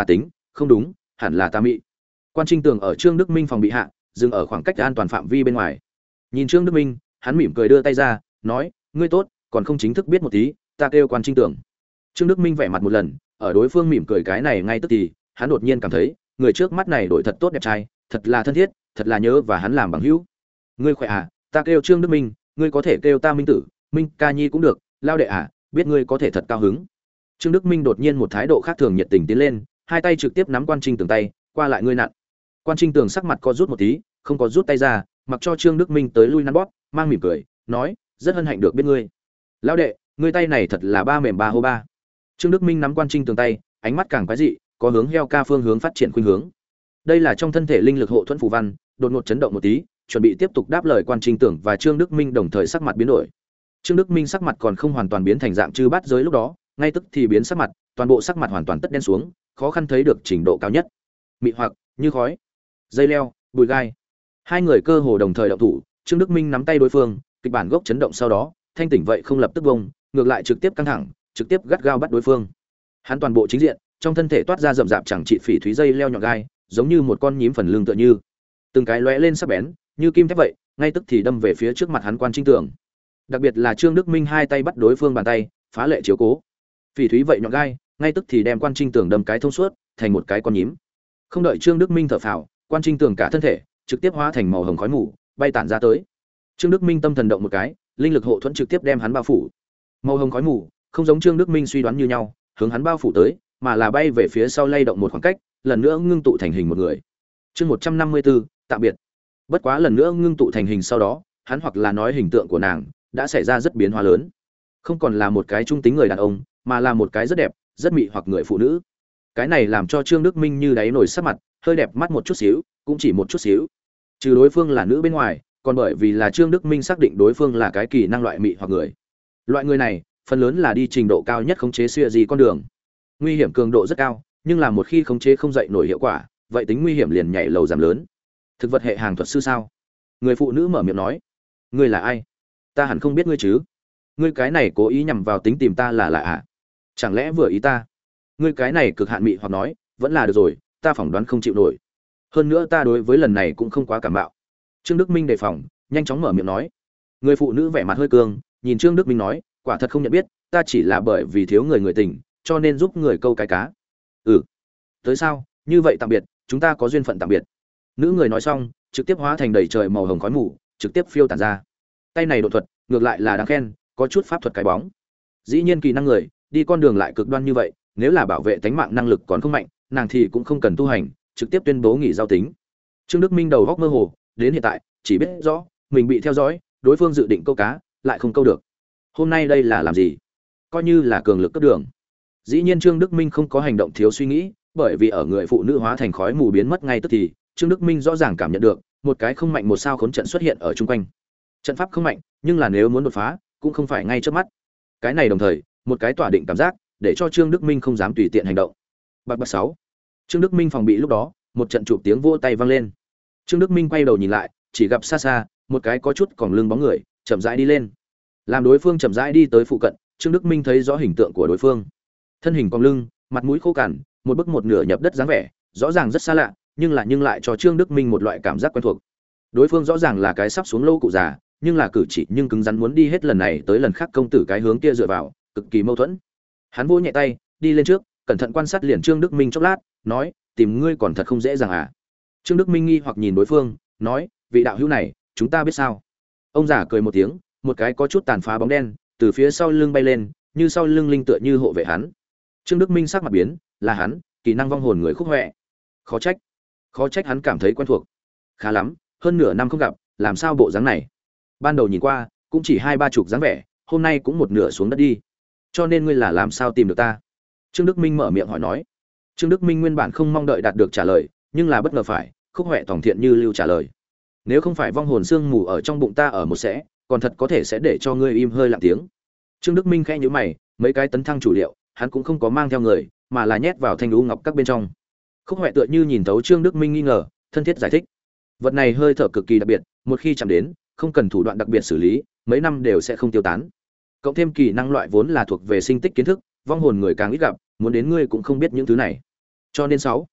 [SPEAKER 1] không đúng, hẳn là tà mị. Quan Trinh Tường ở Trương Đức Minh phòng bị hạ, dừng ở khoảng cách an toàn phạm vi bên ngoài. Nhìn Trương Đức Minh, hắn mỉm cười đưa tay ra, nói: "Ngươi tốt, còn không chính thức biết một tí, ta kêu Quan Trinh Tường." Trương Đức Minh vẻ mặt một lần, ở đối phương mỉm cười cái này ngay tức thì, hắn đột nhiên cảm thấy, người trước mắt này đổi thật tốt đẹp trai, thật là thân thiết, thật là nhớ và hắn làm bằng hữu. "Ngươi khỏe à? Ta kêu Trương Đức Minh, ngươi có thể kêu ta Minh tử, Minh ca nhi cũng được, lao đệ à, biết ngươi có thể thật cao hứng." Trương Đức Minh đột nhiên một thái độ khác thường nhiệt tình tiến lên, hai tay trực tiếp nắm Quan Trinh Tường tay, qua lại ngươi nặn. Quan Trinh Tường sắc mặt co rút một tí, không có rút tay ra, mặc cho Trương Đức Minh tới lui nắn bóp, mang mỉm cười, nói: "Rất hân hạnh được biết ngươi. Lão đệ, ngươi tay này thật là ba mềm ba hô ba." Trương Đức Minh nắm Quan Trinh Tường tay, ánh mắt càng quái dị, có hướng heo ca phương hướng phát triển khuynh hướng. Đây là trong thân thể linh lực hộ thuẫn phù văn, đột ngột chấn động một tí, chuẩn bị tiếp tục đáp lời Quan Trinh Tường và Trương Đức Minh đồng thời sắc mặt biến đổi. Trương Đức Minh sắc mặt còn không hoàn toàn biến thành dạng chư bát giới lúc đó, ngay tức thì biến sắc mặt, toàn bộ sắc mặt hoàn toàn tất đen xuống, khó khăn thấy được trình độ cao nhất. Mị hoặc, như khói, dây leo, bùi gai. Hai người cơ hồ đồng thời động thủ, Trương Đức Minh nắm tay đối phương, kịch bản gốc chấn động sau đó, thanh tỉnh vậy không lập tức bông, ngược lại trực tiếp căng thẳng, trực tiếp gắt gao bắt đối phương. Hắn toàn bộ chính diện, trong thân thể toát ra rậm rạp chẳng trị phỉ thúy dây leo nhọn gai, giống như một con nhím phần lưng tựa như, từng cái lóe lên sắc bén, như kim thép vậy, ngay tức thì đâm về phía trước mặt hắn Quan Trinh Tường. Đặc biệt là Trương Đức Minh hai tay bắt đối phương bàn tay, phá lệ chiếu cố. Phỉ thúy vậy nhọn gai, ngay tức thì đem Quan Trinh Tường đâm cái thông suốt, thành một cái con nhím. Không đợi Trương Đức Minh thở phào, Quan Trinh Tường cả thân thể trực tiếp hóa thành màu hồng khói mù, bay tản ra tới. Trương Đức Minh tâm thần động một cái, linh lực hộ thuẫn trực tiếp đem hắn bao phủ. Màu hồng khói mù, không giống Trương Đức Minh suy đoán như nhau, hướng hắn bao phủ tới, mà là bay về phía sau lay động một khoảng cách, lần nữa ngưng tụ thành hình một người. Chương một trăm năm mươi tư, tạm biệt. Bất quá lần nữa ngưng tụ thành hình sau đó, hắn hoặc là nói hình tượng của nàng đã xảy ra rất biến hóa lớn. Không còn là một cái trung tính người đàn ông, mà là một cái rất đẹp, rất mị hoặc người phụ nữ. Cái này làm cho Trương Đức Minh như đáy nổi sắc mặt, hơi đẹp mắt một chút xíu, cũng chỉ một chút xíu. Trừ đối phương là nữ bên ngoài, còn bởi vì là Trương Đức Minh xác định đối phương là cái kỳ năng loại mị hoặc người. Loại người này, phần lớn là đi trình độ cao nhất khống chế xuyên gì con đường. Nguy hiểm cường độ rất cao, nhưng là một khi khống chế không dậy nổi hiệu quả, vậy tính nguy hiểm liền nhảy lầu giảm lớn. Thực vật hệ hàng thuật sư sao? Người phụ nữ mở miệng nói. Ngươi là ai? Ta hẳn không biết ngươi chứ? Ngươi cái này cố ý nhằm vào tính tìm ta là lạ à? Chẳng lẽ vừa ý ta? Ngươi cái này cực hạn mị hoặc nói, vẫn là được rồi, ta phỏng đoán không chịu nổi. Hơn nữa ta đối với lần này cũng không quá cảm mạo. Trương Đức Minh đề phòng, nhanh chóng mở miệng nói. Người phụ nữ vẻ mặt hơi cương, nhìn Trương Đức Minh nói, quả thật không nhận biết, ta chỉ là bởi vì thiếu người người tình, cho nên giúp người câu cái cá. Ừ. Tới sao? Như vậy tạm biệt, chúng ta có duyên phận tạm biệt. Nữ người nói xong, trực tiếp hóa thành đầy trời màu hồng khói mù, trực tiếp phiêu tản ra. Tay này độ thuật, ngược lại là đáng khen, có chút pháp thuật cái bóng. Dĩ nhiên kỳ năng người, đi con đường lại cực đoan như vậy, nếu là bảo vệ tánh mạng năng lực còn không mạnh, nàng thì cũng không cần tu hành, trực tiếp tuyên bố nghỉ giao tính. Trương Đức Minh đầu góc mơ hồ, đến hiện tại chỉ biết rõ mình bị theo dõi, đối phương dự định câu cá, lại không câu được. Hôm nay đây là làm gì? Coi như là cường lực cấp đường. Dĩ nhiên Trương Đức Minh không có hành động thiếu suy nghĩ, bởi vì ở người phụ nữ hóa thành khói mù biến mất ngay tức thì, Trương Đức Minh rõ ràng cảm nhận được một cái không mạnh một sao khốn trận xuất hiện ở chung quanh. Trận pháp không mạnh, nhưng là nếu muốn đột phá, cũng không phải ngay trước mắt. Cái này đồng thời, một cái tỏa định cảm giác, để cho Trương Đức Minh không dám tùy tiện hành động. Bạc bạc sáu. Trương Đức Minh phòng bị lúc đó, một trận chụp tiếng vỗ tay vang lên. Trương Đức Minh quay đầu nhìn lại, chỉ gặp xa xa, một cái có chút còng lưng bóng người, chậm rãi đi lên. Làm đối phương chậm rãi đi tới phụ cận, Trương Đức Minh thấy rõ hình tượng của đối phương. Thân hình còng lưng, mặt mũi khô cằn, một bức một nửa nhập đất dáng vẻ, rõ ràng rất xa lạ, nhưng là nhưng lại cho Trương Đức Minh một loại cảm giác quen thuộc. Đối phương rõ ràng là cái sắp xuống lâu cụ già, nhưng là cử chỉ nhưng cứng rắn muốn đi hết lần này tới lần khác công tử cái hướng kia dựa vào, cực kỳ mâu thuẫn. Hắn vỗ nhẹ tay, đi lên trước, cẩn thận quan sát liền Trương Đức Minh chốc lát, nói, tìm ngươi còn thật không dễ dàng à? Trương Đức Minh nghi hoặc nhìn đối phương, nói, vị đạo hữu này, chúng ta biết sao? Ông già cười một tiếng, một cái có chút tàn phá bóng đen từ phía sau lưng bay lên, như sau lưng linh tựa như hộ vệ hắn. Trương Đức Minh sắc mặt biến, là hắn, kỹ năng vong hồn người Khúc Hoè. Khó trách, khó trách hắn cảm thấy quen thuộc. Khá lắm, hơn nửa năm không gặp, làm sao bộ dáng này? Ban đầu nhìn qua, cũng chỉ hai ba chục dáng vẻ, hôm nay cũng một nửa xuống đất đi. Cho nên ngươi là làm sao tìm được ta? Trương Đức Minh mở miệng hỏi nói. Trương Đức Minh nguyên bản không mong đợi đạt được trả lời, nhưng là bất ngờ phải, Khúc Hoè tòng thiện như lưu trả lời. Nếu không phải vong hồn xương mù ở trong bụng ta ở một sẽ, còn thật có thể sẽ để cho ngươi im hơi lặng tiếng. Trương Đức Minh khẽ nhíu mày, mấy cái tấn thăng chủ liệu, hắn cũng không có mang theo người, mà là nhét vào thanh đú ngọc các bên trong. Khúc Hoè tựa như nhìn thấu Trương Đức Minh nghi ngờ, thân thiết giải thích. Vật này hơi thở cực kỳ đặc biệt, một khi chạm đến, không cần thủ đoạn đặc biệt xử lý, mấy năm đều sẽ không tiêu tán. Cộng thêm kỳ năng loại vốn là thuộc về sinh tích kiến thức, vong hồn người càng ít gặp, muốn đến ngươi cũng không biết những thứ này. Cho nên sáu,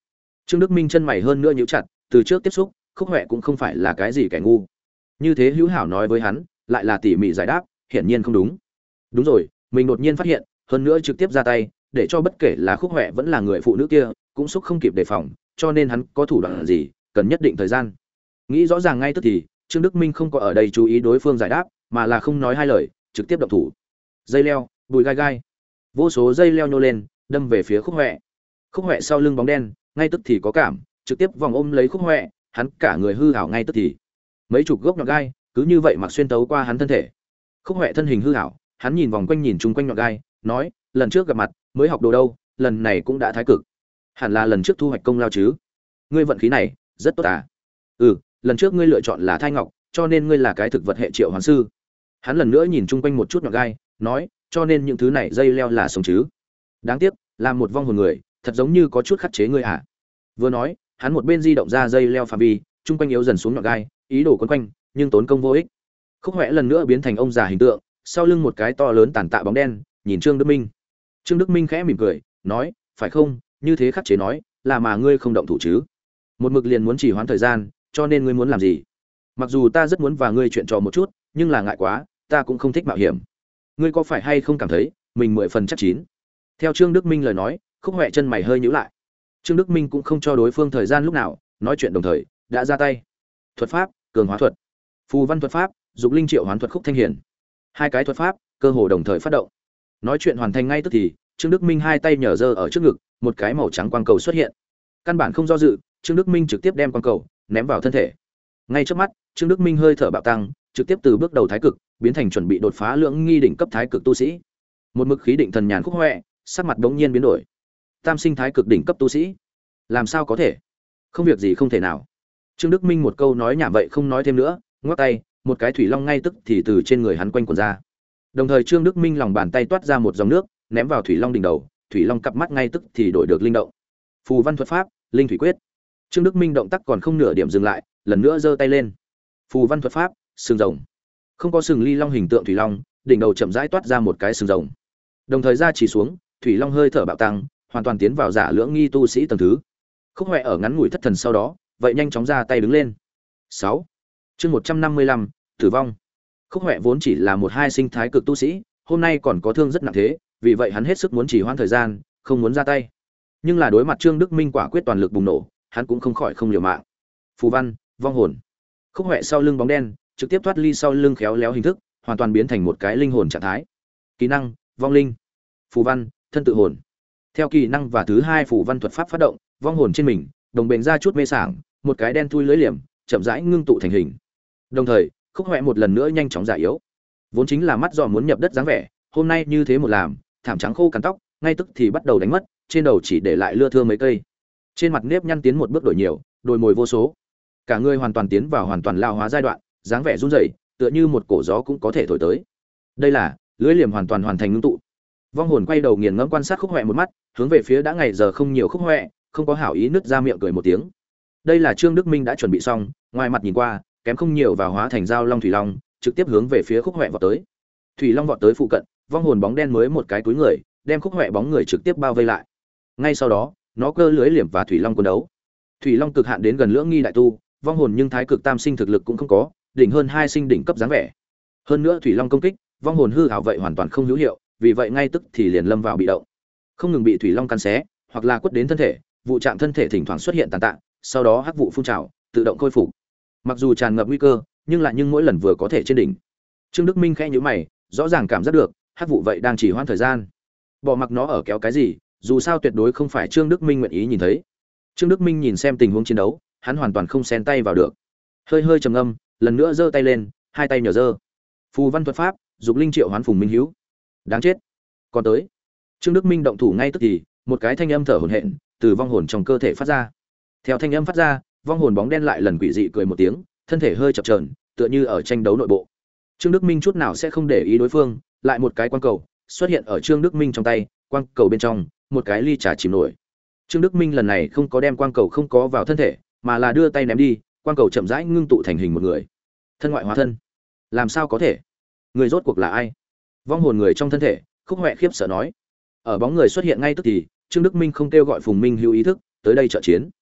[SPEAKER 1] Trương Đức Minh chân mày hơn nữa nhíu chặt, từ trước tiếp xúc, Khúc Hoè cũng không phải là cái gì kẻ ngu. Như thế hữu hảo nói với hắn, lại là tỉ mỉ giải đáp, hiển nhiên không đúng. Đúng rồi, mình đột nhiên phát hiện, hơn nữa trực tiếp ra tay, để cho bất kể là Khúc Hoè vẫn là người phụ nữ kia, cũng xúc không kịp đề phòng, cho nên hắn có thủ đoạn gì, cần nhất định thời gian. Nghĩ rõ ràng ngay tức thì, Trương Đức Minh không có ở đây chú ý đối phương giải đáp, mà là không nói hai lời, trực tiếp động thủ. Dây leo, bùi gai gai, vô số dây leo nhô lên, đâm về phía Khúc Hoè. Khúc Hoè sau lưng bóng đen, ngay tức thì có cảm, trực tiếp vòng ôm lấy Khúc Hoè, hắn cả người hư ảo ngay tức thì. Mấy chục gốc nhọn gai, cứ như vậy mặc xuyên tấu qua hắn thân thể. Khúc Hoè thân hình hư ảo, hắn nhìn vòng quanh nhìn chung quanh nhọn gai, nói, lần trước gặp mặt, mới học đồ đâu, lần này cũng đã thái cực. Hẳn là lần trước thu hoạch công lao chứ. Ngươi vận khí này, rất tốt à? Ừ, lần trước ngươi lựa chọn là thai ngọc, cho nên ngươi là cái thực vật hệ triệu hoán sư. Hắn lần nữa nhìn chung quanh một chút nhọn gai, nói, cho nên những thứ này dây leo là sống chứ. Đáng tiếc, làm một vong hồn người, thật giống như có chút khắc chế ngươi à. Vừa nói, hắn một bên di động ra dây leo phạm vi, chung quanh yếu dần xuống nhọn gai, ý đồ quấn quanh, nhưng tốn công vô ích. Khúc Hoè lần nữa biến thành ông già hình tượng, sau lưng một cái to lớn tàn tạ bóng đen, nhìn Trương Đức Minh. Trương Đức Minh khẽ mỉm cười, nói, phải không, như thế khắc chế nói, là mà ngươi không động thủ chứ? Một mực liền muốn chỉ hoãn thời gian, cho nên ngươi muốn làm gì? Mặc dù ta rất muốn và ngươi chuyện trò một chút, nhưng là ngại quá, ta cũng không thích mạo hiểm. Ngươi có phải hay không cảm thấy mình mười phần chắc chín? Theo Trương Đức Minh lời nói, Khúc Hoè chân mày hơi nhíu lại. Trương Đức Minh cũng không cho đối phương thời gian lúc nào, nói chuyện đồng thời, đã ra tay. Thuật pháp, cường hóa thuật, phù văn thuật pháp, dục linh triệu hoán thuật Khúc Thanh Hiển. Hai cái thuật pháp, cơ hồ đồng thời phát động. Nói chuyện hoàn thành ngay tức thì, Trương Đức Minh hai tay nhờ giơ ở trước ngực, một cái màu trắng quang cầu xuất hiện. Căn bản không do dự, Trương Đức Minh trực tiếp đem quang cầu ném vào thân thể. Ngay trước mắt, Trương Đức Minh hơi thở bạo tăng, trực tiếp từ bước đầu thái cực biến thành chuẩn bị đột phá lưỡng nghi đỉnh cấp thái cực tu sĩ. Một mực khí định thần nhàn Khúc Hoè, sắc mặt bỗng nhiên biến đổi. Tam sinh thái cực đỉnh cấp tu sĩ, làm sao có thể? Không việc gì không thể nào. Trương Đức Minh một câu nói nhảm vậy không nói thêm nữa, ngoắc tay, một cái thủy long ngay tức thì từ trên người hắn quanh quẩn ra. Đồng thời Trương Đức Minh lòng bàn tay toát ra một dòng nước, ném vào thủy long đỉnh đầu, thủy long cặp mắt ngay tức thì đổi được linh động. Phù văn thuật pháp, linh thủy quyết. Trương Đức Minh động tác còn không nửa điểm dừng lại, lần nữa giơ tay lên. Phù văn thuật pháp, sừng rồng. Không có sừng ly long hình tượng thủy long, đỉnh đầu chậm rãi toát ra một cái sừng rồng. Đồng thời ra chỉ xuống, thủy long hơi thở bạo tăng, hoàn toàn tiến vào giả lưỡng nghi tu sĩ tầng thứ. Khúc Hoè ở ngắn ngủi thất thần sau đó, vậy nhanh chóng ra tay đứng lên. sáu. Chương một trăm năm mươi lăm, tử vong. Khúc Hoè vốn chỉ là một hai sinh thái cực tu sĩ, hôm nay còn có thương rất nặng thế, vì vậy hắn hết sức muốn trì hoãn thời gian, không muốn ra tay. Nhưng là đối mặt Trương Đức Minh quả quyết toàn lực bùng nổ, hắn cũng không khỏi không liều mạng. Phù văn, vong hồn. Khúc Hoè sau lưng bóng đen, trực tiếp thoát ly sau lưng khéo léo hình thức, hoàn toàn biến thành một cái linh hồn trạng thái. Kỹ năng, vong linh. Phù văn, thân tự hồn. Theo kỹ năng và thứ hai phù văn thuật pháp phát động, vong hồn trên mình, đồng bền ra chút mê sảng, một cái đen thui lưới liềm, chậm rãi ngưng tụ thành hình. Đồng thời, Khúc Hoè một lần nữa nhanh chóng già yếu. Vốn chính là mắt dò muốn nhập đất dáng vẻ, hôm nay như thế một làm, thảm trắng khô cằn tóc, ngay tức thì bắt đầu đánh mất, trên đầu chỉ để lại lưa thưa mấy cây. Trên mặt nếp nhăn tiến một bước đổi nhiều, đồi mồi vô số. Cả người hoàn toàn tiến vào hoàn toàn lao hóa giai đoạn, dáng vẻ run rẩy, tựa như một cổ gió cũng có thể thổi tới. Đây là lưới liềm hoàn toàn hoàn thành ngưng tụ. Vong hồn quay đầu nghiền ngẫm quan sát Khúc Hoè một mắt, hướng về phía đã ngày giờ không nhiều Khúc Hoè, không có hảo ý nứt ra miệng cười một tiếng. Đây là Trương Đức Minh đã chuẩn bị xong, ngoài mặt nhìn qua, kém không nhiều vào hóa thành dao long thủy long, trực tiếp hướng về phía Khúc Hoè vọt tới. Thủy long vọt tới phụ cận, vong hồn bóng đen mới một cái túi người, đem Khúc Hoè bóng người trực tiếp bao vây lại. Ngay sau đó, nó cơ lưới liềm và thủy long cuốn đấu. Thủy long cực hạn đến gần lưỡng nghi đại tu, vong hồn nhưng thái cực tam sinh thực lực cũng không có, đỉnh hơn hai sinh đỉnh cấp dáng vẻ. Hơn nữa thủy long công kích, vong hồn hư ảo vậy hoàn toàn không hữu hiệu, vì vậy ngay tức thì liền lâm vào bị động. Không ngừng bị thủy long cắn xé, hoặc là quất đến thân thể, vụ chạm thân thể thỉnh thoảng xuất hiện tàn tạ, sau đó hắc vụ phun trào, tự động khôi phục. Mặc dù tràn ngập nguy cơ, nhưng lại nhưng mỗi lần vừa có thể trên đỉnh. Trương Đức Minh khẽ nhíu mày, rõ ràng cảm giác được, hắc vụ vậy đang chỉ hoãn thời gian. Bỏ mặc nó ở kéo cái gì, dù sao tuyệt đối không phải Trương Đức Minh nguyện ý nhìn thấy. Trương Đức Minh nhìn xem tình huống chiến đấu, hắn hoàn toàn không xen tay vào được. Hơi hơi trầm ngâm, lần nữa giơ tay lên, hai tay nhờ giơ. Phù văn thuật pháp, dục linh triệu hoán Phùng Minh Hữu. Đáng chết. Còn tới. Trương Đức Minh động thủ ngay tức thì, một cái thanh âm thở hổn hển từ vong hồn trong cơ thể phát ra. Theo thanh âm phát ra, vong hồn bóng đen lại lần quỷ dị cười một tiếng, thân thể hơi chập chờn, tựa như ở tranh đấu nội bộ. Trương Đức Minh chút nào sẽ không để ý đối phương, lại một cái quang cầu xuất hiện ở Trương Đức Minh trong tay, quang cầu bên trong, một cái ly trà chìm nổi. Trương Đức Minh lần này không có đem quang cầu không có vào thân thể, mà là đưa tay ném đi, quang cầu chậm rãi ngưng tụ thành hình một người. Thân ngoại hóa thân. Làm sao có thể? Người rốt cuộc là ai? Vong hồn người trong thân thể, Khúc Hoè khiếp sợ nói. Ở bóng người xuất hiện ngay tức thì, Trương Đức Minh không kêu gọi Phùng Minh Hữu ý thức tới đây trợ chiến.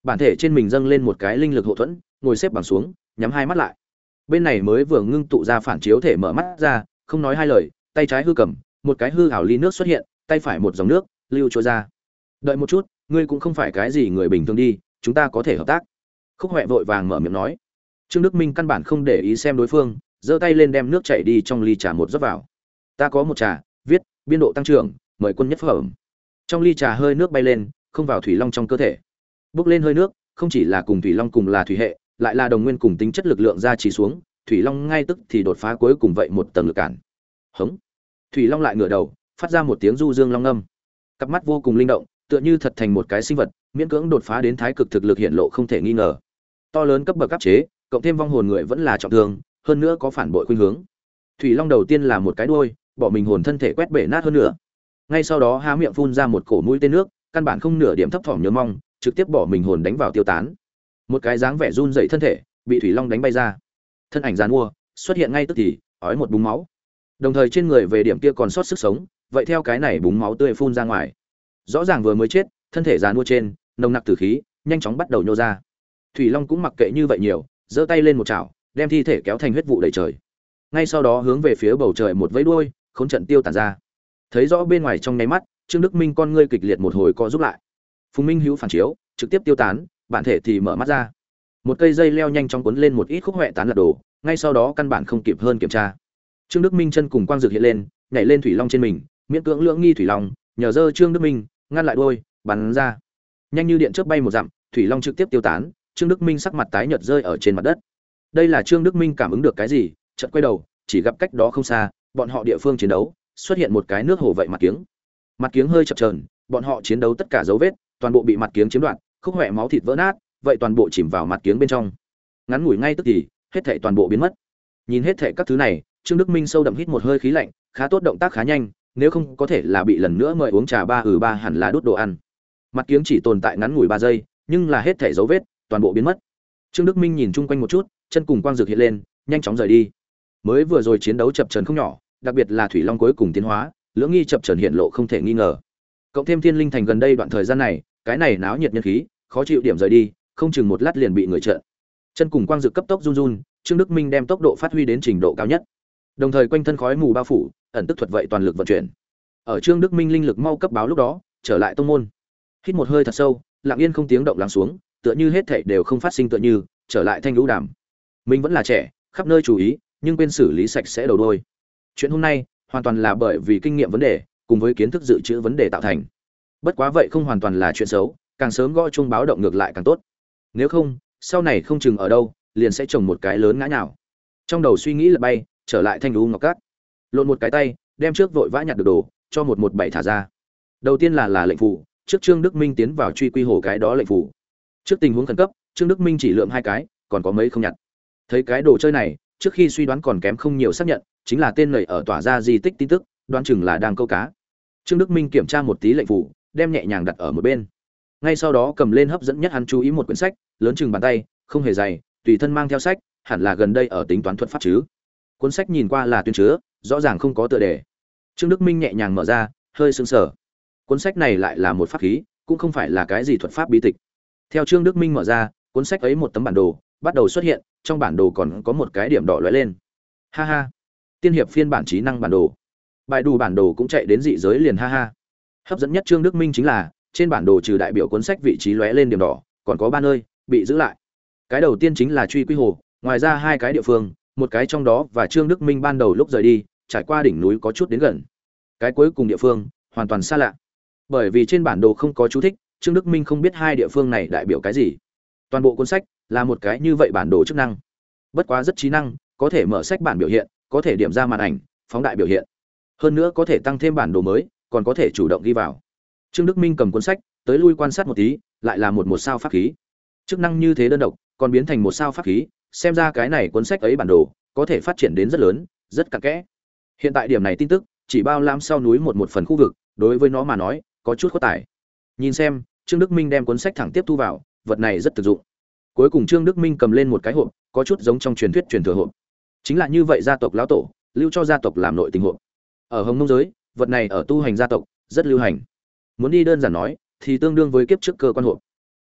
[SPEAKER 1] bản thể trên mình dâng lên một cái linh lực hộ thuẫn, ngồi xếp bằng xuống, nhắm hai mắt lại. Bên này mới vừa ngưng tụ ra phản chiếu thể mở mắt ra, không nói hai lời, tay trái hư cầm, một cái hư ảo ly nước xuất hiện, tay phải một dòng nước lưu trôi ra. Đợi một chút, ngươi cũng không phải cái gì người bình thường đi, chúng ta có thể hợp tác. Khúc Hoè vội vàng mở miệng nói. Trương Đức Minh căn bản không để ý xem đối phương, giơ tay lên đem nước chảy đi trong ly trà một rót vào. Ta có một trà, viết biên độ tăng trưởng, mời quân nhất phẩm. Trong ly trà hơi nước bay lên, không vào thủy long trong cơ thể. Bốc lên hơi nước, không chỉ là cùng thủy long cùng là thủy hệ, lại là đồng nguyên cùng tính chất lực lượng ra chỉ xuống, thủy long ngay tức thì đột phá cuối cùng vậy một tầng lực cản. Hống. Thủy long lại ngửa đầu, phát ra một tiếng du dương long ngâm. Cặp mắt vô cùng linh động, tựa như thật thành một cái sinh vật, miễn cưỡng đột phá đến thái cực thực lực hiện lộ không thể nghi ngờ. To lớn cấp bậc áp chế, cộng thêm vong hồn người vẫn là trọng thương, hơn nữa có phản bội khuynh hướng. Thủy long đầu tiên là một cái đuôi, bỏ mình hồn thân thể quét bể nát hơn nữa. Ngay sau đó há miệng phun ra một cổ mũi tên nước, căn bản không nửa điểm thấp thỏm nhớ mong, trực tiếp bỏ mình hồn đánh vào tiêu tán. Một cái dáng vẻ run dậy thân thể, bị thủy long đánh bay ra. Thân ảnh giàn mua, xuất hiện ngay tức thì, ói một búng máu. Đồng thời trên người về điểm kia còn sót sức sống, vậy theo cái này búng máu tươi phun ra ngoài. Rõ ràng vừa mới chết, thân thể giàn mua trên, nồng nặc tử khí, nhanh chóng bắt đầu nhô ra. Thủy long cũng mặc kệ như vậy nhiều, giơ tay lên một chảo, đem thi thể kéo thành huyết vụ đầy trời. Ngay sau đó hướng về phía bầu trời một vẫy đuôi, khốn trận tiêu tản ra. Thấy rõ bên ngoài trong nháy mắt, Trương Đức Minh con ngươi kịch liệt một hồi co rút lại. Phùng Minh hữu phản chiếu, trực tiếp tiêu tán, bản thể thì mở mắt ra. Một cây dây leo nhanh chóng cuốn lên một ít khúc hoẹ tán lật đổ, ngay sau đó căn bản không kịp hơn kiểm tra. Trương Đức Minh chân cùng quang dược hiện lên, nhảy lên thủy long trên mình, miễn cưỡng lưỡng nghi thủy long, nhờ dơ Trương Đức Minh ngăn lại đuôi, bắn ra. Nhanh như điện chớp bay một dặm, thủy long trực tiếp tiêu tán, Trương Đức Minh sắc mặt tái nhợt rơi ở trên mặt đất. Đây là Trương Đức Minh cảm ứng được cái gì, chợt quay đầu, chỉ gặp cách đó không xa, bọn họ địa phương chiến đấu, xuất hiện một cái nước hồ vậy mặt kiếng. Mặt kiếng hơi chập chờn, bọn họ chiến đấu tất cả dấu vết, toàn bộ bị mặt kiếng chiếm đoạt, khúc hoẹ máu thịt vỡ nát, vậy toàn bộ chìm vào mặt kiếng bên trong. Ngắn ngủi ngay tức thì, hết thảy toàn bộ biến mất. Nhìn hết thảy các thứ này, Trương Đức Minh sâu đậm hít một hơi khí lạnh, khá tốt, động tác khá nhanh, nếu không có thể là bị lần nữa mời uống trà ba ừ ba hẳn là đút đồ ăn. Mặt kiếng chỉ tồn tại ngắn ngủi ba giây, nhưng là hết thảy dấu vết toàn bộ biến mất. Trương Đức Minh nhìn chung quanh một chút, chân cùng quang dược hiện lên, nhanh chóng rời đi. Mới vừa rồi chiến đấu chập chờn không nhỏ, đặc biệt là thủy long cuối cùng tiến hóa, lưỡng nghi chập chờn hiện lộ không thể nghi ngờ. Cộng thêm Thiên Linh Thành gần đây đoạn thời gian này, cái này náo nhiệt nhân khí, khó chịu điểm rời đi, không chừng một lát liền bị người trợn. Chân cùng quang dược cấp tốc run run, Trương Đức Minh đem tốc độ phát huy đến trình độ cao nhất. Đồng thời quanh thân khói mù bao phủ, ẩn tức thuật vậy toàn lực vận chuyển. Ở Trương Đức Minh linh lực mau cấp báo lúc đó, trở lại tông môn. Hít một hơi thật sâu, lặng yên không tiếng động lắng xuống, tựa như hết thảy đều không phát sinh tựa như, trở lại thanh lũ đàm. Mình vẫn là trẻ, khắp nơi chú ý, nhưng quên xử lý sạch sẽ đầu đuôi. Chuyện hôm nay hoàn toàn là bởi vì kinh nghiệm vấn đề, cùng với kiến thức dự trữ vấn đề tạo thành. Bất quá vậy không hoàn toàn là chuyện xấu, càng sớm gõ chuông báo động ngược lại càng tốt. Nếu không, sau này không chừng ở đâu, liền sẽ trồng một cái lớn ngã nhào. Trong đầu suy nghĩ lật bay, trở lại thanh lũ ngọc cát. Lộn một cái tay, đem trước vội vã nhặt được đồ, cho một một bảy thả ra. Đầu tiên là là lệnh phủ, trước Trương Đức Minh tiến vào truy quy hồ cái đó lệnh phủ. Trước tình huống khẩn cấp, Trương Đức Minh chỉ lượm hai cái, còn có mấy không nhặt. Thấy cái đồ chơi này, trước khi suy đoán còn kém không nhiều xác nhận, chính là tên nảy ở tỏa ra di tích tin tức, đoán chừng là đang câu cá. Trương Đức Minh kiểm tra một tí lệnh phủ, đem nhẹ nhàng đặt ở một bên. Ngay sau đó cầm lên hấp dẫn nhất hắn chú ý một quyển sách, lớn chừng bàn tay, không hề dày, tùy thân mang theo sách, hẳn là gần đây ở tính toán thuật pháp chứ. Cuốn sách nhìn qua là tuyên chứa, rõ ràng không có tựa đề. Trương Đức Minh nhẹ nhàng mở ra, hơi sững sờ. Cuốn sách này lại là một pháp khí, cũng không phải là cái gì thuật pháp bí tịch. Theo Trương Đức Minh mở ra, cuốn sách ấy một tấm bản đồ bắt đầu xuất hiện, trong bản đồ còn có một cái điểm đỏ lóe lên. Ha ha, tiên hiệp phiên bản trí năng bản đồ. Bài đủ bản đồ cũng chạy đến dị giới liền, ha ha. Hấp dẫn nhất Trương Đức Minh chính là trên bản đồ trừ đại biểu cuốn sách vị trí lóe lên điểm đỏ, còn có ba nơi bị giữ lại. Cái đầu tiên chính là truy quy hồ, ngoài ra hai cái địa phương, một cái trong đó và Trương Đức Minh ban đầu lúc rời đi, trải qua đỉnh núi có chút đến gần. Cái cuối cùng địa phương hoàn toàn xa lạ. Bởi vì trên bản đồ không có chú thích, Trương Đức Minh không biết hai địa phương này đại biểu cái gì. Toàn bộ cuốn sách là một cái như vậy bản đồ chức năng. Bất quá rất trí năng, có thể mở sách bản biểu hiện, có thể điểm ra màn ảnh, phóng đại biểu hiện. Hơn nữa có thể tăng thêm bản đồ mới, còn có thể chủ động ghi vào. Trương Đức Minh cầm cuốn sách, tới lui quan sát một tí, lại là một một sao pháp khí. Chức năng như thế đơn độc, còn biến thành một sao pháp khí, xem ra cái này cuốn sách ấy bản đồ có thể phát triển đến rất lớn, rất cặn kẽ. Hiện tại điểm này tin tức chỉ bao lam sau núi một một phần khu vực, đối với nó mà nói, có chút khó tải. Nhìn xem, Trương Đức Minh đem cuốn sách thẳng tiếp thu vào, vật này rất thực dụng. Cuối cùng Trương Đức Minh cầm lên một cái hộp, có chút giống trong truyền thuyết truyền thừa hộp. Chính là như vậy, gia tộc lão tổ lưu cho gia tộc làm nội tình hộp. Ở Hồng Nông giới, vật này ở tu hành gia tộc rất lưu hành. Muốn đi đơn giản nói, thì tương đương với kiếp trước cơ quan hộp.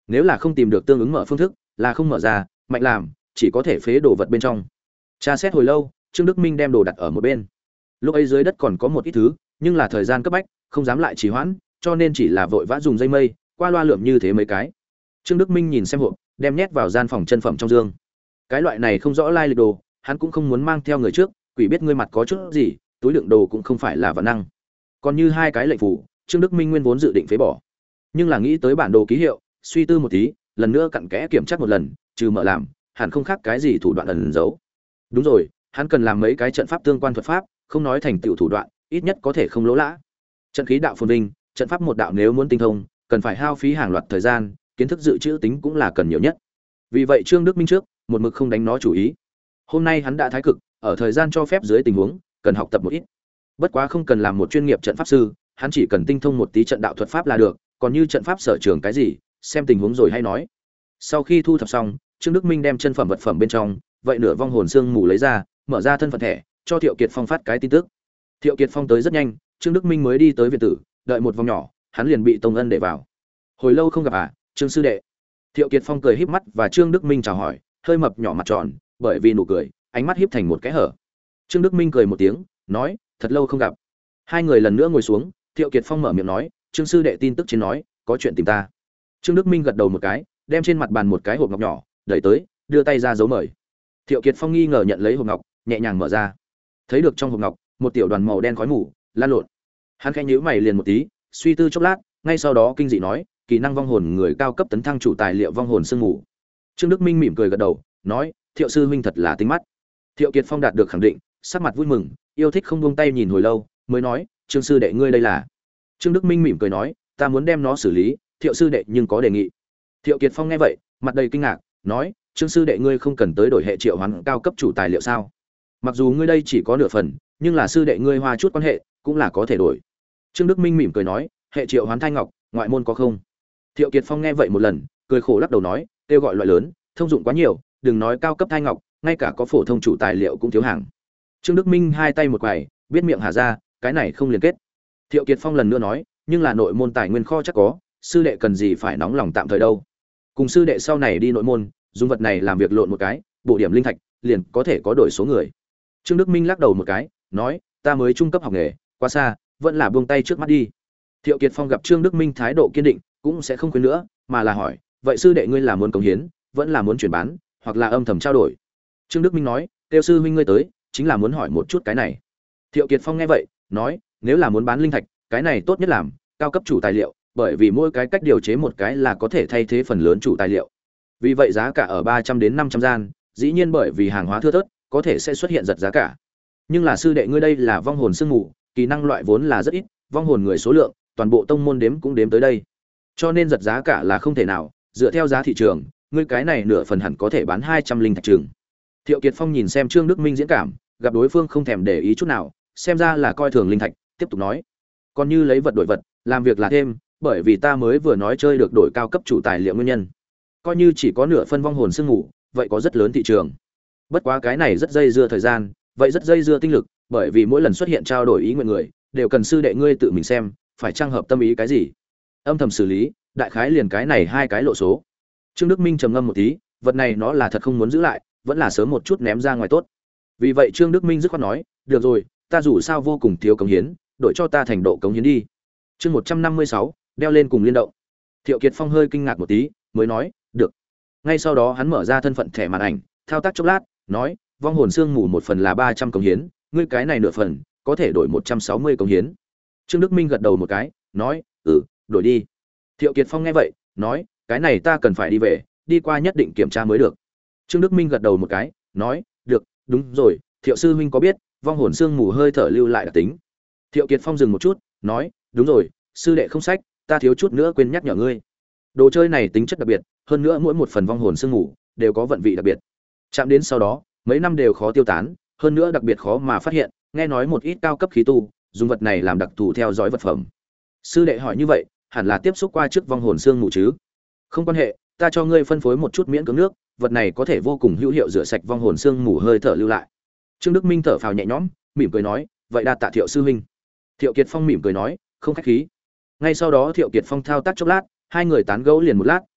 [SPEAKER 1] Nếu là không tìm được tương ứng mở phương thức, là không mở ra, mạnh làm, chỉ có thể phế đồ vật bên trong. Tra xét hồi lâu, Trương Đức Minh đem đồ đặt ở một bên. Lúc ấy dưới đất còn có một ít thứ, nhưng là thời gian cấp bách, không dám lại trì hoãn, cho nên chỉ là vội vã dùng dây mây, qua loa lượm như thế mấy cái. Trương Đức Minh nhìn xem hộp, đem nhét vào gian phòng chân phẩm trong dương. Cái loại này không rõ lai lịch đồ, hắn cũng không muốn mang theo người trước, quỷ biết ngươi mặt có chút gì, túi đựng đồ cũng không phải là vạn năng. Còn như hai cái lệnh phủ, Trương Đức Minh nguyên vốn dự định phế bỏ, nhưng là nghĩ tới bản đồ ký hiệu, suy tư một tí, lần nữa cặn kẽ kiểm tra một lần, trừ mở làm, hẳn không khác cái gì thủ đoạn ẩn giấu. Đúng rồi, hắn cần làm mấy cái trận pháp tương quan thuật pháp, không nói thành tựu thủ đoạn, ít nhất có thể không lỗ lã. Trận khí đạo phồn vinh, trận pháp một đạo nếu muốn tinh thông, cần phải hao phí hàng loạt thời gian, kiến thức dự trữ tính cũng là cần nhiều nhất. Vì vậy Trương Đức Minh trước, một mực không đánh nó chủ ý. Hôm nay hắn đã thái cực, ở thời gian cho phép dưới tình huống, cần học tập một ít. Bất quá không cần làm một chuyên nghiệp trận pháp sư, hắn chỉ cần tinh thông một tí trận đạo thuật pháp là được, còn như trận pháp sở trường cái gì, xem tình huống rồi hay nói. Sau khi thu thập xong, Trương Đức Minh đem chân phẩm vật phẩm bên trong, vậy nửa vong hồn xương mù lấy ra, mở ra thân phận thẻ, cho Thiệu Kiệt Phong phát cái tin tức. Thiệu Kiệt Phong tới rất nhanh, Trương Đức Minh mới đi tới viện tử, đợi một vòng nhỏ, hắn liền bị Tông Ân để vào. Hồi lâu không gặp à, Trương sư đệ. Thiệu Kiệt Phong cười híp mắt và Trương Đức Minh chào hỏi, hơi mập nhỏ mặt tròn, bởi vì nụ cười, ánh mắt híp thành một cái hở. Trương Đức Minh cười một tiếng, nói, thật lâu không gặp. Hai người lần nữa ngồi xuống, Thiệu Kiệt Phong mở miệng nói, Trương sư đệ tin tức trên nói, có chuyện tìm ta. Trương Đức Minh gật đầu một cái, đem trên mặt bàn một cái hộp ngọc nhỏ, đẩy tới, đưa tay ra dấu mời. Thiệu Kiệt Phong nghi ngờ nhận lấy hộp ngọc, nhẹ nhàng mở ra. Thấy được trong hộp ngọc, một tiểu đoàn màu đen khói mù, lan lộn. Hắn khẽ nhíu mày liền một tí, suy tư chốc lát, ngay sau đó kinh dị nói, kỹ năng vong hồn người cao cấp tấn thăng chủ tài liệu vong hồn sương mù. Trương Đức Minh mỉm cười gật đầu, nói, Thiệu sư huynh thật là tinh mắt. Thiệu Kiệt Phong đạt được khẳng định, sắc mặt vui mừng, yêu thích không buông tay nhìn hồi lâu, mới nói, Trương sư đệ ngươi đây là. Trương Đức Minh mỉm cười nói, ta muốn đem nó xử lý, Thiệu sư đệ nhưng có đề nghị. Thiệu Kiệt Phong nghe vậy, mặt đầy kinh ngạc, nói, Trương sư đệ ngươi không cần tới đổi hệ triệu hoán cao cấp chủ tài liệu sao? Mặc dù ngươi đây chỉ có nửa phần, nhưng là sư đệ ngươi hoa chút quan hệ, cũng là có thể đổi. Trương Đức Minh mỉm cười nói, hệ triệu hoán thai ngọc, ngoại môn có không? Thiệu Kiệt Phong nghe vậy một lần, cười khổ lắc đầu nói, kêu gọi loại lớn, thông dụng quá nhiều, đừng nói cao cấp thai ngọc, ngay cả có phổ thông chủ tài liệu cũng thiếu hàng. Trương Đức Minh hai tay một quải, biết miệng hà ra, cái này không liên kết. Thiệu Kiệt Phong lần nữa nói, nhưng là nội môn tài nguyên kho chắc có, sư đệ cần gì phải nóng lòng tạm thời đâu. Cùng sư đệ sau này đi nội môn, dùng vật này làm việc lộn một cái, bộ điểm linh thạch, liền có thể có đổi số người. Trương Đức Minh lắc đầu một cái, nói, ta mới trung cấp học nghề, quá xa, vẫn là buông tay trước mắt đi. Thiệu Kiệt Phong gặp Trương Đức Minh thái độ kiên định, cũng sẽ không khuyên nữa, mà là hỏi, vậy sư đệ ngươi là muốn cống hiến, vẫn là muốn chuyển bán, hoặc là âm thầm trao đổi? Trương Đức Minh nói, tiêu sư huynh ngươi tới, chính là muốn hỏi một chút cái này. Thiệu Kiệt Phong nghe vậy, nói, nếu là muốn bán linh thạch, cái này tốt nhất làm cao cấp chủ tài liệu, bởi vì mỗi cái cách điều chế một cái là có thể thay thế phần lớn chủ tài liệu. Vì vậy giá cả ở ba trăm đến năm trăm gian, dĩ nhiên bởi vì hàng hóa thưa thớt, có thể sẽ xuất hiện giật giá cả. Nhưng là sư đệ ngươi đây là vong hồn sương mù, kỹ năng loại vốn là rất ít, vong hồn người số lượng, toàn bộ tông môn đếm cũng đếm tới đây. Cho nên giật giá cả là không thể nào, dựa theo giá thị trường, ngươi cái này nửa phần hẳn có thể bán hai trăm linh thạch trường. Thiệu Kiệt Phong nhìn xem Trương Đức Minh diễn cảm, gặp đối phương không thèm để ý chút nào, xem ra là coi thường linh thạch, tiếp tục nói, còn như lấy vật đổi vật, làm việc là thêm, bởi vì ta mới vừa nói chơi được đổi cao cấp chủ tài liệu nguyên nhân. Coi như chỉ có nửa phân vong hồn sương ngủ, vậy có rất lớn thị trường. Bất quá cái này rất dây dưa thời gian, vậy rất dây dưa tinh lực, bởi vì mỗi lần xuất hiện trao đổi ý nguyện người, đều cần sư đệ ngươi tự mình xem, phải trang hợp tâm ý cái gì. Âm thầm xử lý, đại khái liền cái này hai cái lộ số. Trương Đức Minh trầm ngâm một tí, vật này nó là thật không muốn giữ lại, vẫn là sớm một chút ném ra ngoài tốt. Vì vậy Trương Đức Minh dứt khoát nói, được rồi, ta dù sao vô cùng thiếu cống hiến, đổi cho ta thành độ cống hiến đi. Chương một trăm năm mươi sáu, đeo lên cùng liên động. Thiệu Kiệt Phong hơi kinh ngạc một tí, mới nói, được. Ngay sau đó hắn mở ra thân phận thẻ màn ảnh, thao tác chốc lát, nói, vong hồn xương mù một phần là ba trăm cống hiến, ngươi cái này nửa phần, có thể đổi một trăm sáu mươi cống hiến. Trương Đức Minh gật đầu một cái, nói, ừ, đổi đi. Thiệu Kiệt Phong nghe vậy, nói, cái này ta cần phải đi về, đi qua nhất định kiểm tra mới được. Trương Đức Minh gật đầu một cái, nói, được, đúng rồi, Thiệu sư huynh có biết, vong hồn xương mù hơi thở lưu lại đặc tính. Thiệu Kiệt Phong dừng một chút, nói, đúng rồi, sư đệ không sách, ta thiếu chút nữa quên nhắc nhở ngươi. Đồ chơi này tính chất đặc biệt, hơn nữa mỗi một phần vong hồn xương mù đều có vận vị đặc biệt. Chạm đến sau đó, mấy năm đều khó tiêu tán, hơn nữa đặc biệt khó mà phát hiện, nghe nói một ít cao cấp khí tu, dùng vật này làm đặc thù theo dõi vật phẩm. Sư đệ hỏi như vậy, hẳn là tiếp xúc qua trước vong hồn xương mù chứ? Không quan hệ, ta cho ngươi phân phối một chút miễn cưỡng nước, vật này có thể vô cùng hữu hiệu rửa sạch vong hồn xương mù hơi thở lưu lại. Trương Đức Minh thở phào nhẹ nhõm, mỉm cười nói, vậy đa tạ Thiệu sư huynh. Thiệu Kiệt Phong mỉm cười nói, không khách khí. Ngay sau đó Thiệu Kiệt Phong thao tác chốc lát, hai người tán gẫu liền một lát,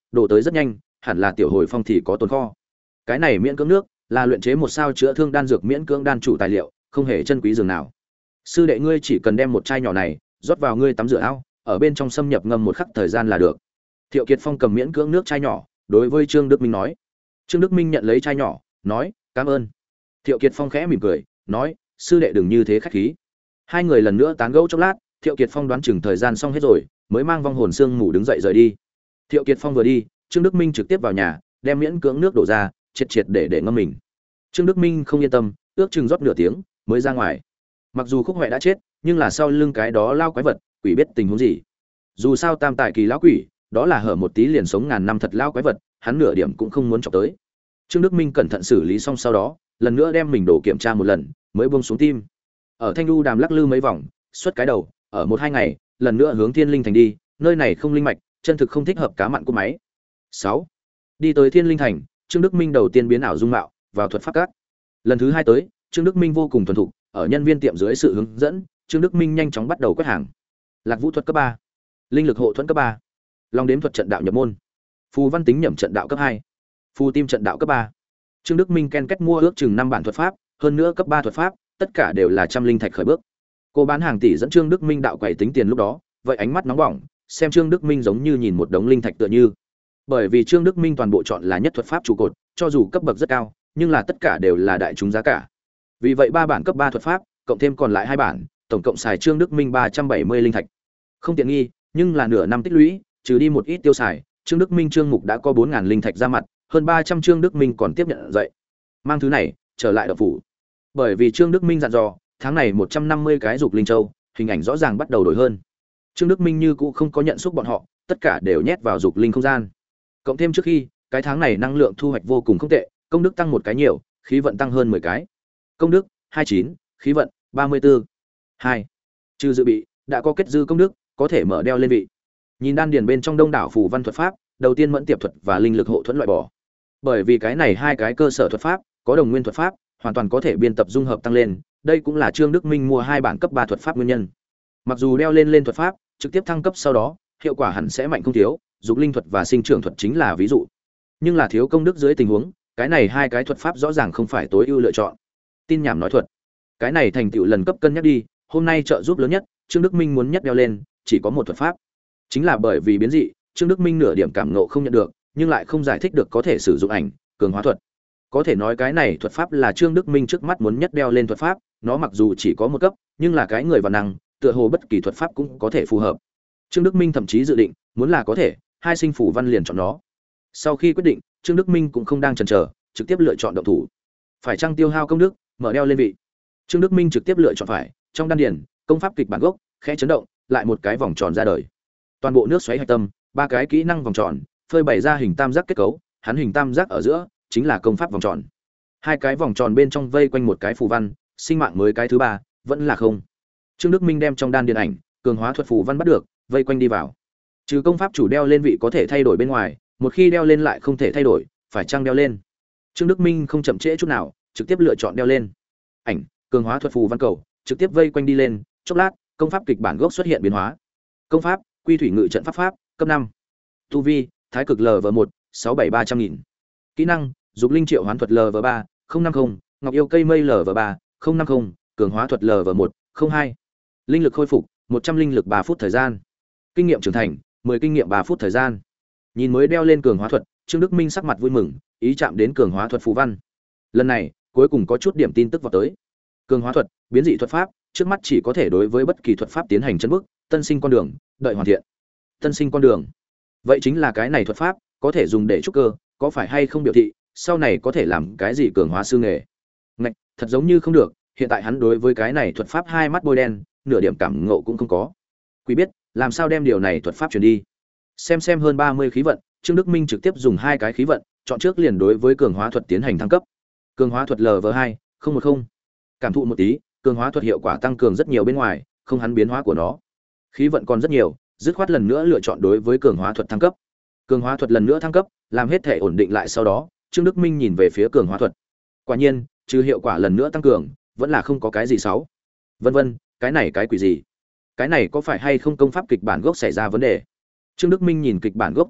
[SPEAKER 1] đổ tới rất nhanh, hẳn là Tiểu Hồi Phong thì có tồn kho. Cái này miễn cưỡng nước là luyện chế một sao chữa thương đan dược miễn cưỡng đan chủ tài liệu, không hề chân quý dường nào. Sư đệ ngươi chỉ cần đem một chai nhỏ này rót vào ngươi tắm rửa ao, ở bên trong xâm nhập ngâm một khắc thời gian là được. Thiệu Kiệt Phong cầm miễn cưỡng nước chai nhỏ, đối với Trương Đức Minh nói. Trương Đức Minh nhận lấy chai nhỏ, nói, cảm ơn. Thiệu Kiệt Phong khẽ mỉm cười, nói, sư đệ đừng như thế khách khí. Hai người lần nữa tán gẫu chốc lát, Thiệu Kiệt Phong đoán chừng thời gian xong hết rồi, mới mang vong hồn xương ngủ đứng dậy rời đi. Thiệu Kiệt Phong vừa đi, Trương Đức Minh trực tiếp vào nhà, đem miễn cưỡng nước đổ ra, triệt triệt để để ngâm mình. Trương Đức Minh không yên tâm, ước chừng rót nửa tiếng mới ra ngoài. Mặc dù Khúc Hoè đã chết, nhưng là sau lưng cái đó lao quái vật, quỷ biết tình huống gì. Dù sao tam tài kỳ lão quỷ, đó là hở một tí liền sống ngàn năm thật lao quái vật, hắn nửa điểm cũng không muốn chọc tới. Trương Đức Minh cẩn thận xử lý xong sau đó, lần nữa đem mình đổ kiểm tra một lần, mới buông xuống tim. Ở Thanh Lưu Đàm lắc lư mấy vòng, xuất cái đầu, ở một hai ngày, lần nữa hướng Thiên Linh Thành đi, nơi này không linh mạch, chân thực không thích hợp cá mặn của máy. sáu. Đi tới Thiên Linh Thành, Trương Đức Minh đầu tiên biến ảo dung mạo, vào thuật pháp các. Lần thứ hai tới, Trương Đức Minh vô cùng thuần thục, ở nhân viên tiệm dưới sự hướng dẫn, Trương Đức Minh nhanh chóng bắt đầu quét hàng. Lạc Vũ thuật cấp ba, linh lực hộ thuẫn cấp ba, long đếm thuật trận đạo nhập môn, phù văn tính nhẩm trận đạo cấp hai, phù tim trận đạo cấp ba. Trương Đức Minh ken kết mua ước chừng năm bản thuật pháp, hơn nữa cấp ba thuật pháp, tất cả đều là trăm linh thạch khởi bước. Cô bán hàng tỷ dẫn Trương Đức Minh đạo quầy tính tiền lúc đó, vậy ánh mắt nóng bỏng, xem Trương Đức Minh giống như nhìn một đống linh thạch tựa như. Bởi vì Trương Đức Minh toàn bộ chọn là nhất thuật pháp trụ cột, cho dù cấp bậc rất cao, nhưng là tất cả đều là đại chúng giá cả. Vì vậy ba bản cấp ba thuật pháp, cộng thêm còn lại hai bản, tổng cộng xài Trương Đức Minh ba trăm bảy mươi linh thạch. Không tiện nghi, nhưng là nửa năm tích lũy, trừ đi một ít tiêu xài, Trương Đức Minh trương mục đã có bốn nghìn linh thạch ra mặt, hơn ba trăm Trương Đức Minh còn tiếp nhận dậy. Mang thứ này trở lại động phủ. Bởi vì Trương Đức Minh dặn dò, tháng này một trăm năm mươi cái dục linh châu, hình ảnh rõ ràng bắt đầu đổi hơn. Trương Đức Minh như cũ không có nhận xúc bọn họ, tất cả đều nhét vào dục linh không gian. Cộng thêm trước khi, cái tháng này năng lượng thu hoạch vô cùng không tệ, công đức tăng một cái nhiều, khí vận tăng hơn mười cái. Công đức hai mươi chín, khí vận ba mươi tư. hai. Trừ dự bị, đã có kết dư công đức, có thể mở đeo lên vị. Nhìn đan điền bên trong đông đảo phù văn thuật pháp, đầu tiên mẫn tiệp thuật và linh lực hộ thuẫn loại bỏ. Bởi vì cái này hai cái cơ sở thuật pháp, có đồng nguyên thuật pháp, hoàn toàn có thể biên tập dung hợp tăng lên, đây cũng là Trương Đức Minh mua hai bản cấp ba thuật pháp nguyên nhân. Mặc dù đeo lên lên thuật pháp, trực tiếp thăng cấp sau đó, hiệu quả hẳn sẽ mạnh không thiếu, dục linh thuật và sinh trưởng thuật chính là ví dụ. Nhưng là thiếu công đức dưới tình huống, cái này hai cái thuật pháp rõ ràng không phải tối ưu lựa chọn. Tin nhảm nói thuật, cái này thành tựu lần cấp cân nhắc đi, hôm nay trợ giúp lớn nhất, Trương Đức Minh muốn nhất đeo lên, chỉ có một thuật pháp. Chính là bởi vì biến dị, Trương Đức Minh nửa điểm cảm ngộ không nhận được, nhưng lại không giải thích được có thể sử dụng ảnh, cường hóa thuật. Có thể nói cái này thuật pháp là Trương Đức Minh trước mắt muốn nhất đeo lên thuật pháp, nó mặc dù chỉ có một cấp, nhưng là cái người và năng, tựa hồ bất kỳ thuật pháp cũng có thể phù hợp. Trương Đức Minh thậm chí dự định, muốn là có thể, hai sinh phủ văn liền chọn nó. Sau khi quyết định, Trương Đức Minh cũng không đang chần chờ, trực tiếp lựa chọn động thủ. Phải chăng tiêu hao công đức, mở đeo lên vị. Trương Đức Minh trực tiếp lựa chọn phải, trong đan điền, công pháp kịch bản gốc, khẽ chấn động, lại một cái vòng tròn ra đời. Toàn bộ nước xoáy hạch tâm, ba cái kỹ năng vòng tròn, phơi bày ra hình tam giác kết cấu, hắn hình tam giác ở giữa chính là công pháp vòng tròn. Hai cái vòng tròn bên trong vây quanh một cái phù văn, sinh mạng mới cái thứ ba, vẫn là không. Trương Đức Minh đem trong đan điền ảnh, cường hóa thuật phù văn bắt được, vây quanh đi vào. Trừ công pháp chủ đeo lên vị có thể thay đổi bên ngoài, một khi đeo lên lại không thể thay đổi, phải chăng đeo lên. Trương Đức Minh không chậm trễ chút nào, trực tiếp lựa chọn đeo lên. Ảnh, cường hóa thuật phù văn cầu, trực tiếp vây quanh đi lên, chốc lát, công pháp kịch bản gốc xuất hiện biến hóa. Công pháp, Quy thủy ngự trận pháp pháp, cấp năm. Tu vi, Thái cực L V một, sáu bảy ba trăm nghìn. Kỹ năng, Dục linh triệu hoán thuật L V ba, không năm không, Ngọc yêu cây mây L V ba, không năm không, cường hóa thuật L V một, không hai. Linh lực khôi phục, một trăm linh lực ba phút thời gian. Kinh nghiệm trưởng thành, mười kinh nghiệm ba phút thời gian. Nhìn mới đeo lên cường hóa thuật, Trương Đức Minh sắc mặt vui mừng, ý chạm đến cường hóa thuật phù văn. Lần này, cuối cùng có chút điểm tin tức vào tới. Cường hóa thuật, biến dị thuật pháp, trước mắt chỉ có thể đối với bất kỳ thuật pháp tiến hành chân bước, tân sinh con đường, đợi hoàn thiện. Tân sinh con đường. Vậy chính là cái này thuật pháp, có thể dùng để trúc cơ, có phải hay không biểu thị, sau này có thể làm cái gì cường hóa sư nghề. Ngạch, thật giống như không được, hiện tại hắn đối với cái này thuật pháp hai mắt bôi đen, nửa điểm cảm ngộ cũng không có. Quý biết, làm sao đem điều này thuật pháp truyền đi. Xem xem hơn ba mươi khí vận, Trương Đức Minh trực tiếp dùng hai cái khí vận, chọn trước liền đối với cường hóa thuật tiến hành thăng cấp. Cường hóa thuật L V hai, không một không. Cảm thụ một tí, cường hóa thuật hiệu quả tăng cường rất nhiều bên ngoài, không hắn biến hóa của nó. Khí vận còn rất nhiều, dứt khoát lần nữa lựa chọn đối với cường hóa thuật thăng cấp. Cường hóa thuật lần nữa thăng cấp, làm hết thể ổn định lại sau đó, Trương Đức Minh nhìn về phía cường hóa thuật. Quả nhiên, trừ hiệu quả lần nữa tăng cường, vẫn là không có cái gì xấu. Vân vân, cái này cái quỷ gì? Cái này có phải hay không công pháp kịch bản gốc xảy ra vấn đề? Trương Đức Minh nhìn kịch bản gốc tin tức,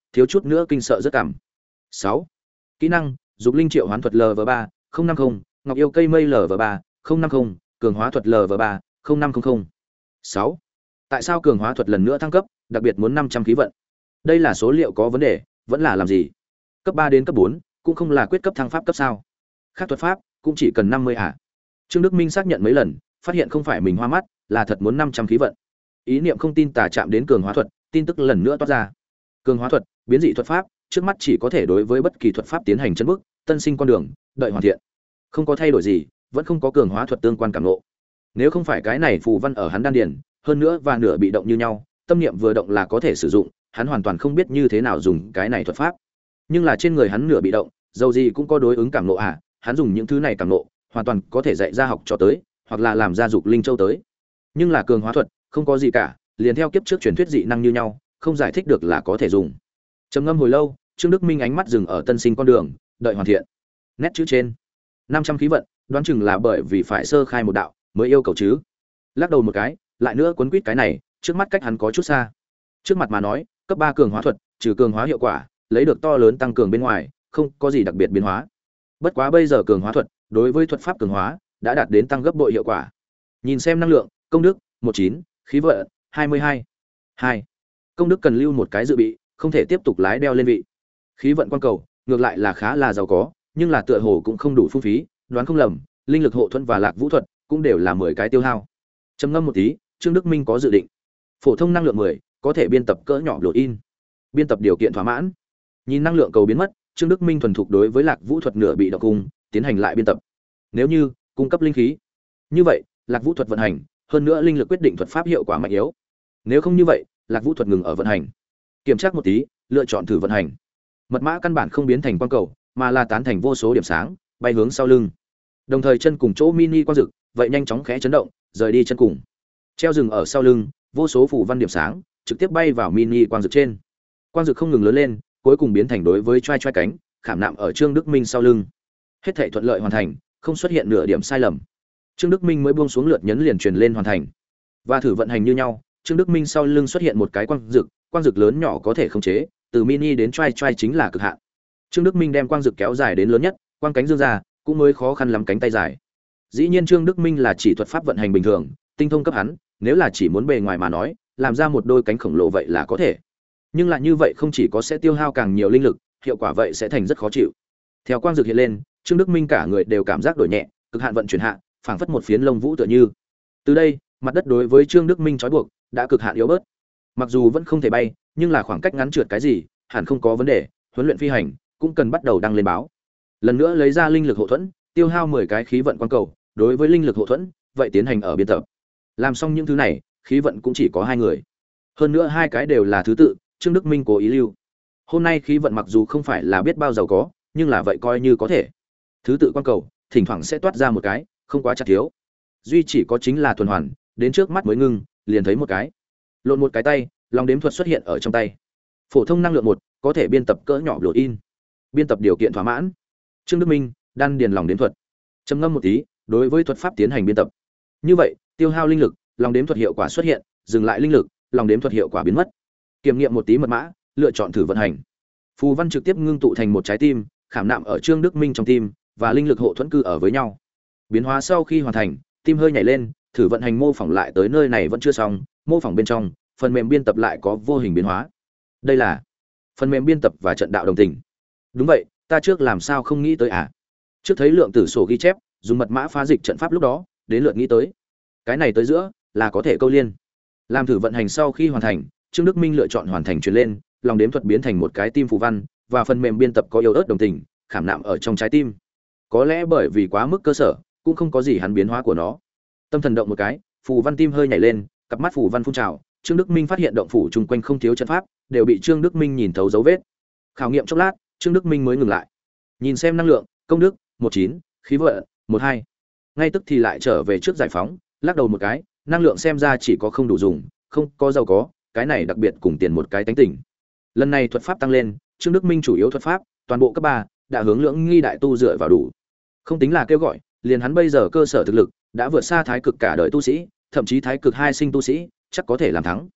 [SPEAKER 1] thiếu chút nữa kinh sợ rất cảm. Sáu, kỹ năng dục linh triệu hoán thuật L V ba không năm không, ngọc yêu cây mây L V ba không năm không, cường hóa thuật L V ba không năm không không. Sáu, tại sao cường hóa thuật lần nữa thăng cấp, đặc biệt muốn năm trăm khí vận? Đây là số liệu có vấn đề, vẫn là làm gì? Cấp ba đến cấp bốn cũng không là quyết cấp thăng pháp cấp sao? Khác thuật pháp cũng chỉ cần năm mươi à? Trương Đức Minh xác nhận mấy lần, phát hiện không phải mình hoa mắt, là thật muốn năm trăm khí vận. Ý niệm không tin tà chạm đến cường hóa thuật, tin tức lần nữa toát ra. Cường hóa thuật, biến dị thuật pháp, trước mắt chỉ có thể đối với bất kỳ thuật pháp tiến hành chân bước, tân sinh con đường, đợi hoàn thiện. Không có thay đổi gì, vẫn không có cường hóa thuật tương quan cảm ngộ. Nếu không phải cái này phù văn ở hắn đan điền, hơn nữa và nửa bị động như nhau, tâm niệm vừa động là có thể sử dụng, hắn hoàn toàn không biết như thế nào dùng cái này thuật pháp. Nhưng là trên người hắn nửa bị động, dầu gì cũng có đối ứng cảm ngộ à, hắn dùng những thứ này cảm ngộ, hoàn toàn có thể dạy ra học cho tới, hoặc là làm ra dục linh châu tới. Nhưng là cường hóa thuật, không có gì cả, liền theo kiếp trước truyền thuyết dị năng như nhau, không giải thích được là có thể dùng. Trầm ngâm hồi lâu, Trương Đức Minh ánh mắt dừng ở tân sinh con đường, đợi hoàn thiện. Nét chữ trên, năm trăm khí vận, đoán chừng là bởi vì phải sơ khai một đạo, mới yêu cầu chứ. Lắc đầu một cái, lại nữa cuốn quýt cái này, trước mắt cách hắn có chút xa. Trước mặt mà nói, cấp ba cường hóa thuật, trừ cường hóa hiệu quả, lấy được to lớn tăng cường bên ngoài, không có gì đặc biệt biến hóa. Bất quá bây giờ cường hóa thuật, đối với thuật pháp cường hóa, đã đạt đến tăng gấp bội hiệu quả. Nhìn xem năng lượng, công đức mười chín, khí vận hai mươi hai. hai. Công đức cần lưu một cái dự bị, không thể tiếp tục lái đeo lên vị. Khí vận quan cầu, ngược lại là khá là giàu có, nhưng là tựa hồ cũng không đủ phung phí, đoán không lầm, linh lực hộ thuẫn và lạc vũ thuật cũng đều là mười cái tiêu hao. Trầm ngâm một tí, Trương Đức Minh có dự định. Phổ thông năng lượng mười, có thể biên tập cỡ nhỏ lộ in. Biên tập điều kiện thỏa mãn. Nhìn năng lượng cầu biến mất, Trương Đức Minh thuần thục đối với lạc vũ thuật nửa bị động cung, tiến hành lại biên tập. Nếu như cung cấp linh khí, như vậy, lạc vũ thuật vận hành, hơn nữa linh lực quyết định thuật pháp hiệu quả mạnh yếu. Nếu không như vậy, lạc vũ thuật ngừng ở vận hành. Kiểm tra một tí, lựa chọn thử vận hành. Mật mã căn bản không biến thành quang cầu, mà là tán thành vô số điểm sáng, bay hướng sau lưng. Đồng thời chân cùng chỗ mini quang dực, vậy nhanh chóng khẽ chấn động, rời đi chân cùng. Treo rừng ở sau lưng, vô số phủ văn điểm sáng, trực tiếp bay vào mini quang dực trên. Quang dực không ngừng lớn lên, cuối cùng biến thành đối với trai trai cánh, khảm nạm ở Trương Đức Minh sau lưng. Hết thảy thuận lợi hoàn thành, không xuất hiện nửa điểm sai lầm. Trương Đức Minh mới buông xuống lượt nhấn liền truyền lên hoàn thành. Và thử vận hành như nhau, Trương Đức Minh sau lưng xuất hiện một cái quang dực, quang dực lớn nhỏ có thể khống chế, từ mini đến trai trai chính là cực hạn. Trương Đức Minh đem quang dực kéo dài đến lớn nhất, quang cánh dương ra, cũng mới khó khăn lắm cánh tay dài. Dĩ nhiên Trương Đức Minh là chỉ thuật pháp vận hành bình thường, tinh thông cấp hắn, nếu là chỉ muốn bề ngoài mà nói, làm ra một đôi cánh khổng lồ vậy là có thể. Nhưng lại như vậy không chỉ có sẽ tiêu hao càng nhiều linh lực, hiệu quả vậy sẽ thành rất khó chịu. Theo quang dực hiện lên, Trương Đức Minh cả người đều cảm giác đổi nhẹ, cực hạn vận chuyển hạ, phảng phất một phiến lông vũ tựa như. Từ đây, mặt đất đối với Trương Đức Minh trói buộc đã cực hạn yếu bớt. Mặc dù vẫn không thể bay, nhưng là khoảng cách ngắn trượt cái gì, hẳn không có vấn đề, huấn luyện phi hành cũng cần bắt đầu đăng lên báo. Lần nữa lấy ra linh lực hộ thuẫn, tiêu hao mười cái khí vận quang cầu, đối với linh lực hộ thuẫn, vậy tiến hành ở biên tập. Làm xong những thứ này, khí vận cũng chỉ có hai người. Hơn nữa hai cái đều là thứ tự, Trương Đức Minh cố ý lưu. Hôm nay khí vận mặc dù không phải là biết bao giàu có, nhưng là vậy coi như có thể. Thứ tự quang cầu, thỉnh thoảng sẽ toát ra một cái, không quá chặt thiếu. Duy chỉ có chính là tuần hoàn, đến trước mắt mới ngưng, liền thấy một cái. Lộn một cái tay, lòng đếm thuật xuất hiện ở trong tay. Phổ thông năng lượng một, có thể biên tập cỡ nhỏ lộ in. Biên tập điều kiện thỏa mãn. Trương Đức Minh, đan điền lòng đếm thuật. Trầm ngâm một tí, đối với thuật pháp tiến hành biên tập. Như vậy, tiêu hao linh lực, lòng đếm thuật hiệu quả xuất hiện, dừng lại linh lực, lòng đếm thuật hiệu quả biến mất. Kiểm nghiệm một tí mật mã, lựa chọn thử vận hành. Phù văn trực tiếp ngưng tụ thành một trái tim, khảm nạm ở Trương Đức Minh trong tim, và linh lực hộ thuẫn cư ở với nhau. Biến hóa sau khi hoàn thành, tim hơi nhảy lên, thử vận hành mô phỏng lại tới nơi này vẫn chưa xong, mô phỏng bên trong, phần mềm biên tập lại có vô hình biến hóa. Đây là phần mềm biên tập và trận đạo đồng tình. Đúng vậy, ta trước làm sao không nghĩ tới à? Trước thấy lượng tử sổ ghi chép, dùng mật mã phá dịch trận pháp lúc đó, đến lượt nghĩ tới. Cái này tới giữa là có thể câu liên. Làm thử vận hành sau khi hoàn thành, Trương Đức Minh lựa chọn hoàn thành truyền lên, lòng đếm thuật biến thành một cái tim phù văn, và phần mềm biên tập có yếu ớt đồng tình, khảm nạm ở trong trái tim. Có lẽ bởi vì quá mức cơ sở, cũng không có gì hắn biến hóa của nó. Tâm thần động một cái, phù văn tim hơi nhảy lên, cặp mắt phù văn phun trào, Trương Đức Minh phát hiện động phủ chung quanh không thiếu trận pháp, đều bị Trương Đức Minh nhìn thấu dấu vết. Khảo nghiệm chốc lát, Trương Đức Minh mới ngừng lại. Nhìn xem năng lượng, công đức mười chín, khí vận mười hai. Ngay tức thì lại trở về trước giải phóng, lắc đầu một cái, năng lượng xem ra chỉ có không đủ dùng, không có giàu có, cái này đặc biệt cùng tiền một cái tánh tỉnh. Lần này thuật pháp tăng lên, Trương Đức Minh chủ yếu thuật pháp, toàn bộ cấp ba đã hướng lưỡng nghi đại tu dựa vào đủ. Không tính là kêu gọi, liền hắn bây giờ cơ sở thực lực đã vượt xa thái cực cả đời tu sĩ, thậm chí thái cực hai sinh tu sĩ, chắc có thể làm thắng.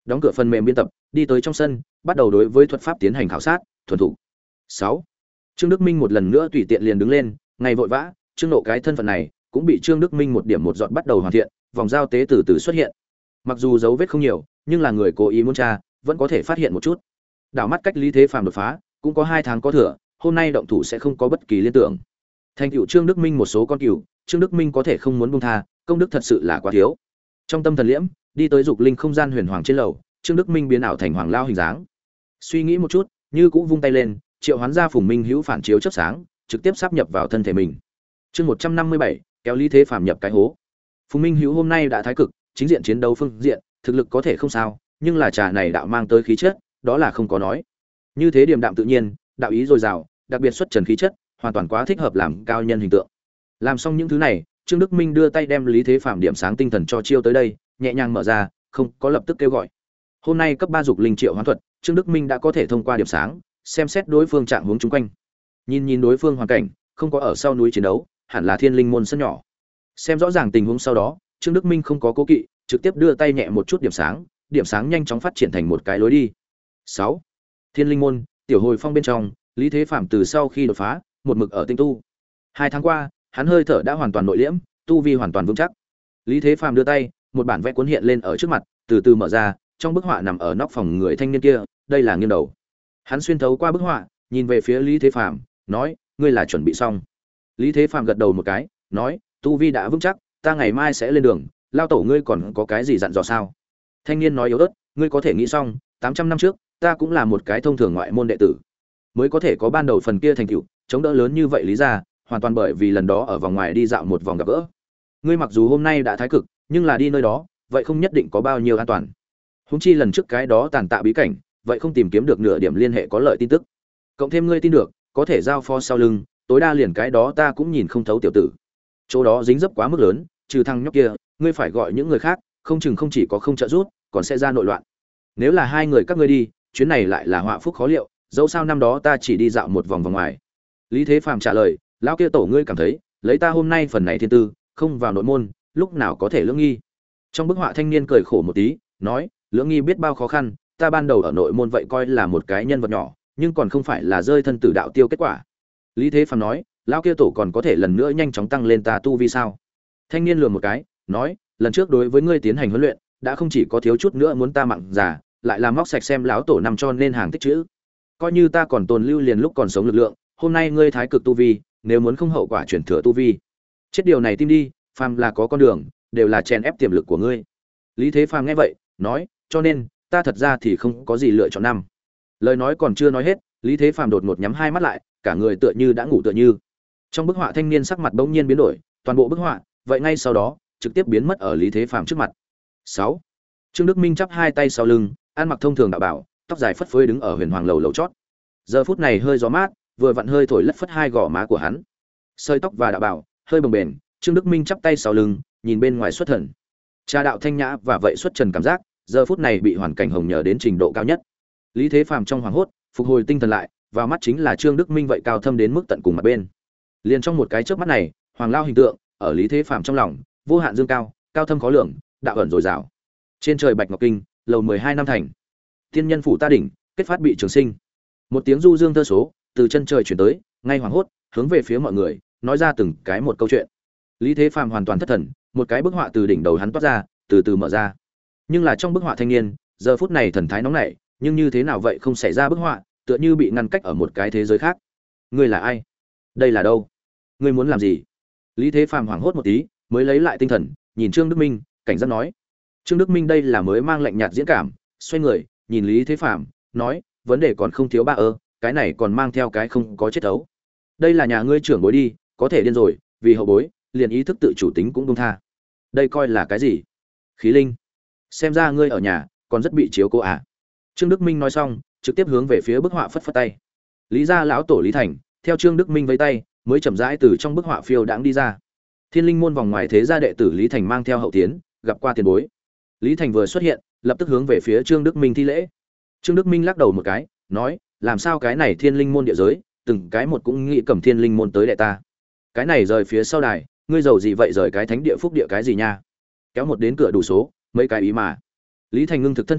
[SPEAKER 1] Đóng cửa phần mềm biên tập, đi tới trong sân, bắt đầu đối với thuật pháp tiến hành khảo sát, thuần thục. sáu. Trương Đức Minh một lần nữa tùy tiện liền đứng lên, ngay vội vã, Trương Nộ cái thân phận này cũng bị Trương Đức Minh một điểm một dọn bắt đầu hoàn thiện, vòng giao tế từ từ xuất hiện. Mặc dù dấu vết không nhiều, nhưng là người cố ý muốn tra, vẫn có thể phát hiện một chút. Đảo mắt cách Lý Thế Phàm đột phá, cũng có hai tháng có thừa, hôm nay động thủ sẽ không có bất kỳ liên tưởng. Thành tựu Trương Đức Minh một số con cừu, Trương Đức Minh có thể không muốn buông tha, công đức thật sự là quá thiếu. Trong tâm thần liễm, đi tới dục linh không gian huyền hoàng trên lầu, Trương Đức Minh biến ảo thành hoàng lao hình dáng. Suy nghĩ một chút, như cũng vung tay lên, triệu hoán ra Phùng Minh Hữu phản chiếu chớp sáng, trực tiếp sáp nhập vào thân thể mình. Chương một trăm năm mươi bảy, kéo Lý Thế Phàm nhập cái hố. Phùng Minh Hữu hôm nay đã thái cực, chính diện chiến đấu phương diện, thực lực có thể không sao, nhưng là trà này đạo mang tới khí chất, đó là không có nói. Như thế điềm đạm tự nhiên, đạo ý dồi dào, đặc biệt xuất trần khí chất, hoàn toàn quá thích hợp làm cao nhân hình tượng. Làm xong những thứ này, Trương Đức Minh đưa tay đem Lý Thế Phàm điểm sáng tinh thần cho chiêu tới đây, nhẹ nhàng mở ra, không có lập tức kêu gọi. Hôm nay cấp ba dục linh triệu hoán thuật, Trương Đức Minh đã có thể thông qua điểm sáng, xem xét đối phương trạng huống chung quanh. Nhìn nhìn đối phương hoàn cảnh, không có ở sau núi chiến đấu, hẳn là Thiên Linh môn sân nhỏ. Xem rõ ràng tình huống sau đó, Trương Đức Minh không có cố kỵ, trực tiếp đưa tay nhẹ một chút điểm sáng, điểm sáng nhanh chóng phát triển thành một cái lối đi. sáu. Thiên Linh môn, tiểu hồi phong bên trong, Lý Thế Phàm từ sau khi đột phá, một mực ở tinh tu. Hai tháng qua, hắn hơi thở đã hoàn toàn nội liễm, tu vi hoàn toàn vững chắc. Lý Thế Phàm đưa tay, một bản vẽ cuốn hiện lên ở trước mặt, từ từ mở ra, trong bức họa nằm ở nóc phòng người thanh niên kia, đây là nghiêng đầu. Hắn xuyên thấu qua bức họa, nhìn về phía Lý Thế Phàm, nói: "Ngươi là chuẩn bị xong?" Lý Thế Phàm gật đầu một cái, nói: "Tu vi đã vững chắc, ta ngày mai sẽ lên đường, lao tổ ngươi còn có cái gì dặn dò sao?" Thanh niên nói yếu ớt: "Ngươi có thể nghĩ xong, tám trăm năm trước, ta cũng là một cái thông thường ngoại môn đệ tử, mới có thể có ban đầu phần kia thành tựu, chống đỡ lớn như vậy lý ra, hoàn toàn bởi vì lần đó ở vòng ngoài đi dạo một vòng gặp gỡ. Ngươi mặc dù hôm nay đã thái cực, nhưng là đi nơi đó, vậy không nhất định có bao nhiêu an toàn. Huống chi lần trước cái đó tàn tạ bí cảnh, vậy không tìm kiếm được nửa điểm liên hệ có lợi tin tức. Cộng thêm ngươi tin được, có thể giao phó sau lưng, tối đa liền cái đó ta cũng nhìn không thấu tiểu tử. Chỗ đó dính dấp quá mức lớn, trừ thằng nhóc kia, ngươi phải gọi những người khác, không chừng không chỉ có không trợ giúp, còn sẽ ra nội loạn. Nếu là hai người các ngươi đi, chuyến này lại là họa phúc khó liệu, dẫu sao năm đó ta chỉ đi dạo một vòng vòng ngoài." Lý Thế Phàm trả lời: "Lão kia tổ ngươi cảm thấy, lấy ta hôm nay phần này thiên tư, không vào nội môn, lúc nào có thể lưỡng nghi?" Trong bức họa thanh niên cười khổ một tí, nói: "Lưỡng nghi biết bao khó khăn, ta ban đầu ở nội môn vậy coi là một cái nhân vật nhỏ, nhưng còn không phải là rơi thân tử đạo tiêu kết quả." Lý Thế Phàm nói: "Lão kia tổ còn có thể lần nữa nhanh chóng tăng lên ta tu vi sao?" Thanh niên lườm một cái, nói: "Lần trước đối với ngươi tiến hành huấn luyện, đã không chỉ có thiếu chút nữa muốn ta mặn già, lại làm móc sạch xem lão tổ nằm cho nên hàng tích chữ. Coi như ta còn tồn lưu liền lúc còn sống lực lượng, hôm nay ngươi thái cực tu vi, nếu muốn không hậu quả chuyển thừa tu vi. Chết điều này tim đi, phàm là có con đường, đều là chèn ép tiềm lực của ngươi." Lý Thế Phàm nghe vậy, nói: "Cho nên, ta thật ra thì không có gì lựa chọn năm." Lời nói còn chưa nói hết, Lý Thế Phàm đột ngột nhắm hai mắt lại, cả người tựa như đã ngủ tựa như. Trong bức họa thanh niên sắc mặt bỗng nhiên biến đổi, toàn bộ bức họa, vậy ngay sau đó, trực tiếp biến mất ở Lý Thế Phàm trước mặt. sáu. Trương Đức Minh chắp hai tay sau lưng, ăn mặc thông thường đạo bảo, tóc dài phất phới đứng ở huyền hoàng lầu lầu chót. Giờ phút này hơi gió mát, vừa vặn hơi thổi lất phất hai gò má của hắn. Sợi tóc và đạo bảo hơi bồng bềnh, Trương Đức Minh chắp tay sau lưng, nhìn bên ngoài xuất thần. Cha đạo thanh nhã và vậy xuất trần cảm giác, giờ phút này bị hoàn cảnh hồng nhờ đến trình độ cao nhất. Lý Thế Phàm trong hoàng hốt, phục hồi tinh thần lại, vào mắt chính là Trương Đức Minh vậy cao thâm đến mức tận cùng mặt bên. Liền trong một cái chớp mắt này, hoàng lao hình tượng ở Lý Thế Phàm trong lòng, vô hạn dương cao, cao thâm khó lường, đạo ẩn dồi dào. Trên trời Bạch Ngọc Kinh, lầu mười hai năm thành. Tiên nhân phủ ta đỉnh, kết phát bị trường sinh. Một tiếng du dương thơ số từ chân trời chuyển tới, ngay hoàng hốt, hướng về phía mọi người, nói ra từng cái một câu chuyện. Lý Thế Phàm hoàn toàn thất thần, một cái bức họa từ đỉnh đầu hắn toát ra, từ từ mở ra. Nhưng là trong bức họa thanh niên, giờ phút này thần thái nóng nảy, nhưng như thế nào vậy không xảy ra bức họa, tựa như bị ngăn cách ở một cái thế giới khác. Ngươi là ai? Đây là đâu? Ngươi muốn làm gì? Lý Thế Phàm hoảng hốt một tí, mới lấy lại tinh thần, nhìn Trương Đức Minh, cảnh giác nói. Trương Đức Minh đây là mới mang lạnh nhạt diễn cảm, xoay người, nhìn Lý Thế Phàm, nói, vấn đề còn không thiếu ba ơ, cái này còn mang theo cái không có chết thấu. Đây là nhà ngươi trưởng bối đi, có thể điên rồi, vì hậu bối, liền ý thức tự chủ tính cũng buông tha. Đây coi là cái gì? Khí linh. Xem ra ngươi ở nhà còn rất bị chiếu cố à. Trương Đức Minh nói xong, trực tiếp hướng về phía bức họa phất phất tay. Lý gia lão tổ Lý Thành, theo Trương Đức Minh vẫy tay, mới chậm rãi từ trong bức họa phiêu đãng đi ra. Thiên Linh môn vòng ngoài thế gia đệ tử Lý Thành mang theo hậu tiến, gặp qua tiền bối. Lý Thành vừa xuất hiện, lập tức hướng về phía Trương Đức Minh thi lễ. Trương Đức Minh lắc đầu một cái, nói, làm sao cái này Thiên Linh môn địa giới, từng cái một cũng nghĩ cầm Thiên Linh môn tới đệ ta. Cái này rời phía sau đài, ngươi giàu gì vậy rời cái thánh địa phúc địa cái gì nha? Kéo một đến cửa đủ số, mấy cái ý mà. Lý Thành ngưng thực thân thể,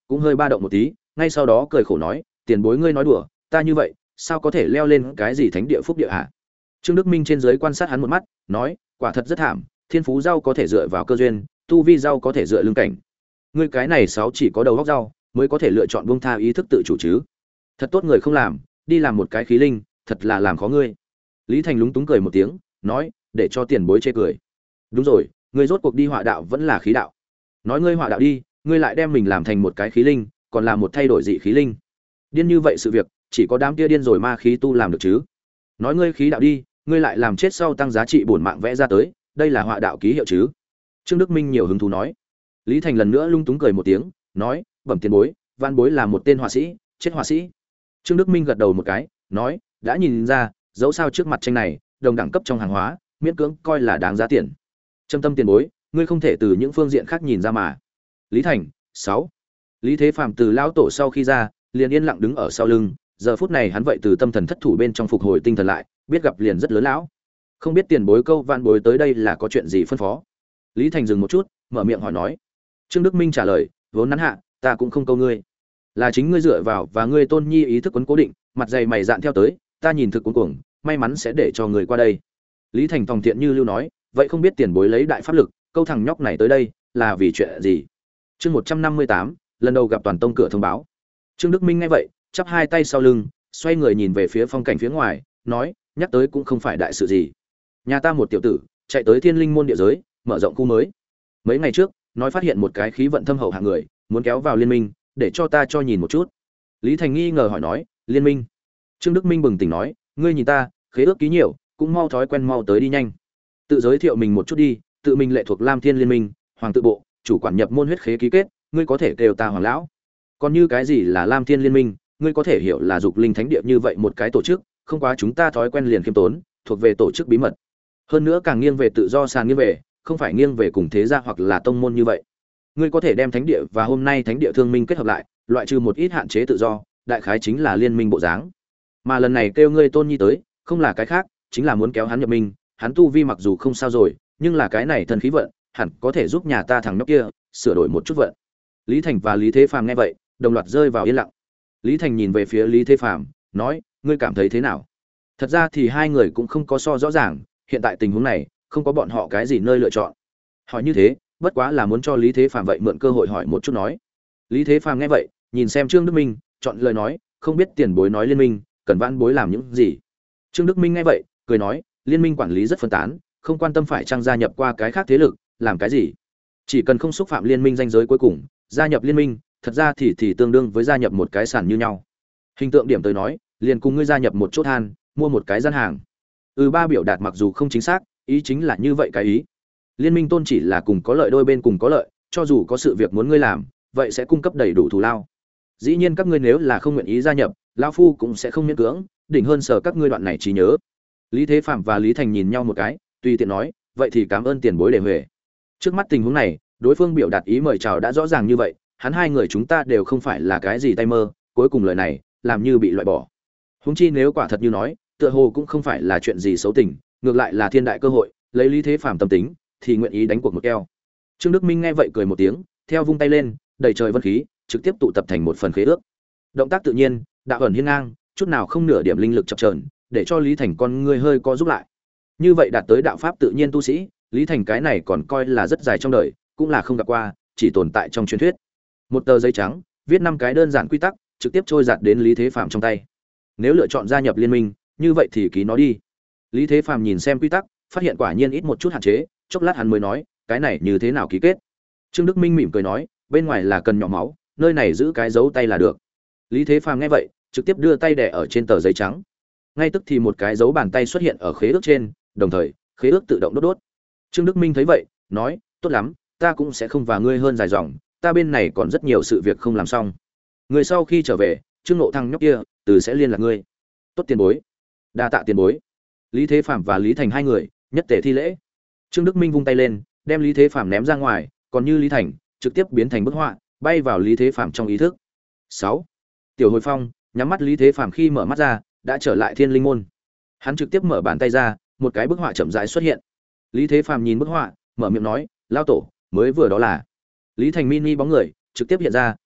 [SPEAKER 1] cũng hơi ba động một tí, ngay sau đó cười khổ nói, tiền bối ngươi nói đùa, ta như vậy, sao có thể leo lên cái gì thánh địa phúc địa hả? Trương Đức Minh trên dưới quan sát hắn một mắt, nói, quả thật rất thảm, thiên phú rau có thể dựa vào cơ duyên, tu vi rau có thể dựa lương cảnh. Ngươi cái này sáu chỉ có đầu óc rau, mới có thể lựa chọn buông tha ý thức tự chủ chứ. Thật tốt người không làm, đi làm một cái khí linh, thật là làm khó ngươi. Lý Thành lúng túng cười một tiếng, nói, để cho tiền bối chê cười. Đúng rồi, ngươi rốt cuộc đi họa đạo vẫn là khí đạo. Nói ngươi họa đạo đi, ngươi lại đem mình làm thành một cái khí linh, còn là một thay đổi dị khí linh. Điên như vậy sự việc, chỉ có đám kia điên rồi ma khí tu làm được chứ. Nói ngươi khí đạo đi, ngươi lại làm chết sau tăng giá trị bổn mạng vẽ ra tới, đây là họa đạo ký hiệu chứ. Trương Đức Minh nhiều hứng thú nói. Lý Thành lần nữa lung túng cười một tiếng, nói, bẩm tiền bối, Văn bối là một tên họa sĩ, chết họa sĩ. Trương Đức Minh gật đầu một cái, nói, đã nhìn ra, dẫu sao trước mặt tranh này, đồng đẳng cấp trong hàng hóa, miễn cưỡng coi là đáng giá tiền. Trâm tâm tiền bối, ngươi không thể từ những phương diện khác nhìn ra mà. Lý Thành, sáu. Lý Thế Phàm từ lão tổ sau khi ra, liền yên lặng đứng ở sau lưng, giờ phút này hắn vậy từ tâm thần thất thủ bên trong phục hồi tinh thần lại, biết gặp liền rất lớn lão. Không biết tiền bối câu vạn bối tới đây là có chuyện gì phân phó. Lý Thành dừng một chút, mở miệng hỏi nói. Trương Đức Minh trả lời, vốn nắn hạ, ta cũng không câu ngươi. Là chính ngươi dựa vào và ngươi tôn nhi ý thức quấn cố định, mặt dày mày dạn theo tới, ta nhìn thực cuống cuồng, may mắn sẽ để cho người qua đây. Lý Thành tòng thiện như lưu nói, vậy không biết tiền bối lấy đại pháp lực, câu thằng nhóc này tới đây là vì chuyện gì? Chương một trăm năm mươi tám, lần đầu gặp toàn tông cửa thông báo. Trương Đức Minh nghe vậy, chắp hai tay sau lưng, xoay người nhìn về phía phong cảnh phía ngoài, nói, nhắc tới cũng không phải đại sự gì. Nhà ta một tiểu tử, chạy tới Thiên Linh môn địa giới, mở rộng khu mới. Mấy ngày trước, nói phát hiện một cái khí vận thâm hậu hạng người, muốn kéo vào liên minh, để cho ta cho nhìn một chút. Lý Thành nghi ngờ hỏi nói, liên minh? Trương Đức Minh bừng tỉnh nói, ngươi nhìn ta, khế ước ký nhiều, cũng mau thói quen mau tới đi nhanh. Tự giới thiệu mình một chút đi, tự mình lệ thuộc Lam Thiên Liên minh, Hoàng tự bộ, chủ quản nhập môn huyết khế ký kết, ngươi có thể kêu ta Hoàng lão. Còn như cái gì là Lam Thiên Liên minh, ngươi có thể hiểu là dục linh thánh địa như vậy một cái tổ chức, không quá chúng ta thói quen liền khiêm tốn, thuộc về tổ chức bí mật. Hơn nữa càng nghiêng về tự do sàn nghiêng về, không phải nghiêng về cùng thế gia hoặc là tông môn như vậy. Ngươi có thể đem thánh địa và hôm nay thánh địa thương minh kết hợp lại, loại trừ một ít hạn chế tự do, đại khái chính là liên minh bộ dáng. Mà lần này kêu ngươi tôn nhi tới, không là cái khác, chính là muốn kéo hắn nhập minh, hắn tu vi mặc dù không sao rồi, nhưng là cái này thần khí vận, hẳn có thể giúp nhà ta thằng nhóc kia sửa đổi một chút vận. Lý Thành và Lý Thế Phàm nghe vậy, đồng loạt rơi vào yên lặng. Lý Thành nhìn về phía Lý Thế Phàm, nói, ngươi cảm thấy thế nào? Thật ra thì hai người cũng không có so rõ ràng, hiện tại tình huống này, không có bọn họ cái gì nơi lựa chọn. Hỏi như thế, bất quá là muốn cho Lý Thế Phàm vậy mượn cơ hội hỏi một chút nói. Lý Thế Phàm nghe vậy, nhìn xem Trương Đức Minh, chọn lời nói, không biết tiền bối nói liên minh, cần vãn bối làm những gì. Trương Đức Minh nghe vậy, cười nói, liên minh quản lý rất phân tán, không quan tâm phải trang gia nhập qua cái khác thế lực, làm cái gì? Chỉ cần không xúc phạm liên minh danh giới cuối cùng, gia nhập liên minh, thật ra thì thì tương đương với gia nhập một cái sản như nhau. Hình tượng điểm tới nói, liền cùng ngươi gia nhập một chỗ than, mua một cái gian hàng. Ừ, ba biểu đạt mặc dù không chính xác, ý chính là như vậy cái ý. Liên minh tôn chỉ là cùng có lợi đôi bên cùng có lợi, cho dù có sự việc muốn ngươi làm, vậy sẽ cung cấp đầy đủ thù lao. Dĩ nhiên các ngươi nếu là không nguyện ý gia nhập, lão phu cũng sẽ không miễn cưỡng, đỉnh hơn sở các ngươi đoạn này trí nhớ. Lý Thế Phạm và Lý Thành nhìn nhau một cái, tùy tiện nói, vậy thì cảm ơn tiền bối để huề. Trước mắt tình huống này, đối phương biểu đạt ý mời chào đã rõ ràng như vậy, hắn hai người chúng ta đều không phải là cái gì tay mơ, cuối cùng lời này làm như bị loại bỏ. Huống chi nếu quả thật như nói, tựa hồ cũng không phải là chuyện gì xấu tình, ngược lại là thiên đại cơ hội, lấy Lý Thế Phạm tâm tính, thì nguyện ý đánh cuộc một keo. Trương Đức Minh nghe vậy cười một tiếng, theo vung tay lên, đầy trời vân khí, trực tiếp tụ tập thành một phần khế ước. Động tác tự nhiên, đạo ẩn hiên ngang, chút nào không nửa điểm linh lực chập chờn, để cho Lý Thành con ngươi hơi co giúp lại. Như vậy đạt tới đạo pháp tự nhiên tu sĩ, Lý Thành cái này còn coi là rất dài trong đời, cũng là không gặp qua, chỉ tồn tại trong truyền thuyết. Một tờ giấy trắng, viết năm cái đơn giản quy tắc, trực tiếp trôi giạt đến Lý Thế Phạm trong tay. Nếu lựa chọn gia nhập liên minh, như vậy thì ký nó đi. Lý Thế Phạm nhìn xem quy tắc, phát hiện quả nhiên ít một chút hạn chế, chốc lát hắn mới nói, cái này như thế nào ký kết? Trương Đức Minh mỉm cười nói, bên ngoài là cần nhỏ máu, nơi này giữ cái dấu tay là được. Lý Thế Phàm nghe vậy, trực tiếp đưa tay đè ở trên tờ giấy trắng. Ngay tức thì một cái dấu bàn tay xuất hiện ở khế ước trên, đồng thời, khế ước tự động đốt đốt. Trương Đức Minh thấy vậy, nói, tốt lắm, ta cũng sẽ không và ngươi hơn dài dòng, ta bên này còn rất nhiều sự việc không làm xong. Người sau khi trở về, Trương Ngộ Thăng nhóc kia, từ sẽ liên lạc ngươi. Tốt tiền bối. Đa tạ tiền bối. Lý Thế Phàm và Lý Thành hai người, nhất tề thi lễ. Trương Đức Minh vung tay lên, đem Lý Thế Phàm ném ra ngoài, còn như Lý Thành, trực tiếp biến thành bức họa, bay vào Lý Thế Phàm trong ý thức. sáu. Tiểu Hồi Phong nhắm mắt Lý Thế Phàm khi mở mắt ra, đã trở lại Thiên Linh môn. Hắn trực tiếp mở bàn tay ra, một cái bức họa chậm rãi xuất hiện. Lý Thế Phàm nhìn bức họa, mở miệng nói, "Lão tổ, mới vừa đó là." Lý Thành mini bóng người trực tiếp hiện ra,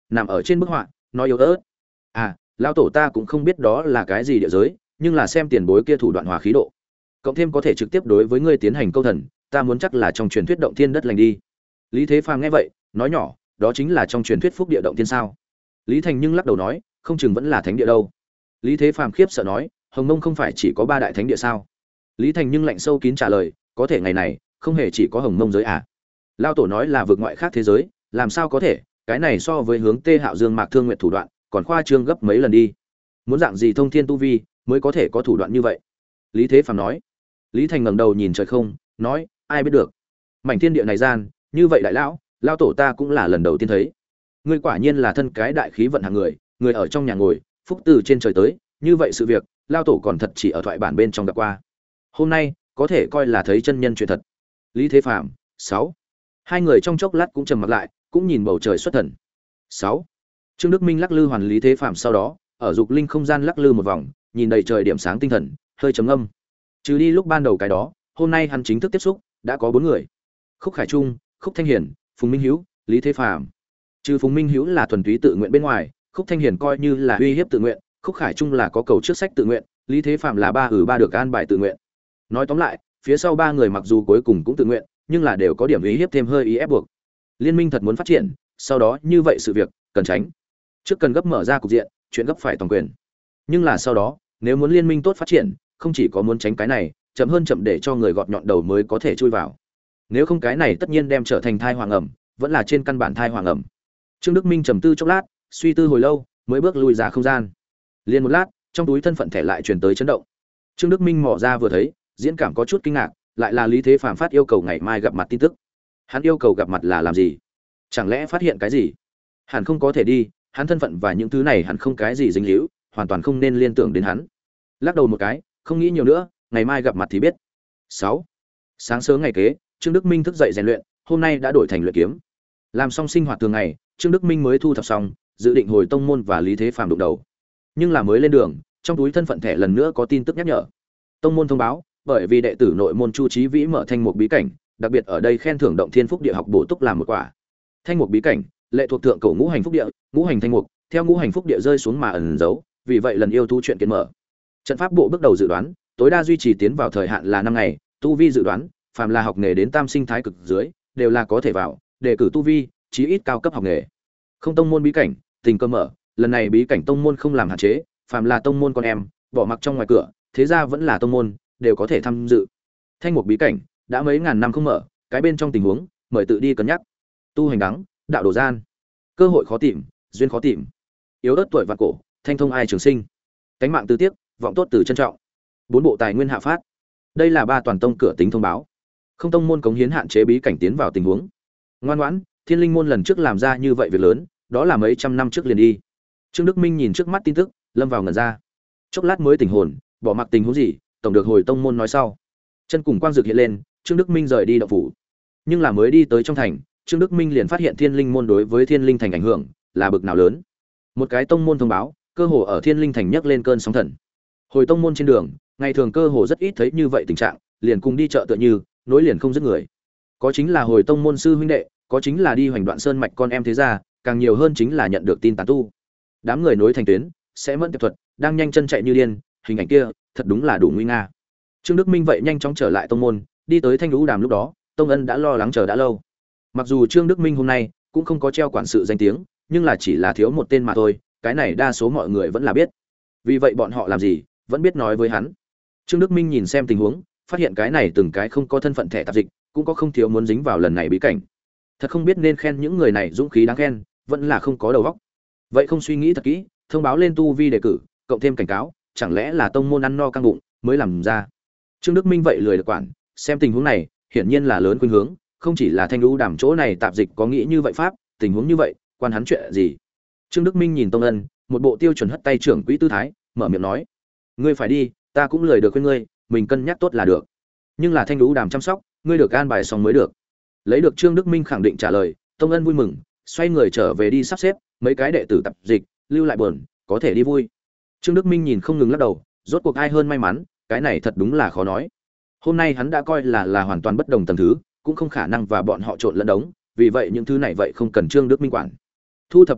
[SPEAKER 1] nằm ở trên bức họa, nói yếu ớt. À, lão tổ ta cũng không biết đó là cái gì địa giới, nhưng là xem tiền bối kia thủ đoạn hòa khí độ, cộng thêm có thể trực tiếp đối với ngươi tiến hành câu thần, ta muốn chắc là trong truyền thuyết động thiên đất lành đi. Lý Thế Phàm nghe vậy, nói nhỏ, đó chính là trong truyền thuyết phúc địa động thiên sao? Lý Thành nhưng lắc đầu nói, không chừng vẫn là thánh địa đâu. Lý Thế Phàm khiếp sợ nói, Hồng Mông không phải chỉ có ba đại thánh địa sao? Lý Thành nhưng lạnh sâu kín trả lời, có thể ngày này không hề chỉ có Hồng Mông giới à? Lao tổ nói là vượt ngoại khác thế giới, làm sao có thể? Cái này so với hướng Tê Hạo Dương Mạc Thương Nguyệt thủ đoạn, còn khoa trương gấp mấy lần đi. Muốn dạng gì thông thiên tu vi mới có thể có thủ đoạn như vậy? Lý Thế Phàm nói. Lý Thành ngẩng đầu nhìn trời không, nói, ai biết được? Mảnh thiên địa này gian, như vậy đại lão, lao tổ ta cũng là lần đầu tiên thấy. Ngươi quả nhiên là thân cái đại khí vận hạng người, người ở trong nhà ngồi, phúc từ trên trời tới, như vậy sự việc, lao tổ còn thật chỉ ở thoại bản bên trong gặp qua. Hôm nay, có thể coi là thấy chân nhân chuyện thật. Lý Thế Phàm, sáu. Hai người trong chốc lát cũng trầm mặt lại, cũng nhìn bầu trời xuất thần. sáu. Trương Đức Minh lắc lư hoàn Lý Thế Phàm sau đó, ở dục linh không gian lắc lư một vòng, nhìn đầy trời điểm sáng tinh thần, hơi trầm ngâm. Trừ đi lúc ban đầu cái đó, hôm nay hắn chính thức tiếp xúc, đã có bốn người. Khúc Khải Trung, Khúc Thanh Hiển, Phùng Minh Hiếu, Lý Thế Phàm. Trừ Phùng Minh Hiếu là thuần túy tự nguyện bên ngoài, Khúc Thanh Hiển coi như là uy hiếp tự nguyện, Khúc Khải Trung là có cầu trước sách tự nguyện, Lý Thế Phàm là ba ử ba được an bài tự nguyện. Nói tóm lại, phía sau ba người mặc dù cuối cùng cũng tự nguyện, nhưng là đều có điểm uy hiếp thêm hơi ý ép buộc. Liên minh thật muốn phát triển, sau đó như vậy sự việc cần tránh. Trước cần gấp mở ra cục diện, chuyện gấp phải toàn quyền. Nhưng là sau đó, nếu muốn liên minh tốt phát triển, không chỉ có muốn tránh cái này, chậm hơn chậm để cho người gọt nhọn đầu mới có thể chui vào. Nếu không cái này tất nhiên đem trở thành thai hoàng ẩm, vẫn là trên căn bản thai hoàng ẩm. Trương Đức Minh trầm tư chốc lát, suy tư hồi lâu, mới bước lui ra không gian. Liên một lát, trong túi thân phận thẻ lại truyền tới chấn động. Trương Đức Minh mò ra vừa thấy, diễn cảm có chút kinh ngạc, lại là Lý Thế Phàm phát yêu cầu ngày mai gặp mặt tin tức. Hắn yêu cầu gặp mặt là làm gì? Chẳng lẽ phát hiện cái gì? Hẳn không có thể đi, hắn thân phận và những thứ này hẳn không cái gì dính líu, hoàn toàn không nên liên tưởng đến hắn. Lắc đầu một cái, không nghĩ nhiều nữa, ngày mai gặp mặt thì biết. sáu. Sáng sớm ngày kế, Trương Đức Minh thức dậy rèn luyện, hôm nay đã đổi thành luyện kiếm. Làm xong sinh hoạt thường ngày, Trương Đức Minh mới thu thập xong, dự định hồi tông môn và Lý Thế Phàm đụng đầu. Nhưng là mới lên đường, trong túi thân phận thẻ lần nữa có tin tức nhắc nhở. Tông môn thông báo, bởi vì đệ tử nội môn Chu Chí Vĩ mở thanh mục bí cảnh, đặc biệt ở đây khen thưởng động thiên phúc địa học bổ túc làm một quả. Thanh mục bí cảnh, lệ thuộc thượng cổ ngũ hành phúc địa, ngũ hành thanh mục, theo ngũ hành phúc địa rơi xuống mà ẩn giấu, vì vậy lần yêu thú chuyện kiến mở. Trận pháp bộ bước đầu dự đoán, tối đa duy trì tiến vào thời hạn là năm ngày, tu vi dự đoán, phàm là học nghề đến tam sinh thái cực dưới, đều là có thể vào, đề cử tu vi, chí ít cao cấp học nghề. Không tông môn bí cảnh, tình cơ mở, lần này bí cảnh tông môn không làm hạn chế, phàm là tông môn con em, bỏ mặc trong ngoài cửa, thế ra vẫn là tông môn, đều có thể tham dự. Thanh mục bí cảnh, đã mấy ngàn năm không mở, cái bên trong tình huống, mời tự đi cân nhắc. Tu hành đắng, đạo đồ gian, cơ hội khó tìm, duyên khó tìm. Yếu ớt tuổi vạn cổ, thanh thông ai trường sinh. Cánh mạng tư tiếc, vọng tốt từ trân trọng. Bốn bộ tài nguyên hạ phát. Đây là ba toàn tông cửa tính thông báo. Không tông môn cống hiến hạn chế bí cảnh tiến vào tình huống. Ngoan ngoãn, Thiên Linh môn lần trước làm ra như vậy việc lớn, đó là mấy trăm năm trước liền đi. Trương Đức Minh nhìn trước mắt tin tức, lâm vào ngẩn ra. Chốc lát mới tỉnh hồn, bỏ mặc tình huống gì, tổng được hồi tông môn nói sau. Chân cùng quang dược hiện lên, Trương Đức Minh rời đi động phủ. Nhưng là mới đi tới trong thành, Trương Đức Minh liền phát hiện Thiên Linh môn đối với Thiên Linh thành ảnh hưởng là bực nào lớn. Một cái tông môn thông báo, cơ hồ ở Thiên Linh thành nhấc lên cơn sóng thần. Hồi tông môn trên đường, ngày thường cơ hồ rất ít thấy như vậy tình trạng, liền cùng đi chợ tựa như, nối liền không dứt người. Có chính là hồi tông môn sư huynh đệ, có chính là đi hoành đoạn sơn mạch con em thế gia, càng nhiều hơn chính là nhận được tin tán tu. Đám người nối thành tuyến, sẽ mẫn tiệp thuật, đang nhanh chân chạy như điên, hình ảnh kia, thật đúng là đủ nguy nga. Trương Đức Minh vậy nhanh chóng trở lại tông môn, đi tới Thanh Lũ Đàm lúc đó, Tông Ân đã lo lắng chờ đã lâu. Mặc dù Trương Đức Minh hôm nay cũng không có treo quản sự danh tiếng, nhưng là chỉ là thiếu một tên mà thôi, cái này đa số mọi người vẫn là biết. Vì vậy bọn họ làm gì, vẫn biết nói với hắn. Trương Đức Minh nhìn xem tình huống, phát hiện cái này từng cái không có thân phận thẻ tạp dịch, cũng có không thiếu muốn dính vào lần này bí cảnh. Thật không biết nên khen những người này dũng khí đáng khen, vẫn là không có đầu óc. Vậy không suy nghĩ thật kỹ, thông báo lên tu vi đề cử, cộng thêm cảnh cáo, chẳng lẽ là tông môn ăn no căng bụng mới làm ra. Trương Đức Minh vậy lười được quản, xem tình huống này, hiển nhiên là lớn khuynh hướng, không chỉ là Thanh Lũ Đàm chỗ này tạp dịch có nghĩ như vậy pháp, tình huống như vậy, quan hắn chuyện gì. Trương Đức Minh nhìn Tông Ân, một bộ tiêu chuẩn hất tay trưởng quỹ tư thái, mở miệng nói: "Ngươi phải đi, ta cũng lười được khuyên ngươi, mình cân nhắc tốt là được. Nhưng là Thanh Lũ Đàm chăm sóc, ngươi được an bài xong mới được." Lấy được Trương Đức Minh khẳng định trả lời, Tông Ân vui mừng, xoay người trở về đi sắp xếp mấy cái đệ tử tập dịch, lưu lại buồn, có thể đi vui. Trương Đức Minh nhìn không ngừng lắc đầu, rốt cuộc ai hơn may mắn, cái này thật đúng là khó nói. Hôm nay hắn đã coi là là hoàn toàn bất đồng tầng thứ, cũng không khả năng và bọn họ trộn lẫn đống, vì vậy những thứ này vậy không cần Trương Đức Minh quản. Thu thập một chút,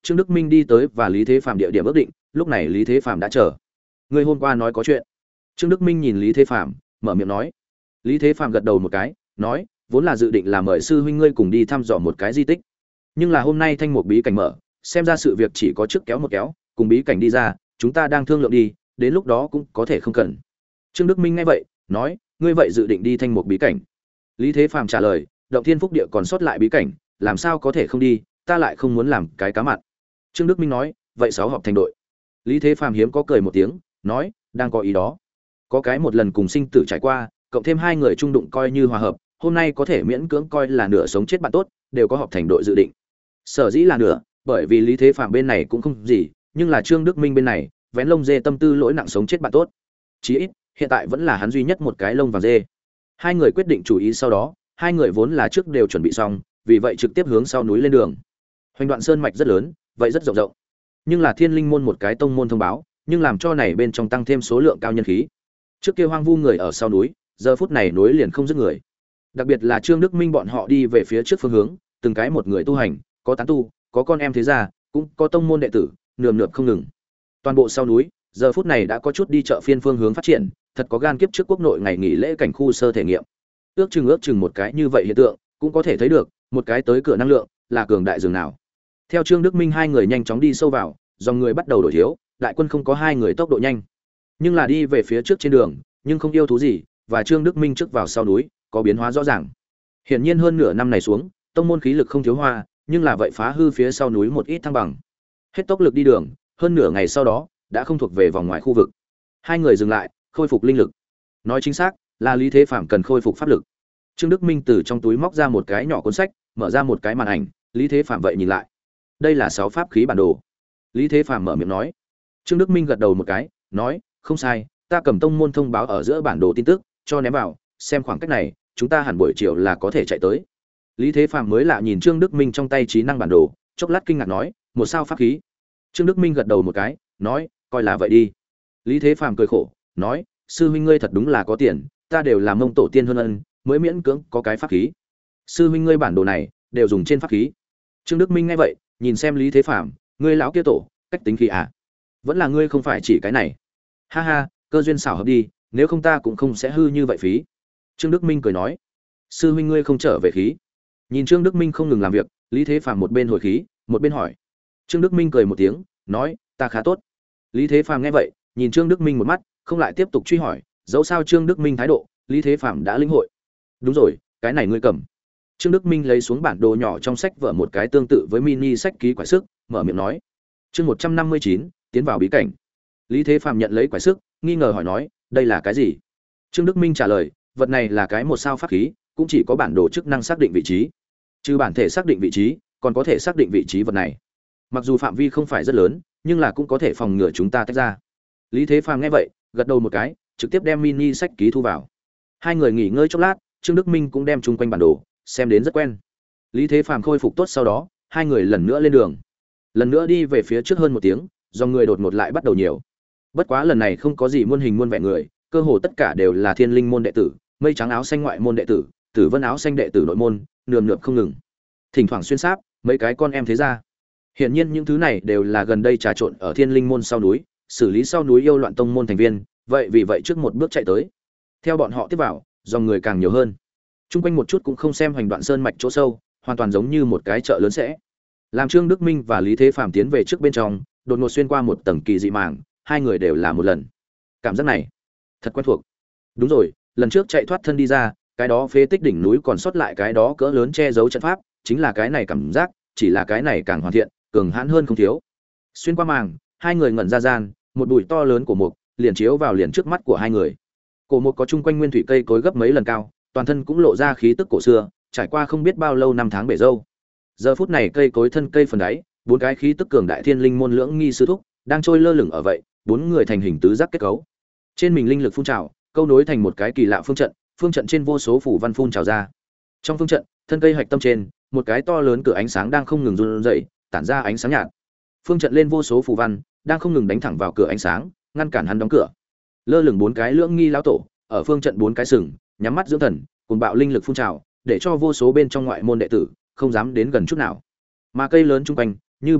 [SPEAKER 1] Trương Đức Minh đi tới và Lý Thế Phàm địa điểm ước định, lúc này Lý Thế Phàm đã chờ. Người hôm qua nói có chuyện. Trương Đức Minh nhìn Lý Thế Phàm, mở miệng nói. Lý Thế Phàm gật đầu một cái, nói, vốn là dự định là mời sư huynh ngươi cùng đi thăm dò một cái di tích. Nhưng là hôm nay thanh mục bí cảnh mở, xem ra sự việc chỉ có trước kéo một kéo, cùng bí cảnh đi ra, chúng ta đang thương lượng đi, đến lúc đó cũng có thể không cần. Trương Đức Minh nghe vậy, nói, ngươi vậy dự định đi thanh mục bí cảnh? Lý Thế Phàm trả lời, động thiên phúc địa còn sót lại bí cảnh, làm sao có thể không đi, ta lại không muốn làm cái cá mặn. Trương Đức Minh nói, vậy sáu họp thành đội. Lý Thế Phàm hiếm có cười một tiếng, nói, đang có ý đó. Có cái một lần cùng sinh tử trải qua, cộng thêm hai người trung đụng coi như hòa hợp, hôm nay có thể miễn cưỡng coi là nửa sống chết bạn tốt, đều có họp thành đội dự định. Sở dĩ là nửa, bởi vì Lý Thế Phàm bên này cũng không gì, nhưng là Trương Đức Minh bên này, vén lông dê tâm tư lỗi nặng sống chết bạn tốt. Chí ít, hiện tại vẫn là hắn duy nhất một cái lông vàng dê. Hai người quyết định chủ ý sau đó, hai người vốn là trước đều chuẩn bị xong, vì vậy trực tiếp hướng sau núi lên đường. Hoành Đoạn Sơn mạch rất lớn, vậy rất rộng rộng. Nhưng là Thiên Linh môn một cái tông môn thông báo, nhưng làm cho này bên trong tăng thêm số lượng cao nhân khí. Trước kia hoang vu người ở sau núi, giờ phút này núi liền không dứt người. Đặc biệt là Trương Đức Minh bọn họ đi về phía trước phương hướng, từng cái một người tu hành, có tán tu, có con em thế gia, cũng có tông môn đệ tử, nườm nượp không ngừng. Toàn bộ sau núi, giờ phút này đã có chút đi chợ phiên phương hướng phát triển, thật có gan kiếp trước quốc nội ngày nghỉ lễ cảnh khu sơ thể nghiệm. Ước chừng ước chừng một cái như vậy hiện tượng, cũng có thể thấy được, một cái tới cửa năng lượng, là cường đại dường nào. Theo Trương Đức Minh hai người nhanh chóng đi sâu vào, dòng người bắt đầu đổi thiếu, đại quân không có hai người tốc độ nhanh, nhưng là đi về phía trước trên đường, nhưng không yêu thú gì, và Trương Đức Minh trước vào sau núi, có biến hóa rõ ràng. Hiển nhiên hơn nửa năm này xuống, tông môn khí lực không thiếu hoa, nhưng là vậy phá hư phía sau núi một ít thăng bằng. Hết tốc lực đi đường, hơn nửa ngày sau đó, đã không thuộc về vòng ngoài khu vực. Hai người dừng lại, khôi phục linh lực. Nói chính xác, là Lý Thế Phàm cần khôi phục pháp lực. Trương Đức Minh từ trong túi móc ra một cái nhỏ cuốn sách, mở ra một cái màn ảnh, Lý Thế Phàm vậy nhìn lại. Đây là sáu pháp khí bản đồ. Lý Thế Phàm mở miệng nói. Trương Đức Minh gật đầu một cái, nói, không sai, ta cầm tông môn thông báo ở giữa bản đồ tin tức, cho ném vào, xem khoảng cách này, chúng ta hẳn buổi chiều là có thể chạy tới. Lý Thế Phàm mới lạ nhìn Trương Đức Minh trong tay trí năng bản đồ, chốc lát kinh ngạc nói, một sao pháp khí. Trương Đức Minh gật đầu một cái, nói, coi là vậy đi. Lý Thế Phàm cười khổ, nói, sư huynh ngươi thật đúng là có tiền, ta đều làm mông tổ tiên hơn ân, mới miễn cưỡng có cái pháp khí. Sư huynh ngươi bản đồ này đều dùng trên pháp khí. Trương Đức Minh nghe vậy, nhìn xem Lý Thế Phàm, ngươi lão kia tổ, cách tính khí à? Vẫn là ngươi không phải chỉ cái này. Ha ha, cơ duyên xảo hợp đi, nếu không ta cũng không sẽ hư như vậy phí. Trương Đức Minh cười nói, sư huynh ngươi không trở về khí. Nhìn Trương Đức Minh không ngừng làm việc, Lý Thế Phàm một bên hồi khí, một bên hỏi. Trương Đức Minh cười một tiếng, nói, ta khá tốt. Lý Thế Phàm nghe vậy, nhìn Trương Đức Minh một mắt, không lại tiếp tục truy hỏi, dẫu sao Trương Đức Minh thái độ, Lý Thế Phàm đã lĩnh hội. Đúng rồi, cái này ngươi cầm. Trương Đức Minh lấy xuống bản đồ nhỏ trong sách vở một cái tương tự với mini sách ký quải sức, mở miệng nói. Chương một trăm năm mươi chín, tiến vào bí cảnh. Lý Thế Phàm nhận lấy quải sức, nghi ngờ hỏi nói, đây là cái gì? Trương Đức Minh trả lời, vật này là cái một sao pháp khí, cũng chỉ có bản đồ chức năng xác định vị trí. Trừ bản thể xác định vị trí, còn có thể xác định vị trí vật này. Mặc dù phạm vi không phải rất lớn, nhưng là cũng có thể phòng ngừa chúng ta tách ra. Lý Thế Phàm nghe vậy, gật đầu một cái, trực tiếp đem mini sách ký thu vào. Hai người nghỉ ngơi chốc lát, Trương Đức Minh cũng đem chung quanh bản đồ, xem đến rất quen. Lý Thế Phàm khôi phục tốt sau đó, hai người lần nữa lên đường. Lần nữa đi về phía trước hơn một tiếng, do người đột ngột lại bắt đầu nhiều. Bất quá lần này không có gì muôn hình muôn vẻ người, cơ hồ tất cả đều là Thiên Linh môn đệ tử, Mây Trắng áo xanh ngoại môn đệ tử, Tử Vân áo xanh đệ tử nội môn, nườm nượp không ngừng. Thỉnh thoảng xuyên sáp, mấy cái con em thế gia. Hiển nhiên những thứ này đều là gần đây trà trộn ở Thiên Linh môn sau núi, xử lý sau núi yêu loạn tông môn thành viên, vậy vì vậy trước một bước chạy tới. Theo bọn họ tiếp vào, dòng người càng nhiều hơn. Trung quanh một chút cũng không xem Hoành Đoạn Sơn mạch chỗ sâu, hoàn toàn giống như một cái chợ lớn sẽ. Làm Trương Đức Minh và Lý Thế Phàm tiến về trước bên trong, đột ngột xuyên qua một tầng kỳ dị màng, hai người đều là một lần. Cảm giác này thật quen thuộc. Đúng rồi, lần trước chạy thoát thân đi ra, cái đó phế tích đỉnh núi còn sót lại cái đó cỡ lớn che giấu trận pháp, chính là cái này cảm giác, chỉ là cái này càng hoàn thiện, cường hãn hơn không thiếu. Xuyên qua màng, hai người ngẩn ra gian, một bụi to lớn của mục liền chiếu vào liền trước mắt của hai người. Cổ mục có chung quanh nguyên thủy cây cối gấp mấy lần cao, toàn thân cũng lộ ra khí tức cổ xưa, trải qua không biết bao lâu năm tháng bể dâu. Giờ phút này cây cối thân cây phần đáy, bốn cái khí tức cường đại Thiên Linh môn lưỡng nghi sư thúc đang trôi lơ lửng ở vậy, bốn người thành hình tứ giác kết cấu. Trên mình linh lực phun trào, câu nối thành một cái kỳ lạ phương trận, phương trận trên vô số phủ văn phun trào ra. Trong phương trận, thân cây hạch tâm trên, một cái to lớn cửa ánh sáng đang không ngừng run rẩy, tản ra ánh sáng nhạt. Phương trận lên vô số phủ văn, đang không ngừng đánh thẳng vào cửa ánh sáng, ngăn cản hắn đóng cửa. Lơ lửng bốn cái lưỡng nghi lão tổ, ở phương trận bốn cái sừng, nhắm mắt dưỡng thần, cùng bạo linh lực phun trào, để cho vô số bên trong ngoại môn đệ tử không dám đến gần chút nào. Mà cây lớn chung quanh, như biển người,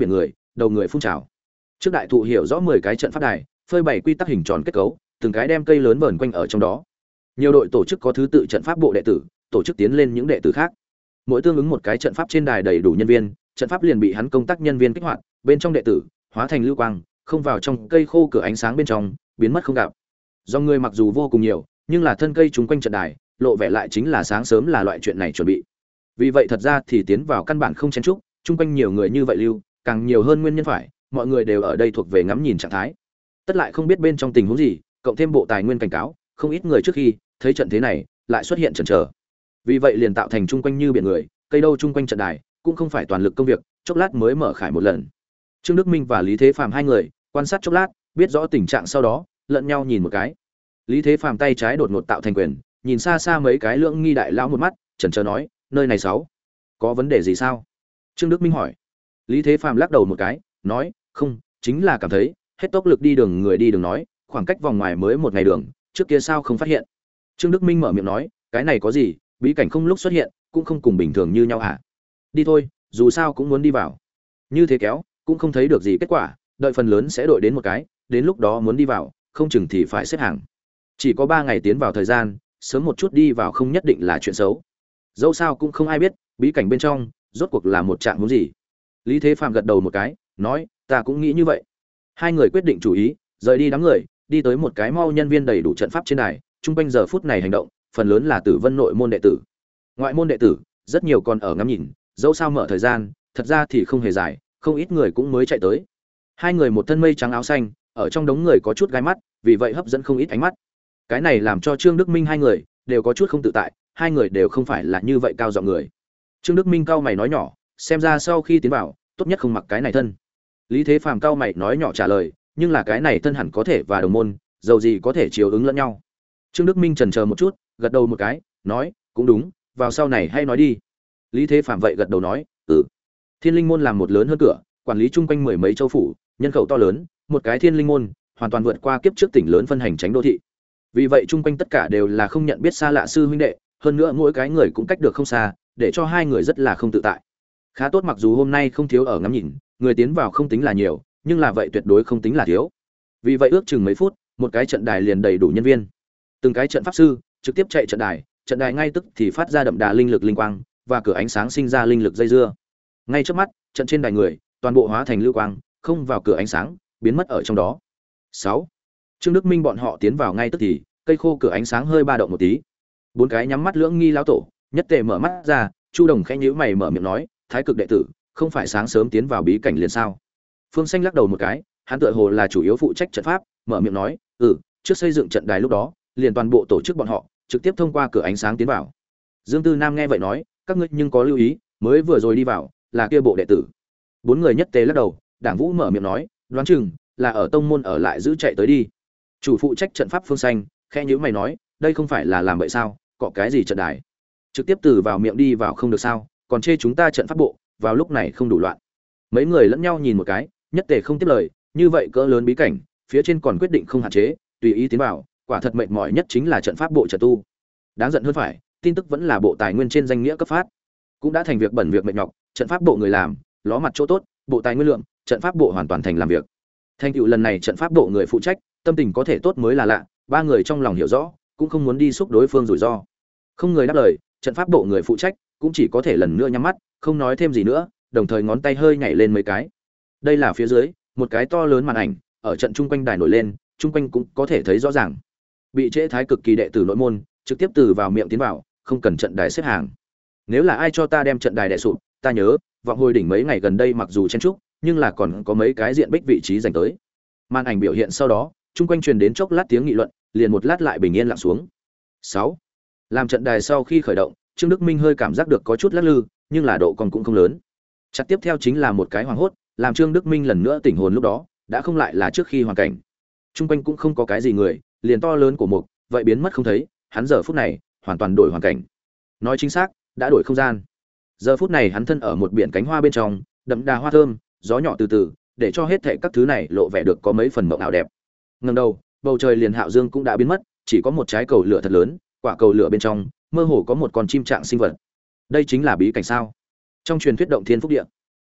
[SPEAKER 1] đầu người phun trào. Trước đại thụ hiểu rõ mười cái trận pháp đài, phơi bày quy tắc hình tròn kết cấu, từng cái đem cây lớn vờn quanh ở trong đó. Nhiều đội tổ chức có thứ tự trận pháp bộ đệ tử, tổ chức tiến lên những đệ tử khác. Mỗi tương ứng một cái trận pháp trên đài đầy đủ nhân viên, trận pháp liền bị hắn công tác nhân viên kích hoạt, bên trong đệ tử hóa thành lưu quang, không vào trong cây khô cửa ánh sáng bên trong, biến mất không gặp. Do người mặc dù vô cùng nhiều, nhưng là thân cây chúng quanh trận đài, lộ vẻ lại chính là sáng sớm là loại chuyện này chuẩn bị. Vì vậy thật ra thì tiến vào căn bản không chen chúc, chung quanh nhiều người như vậy lưu, càng nhiều hơn nguyên nhân phải, mọi người đều ở đây thuộc về ngắm nhìn trạng thái. Tất lại không biết bên trong tình huống gì, cộng thêm bộ tài nguyên cảnh cáo, không ít người trước khi thấy trận thế này, lại xuất hiện chần chờ. Vì vậy liền tạo thành chung quanh như biển người, cây đâu chung quanh trận đài, cũng không phải toàn lực công việc, chốc lát mới mở khải một lần. Trương Đức Minh và Lý Thế Phàm hai người, quan sát chốc lát, biết rõ tình trạng sau đó, lẫn nhau nhìn một cái. Lý Thế Phàm tay trái đột ngột tạo thành quyền, nhìn xa xa mấy cái lưỡng nghi đại lão một mắt, chần chờ nói, nơi này sáu, có vấn đề gì sao? Trương Đức Minh hỏi. Lý Thế Phàm lắc đầu một cái, nói, không, chính là cảm thấy, hết tốc lực đi đường người đi đường nói, khoảng cách vòng ngoài mới một ngày đường, trước kia sao không phát hiện? Trương Đức Minh mở miệng nói, cái này có gì, bí cảnh không lúc xuất hiện, cũng không cùng bình thường như nhau hả? Đi thôi, dù sao cũng muốn đi vào. Như thế kéo, cũng không thấy được gì kết quả, đợi phần lớn sẽ đội đến một cái, đến lúc đó muốn đi vào, không chừng thì phải xếp hàng. Chỉ có ba ngày tiến vào thời gian, sớm một chút đi vào không nhất định là chuyện xấu. Dẫu sao cũng không ai biết, bí cảnh bên trong rốt cuộc là một trạng huống gì. Lý Thế Phàm gật đầu một cái, nói, ta cũng nghĩ như vậy. Hai người quyết định chủ ý, rời đi đám người, đi tới một cái mau nhân viên đầy đủ trận pháp trên đài, trung quanh giờ phút này hành động, phần lớn là Tử Vân nội môn đệ tử. Ngoại môn đệ tử, rất nhiều còn ở ngắm nhìn, dẫu sao mở thời gian, thật ra thì không hề dài, không ít người cũng mới chạy tới. Hai người một thân mây trắng áo xanh, ở trong đống người có chút gai mắt, vì vậy hấp dẫn không ít ánh mắt. Cái này làm cho Trương Đức Minh hai người đều có chút không tự tại, hai người đều không phải là như vậy cao giọng người. Trương Đức Minh cao mày nói nhỏ, xem ra sau khi tiến vào, tốt nhất không mặc cái này thân. Lý Thế Phàm cao mày nói nhỏ trả lời, nhưng là cái này thân hẳn có thể và đồng môn, dầu gì có thể chiếu ứng lẫn nhau. Trương Đức Minh chần chờ một chút, gật đầu một cái, nói, cũng đúng, vào sau này hay nói đi. Lý Thế Phàm vậy gật đầu nói, ừ. Thiên Linh môn làm một lớn hơn cửa, quản lý chung quanh mười mấy châu phủ, nhân khẩu to lớn, một cái Thiên Linh môn, hoàn toàn vượt qua kiếp trước tỉnh lớn phân hành tránh đô thị. Vì vậy chung quanh tất cả đều là không nhận biết xa lạ sư huynh đệ, hơn nữa mỗi cái người cũng cách được không xa, để cho hai người rất là không tự tại. Khá tốt, mặc dù hôm nay không thiếu ở ngắm nhìn, người tiến vào không tính là nhiều, nhưng là vậy tuyệt đối không tính là thiếu. Vì vậy ước chừng mấy phút, một cái trận đài liền đầy đủ nhân viên. Từng cái trận pháp sư trực tiếp chạy trận đài, trận đài ngay tức thì phát ra đậm đà linh lực linh quang, và cửa ánh sáng sinh ra linh lực dây dưa. Ngay trước mắt, trận trên đài người, toàn bộ hóa thành lưu quang, không vào cửa ánh sáng, biến mất ở trong đó. sáu. Trương Đức Minh bọn họ tiến vào ngay tức thì, cây khô cửa ánh sáng hơi ba động một tí. Bốn cái nhắm mắt lưỡng nghi lão tổ, nhất tề mở mắt ra, Chu Đồng khẽ nhíu mày mở miệng nói, Thái Cực đệ tử, không phải sáng sớm tiến vào bí cảnh liền sao? Phương Xanh lắc đầu một cái, hắn tựa hồ là chủ yếu phụ trách trận pháp, mở miệng nói, "Ừ, trước xây dựng trận đài lúc đó, liền toàn bộ tổ chức bọn họ, trực tiếp thông qua cửa ánh sáng tiến vào." Dương Tư Nam nghe vậy nói, "Các ngươi nhưng có lưu ý, mới vừa rồi đi vào, là kia bộ đệ tử." Bốn người nhất tề lắc đầu, Đảng Vũ mở miệng nói, "Đoán chừng là ở tông môn ở lại giữ chạy tới đi." Chủ phụ trách trận pháp Phương Xanh, khẽ nhíu mày nói, "Đây không phải là làm bậy sao, cọ cái gì trận đài? Trực tiếp từ vào miệng đi vào không được sao, còn chê chúng ta trận pháp bộ, vào lúc này không đủ loạn." Mấy người lẫn nhau nhìn một cái, nhất tề không tiếp lời, như vậy cỡ lớn bí cảnh, phía trên còn quyết định không hạn chế, tùy ý tiến vào, quả thật mệt mỏi nhất chính là trận pháp bộ trận tu. Đáng giận hơn phải, tin tức vẫn là bộ tài nguyên trên danh nghĩa cấp phát, cũng đã thành việc bẩn việc mệt nhọc, trận pháp bộ người làm, ló mặt chỗ tốt, bộ tài nguyên lượng, trận pháp bộ hoàn toàn thành làm việc. Thành tựu lần này trận pháp bộ người phụ trách, tâm tình có thể tốt mới là lạ, ba người trong lòng hiểu rõ, cũng không muốn đi xúc đối phương rủi ro. Không người đáp lời, trận pháp bộ người phụ trách cũng chỉ có thể lần nữa nhắm mắt, không nói thêm gì nữa, đồng thời ngón tay hơi nhảy lên mấy cái. Đây là phía dưới, một cái to lớn màn ảnh, ở trận trung quanh đài nổi lên, trung quanh cũng có thể thấy rõ ràng. Bị trễ thái cực kỳ đệ tử nội môn, trực tiếp từ vào miệng tiến vào, không cần trận đài xếp hàng. Nếu là ai cho ta đem trận đài đè sụp, ta nhớ, vọng hồi đỉnh mấy ngày gần đây mặc dù chen chúc, nhưng là còn có mấy cái diện bích vị trí dành tới. Màn ảnh biểu hiện sau đó, trung quanh truyền đến chốc lát tiếng nghị luận, liền một lát lại bình yên lặng xuống. sáu. Làm trận đài sau khi khởi động, Trương Đức Minh hơi cảm giác được có chút lắc lư, nhưng là độ còn cũng không lớn. Chặt tiếp theo chính là một cái hoàng hốt, làm Trương Đức Minh lần nữa tỉnh hồn, lúc đó đã không lại là trước khi hoàn cảnh. Trung quanh cũng không có cái gì người, liền to lớn của mục, vậy biến mất không thấy, hắn giờ phút này hoàn toàn đổi hoàn cảnh. Nói chính xác, đã đổi không gian. Giờ phút này hắn thân ở một biển cánh hoa bên trong, đậm đà hoa thơm, gió nhỏ từ từ, để cho hết thảy các thứ này lộ vẻ được có mấy phần mộng ảo đẹp. Ngẩng đầu, bầu trời liền hạo dương cũng đã biến mất, chỉ có một trái cầu lửa thật lớn, quả cầu lửa bên trong mơ hồ có một con chim trạng sinh vật. Đây chính là bí cảnh sao? Trong truyền thuyết động thiên phúc địa.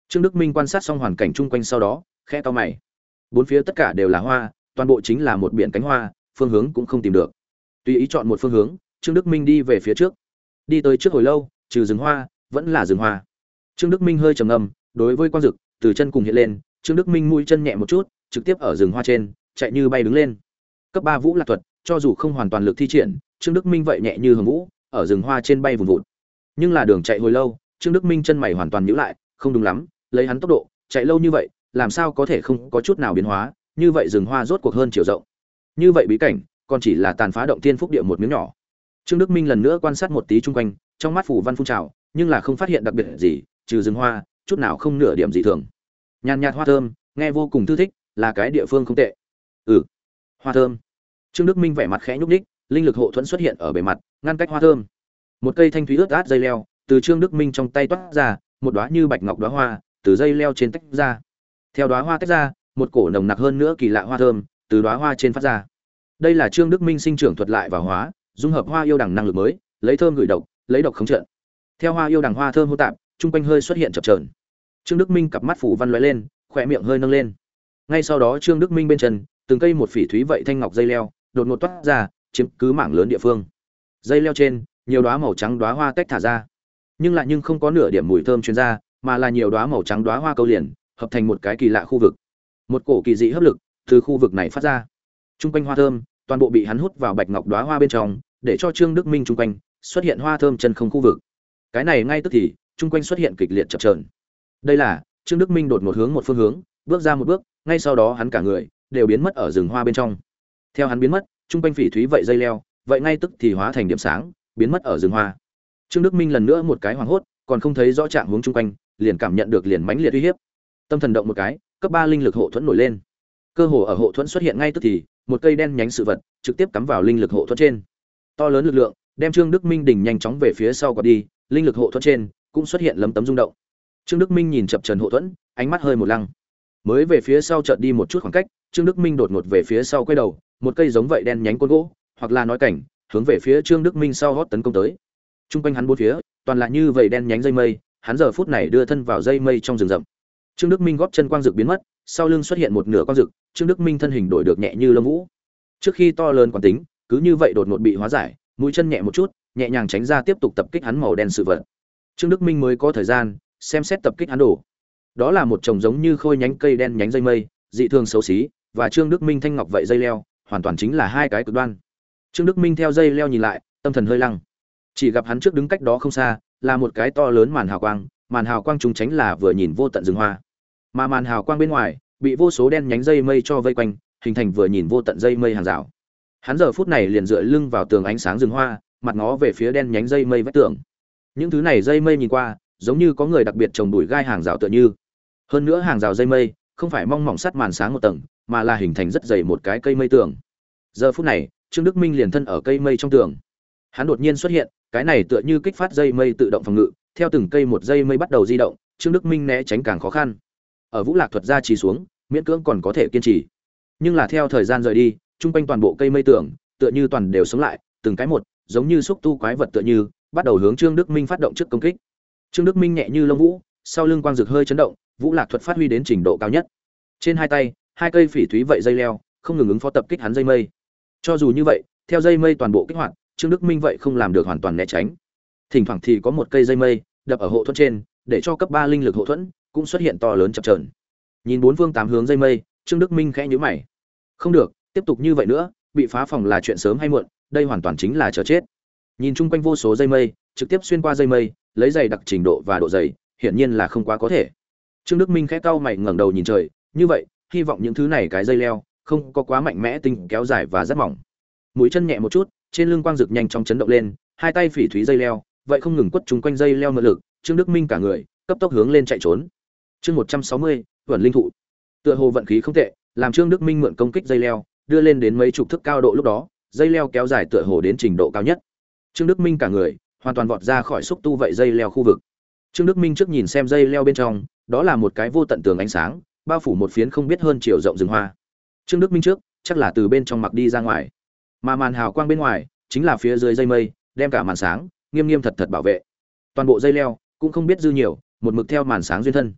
[SPEAKER 1] Trương Đức Minh quan sát xong hoàn cảnh chung quanh sau đó, khẽ cau mày. Bốn phía tất cả đều là hoa, toàn bộ chính là một biển cánh hoa, phương hướng cũng không tìm được. Tùy ý chọn một phương hướng, Trương Đức Minh đi về phía trước. Đi tới trước hồi lâu, trừ rừng hoa, vẫn là rừng hoa. Trương Đức Minh hơi trầm ngâm, đối với quang dực, từ chân cùng hiện lên, Trương Đức Minh mũi chân nhẹ một chút, trực tiếp ở rừng hoa trên, chạy như bay đứng lên. Cấp ba Vũ Lạc thuật, cho dù không hoàn toàn lực thi triển, Trương Đức Minh vậy nhẹ như hồng vũ, ở rừng hoa trên bay vụt vụt. Nhưng là đường chạy hồi lâu, Trương Đức Minh chân mày hoàn toàn nhíu lại, không đúng lắm, lấy hắn tốc độ, chạy lâu như vậy, làm sao có thể không có chút nào biến hóa, như vậy rừng hoa rốt cuộc hơn chiều rộng. Như vậy bí cảnh, còn chỉ là tàn phá động tiên phúc địa một miếng nhỏ. Trương Đức Minh lần nữa quan sát một tí chung quanh, trong mắt phủ văn phun trào, nhưng là không phát hiện đặc biệt gì, trừ rừng hoa, chút nào không nửa điểm gì thường. Nhàn nhạt hoa thơm, nghe vô cùng thư thích, là cái địa phương không tệ. Ừ, hoa thơm. Trương Đức Minh vẻ mặt khẽ nhúc nhích, linh lực hộ thuẫn xuất hiện ở bề mặt, ngăn cách hoa thơm. Một cây thanh thúy ướt át dây leo, từ Trương Đức Minh trong tay toát ra, một đóa như bạch ngọc đóa hoa, từ dây leo trên tách ra. Theo đóa hoa tách ra, một cổ nồng nặc hơn nữa kỳ lạ hoa thơm, từ đóa hoa trên phát ra. Đây là Trương Đức Minh sinh trưởng thuật lại và hóa, dung hợp hoa yêu đằng năng lực mới, lấy thơm gửi độc, lấy độc khống trận. Theo hoa yêu đằng hoa thơm hô tạp, trung quanh hơi xuất hiện chập chờn. Trương Đức Minh cặp mắt phủ văn lóe lên, khóe miệng hơi nâng lên. Ngay sau đó Trương Đức Minh bên chân, từng cây một phỉ thúy vậy thanh ngọc dây leo, đột ngột toát ra, chiếm cứ mảng lớn địa phương. Dây leo trên, nhiều đóa màu trắng đóa hoa tách thả ra, nhưng lại nhưng không có nửa điểm mùi thơm truyền ra, mà là nhiều đóa màu trắng đóa hoa câu liền, hợp thành một cái kỳ lạ khu vực. Một cổ kỳ dị hấp lực từ khu vực này phát ra. Trung quanh hoa thơm, toàn bộ bị hắn hút vào bạch ngọc đóa hoa bên trong, để cho Trương Đức Minh trung quanh xuất hiện hoa thơm chân không khu vực. Cái này ngay tức thì, trung quanh xuất hiện kịch liệt chập chờn. Đây là Trương Đức Minh đột một hướng một phương hướng, bước ra một bước, ngay sau đó hắn cả người đều biến mất ở rừng hoa bên trong. Theo hắn biến mất, trung quanh phỉ thúy vậy dây leo, vậy ngay tức thì hóa thành điểm sáng, biến mất ở rừng hoa. Trương Đức Minh lần nữa một cái hoảng hốt, còn không thấy rõ trạng hướng trung quanh, liền cảm nhận được liền mãnh liệt uy hiếp. Tâm thần động một cái, cấp ba linh lực hộ thuẫn nổi lên. Cơ hồ ở hộ thuẫn xuất hiện ngay tức thì, một cây đen nhánh sự vật trực tiếp cắm vào linh lực hộ thuẫn trên. To lớn lực lượng đem Trương Đức Minh đỉnh nhanh chóng về phía sau quạt đi, linh lực hộ thuẫn trên cũng xuất hiện lấm tấm rung động. Trương Đức Minh nhìn chập chờn hộ thuẫn, ánh mắt hơi một lăng. Mới về phía sau chợt đi một chút khoảng cách, Trương Đức Minh đột ngột về phía sau quay đầu, một cây giống vậy đen nhánh côn gỗ, hoặc là nói cảnh, hướng về phía Trương Đức Minh sau hót tấn công tới. Trung quanh hắn bốn phía, toàn là như vậy đen nhánh dây mây, hắn giờ phút này đưa thân vào dây mây trong rừng rậm. Trương Đức Minh góp chân quang dực biến mất, sau lưng xuất hiện một nửa quang dực, Trương Đức Minh thân hình đổi được nhẹ như lông vũ. Trước khi to lớn quán tính, cứ như vậy đột ngột bị hóa giải, mũi chân nhẹ một chút, nhẹ nhàng tránh ra tiếp tục tập kích hắn màu đen sự vật. Trương Đức Minh mới có thời gian xem xét tập kích hắn đổ. Đó là một chồng giống như khôi nhánh cây đen nhánh dây mây, dị thường xấu xí, và Trương Đức Minh thanh ngọc vậy dây leo, hoàn toàn chính là hai cái cực đoan. Trương Đức Minh theo dây leo nhìn lại, tâm thần hơi lăng. Chỉ gặp hắn trước đứng cách đó không xa, là một cái to lớn màn hào quang, màn hào quang trùng tránh là vừa nhìn vô tận rừng hoa. Mà màn hào quang bên ngoài, bị vô số đen nhánh dây mây cho vây quanh, hình thành vừa nhìn vô tận dây mây hàng rào. Hắn giờ phút này liền dựa lưng vào tường ánh sáng rừng hoa, mặt ngó về phía đen nhánh dây mây vách tường. Những thứ này dây mây nhìn qua, giống như có người đặc biệt trồng bụi gai hàng rào tựa như. Hơn nữa hàng rào dây mây, không phải mong mỏng sắt màn sáng một tầng, mà là hình thành rất dày một cái cây mây tường. Giờ phút này, Trương Đức Minh liền thân ở cây mây trong tường. Hắn đột nhiên xuất hiện, cái này tựa như kích phát dây mây tự động phòng ngự, theo từng cây một dây mây bắt đầu di động, Trương Đức Minh né tránh càng khó khăn. Ở Vũ Lạc thuật ra trì xuống, miễn cưỡng còn có thể kiên trì. Nhưng là theo thời gian rời đi, trung quanh toàn bộ cây mây tường, tựa như toàn đều sống lại, từng cái một, giống như xúc tu quái vật tựa như, bắt đầu hướng Trương Đức Minh phát động trước công kích. Trương Đức Minh nhẹ như lông vũ, sau lưng quang dực hơi chấn động, Vũ Lạc thuật phát huy đến trình độ cao nhất. Trên hai tay, hai cây phỉ thúy vậy dây leo, không ngừng ứng phó tập kích hắn dây mây. Cho dù như vậy, theo dây mây toàn bộ kích hoạt, Trương Đức Minh vậy không làm được hoàn toàn né tránh. Thỉnh thoảng thì có một cây dây mây đập ở hộ thuẫn trên, để cho cấp ba linh lực hộ thuẫn cũng xuất hiện to lớn chập chờn. Nhìn bốn phương tám hướng dây mây, Trương Đức Minh khẽ nhíu mày. Không được, tiếp tục như vậy nữa, bị phá phòng là chuyện sớm hay muộn, đây hoàn toàn chính là chờ chết. Nhìn chung quanh vô số dây mây, trực tiếp xuyên qua dây mây, lấy dày đặc trình độ và độ dày, hiển nhiên là không quá có thể. Trương Đức Minh khẽ cau mày ngẩng đầu nhìn trời, như vậy, hy vọng những thứ này cái dây leo không có quá mạnh mẽ tinh kéo dài và rất mỏng. Mũi chân nhẹ một chút, trên lưng quang dực nhanh chóng chấn động lên, hai tay phỉ thúy dây leo, vậy không ngừng quất chúng quanh dây leo mượn lực, Trương Đức Minh cả người cấp tốc hướng lên chạy trốn. Chương một trăm sáu mươi, Vẩn Linh thụ. Tựa hồ vận khí không tệ, làm Trương Đức Minh mượn công kích dây leo, đưa lên đến mấy chục thước cao độ lúc đó, dây leo kéo dài tựa hồ đến trình độ cao nhất. Trương Đức Minh cả người hoàn toàn vọt ra khỏi xúc tu vậy dây leo khu vực. Trương Đức Minh trước nhìn xem dây leo bên trong, đó là một cái vô tận tường ánh sáng, bao phủ một phiến không biết hơn chiều rộng rừng hoa. Trương Đức Minh trước, chắc là từ bên trong mặc đi ra ngoài. Mà màn hào quang bên ngoài, chính là phía dưới dây mây, đem cả màn sáng nghiêm nghiêm thật thật bảo vệ. Toàn bộ dây leo cũng không biết dư nhiều, một mực theo màn sáng duyên thân.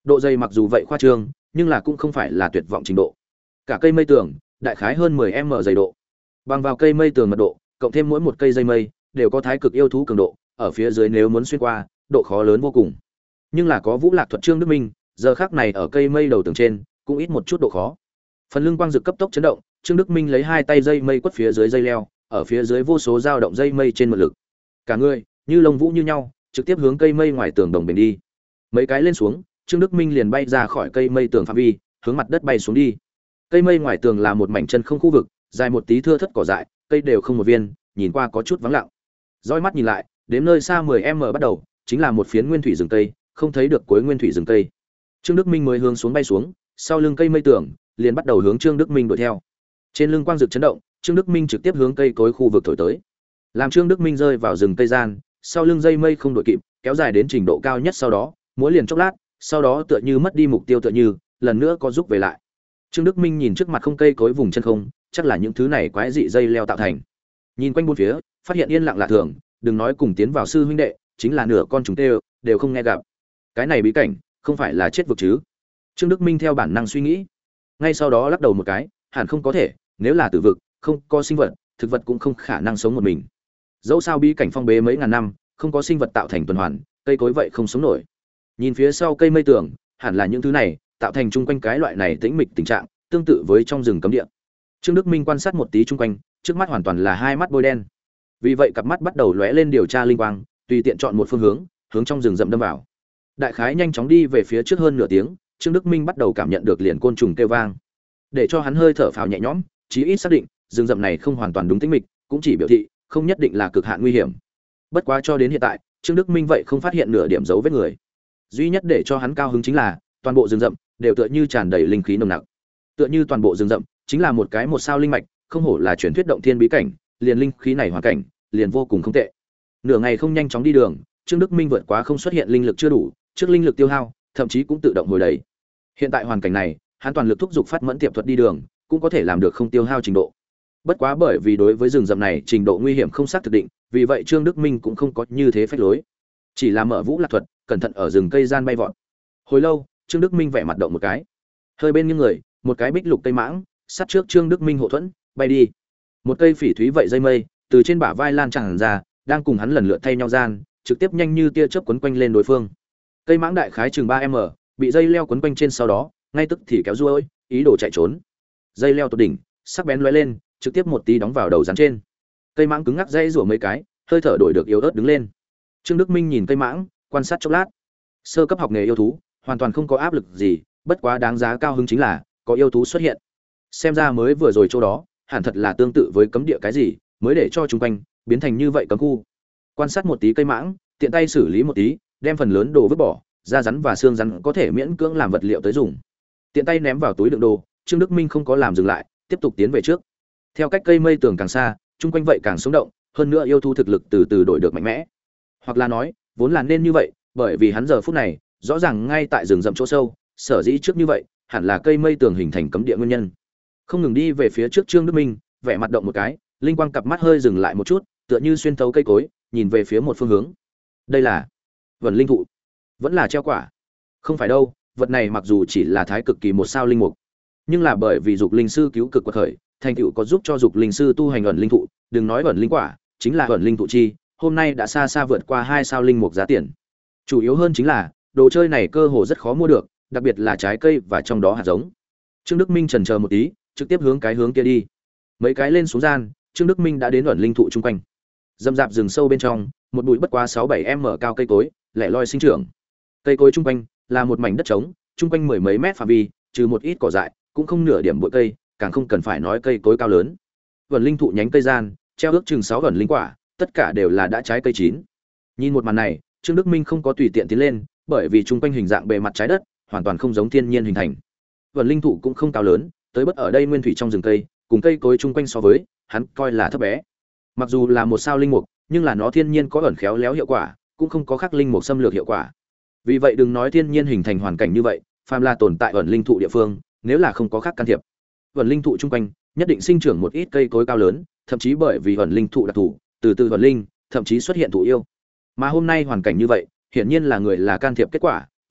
[SPEAKER 1] Độ dày mặc dù vậy khoa trương, nhưng là cũng không phải là tuyệt vọng trình độ. Cả cây mây tường, đại khái hơn mười mét dày độ. Bằng vào cây mây tường mật độ, cộng thêm mỗi một cây dây mây đều có thái cực yêu thú cường độ, ở phía dưới nếu muốn xuyên qua, độ khó lớn vô cùng. Nhưng là có Vũ Lạc thuật Trương Đức Minh, giờ khắc này ở cây mây đầu tường trên, cũng ít một chút độ khó. Phần lưng quang dực cấp tốc chấn động, Trương Đức Minh lấy hai tay dây mây quất phía dưới dây leo, ở phía dưới vô số dao động dây mây trên mượn lực. Cả người như lông vũ như nhau, trực tiếp hướng cây mây ngoài tường đồng bền đi. Mấy cái lên xuống, Trương Đức Minh liền bay ra khỏi cây mây tường phạm vi, hướng mặt đất bay xuống đi. Cây mây ngoài tường là một mảnh chân không khu vực, dài một tí thưa thất cỏ dại, cây đều không một viên, nhìn qua có chút vắng lặng. Dõi mắt nhìn lại, đến nơi xa mười mét bắt đầu, chính là một phiến nguyên thủy rừng cây, không thấy được cuối nguyên thủy rừng cây. Trương Đức Minh mới hướng xuống bay xuống, sau lưng cây mây tường, liền bắt đầu hướng Trương Đức Minh đuổi theo. Trên lưng quang dực chấn động, Trương Đức Minh trực tiếp hướng cây cối khu vực thổi tới. Làm Trương Đức Minh rơi vào rừng cây gian, sau lưng dây mây không đội kịp, kéo dài đến trình độ cao nhất sau đó, múa liền chốc lát, sau đó tựa như mất đi mục tiêu tựa như, lần nữa có rút về lại. Trương Đức Minh nhìn trước mặt không cây cối vùng chân không, chắc là những thứ này quái dị dây leo tạo thành. Nhìn quanh bốn phía, phát hiện yên lặng lạ thường, đừng nói cùng tiến vào sư huynh đệ, chính là nửa con trùng tê đều không nghe gặp. Cái này bí cảnh, không phải là chết vực chứ? Trương Đức Minh theo bản năng suy nghĩ. Ngay sau đó lắc đầu một cái, hẳn không có thể, nếu là tử vực, không có sinh vật, thực vật cũng không khả năng sống một mình. Dẫu sao bí cảnh phong bế mấy ngàn năm, không có sinh vật tạo thành tuần hoàn, cây cối vậy không sống nổi. Nhìn phía sau cây mây tường, hẳn là những thứ này tạo thành chung quanh cái loại này tĩnh mịch tình trạng, tương tự với trong rừng cấm địa. Trương Đức Minh quan sát một tí chung quanh, trước mắt hoàn toàn là hai mắt bôi đen. Vì vậy cặp mắt bắt đầu lóe lên điều tra linh quang, tùy tiện chọn một phương hướng, hướng trong rừng rậm đâm vào. Đại khái nhanh chóng đi về phía trước hơn nửa tiếng, Trương Đức Minh bắt đầu cảm nhận được liền côn trùng kêu vang. Để cho hắn hơi thở phào nhẹ nhõm, chí ít xác định, rừng rậm này không hoàn toàn đúng tĩnh mịch, cũng chỉ biểu thị không nhất định là cực hạn nguy hiểm. Bất quá cho đến hiện tại, Trương Đức Minh vậy không phát hiện nửa điểm dấu vết người. Duy nhất để cho hắn cao hứng chính là, toàn bộ rừng rậm đều tựa như tràn đầy linh khí nồng nặc. Tựa như toàn bộ rừng rậm chính là một cái một sao linh mạch, không hổ là truyền thuyết động thiên bí cảnh, liền linh khí này hoàn cảnh, liền vô cùng không tệ. Nửa ngày không nhanh chóng đi đường, Trương Đức Minh vượt quá không xuất hiện linh lực chưa đủ, trước linh lực tiêu hao, thậm chí cũng tự động hồi đầy. Hiện tại hoàn cảnh này, hắn toàn lực thúc giục phát mẫn tiệp thuật đi đường, cũng có thể làm được không tiêu hao trình độ. Bất quá bởi vì đối với rừng rậm này trình độ nguy hiểm không xác thực định, vì vậy Trương Đức Minh cũng không có như thế phách lối, chỉ là mở Vũ Lạc thuật, cẩn thận ở rừng cây gian bay vọt. Hồi lâu, Trương Đức Minh vẻ mặt động một cái, hơi bên nghiêng người, một cái bích lục cây mãng, sát trước Trương Đức Minh hộ thuẫn, bay đi. Một cây phỉ thúy vậy dây mây, từ trên bả vai lan tràn ra, đang cùng hắn lần lượt thay nhau gian, trực tiếp nhanh như tia chớp quấn quanh lên đối phương. Cây mãng đại khái chừng ba mét, bị dây leo quấn quanh trên sau đó, ngay tức thì kéo ruôi, ý đồ chạy trốn. Dây leo tột đỉnh, sắc bén lóe lên, trực tiếp một tí đóng vào đầu rắn trên. Cây mãng cứng ngắc dây rủa mấy cái, hơi thở đổi được yếu ớt đứng lên. Trương Đức Minh nhìn cây mãng, quan sát chốc lát. Sơ cấp học nghề yêu thú, hoàn toàn không có áp lực gì, bất quá đáng giá cao hứng chính là có yêu thú xuất hiện. Xem ra mới vừa rồi chỗ đó, hẳn thật là tương tự với cấm địa cái gì, mới để cho chúng quanh biến thành như vậy cấm khu. Quan sát một tí cây mãng, tiện tay xử lý một tí, đem phần lớn đồ vứt bỏ, da rắn và xương rắn có thể miễn cưỡng làm vật liệu tới dùng. Tiện tay ném vào túi đựng đồ, Trương Đức Minh không có làm dừng lại, tiếp tục tiến về trước. Theo cách cây mây tường càng xa, chung quanh vậy càng sống động, hơn nữa yêu thú thực lực từ từ đổi được mạnh mẽ. Hoặc là nói, vốn là nên như vậy, bởi vì hắn giờ phút này, rõ ràng ngay tại rừng rậm chỗ sâu, sở dĩ trước như vậy, hẳn là cây mây tường hình thành cấm địa nguyên nhân. Không ngừng đi về phía trước Trương Đức Minh, vẻ mặt động một cái, linh quang cặp mắt hơi dừng lại một chút, tựa như xuyên thấu cây cối, nhìn về phía một phương hướng. Đây là vẩn linh thụ, vẫn là treo quả? Không phải đâu, vật này mặc dù chỉ là thái cực kỳ một sao linh mục, nhưng là bởi vì dục linh sư cứu cực quật khởi, thành tựu có giúp cho dục linh sư tu hành ẩn linh thụ, đừng nói ẩn linh quả, chính là ẩn linh thụ chi, hôm nay đã xa xa vượt qua hai sao linh mục giá tiền. Chủ yếu hơn chính là, đồ chơi này cơ hồ rất khó mua được, đặc biệt là trái cây và trong đó hạt giống. Trương Đức Minh chần chờ một tí, trực tiếp hướng cái hướng kia đi. Mấy cái lên xuống gian, Trương Đức Minh đã đến ẩn linh thụ chung quanh. Dâm dạp rừng sâu bên trong, một bụi bất quá sáu bảy m cao cây cối, lẻ loi sinh trưởng. Cây cối chung quanh là một mảnh đất trống, chung quanh mười mấy mét phạm vi, trừ một ít cỏ dại, cũng không nửa điểm bụi cây, càng không cần phải nói cây cối cao lớn. Ẩn linh thụ nhánh cây gian, treo ước chừng sáu ẩn linh quả, tất cả đều là đã trái cây chín. Nhìn một màn này, Trương Đức Minh không có tùy tiện tiến lên, bởi vì chung quanh hình dạng bề mặt trái đất hoàn toàn không giống thiên nhiên hình thành. Ẩn linh thụ cũng không cao lớn, tới bất ở đây nguyên thủy trong rừng cây, cùng cây cối chung quanh so với, hắn coi là thấp bé. Mặc dù là một sao linh mục, nhưng là nó thiên nhiên có ẩn khéo léo hiệu quả, cũng không có khắc linh mục xâm lược hiệu quả. Vì vậy đừng nói thiên nhiên hình thành hoàn cảnh như vậy, phàm là tồn tại ẩn linh thụ địa phương, nếu là không có khắc can thiệp, ẩn linh thụ chung quanh nhất định sinh trưởng một ít cây cối cao lớn, thậm chí bởi vì ẩn linh thụ đặc thù, từ từ ẩn linh, thậm chí xuất hiện thụ yêu. Mà hôm nay hoàn cảnh như vậy, hiển nhiên là người là can thiệp kết quả, ừ,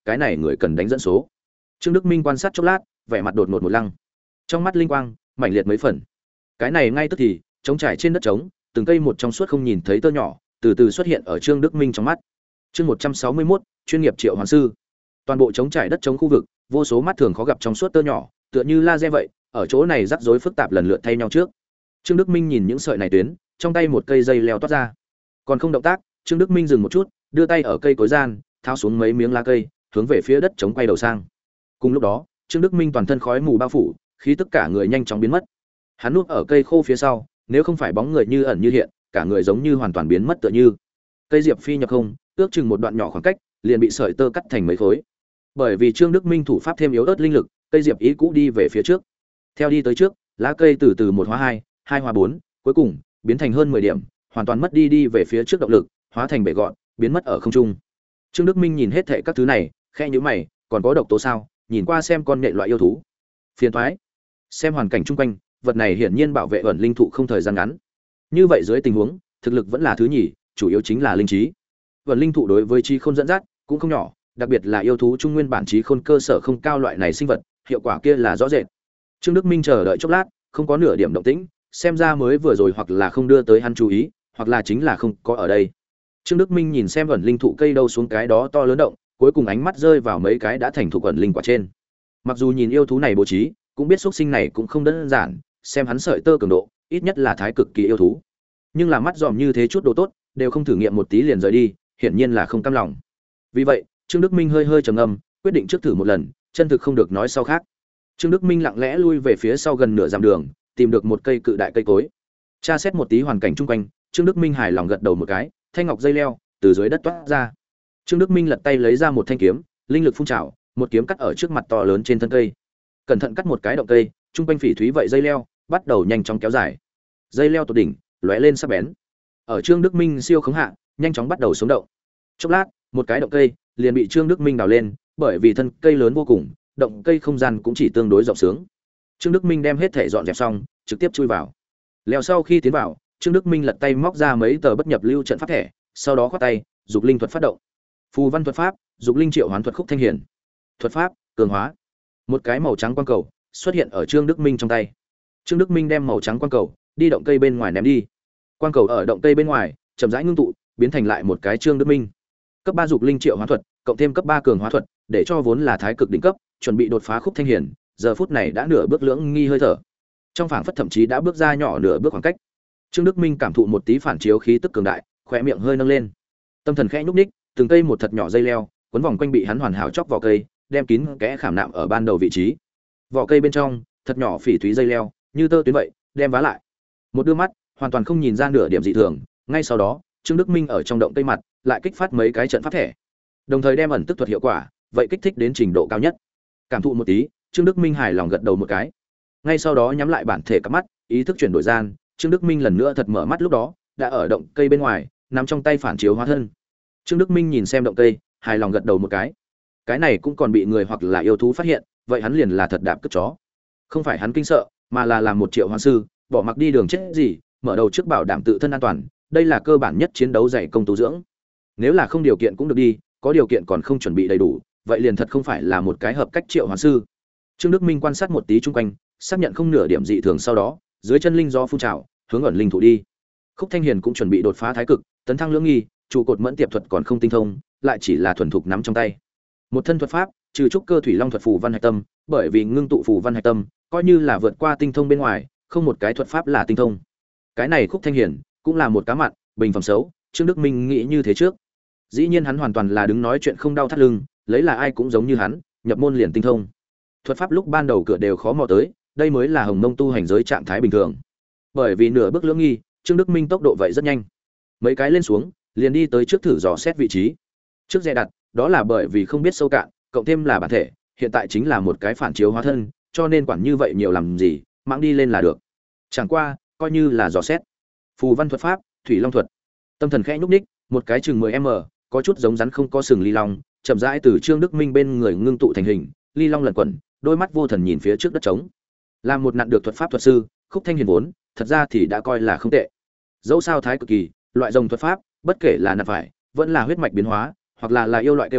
[SPEAKER 1] cái này người cần đánh dẫn số. Trương Đức Minh quan sát chốc lát, vẻ mặt đột ngột một lăng. Trong mắt linh quang mãnh liệt mấy phần. Cái này ngay tức thì, trống trải trên đất trống, từng cây một trong suốt không nhìn thấy tơ nhỏ, từ từ xuất hiện ở Trương Đức Minh trong mắt. Chương một trăm sáu mươi mốt, chuyên nghiệp triệu hoán sư. Toàn bộ trống trải đất trống khu vực, vô số mắt thường khó gặp trong suốt tơ nhỏ, tựa như laser vậy, ở chỗ này rắc rối phức tạp lần lượt thay nhau trước. Trương Đức Minh nhìn những sợi này tuyến, trong tay một cây dây leo toát ra. Còn không động tác, Trương Đức Minh dừng một chút, đưa tay ở cây cối gian, tháo xuống mấy miếng lá cây, hướng về phía đất trống quay đầu sang. Cùng lúc đó, Trương Đức Minh toàn thân khói mù bao phủ, khí tất cả người nhanh chóng biến mất. Hắn núp ở cây khô phía sau, nếu không phải bóng người như ẩn như hiện, cả người giống như hoàn toàn biến mất tựa như. Cây diệp phi nhập không, ước chừng một đoạn nhỏ khoảng cách, liền bị sợi tơ cắt thành mấy khối. Bởi vì Trương Đức Minh thủ pháp thêm yếu ớt linh lực, cây diệp ý cũ đi về phía trước. Theo đi tới trước, lá cây từ từ một hóa hai, hai hóa bốn, cuối cùng biến thành hơn mười điểm, hoàn toàn mất đi đi về phía trước động lực, hóa thành bể gọn, biến mất ở không trung. Trương Đức Minh nhìn hết thảy các thứ này, khẽ nhíu mày, còn có độc tố sao? Nhìn qua xem con nhện loại yêu thú. Phiền toái. Xem hoàn cảnh chung quanh, vật này hiển nhiên bảo vệ ẩn linh thụ không thời gian ngắn. Như vậy dưới tình huống, thực lực vẫn là thứ nhì, chủ yếu chính là linh trí. Ẩn linh thụ đối với trí khôn dẫn dắt cũng không nhỏ, đặc biệt là yêu thú trung nguyên bản trí khôn cơ sở không cao loại này sinh vật, hiệu quả kia là rõ rệt. Trương Đức Minh chờ đợi chốc lát, không có nửa điểm động tĩnh, xem ra mới vừa rồi hoặc là không đưa tới hắn chú ý, hoặc là chính là không có ở đây. Trương Đức Minh nhìn xem ẩn linh thụ cây đâu xuống cái đó to lớn động, cuối cùng ánh mắt rơi vào mấy cái đã thành thục ẩn linh quả trên. Mặc dù nhìn yêu thú này bố trí, cũng biết xuất sinh này cũng không đơn giản, xem hắn sợi tơ cường độ, ít nhất là thái cực kỳ yêu thú. Nhưng là mắt dòm như thế chút đồ tốt, đều không thử nghiệm một tí liền rời đi, hiển nhiên là không cam lòng. Vì vậy, Trương Đức Minh hơi hơi trầm ngâm, quyết định trước thử một lần, chân thực không được nói sau khác. Trương Đức Minh lặng lẽ lui về phía sau gần nửa dặm đường, tìm được một cây cự đại cây cối. Tra xét một tí hoàn cảnh chung quanh, Trương Đức Minh hài lòng gật đầu một cái, thanh ngọc dây leo từ dưới đất toát ra. Trương Đức Minh lật tay lấy ra một thanh kiếm, linh lực phun trào, một kiếm cắt ở trước mặt to lớn trên thân cây. Cẩn thận cắt một cái động cây, trung quanh phỉ thúy vậy dây leo bắt đầu nhanh chóng kéo dài. Dây leo tột đỉnh, lóe lên sắc bén. Ở Trương Đức Minh siêu khống hạ, nhanh chóng bắt đầu sống động. Chốc lát, một cái động cây liền bị Trương Đức Minh đào lên, bởi vì thân cây lớn vô cùng, động cây không gian cũng chỉ tương đối rộng sướng. Trương Đức Minh đem hết thể dọn dẹp xong, trực tiếp chui vào. Leo sau khi tiến vào, Trương Đức Minh lật tay móc ra mấy tờ bất nhập lưu trận pháp thẻ, sau đó khoát tay, dục linh thuật phát động. Phù văn thuật pháp, dục linh triệu hoán thuật khúc thanh hiển. Thuật pháp, cường hóa. Một cái màu trắng quang cầu xuất hiện ở Trương Đức Minh trong tay. Trương Đức Minh đem màu trắng quang cầu đi động cây bên ngoài ném đi. Quang cầu ở động cây bên ngoài chậm rãi ngưng tụ, biến thành lại một cái Trương Đức Minh. Cấp ba dục linh triệu hoán thuật, cộng thêm cấp ba cường hóa thuật, để cho vốn là thái cực đỉnh cấp, chuẩn bị đột phá khúc thanh hiển, giờ phút này đã nửa bước lưỡng nghi hơi thở. Trong phảng phất thậm chí đã bước ra nhỏ nửa bước khoảng cách. Trương Đức Minh cảm thụ một tí phản chiếu khí tức cường đại, khóe miệng hơi nâng lên. Tâm thần khẽ nhúc nhích, từng cây một thật nhỏ dây leo, quấn vòng quanh bị hắn hoàn hảo chọc vỏ cây, đem kín kẽ khảm nạm ở ban đầu vị trí. Vỏ cây bên trong, thật nhỏ phỉ thúy dây leo, như tơ tuyến vậy, đem vá lại. Một đôi mắt, hoàn toàn không nhìn ra nửa điểm dị thường, ngay sau đó, Trương Đức Minh ở trong động cây mặt, lại kích phát mấy cái trận pháp thẻ. Đồng thời đem ẩn tức thuật hiệu quả, vậy kích thích đến trình độ cao nhất. Cảm thụ một tí, Trương Đức Minh hài lòng gật đầu một cái. Ngay sau đó nhắm lại bản thể cặp mắt, ý thức chuyển đổi gian, Trương Đức Minh lần nữa thật mở mắt lúc đó, đã ở động cây bên ngoài, nằm trong tay phản chiếu hóa thân. Trương Đức Minh nhìn xem động cây, hài lòng gật đầu một cái. Cái này cũng còn bị người hoặc là yêu thú phát hiện, vậy hắn liền là thật đạp cất chó. Không phải hắn kinh sợ, mà là làm một triệu hoán sư, bỏ mặc đi đường chết gì, mở đầu trước bảo đảm tự thân an toàn, đây là cơ bản nhất chiến đấu dạy công tu dưỡng. Nếu là không điều kiện cũng được đi, có điều kiện còn không chuẩn bị đầy đủ, vậy liền thật không phải là một cái hợp cách triệu hoán sư. Trương Đức Minh quan sát một tí chung quanh, xác nhận không nửa điểm dị thường sau đó, dưới chân linh do phun trào, hướng ẩn linh thủ đi. Khúc Thanh Hiền cũng chuẩn bị đột phá thái cực, tấn thăng lưỡng nghi, trụ cột mẫn tiệp thuật còn không tinh thông, lại chỉ là thuần thục nắm trong tay. Một thân thuật pháp, trừ trúc cơ thủy long thuật phù văn hạch tâm, bởi vì ngưng tụ phù văn hạch tâm, coi như là vượt qua tinh thông bên ngoài, không một cái thuật pháp là tinh thông. Cái này Khúc Thanh Hiền cũng là một cá mặn, bình phẩm xấu, Trương Đức Minh nghĩ như thế trước. Dĩ nhiên hắn hoàn toàn là đứng nói chuyện không đau thắt lưng, lấy là ai cũng giống như hắn, nhập môn liền tinh thông. Thuật pháp lúc ban đầu cửa đều khó mò tới, đây mới là hồng mông tu hành giới trạng thái bình thường. Bởi vì nửa bước lưỡng nghi, Trương Đức Minh tốc độ vậy rất nhanh. Mấy cái lên xuống, liền đi tới trước thử dò xét vị trí. Trước dè đặt, đó là bởi vì không biết sâu cạn, cộng thêm là bản thể, hiện tại chính là một cái phản chiếu hóa thân, cho nên quản như vậy nhiều làm gì, mãng đi lên là được. Chẳng qua, coi như là dò xét. Phù văn thuật pháp, thủy long thuật. Tâm thần khẽ nhúc nhích, một cái chừng mười mét, có chút giống rắn không có sừng ly long, chậm rãi từ Trương Đức Minh bên người ngưng tụ thành hình, ly long lẩn quẩn, đôi mắt vô thần nhìn phía trước đất trống. Là một nạn được thuật pháp thuật sư, Khúc Thanh Hiền vốn, thật ra thì đã coi là không tệ. Dẫu sao thái cực kỳ, loại rồng thuật pháp, bất kể là nạp phải, vẫn là huyết mạch biến hóa, hoặc là là yêu loại kêu gọi,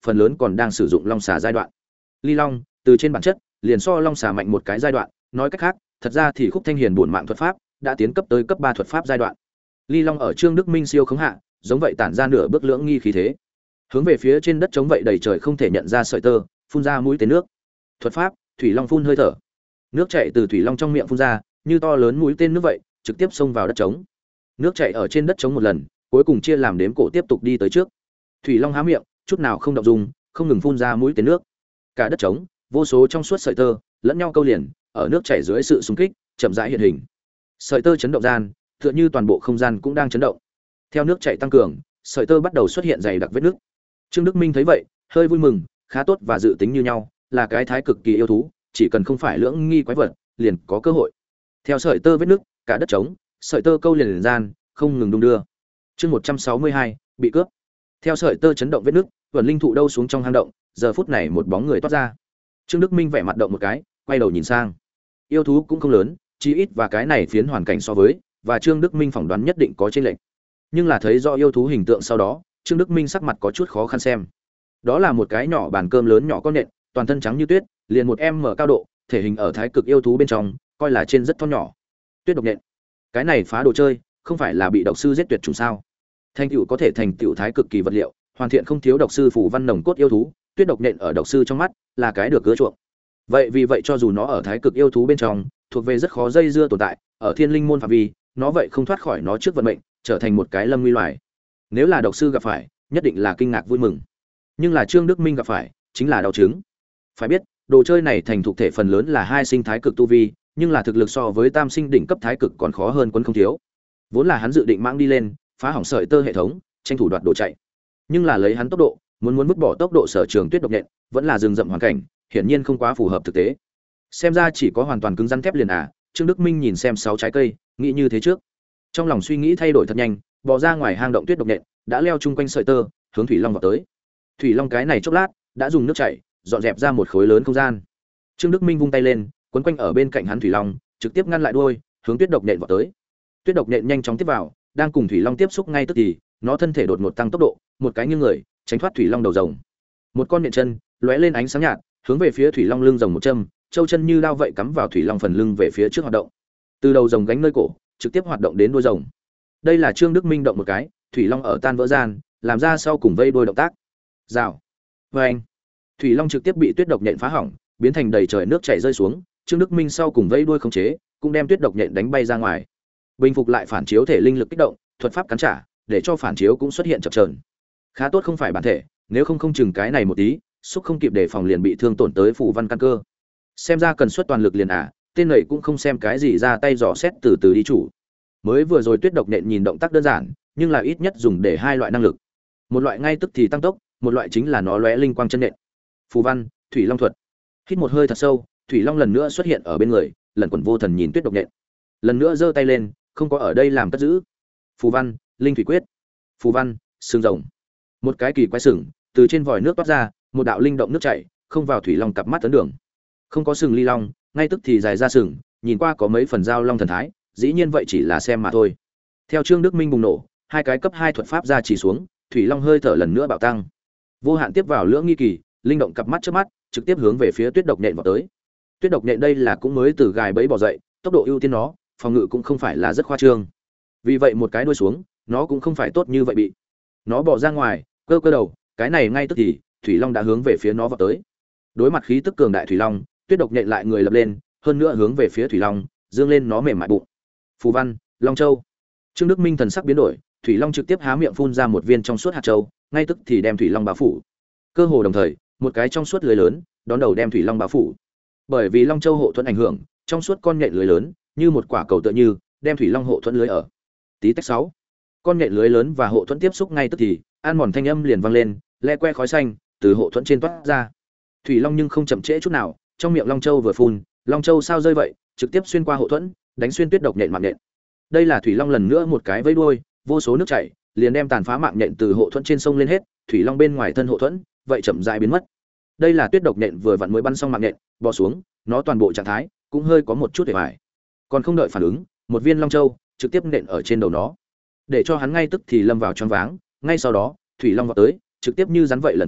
[SPEAKER 1] phần lớn còn đang sử dụng long xà giai đoạn. Ly long từ trên bản chất liền so long xà mạnh một cái giai đoạn, nói cách khác, thật ra thì Khúc Thanh Hiền bổn mạng thuật pháp đã tiến cấp tới cấp ba thuật pháp giai đoạn. Ly long ở Trương Đức Minh siêu khống hạ, giống vậy tản ra nửa bước lưỡng nghi khí thế, hướng về phía trên đất chống vậy đầy trời không thể nhận ra sợi tơ, phun ra mũi tên nước. Thuật pháp thủy long phun hơi thở, nước chảy từ thủy long trong miệng phun ra, như to lớn mũi tên nước vậy, trực tiếp xông vào đất trống. Nước chảy ở trên đất trống một lần, cuối cùng chia làm đếm cổ tiếp tục đi tới trước. Thủy long há miệng, chút nào không động dung, không ngừng phun ra mũi tên nước. Cả đất trống, vô số trong suốt sợi tơ, lẫn nhau câu liền, ở nước chảy dưới sự xung kích, chậm rãi hiện hình. Sợi tơ chấn động gian, tựa như toàn bộ không gian cũng đang chấn động. Theo nước chảy tăng cường, sợi tơ bắt đầu xuất hiện dày đặc vết nứt. Trương Đức Minh thấy vậy, hơi vui mừng, khá tốt và dự tính như nhau, là cái thái cực kỳ yêu thú, chỉ cần không phải lưỡng nghi quái vật, liền có cơ hội. Theo sợi tơ vết nứt, cả đất trống, sợi tơ câu liền liền gian, không ngừng đung đưa. Chương một trăm sáu mươi hai, bị cướp. Theo sợi tơ chấn động vết nứt, vẩn linh thụ đâu xuống trong hang động, giờ phút này một bóng người toát ra. Trương Đức Minh vẻ mặt động một cái, quay đầu nhìn sang. Yêu thú cũng không lớn, chí ít và cái này phiến hoàn cảnh so với, và Trương Đức Minh phỏng đoán nhất định có chênh lệch. Nhưng là thấy rõ yêu thú hình tượng sau đó, Trương Đức Minh sắc mặt có chút khó khăn xem. Đó là một cái nhỏ bàn cơm lớn nhỏ con nện, toàn thân trắng như tuyết, liền một em mở cao độ, thể hình ở thái cực yêu thú bên trong, coi là trên rất thon nhỏ. Tuyết độc nện. Cái này phá đồ chơi, không phải là bị độc sư giết tuyệt chủng sao? Thành tựu có thể thành tựu thái cực kỳ vật liệu, hoàn thiện không thiếu độc sư phủ văn nồng cốt yêu thú, tuyết độc nện ở độc sư trong mắt là cái được cứa chuộng. Vậy vì vậy cho dù nó ở thái cực yêu thú bên trong, thuộc về rất khó dây dưa tồn tại, ở thiên linh môn phạm vi, nó vậy không thoát khỏi nó trước vận mệnh, trở thành một cái lâm nguy loài. Nếu là độc sư gặp phải, nhất định là kinh ngạc vui mừng. Nhưng là Trương Đức Minh gặp phải, chính là đau chứng. Phải biết, đồ chơi này thành thuộc thể phần lớn là hai sinh thái cực tu vi, nhưng là thực lực so với tam sinh đỉnh cấp thái cực còn khó hơn quân không thiếu. Vốn là hắn dự định mang đi lên, phá hỏng sợi tơ hệ thống, tranh thủ đoạt đồ chạy. Nhưng là lấy hắn tốc độ, muốn muốn vứt bỏ tốc độ sở trường tuyết độc nhện, vẫn là rừng rậm hoàn cảnh, hiển nhiên không quá phù hợp thực tế. Xem ra chỉ có hoàn toàn cứng rắn thép liền à? Trương Đức Minh nhìn xem sáu trái cây, nghĩ như thế trước. Trong lòng suy nghĩ thay đổi thật nhanh, bò ra ngoài hang động tuyết độc nhện, đã leo chung quanh sợi tơ, hướng thủy long vào tới. Thủy long cái này chốc lát, đã dùng nước chảy dọn dẹp ra một khối lớn không gian. Trương Đức Minh vung tay lên, quấn quanh ở bên cạnh hắn thủy long, trực tiếp ngăn lại đuôi, hướng tuyết độc nhện vào tới. Tuyết độc nhện nhanh chóng tiếp vào, đang cùng thủy long tiếp xúc ngay tức thì, nó thân thể đột ngột tăng tốc độ, một cái nghiêng người, tránh thoát thủy long đầu rồng. Một con nhện chân lóe lên ánh sáng nhạt, hướng về phía thủy long lưng rồng một châm, châu chân như đao vậy cắm vào thủy long phần lưng về phía trước hoạt động. Từ đầu rồng gánh nơi cổ, trực tiếp hoạt động đến đuôi rồng. Đây là Trương Đức Minh động một cái, thủy long ở tan vỡ gian, làm ra sau cùng vây đuôi động tác. Rào. Vâng. Thủy long trực tiếp bị tuyết độc nhện phá hỏng, biến thành đầy trời nước chảy rơi xuống. Trương Đức Minh sau cùng vây đuôi khống chế, cũng đem tuyết độc nhện đánh bay ra ngoài. Bình phục lại phản chiếu thể linh lực kích động, thuật pháp cắn trả, để cho phản chiếu cũng xuất hiện chập chờn. Khá tốt không phải bản thể, nếu không không chừng cái này một tí, xúc không kịp đề phòng liền bị thương tổn tới phủ văn căn cơ. Xem ra cần xuất toàn lực liền à, tên này cũng không xem cái gì ra tay dò xét từ từ đi chủ. Mới vừa rồi tuyết độc nện nhìn động tác đơn giản, nhưng là ít nhất dùng để hai loại năng lực. Một loại ngay tức thì tăng tốc, một loại chính là nó lóe linh quang chân nện. Phù văn, thủy long thuật. Hít một hơi thật sâu, thủy long lần nữa xuất hiện ở bên người, lần quẩn vô thần nhìn tuyết độc nện. Lần nữa giơ tay lên, không có ở đây làm cất giữ. Phù văn, linh thủy quyết. Phù văn, xương rồng. Một cái kỳ quái sừng từ trên vòi nước toát ra, một đạo linh động nước chảy, không vào thủy long cặp mắt tấn đường. Không có sừng ly long, ngay tức thì dài ra sừng, nhìn qua có mấy phần giao long thần thái, dĩ nhiên vậy chỉ là xem mà thôi. Theo Trương Đức Minh bùng nổ, hai cái cấp hai thuật pháp ra chỉ xuống, thủy long hơi thở lần nữa bạo tăng. Vô hạn tiếp vào lưỡng nghi kỳ, linh động cặp mắt trước mắt, trực tiếp hướng về phía tuyết độc nện vào tới. Tuyết độc nện đây là cũng mới từ gài bẫy bò dậy, tốc độ ưu tiên nó, phòng ngự cũng không phải là rất khoa trương. Vì vậy một cái đuôi xuống, nó cũng không phải tốt như vậy bị. Nó bò ra ngoài, cơ cơ đầu, cái này ngay tức thì, thủy long đã hướng về phía nó vào tới. Đối mặt khí tức cường đại thủy long, tuyết độc nện lại người lập lên, hơn nữa hướng về phía thủy long, dương lên nó mềm mại bụng. Phù văn, long châu. Trương Đức Minh thần sắc biến đổi, thủy long trực tiếp há miệng phun ra một viên trong suốt hạt châu, ngay tức thì đem thủy long bao phủ. Cơ hồ đồng thời, một cái trong suốt lưới lớn, đón đầu đem thủy long bao phủ. Bởi vì long châu hộ thuẫn ảnh hưởng, trong suốt con nhện lưới lớn, như một quả cầu tựa như, đem thủy long hộ thuẫn lưới ở. Tí tách sáu. Con nhện lưới lớn và hộ thuẫn tiếp xúc ngay tức thì, an mòn thanh âm liền vang lên, le que khói xanh từ hộ thuẫn trên toát ra. Thủy long nhưng không chậm trễ chút nào, trong miệng long châu vừa phun, long châu sao rơi vậy, trực tiếp xuyên qua hộ thuẫn, đánh xuyên tuyết độc nhện mạng nhện. Đây là thủy long lần nữa một cái vẫy đuôi, vô số nước chảy, liền đem tàn phá mạng nhện từ hộ thuẫn trên sông lên hết, thủy long bên ngoài thân hộ thuẫn, vậy chậm rãi biến mất. Đây là tuyết độc nhện vừa vặn mới bắn xong mạng nhện, bò xuống, nó toàn bộ trạng thái cũng hơi có một chút hề bại. Còn không đợi phản ứng, một viên long châu trực tiếp nện ở trên đầu nó, để cho hắn ngay tức thì lâm vào choáng váng. Ngay sau đó, thủy long vọt tới, trực tiếp như rắn vậy lẩn quẩn,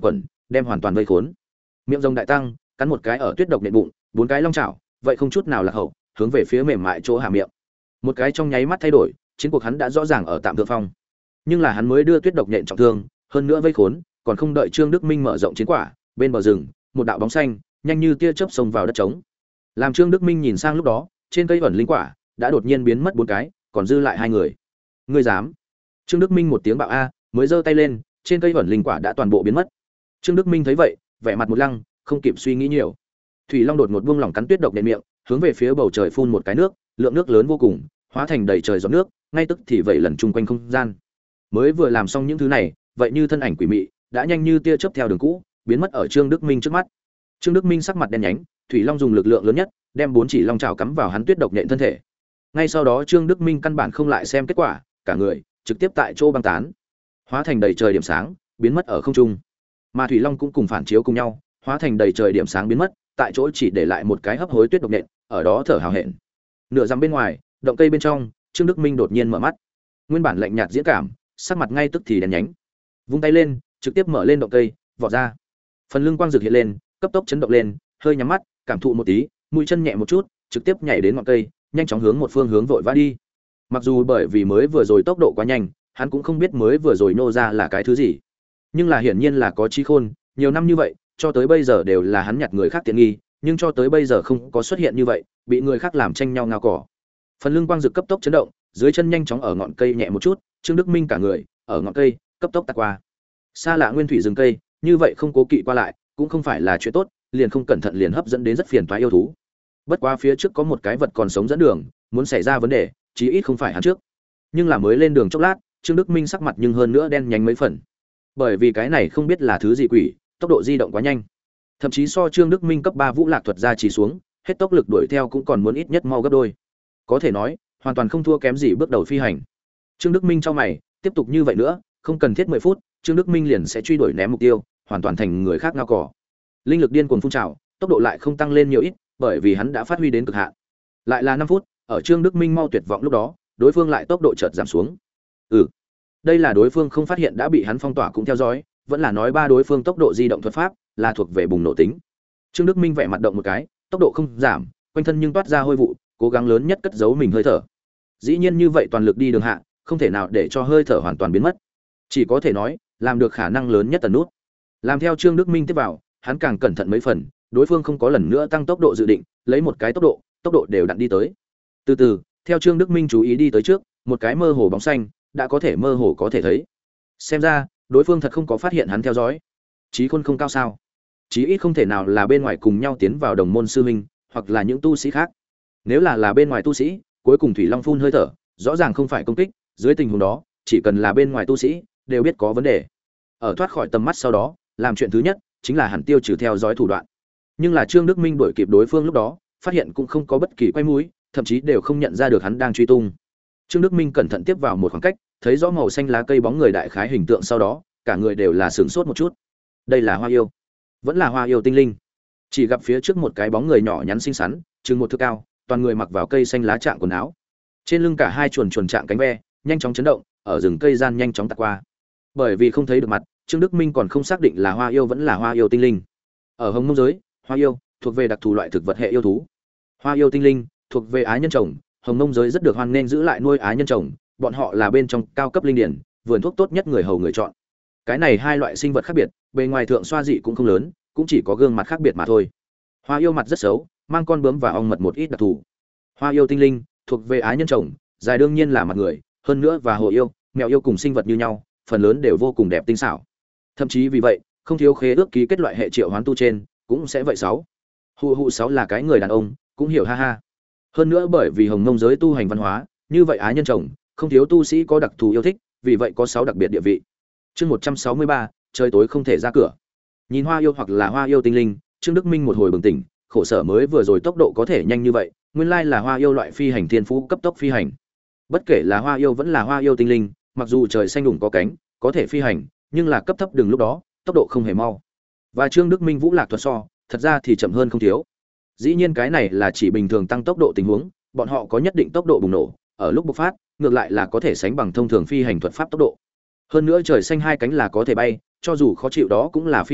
[SPEAKER 1] đem hoàn toàn vây khốn. Miệng rồng đại tăng, cắn một cái ở tuyết độc nện bụng, bốn cái long chảo, vậy không chút nào là hậu, hướng về phía mềm mại chỗ hạ miệng. Một cái trong nháy mắt thay đổi, chiến cuộc hắn đã rõ ràng ở tạm thượng phong. Nhưng là hắn mới đưa tuyết độc nhện trọng thương, hơn nữa vây khốn, còn không đợi Trương Đức Minh mở rộng chiến quả, bên bờ rừng, một đạo bóng xanh, nhanh như tia chớp xông vào đất trống. Làm Trương Đức Minh nhìn sang lúc đó, trên cây ẩn linh quả đã đột nhiên biến mất bốn cái, còn dư lại hai người. Ngươi dám? Trương Đức Minh một tiếng bạo a, mới giơ tay lên, trên cây ẩn linh quả đã toàn bộ biến mất. Trương Đức Minh thấy vậy, vẻ mặt một lăng, không kịp suy nghĩ nhiều. Thủy Long đột ngột buông lỏng cắn tuyết độc nện miệng, hướng về phía bầu trời phun một cái nước, lượng nước lớn vô cùng, hóa thành đầy trời giọt nước, ngay tức thì vậy lần chung quanh không gian. Mới vừa làm xong những thứ này, vậy như thân ảnh quỷ mị, đã nhanh như tia chớp theo đường cũ, biến mất ở Trương Đức Minh trước mắt. Trương Đức Minh sắc mặt đen nhánh, Thủy Long dùng lực lượng lớn nhất, đem bốn chỉ long chảo cắm vào hắn tuyết độc nện thân thể. Ngay sau đó Trương Đức Minh căn bản không lại xem kết quả, cả người trực tiếp tại chỗ băng tán, hóa thành đầy trời điểm sáng, biến mất ở không trung. Mà Thủy Long cũng cùng phản chiếu cùng nhau, hóa thành đầy trời điểm sáng biến mất, tại chỗ chỉ để lại một cái hấp hối tuyết độc nện, ở đó thở hào hẹn. Nửa dặm bên ngoài, động cây bên trong, Trương Đức Minh đột nhiên mở mắt. Nguyên bản lạnh nhạt diễn cảm, sắc mặt ngay tức thì đen nhánh. Vung tay lên, trực tiếp mở lên động cây, vọt ra. Phần lưng quang rực hiện lên, cấp tốc chấn động lên, hơi nhắm mắt, cảm thụ một tí, mũi chân nhẹ một chút, trực tiếp nhảy đến ngọn cây, nhanh chóng hướng một phương hướng vội vã đi. Mặc dù bởi vì mới vừa rồi tốc độ quá nhanh, hắn cũng không biết mới vừa rồi nô ra là cái thứ gì. Nhưng là hiển nhiên là có trí khôn, nhiều năm như vậy, cho tới bây giờ đều là hắn nhặt người khác tiện nghi, nhưng cho tới bây giờ không có xuất hiện như vậy, bị người khác làm tranh nhau ngao cỏ. Phần lưng quang rực cấp tốc chấn động, dưới chân nhanh chóng ở ngọn cây nhẹ một chút, Trương Đức Minh cả người ở ngọn cây cấp tốc tạt qua. Xa lạ nguyên thủy rừng cây, như vậy không cố kỵ qua lại, cũng không phải là chuyện tốt, liền không cẩn thận liền hấp dẫn đến rất phiền toái yêu thú. Bất quá phía trước có một cái vật còn sống dẫn đường, muốn xảy ra vấn đề, chí ít không phải hắn trước. Nhưng là mới lên đường chốc lát, Trương Đức Minh sắc mặt nhưng hơn nữa đen nhánh mấy phần. Bởi vì cái này không biết là thứ gì quỷ, tốc độ di động quá nhanh. Thậm chí so Trương Đức Minh cấp ba Vũ Lạc thuật ra chỉ xuống, hết tốc lực đuổi theo cũng còn muốn ít nhất mau gấp đôi. Có thể nói, hoàn toàn không thua kém gì bước đầu phi hành. Trương Đức Minh chau mày, tiếp tục như vậy nữa, không cần thiết mười phút, Trương Đức Minh liền sẽ truy đuổi ném mục tiêu, hoàn toàn thành người khác ngao cỏ. Linh lực điên cuồng phun trào, tốc độ lại không tăng lên nhiều ít, bởi vì hắn đã phát huy đến cực hạn. Lại là năm phút, ở Trương Đức Minh mau tuyệt vọng lúc đó, đối phương lại tốc độ chợt giảm xuống. Ừ, đây là đối phương không phát hiện đã bị hắn phong tỏa cũng theo dõi, vẫn là nói ba đối phương tốc độ di động thuật pháp là thuộc về bùng nổ tính. Trương Đức Minh vẻ mặt động một cái, tốc độ không giảm, quanh thân nhưng toát ra hôi vụ, cố gắng lớn nhất cất giấu mình hơi thở. Dĩ nhiên như vậy toàn lực đi đường hạ, không thể nào để cho hơi thở hoàn toàn biến mất. Chỉ có thể nói, làm được khả năng lớn nhất tần nút. Làm theo Trương Đức Minh tiếp vào, hắn càng cẩn thận mấy phần, đối phương không có lần nữa tăng tốc độ dự định, lấy một cái tốc độ, tốc độ đều đặn đi tới. Từ từ, theo Trương Đức Minh chú ý đi tới trước, một cái mơ hồ bóng xanh đã có thể mơ hồ có thể thấy. Xem ra, đối phương thật không có phát hiện hắn theo dõi. Chí khôn không cao sao? Chí ít không thể nào là bên ngoài cùng nhau tiến vào đồng môn sư huynh, hoặc là những tu sĩ khác. Nếu là là bên ngoài tu sĩ, cuối cùng Thủy Long phun hơi thở, rõ ràng không phải công kích, dưới tình huống đó, chỉ cần là bên ngoài tu sĩ, đều biết có vấn đề. Ở thoát khỏi tầm mắt sau đó, làm chuyện thứ nhất chính là hẳn tiêu trừ theo dõi thủ đoạn. Nhưng là Trương Đức Minh đuổi kịp đối phương lúc đó, phát hiện cũng không có bất kỳ quay mũi, thậm chí đều không nhận ra được hắn đang truy tung. Trương Đức Minh cẩn thận tiếp vào một khoảng cách, thấy rõ màu xanh lá cây bóng người đại khái hình tượng sau đó, cả người đều là sửng sốt một chút. Đây là Hoa Yêu, vẫn là Hoa Yêu tinh linh. Chỉ gặp phía trước một cái bóng người nhỏ nhắn xinh xắn, chừng một thước cao, toàn người mặc vào cây xanh lá trạng quần áo. Trên lưng cả hai chuồn chuồn trạng cánh ve, nhanh chóng chấn động, ở rừng cây gian nhanh chóng tạt qua. Bởi vì không thấy được mặt, Trương Đức Minh còn không xác định là Hoa Yêu vẫn là Hoa Yêu tinh linh. Ở Hồng Mông giới, Hoa Yêu thuộc về đặc thù loại thực vật hệ yêu thú. Hoa Yêu tinh linh thuộc về ái nhân trồng, Hồng Mông giới rất được hoan nghênh giữ lại nuôi ái nhân trồng, bọn họ là bên trong cao cấp linh điển, vườn thuốc tốt nhất người hầu người chọn. Cái này hai loại sinh vật khác biệt, bề ngoài thượng xoa dị cũng không lớn, cũng chỉ có gương mặt khác biệt mà thôi. Hoa Yêu mặt rất xấu, mang con bướm và ong mật một ít đặc thù. Hoa Yêu tinh linh thuộc về ái nhân trồng, dài đương nhiên là mặt người, hơn nữa và hồ yêu, mèo yêu cùng sinh vật như nhau, phần lớn đều vô cùng đẹp tinh xảo. Thậm chí vì vậy, không thiếu khế ước ký kết loại hệ triệu hoán tu trên, cũng sẽ vậy sáu. Hụ hụ sáu là cái người đàn ông, cũng hiểu ha ha. Hơn nữa bởi vì Hồng Mông giới tu hành văn hóa, như vậy ái nhân chồng, không thiếu tu sĩ có đặc thù yêu thích, vì vậy có sáu đặc biệt địa vị. Chương một trăm sáu mươi ba, trời tối không thể ra cửa. Nhìn Hoa Yêu hoặc là Hoa Yêu tinh linh, Trương Đức Minh một hồi bừng tỉnh, khổ sở mới vừa rồi tốc độ có thể nhanh như vậy, nguyên lai là Hoa Yêu loại phi hành thiên phú cấp tốc phi hành. Bất kể là Hoa Yêu vẫn là Hoa Yêu tinh linh, mặc dù trời xanh đủng có cánh, có thể phi hành, nhưng là cấp thấp đường lúc đó, tốc độ không hề mau. Và Trương Đức Minh Vũ Lạc thuật so, thật ra thì chậm hơn không thiếu. Dĩ nhiên cái này là chỉ bình thường tăng tốc độ tình huống, bọn họ có nhất định tốc độ bùng nổ, ở lúc bộc phát, ngược lại là có thể sánh bằng thông thường phi hành thuật pháp tốc độ. Hơn nữa trời xanh hai cánh là có thể bay, cho dù khó chịu đó cũng là phi hành,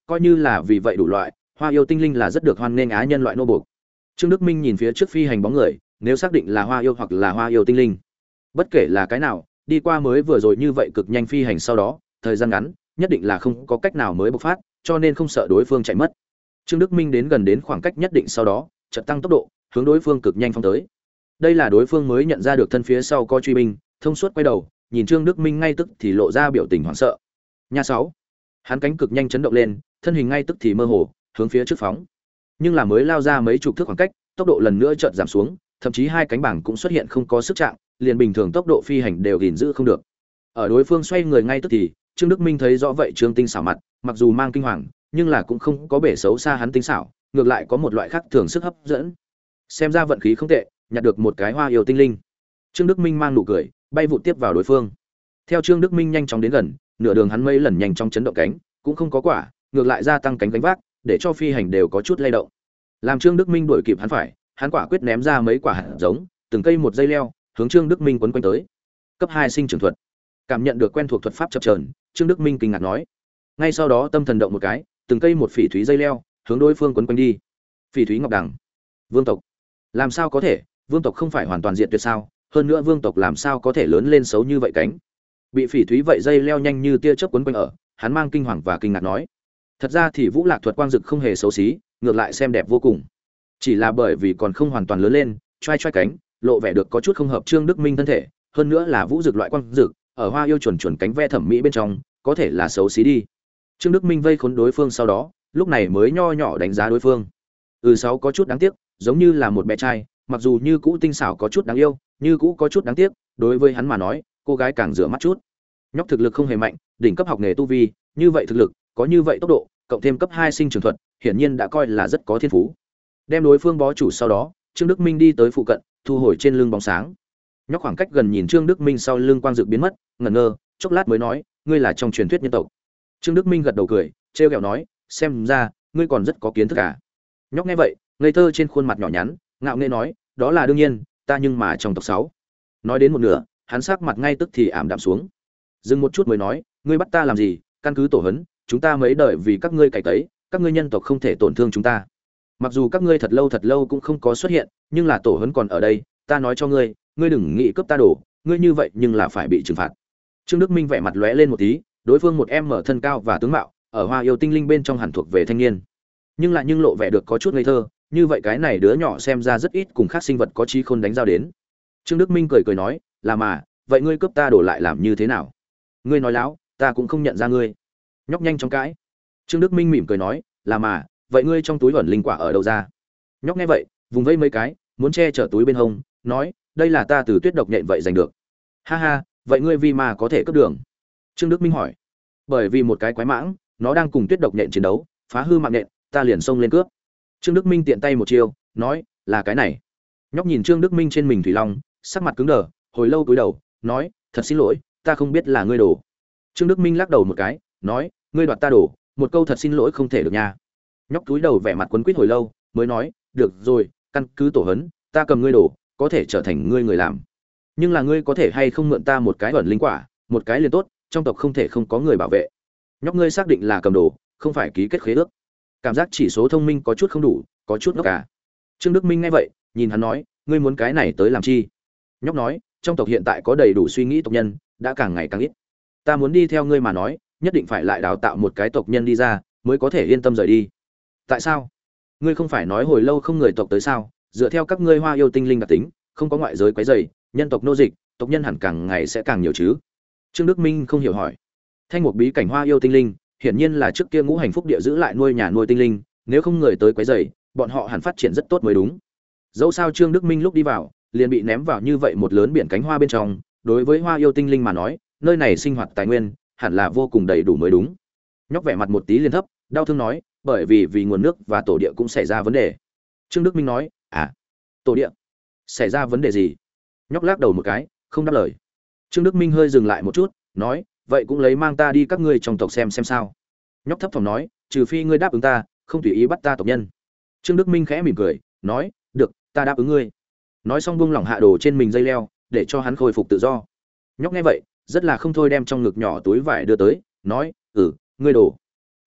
[SPEAKER 1] coi như là vì vậy đủ loại, Hoa Yêu tinh linh là rất được hoan nghênh á nhân loại nô buộc. Trương Đức Minh nhìn phía trước phi hành bóng người, nếu xác định là Hoa Yêu hoặc là Hoa Yêu tinh linh, bất kể là cái nào, đi qua mới vừa rồi như vậy cực nhanh phi hành sau đó, thời gian ngắn, nhất định là không có cách nào mới bộc phát, cho nên không sợ đối phương chạy mất. Trương Đức Minh đến gần đến khoảng cách nhất định sau đó, chợt tăng tốc độ, hướng đối phương cực nhanh phóng tới. Đây là đối phương mới nhận ra được thân phía sau có truy binh, thông suốt quay đầu, nhìn Trương Đức Minh ngay tức thì lộ ra biểu tình hoảng sợ. Nha sáu, hắn cánh cực nhanh chấn động lên, thân hình ngay tức thì mơ hồ, hướng phía trước phóng. Nhưng là mới lao ra mấy chục thước khoảng cách, tốc độ lần nữa chợt giảm xuống, thậm chí hai cánh bảng cũng xuất hiện không có sức trạng, liền bình thường tốc độ phi hành đều gìn giữ không được. Ở đối phương xoay người ngay tức thì, Trương Đức Minh thấy rõ vậy Trương Tinh xảo mặt, mặc dù mang kinh hoàng, nhưng là cũng không có bể xấu xa hắn tinh xảo, ngược lại có một loại khác thường sức hấp dẫn. Xem ra vận khí không tệ, nhặt được một cái Hoa Yêu tinh linh. Trương Đức Minh mang nụ cười, bay vụt tiếp vào đối phương. Theo Trương Đức Minh nhanh chóng đến gần, nửa đường hắn mấy lần nhanh chóng chấn động cánh, cũng không có quả, ngược lại gia tăng cánh gánh vác, để cho phi hành đều có chút lay động. Làm Trương Đức Minh đuổi kịp hắn phải, hắn quả quyết ném ra mấy quả hạt giống, từng cây một dây leo, hướng Trương Đức Minh quấn quanh tới. Cấp hai sinh trưởng thuật. Cảm nhận được quen thuộc thuật pháp chập chờn, Trương Đức Minh kinh ngạc nói. Ngay sau đó tâm thần động một cái, từng cây một phỉ thúy dây leo, hướng đối phương quấn quanh đi. Phỉ thúy ngọc đằng. Vương tộc. Làm sao có thể, vương tộc không phải hoàn toàn diệt tuyệt sao? Hơn nữa vương tộc làm sao có thể lớn lên xấu như vậy cánh? Bị phỉ thúy vậy dây leo nhanh như tia chớp quấn quanh ở, hắn mang kinh hoàng và kinh ngạc nói. Thật ra thì Vũ Lạc thuật quang dực không hề xấu xí, ngược lại xem đẹp vô cùng. Chỉ là bởi vì còn không hoàn toàn lớn lên, choai choai cánh, lộ vẻ được có chút không hợp Trương Đức Minh thân thể, hơn nữa là vũ dực loại quang dực, ở Hoa Yêu chuẩn chuẩn cánh ve thẩm mỹ bên trong, có thể là xấu xí đi. Trương Đức Minh vây khốn đối phương sau đó, lúc này mới nho nhỏ đánh giá đối phương. Ừ sáu có chút đáng tiếc, giống như là một bé trai, mặc dù như cũ tinh xảo có chút đáng yêu, như cũ có chút đáng tiếc, đối với hắn mà nói, cô gái càng rửa mắt chút. Nhóc thực lực không hề mạnh, đỉnh cấp học nghề tu vi, như vậy thực lực, có như vậy tốc độ, cộng thêm cấp hai sinh trưởng thuật, hiển nhiên đã coi là rất có thiên phú. Đem đối phương bó chủ sau đó, Trương Đức Minh đi tới phụ cận, thu hồi trên lưng bóng sáng. Nhóc khoảng cách gần nhìn Trương Đức Minh sau lưng quang dược biến mất, ngẩn ngơ, chốc lát mới nói, ngươi là trong truyền thuyết nhân tộc. Trương Đức Minh gật đầu cười, trêu ghẹo nói, xem ra ngươi còn rất có kiến thức cả. Nhóc nghe vậy, ngây thơ trên khuôn mặt nhỏ nhắn, ngạo nghễ nói, đó là đương nhiên, ta nhưng mà trong tộc sáu. Nói đến một nửa, hắn sắc mặt ngay tức thì ảm đạm xuống. Dừng một chút mới nói, ngươi bắt ta làm gì? Căn cứ tổ hấn, chúng ta mấy đời vì các ngươi cày tấy, các ngươi nhân tộc không thể tổn thương chúng ta. Mặc dù các ngươi thật lâu thật lâu cũng không có xuất hiện, nhưng là tổ hấn còn ở đây, ta nói cho ngươi, ngươi đừng nghĩ cướp ta đổ, ngươi như vậy nhưng là phải bị trừng phạt. Trương Đức Minh vẻ mặt lóe lên một tí, đối phương một em mở thân cao và tướng mạo, ở Hoa Yêu tinh linh bên trong hẳn thuộc về thanh niên, nhưng lại nhưng lộ vẻ được có chút ngây thơ, như vậy cái này đứa nhỏ xem ra rất ít cùng khác sinh vật có trí khôn đánh giao đến. Trương Đức Minh cười cười nói, là mà, vậy ngươi cướp ta đổ lại làm như thế nào? Ngươi nói láo, ta cũng không nhận ra ngươi. Nhóc nhanh chóng cãi. Trương Đức Minh mỉm cười nói, là mà, vậy ngươi trong túi ẩn linh quả ở đâu ra? Nhóc nghe vậy, vùng vây mấy cái, muốn che chở túi bên hông, nói, đây là ta từ tuyết độc nhện vậy giành được. Ha ha, vậy ngươi vì mà có thể cướp đường? Trương Đức Minh hỏi. Bởi vì một cái quái mãng, nó đang cùng tuyết độc nhện chiến đấu, phá hư mạng nhện, ta liền xông lên cướp. Trương Đức Minh tiện tay một chiêu, nói, là cái này. Nhóc nhìn Trương Đức Minh trên mình thủy long, sắc mặt cứng đờ, hồi lâu cúi đầu, nói, thật xin lỗi, ta không biết là ngươi đổ. Trương Đức Minh lắc đầu một cái, nói, ngươi đoạt ta đổ, một câu thật xin lỗi không thể được nha. Nhóc cúi đầu vẻ mặt quấn quýt hồi lâu, mới nói, được rồi, căn cứ tổ hấn, ta cầm ngươi đổ, có thể trở thành ngươi người làm. Nhưng là ngươi có thể hay không mượn ta một cái ẩn linh quả, một cái liền tốt, trong tộc không thể không có người bảo vệ. Nhóc ngươi xác định là cầm đồ, không phải ký kết khế ước. Cảm giác chỉ số thông minh có chút không đủ, có chút ngốc cả. Trương Đức Minh nghe vậy, nhìn hắn nói, ngươi muốn cái này tới làm chi? Nhóc nói, trong tộc hiện tại có đầy đủ suy nghĩ tộc nhân, đã càng ngày càng ít. Ta muốn đi theo ngươi mà nói, nhất định phải lại đào tạo một cái tộc nhân đi ra, mới có thể yên tâm rời đi. Tại sao? Ngươi không phải nói hồi lâu không người tộc tới sao? Dựa theo các ngươi Hoa Yêu tinh linh đặc tính, không có ngoại giới quấy rầy, nhân tộc nô dịch, tộc nhân hẳn càng ngày sẽ càng nhiều chứ? Trương Đức Minh không hiểu hỏi. Thanh một bí cảnh Hoa Yêu tinh linh, hiển nhiên là trước kia ngũ hành phúc địa giữ lại nuôi nhà nuôi tinh linh, nếu không người tới quấy rầy, bọn họ hẳn phát triển rất tốt mới đúng. Dẫu sao Trương Đức Minh lúc đi vào, liền bị ném vào như vậy một lớn biển cánh hoa bên trong, đối với Hoa Yêu tinh linh mà nói, nơi này sinh hoạt tài nguyên hẳn là vô cùng đầy đủ mới đúng. Nhóc vẻ mặt một tí liền thấp, đau thương nói, bởi vì vì nguồn nước và tổ địa cũng xảy ra vấn đề. Trương Đức Minh nói, à, tổ địa xảy ra vấn đề gì? Nhóc lắc đầu một cái, không đáp lời. Trương Đức Minh hơi dừng lại một chút, nói, vậy cũng lấy mang ta đi các ngươi trong tộc xem xem sao. Nhóc thấp thỏm nói, trừ phi ngươi đáp ứng ta, không tùy ý bắt ta tộc nhân. Trương Đức Minh khẽ mỉm cười, nói, được, ta đáp ứng ngươi. Nói xong buông lỏng hạ đồ trên mình dây leo, để cho hắn khôi phục tự do. Nhóc nghe vậy, rất là không thôi đem trong ngực nhỏ túi vải đưa tới, nói, ừ, ngươi đồ.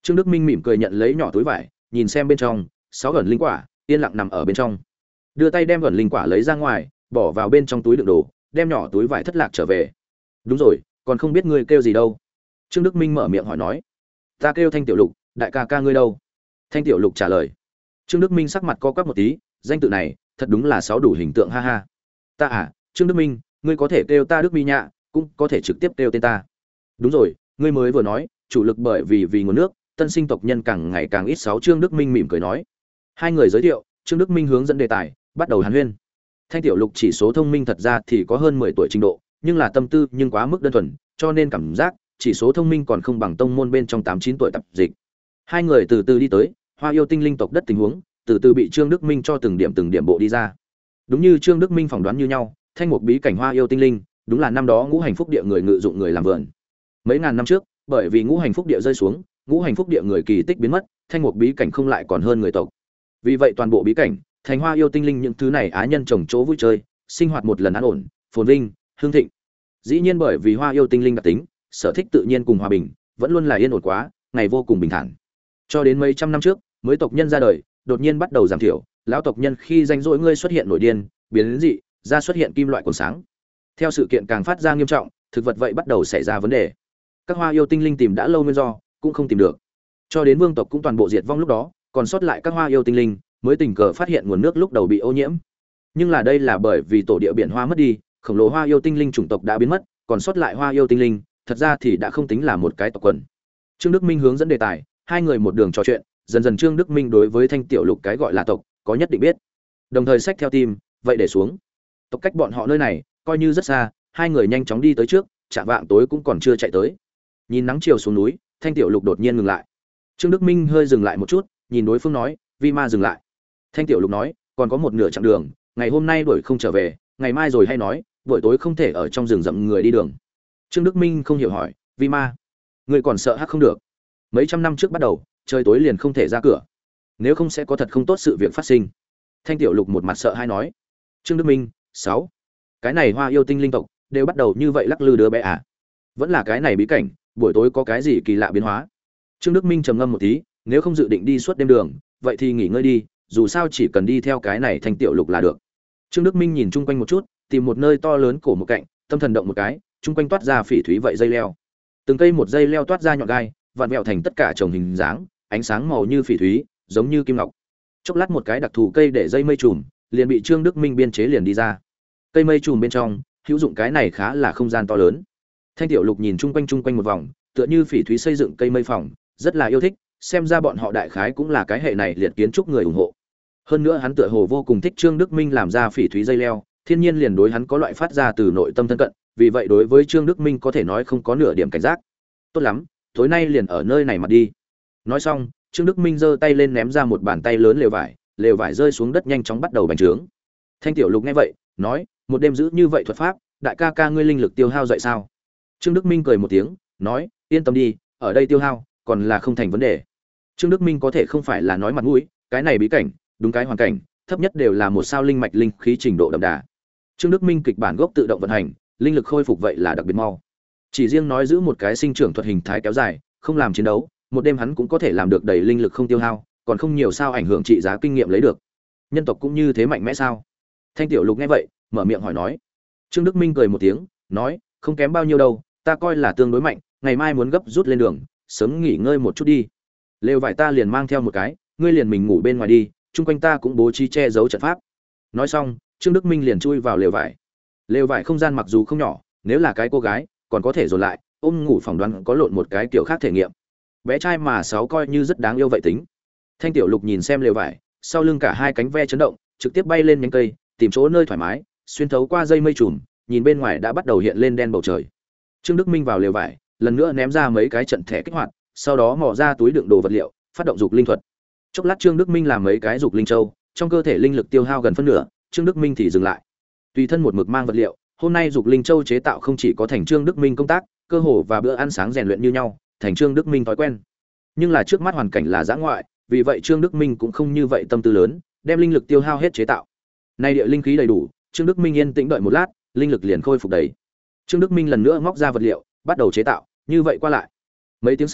[SPEAKER 1] Trương Đức Minh mỉm cười nhận lấy nhỏ túi vải, nhìn xem bên trong, sáu ẩn linh quả, yên lặng nằm ở bên trong. Đưa tay đem ẩn linh quả lấy ra ngoài, bỏ vào bên trong túi đựng đồ, đem nhỏ túi vải thất lạc trở về. Đúng rồi, còn không biết ngươi kêu gì đâu. Trương Đức Minh mở miệng hỏi nói. Ta kêu Thanh Tiểu Lục, đại ca ca ngươi đâu? Thanh Tiểu Lục trả lời. Trương Đức Minh sắc mặt co quắp một tí, danh tự này, thật đúng là sáu đủ hình tượng ha ha. Ta à, Trương Đức Minh, ngươi có thể kêu ta Đức Mi nhạ, cũng có thể trực tiếp kêu tên ta. Đúng rồi, ngươi mới vừa nói, chủ lực bởi vì vì nguồn nước, tân sinh tộc nhân càng ngày càng ít. Sáu Trương Đức Minh mỉm cười nói. Hai người giới thiệu, Trương Đức Minh hướng dẫn đề tài, bắt đầu hàn huyên. Thanh Tiểu Lục chỉ số thông minh thật ra thì có hơn mười tuổi trình độ, nhưng là tâm tư nhưng quá mức đơn thuần, cho nên cảm giác chỉ số thông minh còn không bằng tông môn bên trong tám chín tuổi tập dịch. Hai người từ từ đi tới, Hoa Yêu Tinh Linh tộc đất tình huống, từ từ bị Trương Đức Minh cho từng điểm từng điểm bộ đi ra. Đúng như Trương Đức Minh phỏng đoán như nhau, thanh mục bí cảnh Hoa Yêu Tinh Linh, đúng là năm đó ngũ hành phúc địa người ngự dụng người làm vườn. Mấy ngàn năm trước, bởi vì ngũ hành phúc địa rơi xuống, ngũ hành phúc địa người kỳ tích biến mất, thanh mục bí cảnh không lại còn hơn người tộc. Vì vậy toàn bộ bí cảnh, thành Hoa Yêu Tinh Linh những thứ này á nhân trồng chỗ vui chơi, sinh hoạt một lần an ổn, phồn vinh, hưng thịnh. Dĩ nhiên bởi vì Hoa Yêu Tinh Linh đặc tính, sở thích tự nhiên cùng hòa bình, vẫn luôn là yên ổn quá, ngày vô cùng bình thản. Cho đến mấy trăm năm trước, mới tộc nhân ra đời, đột nhiên bắt đầu giảm thiểu, lão tộc nhân khi danh dỗi ngươi xuất hiện nổi điên, biến đến dị, ra xuất hiện kim loại còn sáng. Theo sự kiện càng phát ra nghiêm trọng, thực vật vậy bắt đầu xảy ra vấn đề. Các Hoa Yêu Tinh Linh tìm đã lâu nguyên do, cũng không tìm được. Cho đến vương tộc cũng toàn bộ diệt vong lúc đó, còn sót lại các Hoa Yêu Tinh Linh mới tình cờ phát hiện nguồn nước lúc đầu bị ô nhiễm. Nhưng là đây là bởi vì tổ địa biển hoa mất đi, khổng lồ Hoa Yêu Tinh Linh chủng tộc đã biến mất, còn sót lại Hoa Yêu Tinh Linh, thật ra thì đã không tính là một cái tộc quần. Trương Đức Minh hướng dẫn đề tài, hai người một đường trò chuyện, dần dần Trương Đức Minh đối với Thanh Tiểu Lục cái gọi là tộc có nhất định biết. Đồng thời xách theo tim, vậy để xuống. Tộc cách bọn họ nơi này coi như rất xa, hai người nhanh chóng đi tới trước, chạng vạng tối cũng còn chưa chạy tới. Nhìn nắng chiều xuống núi, Thanh Tiểu Lục đột nhiên ngừng lại. Trương Đức Minh hơi dừng lại một chút, nhìn đối phương nói, "Vi ma dừng lại." Thanh Tiểu Lục nói, "Còn có một nửa chặng đường, ngày hôm nay đuổi không trở về, ngày mai rồi hay nói, buổi tối không thể ở trong rừng rậm người đi đường." Trương Đức Minh không hiểu hỏi, "Vi ma, người còn sợ hắc không được? Mấy trăm năm trước bắt đầu, trời tối liền không thể ra cửa, nếu không sẽ có thật không tốt sự việc phát sinh." Thanh Tiểu Lục một mặt sợ hãi nói. Trương Đức Minh, sáu, cái này Hoa Yêu Tinh Linh tộc đều bắt đầu như vậy lắc lư đứa bé à? Vẫn là cái này bí cảnh, buổi tối có cái gì kỳ lạ biến hóa? Trương Đức Minh trầm ngâm một tí, nếu không dự định đi suốt đêm đường, vậy thì nghỉ ngơi đi, dù sao chỉ cần đi theo cái này Thanh Tiểu Lục là được. Trương Đức Minh nhìn chung quanh một chút, tìm một nơi to lớn cổ một cạnh, tâm thần động một cái, chung quanh toát ra phỉ thúy vậy dây leo. Từng cây một dây leo toát ra nhọn gai, vặn vẹo thành tất cả chồng hình dáng, ánh sáng màu như phỉ thúy, giống như kim ngọc. Chốc lát một cái đặc thù cây để dây mây trùm, liền bị Trương Đức Minh biên chế liền đi ra. Cây mây trùm bên trong, hữu dụng cái này khá là không gian to lớn. Thanh Tiểu Lục nhìn chung quanh chung quanh một vòng, tựa như phỉ thúy xây dựng cây mây phòng, rất là yêu thích, xem ra bọn họ đại khái cũng là cái hệ này liệt kiến trúc người ủng hộ. Hơn nữa hắn tựa hồ vô cùng thích Trương Đức Minh làm ra phỉ thúy dây leo, thiên nhiên liền đối hắn có loại phát ra từ nội tâm thân cận, vì vậy đối với Trương Đức Minh có thể nói không có nửa điểm cảnh giác. Tốt lắm, tối nay liền ở nơi này mà đi. Nói xong, Trương Đức Minh giơ tay lên ném ra một bàn tay lớn lều vải, lều vải rơi xuống đất nhanh chóng bắt đầu bành trướng. Thanh Tiểu Lục nghe vậy, nói, một đêm giữ như vậy thuật pháp, đại ca ca ngươi linh lực tiêu hao dậy sao? Trương Đức Minh cười một tiếng, nói, yên tâm đi, ở đây tiêu hao, còn là không thành vấn đề. Trương Đức Minh có thể không phải là nói mặt mũi, cái này bí cảnh, đúng cái hoàn cảnh, thấp nhất đều là một sao linh mạch linh khí trình độ đậm đà. Trương Đức Minh kịch bản gốc tự động vận hành, linh lực khôi phục vậy là đặc biệt mau. Chỉ riêng nói giữ một cái sinh trưởng thuật hình thái kéo dài, không làm chiến đấu, một đêm hắn cũng có thể làm được đầy linh lực không tiêu hao, còn không nhiều sao ảnh hưởng trị giá kinh nghiệm lấy được. Nhân tộc cũng như thế mạnh mẽ sao? Thanh Tiểu Lục nghe vậy, mở miệng hỏi nói. Trương Đức Minh cười một tiếng, nói, không kém bao nhiêu đâu, ta coi là tương đối mạnh, ngày mai muốn gấp rút lên đường, sớm nghỉ ngơi một chút đi. Lều vải ta liền mang theo một cái, ngươi liền mình ngủ bên ngoài đi, chung quanh ta cũng bố trí che giấu trận pháp. Nói xong, Trương Đức Minh liền chui vào lều vải. Lều vải không gian mặc dù không nhỏ, nếu là cái cô gái, còn có thể dồn lại, ôm ngủ phỏng đoán có lộn một cái kiểu khác thể nghiệm. Bé trai mà sáu coi như rất đáng yêu vậy tính. Thanh Tiểu Lục nhìn xem lều vải, sau lưng cả hai cánh ve chấn động, trực tiếp bay lên nhánh cây, tìm chỗ nơi thoải mái, xuyên thấu qua dây mây trùm, nhìn bên ngoài đã bắt đầu hiện lên đen bầu trời. Trương Đức Minh vào lều vải, lần nữa ném ra mấy cái trận thẻ kích hoạt, sau đó mò ra túi đựng đồ vật liệu, phát động dục linh thuật. Chốc lát Trương Đức Minh làm mấy cái dục linh châu, trong cơ thể linh lực tiêu hao gần phân nửa, Trương Đức Minh thì dừng lại. Tùy thân một mực mang vật liệu, hôm nay dục linh châu chế tạo không chỉ có thành Trương Đức Minh công tác, cơ hồ và bữa ăn sáng rèn luyện như nhau, thành Trương Đức Minh thói quen. Nhưng là trước mắt hoàn cảnh là dã ngoại, vì vậy Trương Đức Minh cũng không như vậy tâm tư lớn, đem linh lực tiêu hao hết chế tạo. Nay địa linh khí đầy đủ, Trương Đức Minh yên tĩnh đợi một lát, linh lực liền khôi phục đầy. Trương Đức Minh lần nữa móc ra vật liệu, bắt đầu chế tạo, như vậy qua lại. Mấy tiếng sau,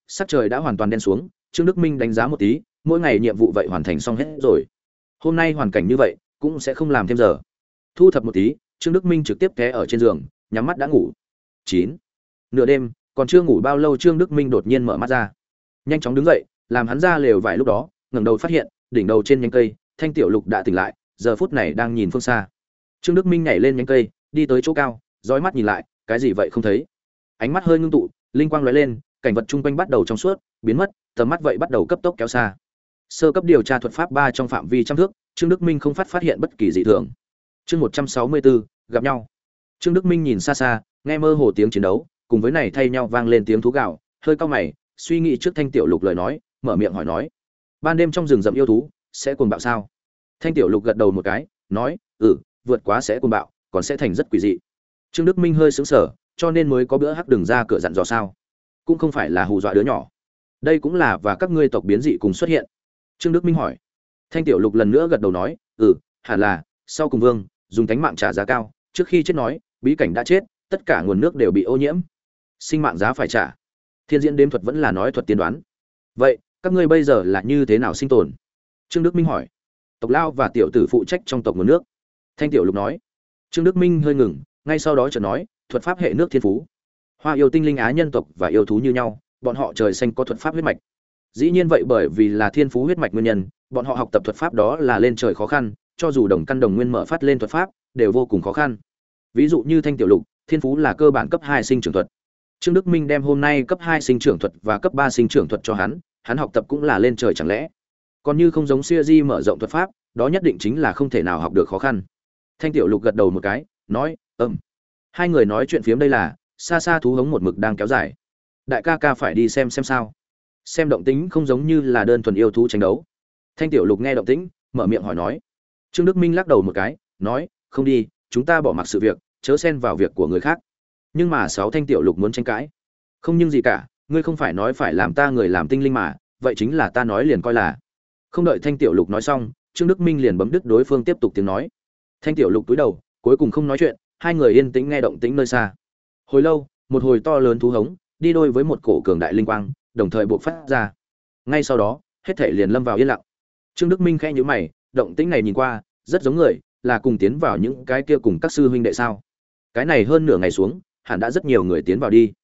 [SPEAKER 1] sắc trời đã hoàn toàn đen xuống. Trương Đức Minh đánh giá một tí, mỗi ngày nhiệm vụ vậy hoàn thành xong hết rồi. Hôm nay hoàn cảnh như vậy, cũng sẽ không làm thêm giờ. Thu thập một tí, Trương Đức Minh trực tiếp té ở trên giường, nhắm mắt đã ngủ. Chín. Nửa đêm, còn chưa ngủ bao lâu Trương Đức Minh đột nhiên mở mắt ra. Nhanh chóng đứng dậy, làm hắn ra lều vải lúc đó, ngẩng đầu phát hiện, đỉnh đầu trên nhánh cây, Thanh Tiểu Lục đã tỉnh lại, giờ phút này đang nhìn phương xa. Trương Đức Minh nhảy lên nhánh cây, đi tới chỗ cao, dõi mắt nhìn lại, cái gì vậy không thấy. Ánh mắt hơi ngưng tụ, linh quang lóe lên, cảnh vật chung quanh bắt đầu trong suốt, biến mất, tầm mắt vậy bắt đầu cấp tốc kéo xa. Sơ cấp điều tra thuật pháp ba trong phạm vi trăm thước, Trương Đức Minh không phát phát hiện bất kỳ dị thường. Chương một trăm sáu mươi bốn, gặp nhau. Trương Đức Minh nhìn xa xa, nghe mơ hồ tiếng chiến đấu, cùng với này thay nhau vang lên tiếng thú gào, hơi cau mày, suy nghĩ trước Thanh Tiểu Lục lời nói, mở miệng hỏi nói: "Ban đêm trong rừng rậm yêu thú sẽ cuồng bạo sao?" Thanh Tiểu Lục gật đầu một cái, nói: "Ừ, vượt quá sẽ cuồng bạo, còn sẽ thành rất quỷ dị." Trương Đức Minh hơi sững sờ, cho nên mới có bữa hắc đừng ra cửa dặn dò sao? Cũng không phải là hù dọa đứa nhỏ. Đây cũng là và các ngươi tộc biến dị cùng xuất hiện. Trương Đức Minh hỏi. Thanh Tiểu Lục lần nữa gật đầu nói: "Ừ, hẳn là, sau cùng vương dùng tánh mạng trả giá cao, trước khi chết nói, bí cảnh đã chết, tất cả nguồn nước đều bị ô nhiễm. Sinh mạng giá phải trả." Thiên diễn đếm thuật vẫn là nói thuật tiên đoán. Vậy, các ngươi bây giờ là như thế nào sinh tồn? Trương Đức Minh hỏi. Tộc Lao và tiểu tử phụ trách trong tộc nguồn nước. Thanh Tiểu Lục nói. Trương Đức Minh hơi ngừng, ngay sau đó chợt nói, thuật pháp hệ nước thiên phú. Hoa yêu tinh linh á nhân tộc và yêu thú như nhau, bọn họ trời xanh có thuật pháp huyết mạch. Dĩ nhiên vậy, bởi vì là thiên phú huyết mạch nguyên nhân, bọn họ học tập thuật pháp đó là lên trời khó khăn, cho dù đồng căn đồng nguyên mở phát lên thuật pháp, đều vô cùng khó khăn. Ví dụ như Thanh Tiểu Lục, thiên phú là cơ bản cấp hai sinh trưởng thuật. Trương Đức Minh đem hôm nay cấp hai sinh trưởng thuật và cấp ba sinh trưởng thuật cho hắn, hắn học tập cũng là lên trời chẳng lẽ. Còn như không giống Xưa Di mở rộng thuật pháp, đó nhất định chính là không thể nào học được khó khăn. Thanh Tiểu Lục gật đầu một cái, nói: "Ừm." Hai người nói chuyện phiếm đây là, xa xa thú hống một mực đang kéo dài. Đại ca ca phải đi xem xem sao? Xem động tĩnh không giống như là đơn thuần yêu thú tranh đấu. Thanh Tiểu Lục nghe động tĩnh, mở miệng hỏi nói. Trương Đức Minh lắc đầu một cái, nói: "Không đi, chúng ta bỏ mặc sự việc, chớ xen vào việc của người khác." Nhưng mà sáu Thanh Tiểu Lục muốn tranh cãi. "Không nhưng gì cả, ngươi không phải nói phải làm ta người làm tinh linh mà, vậy chính là ta nói liền coi là." Không đợi Thanh Tiểu Lục nói xong, Trương Đức Minh liền bấm đứt đối phương tiếp tục tiếng nói. Thanh Tiểu Lục cúi đầu, cuối cùng không nói chuyện, hai người yên tĩnh nghe động tĩnh nơi xa. Hồi lâu, một hồi to lớn thú hống, đi đôi với một cổ cường đại linh quang, đồng thời bộc phát ra. Ngay sau đó, hết thảy liền lâm vào yên lặng. Trương Đức Minh khẽ nhíu mày, động tĩnh này nhìn qua, rất giống người, là cùng tiến vào những cái kia cùng các sư huynh đệ sao? Cái này hơn nửa ngày xuống, hẳn đã rất nhiều người tiến vào đi.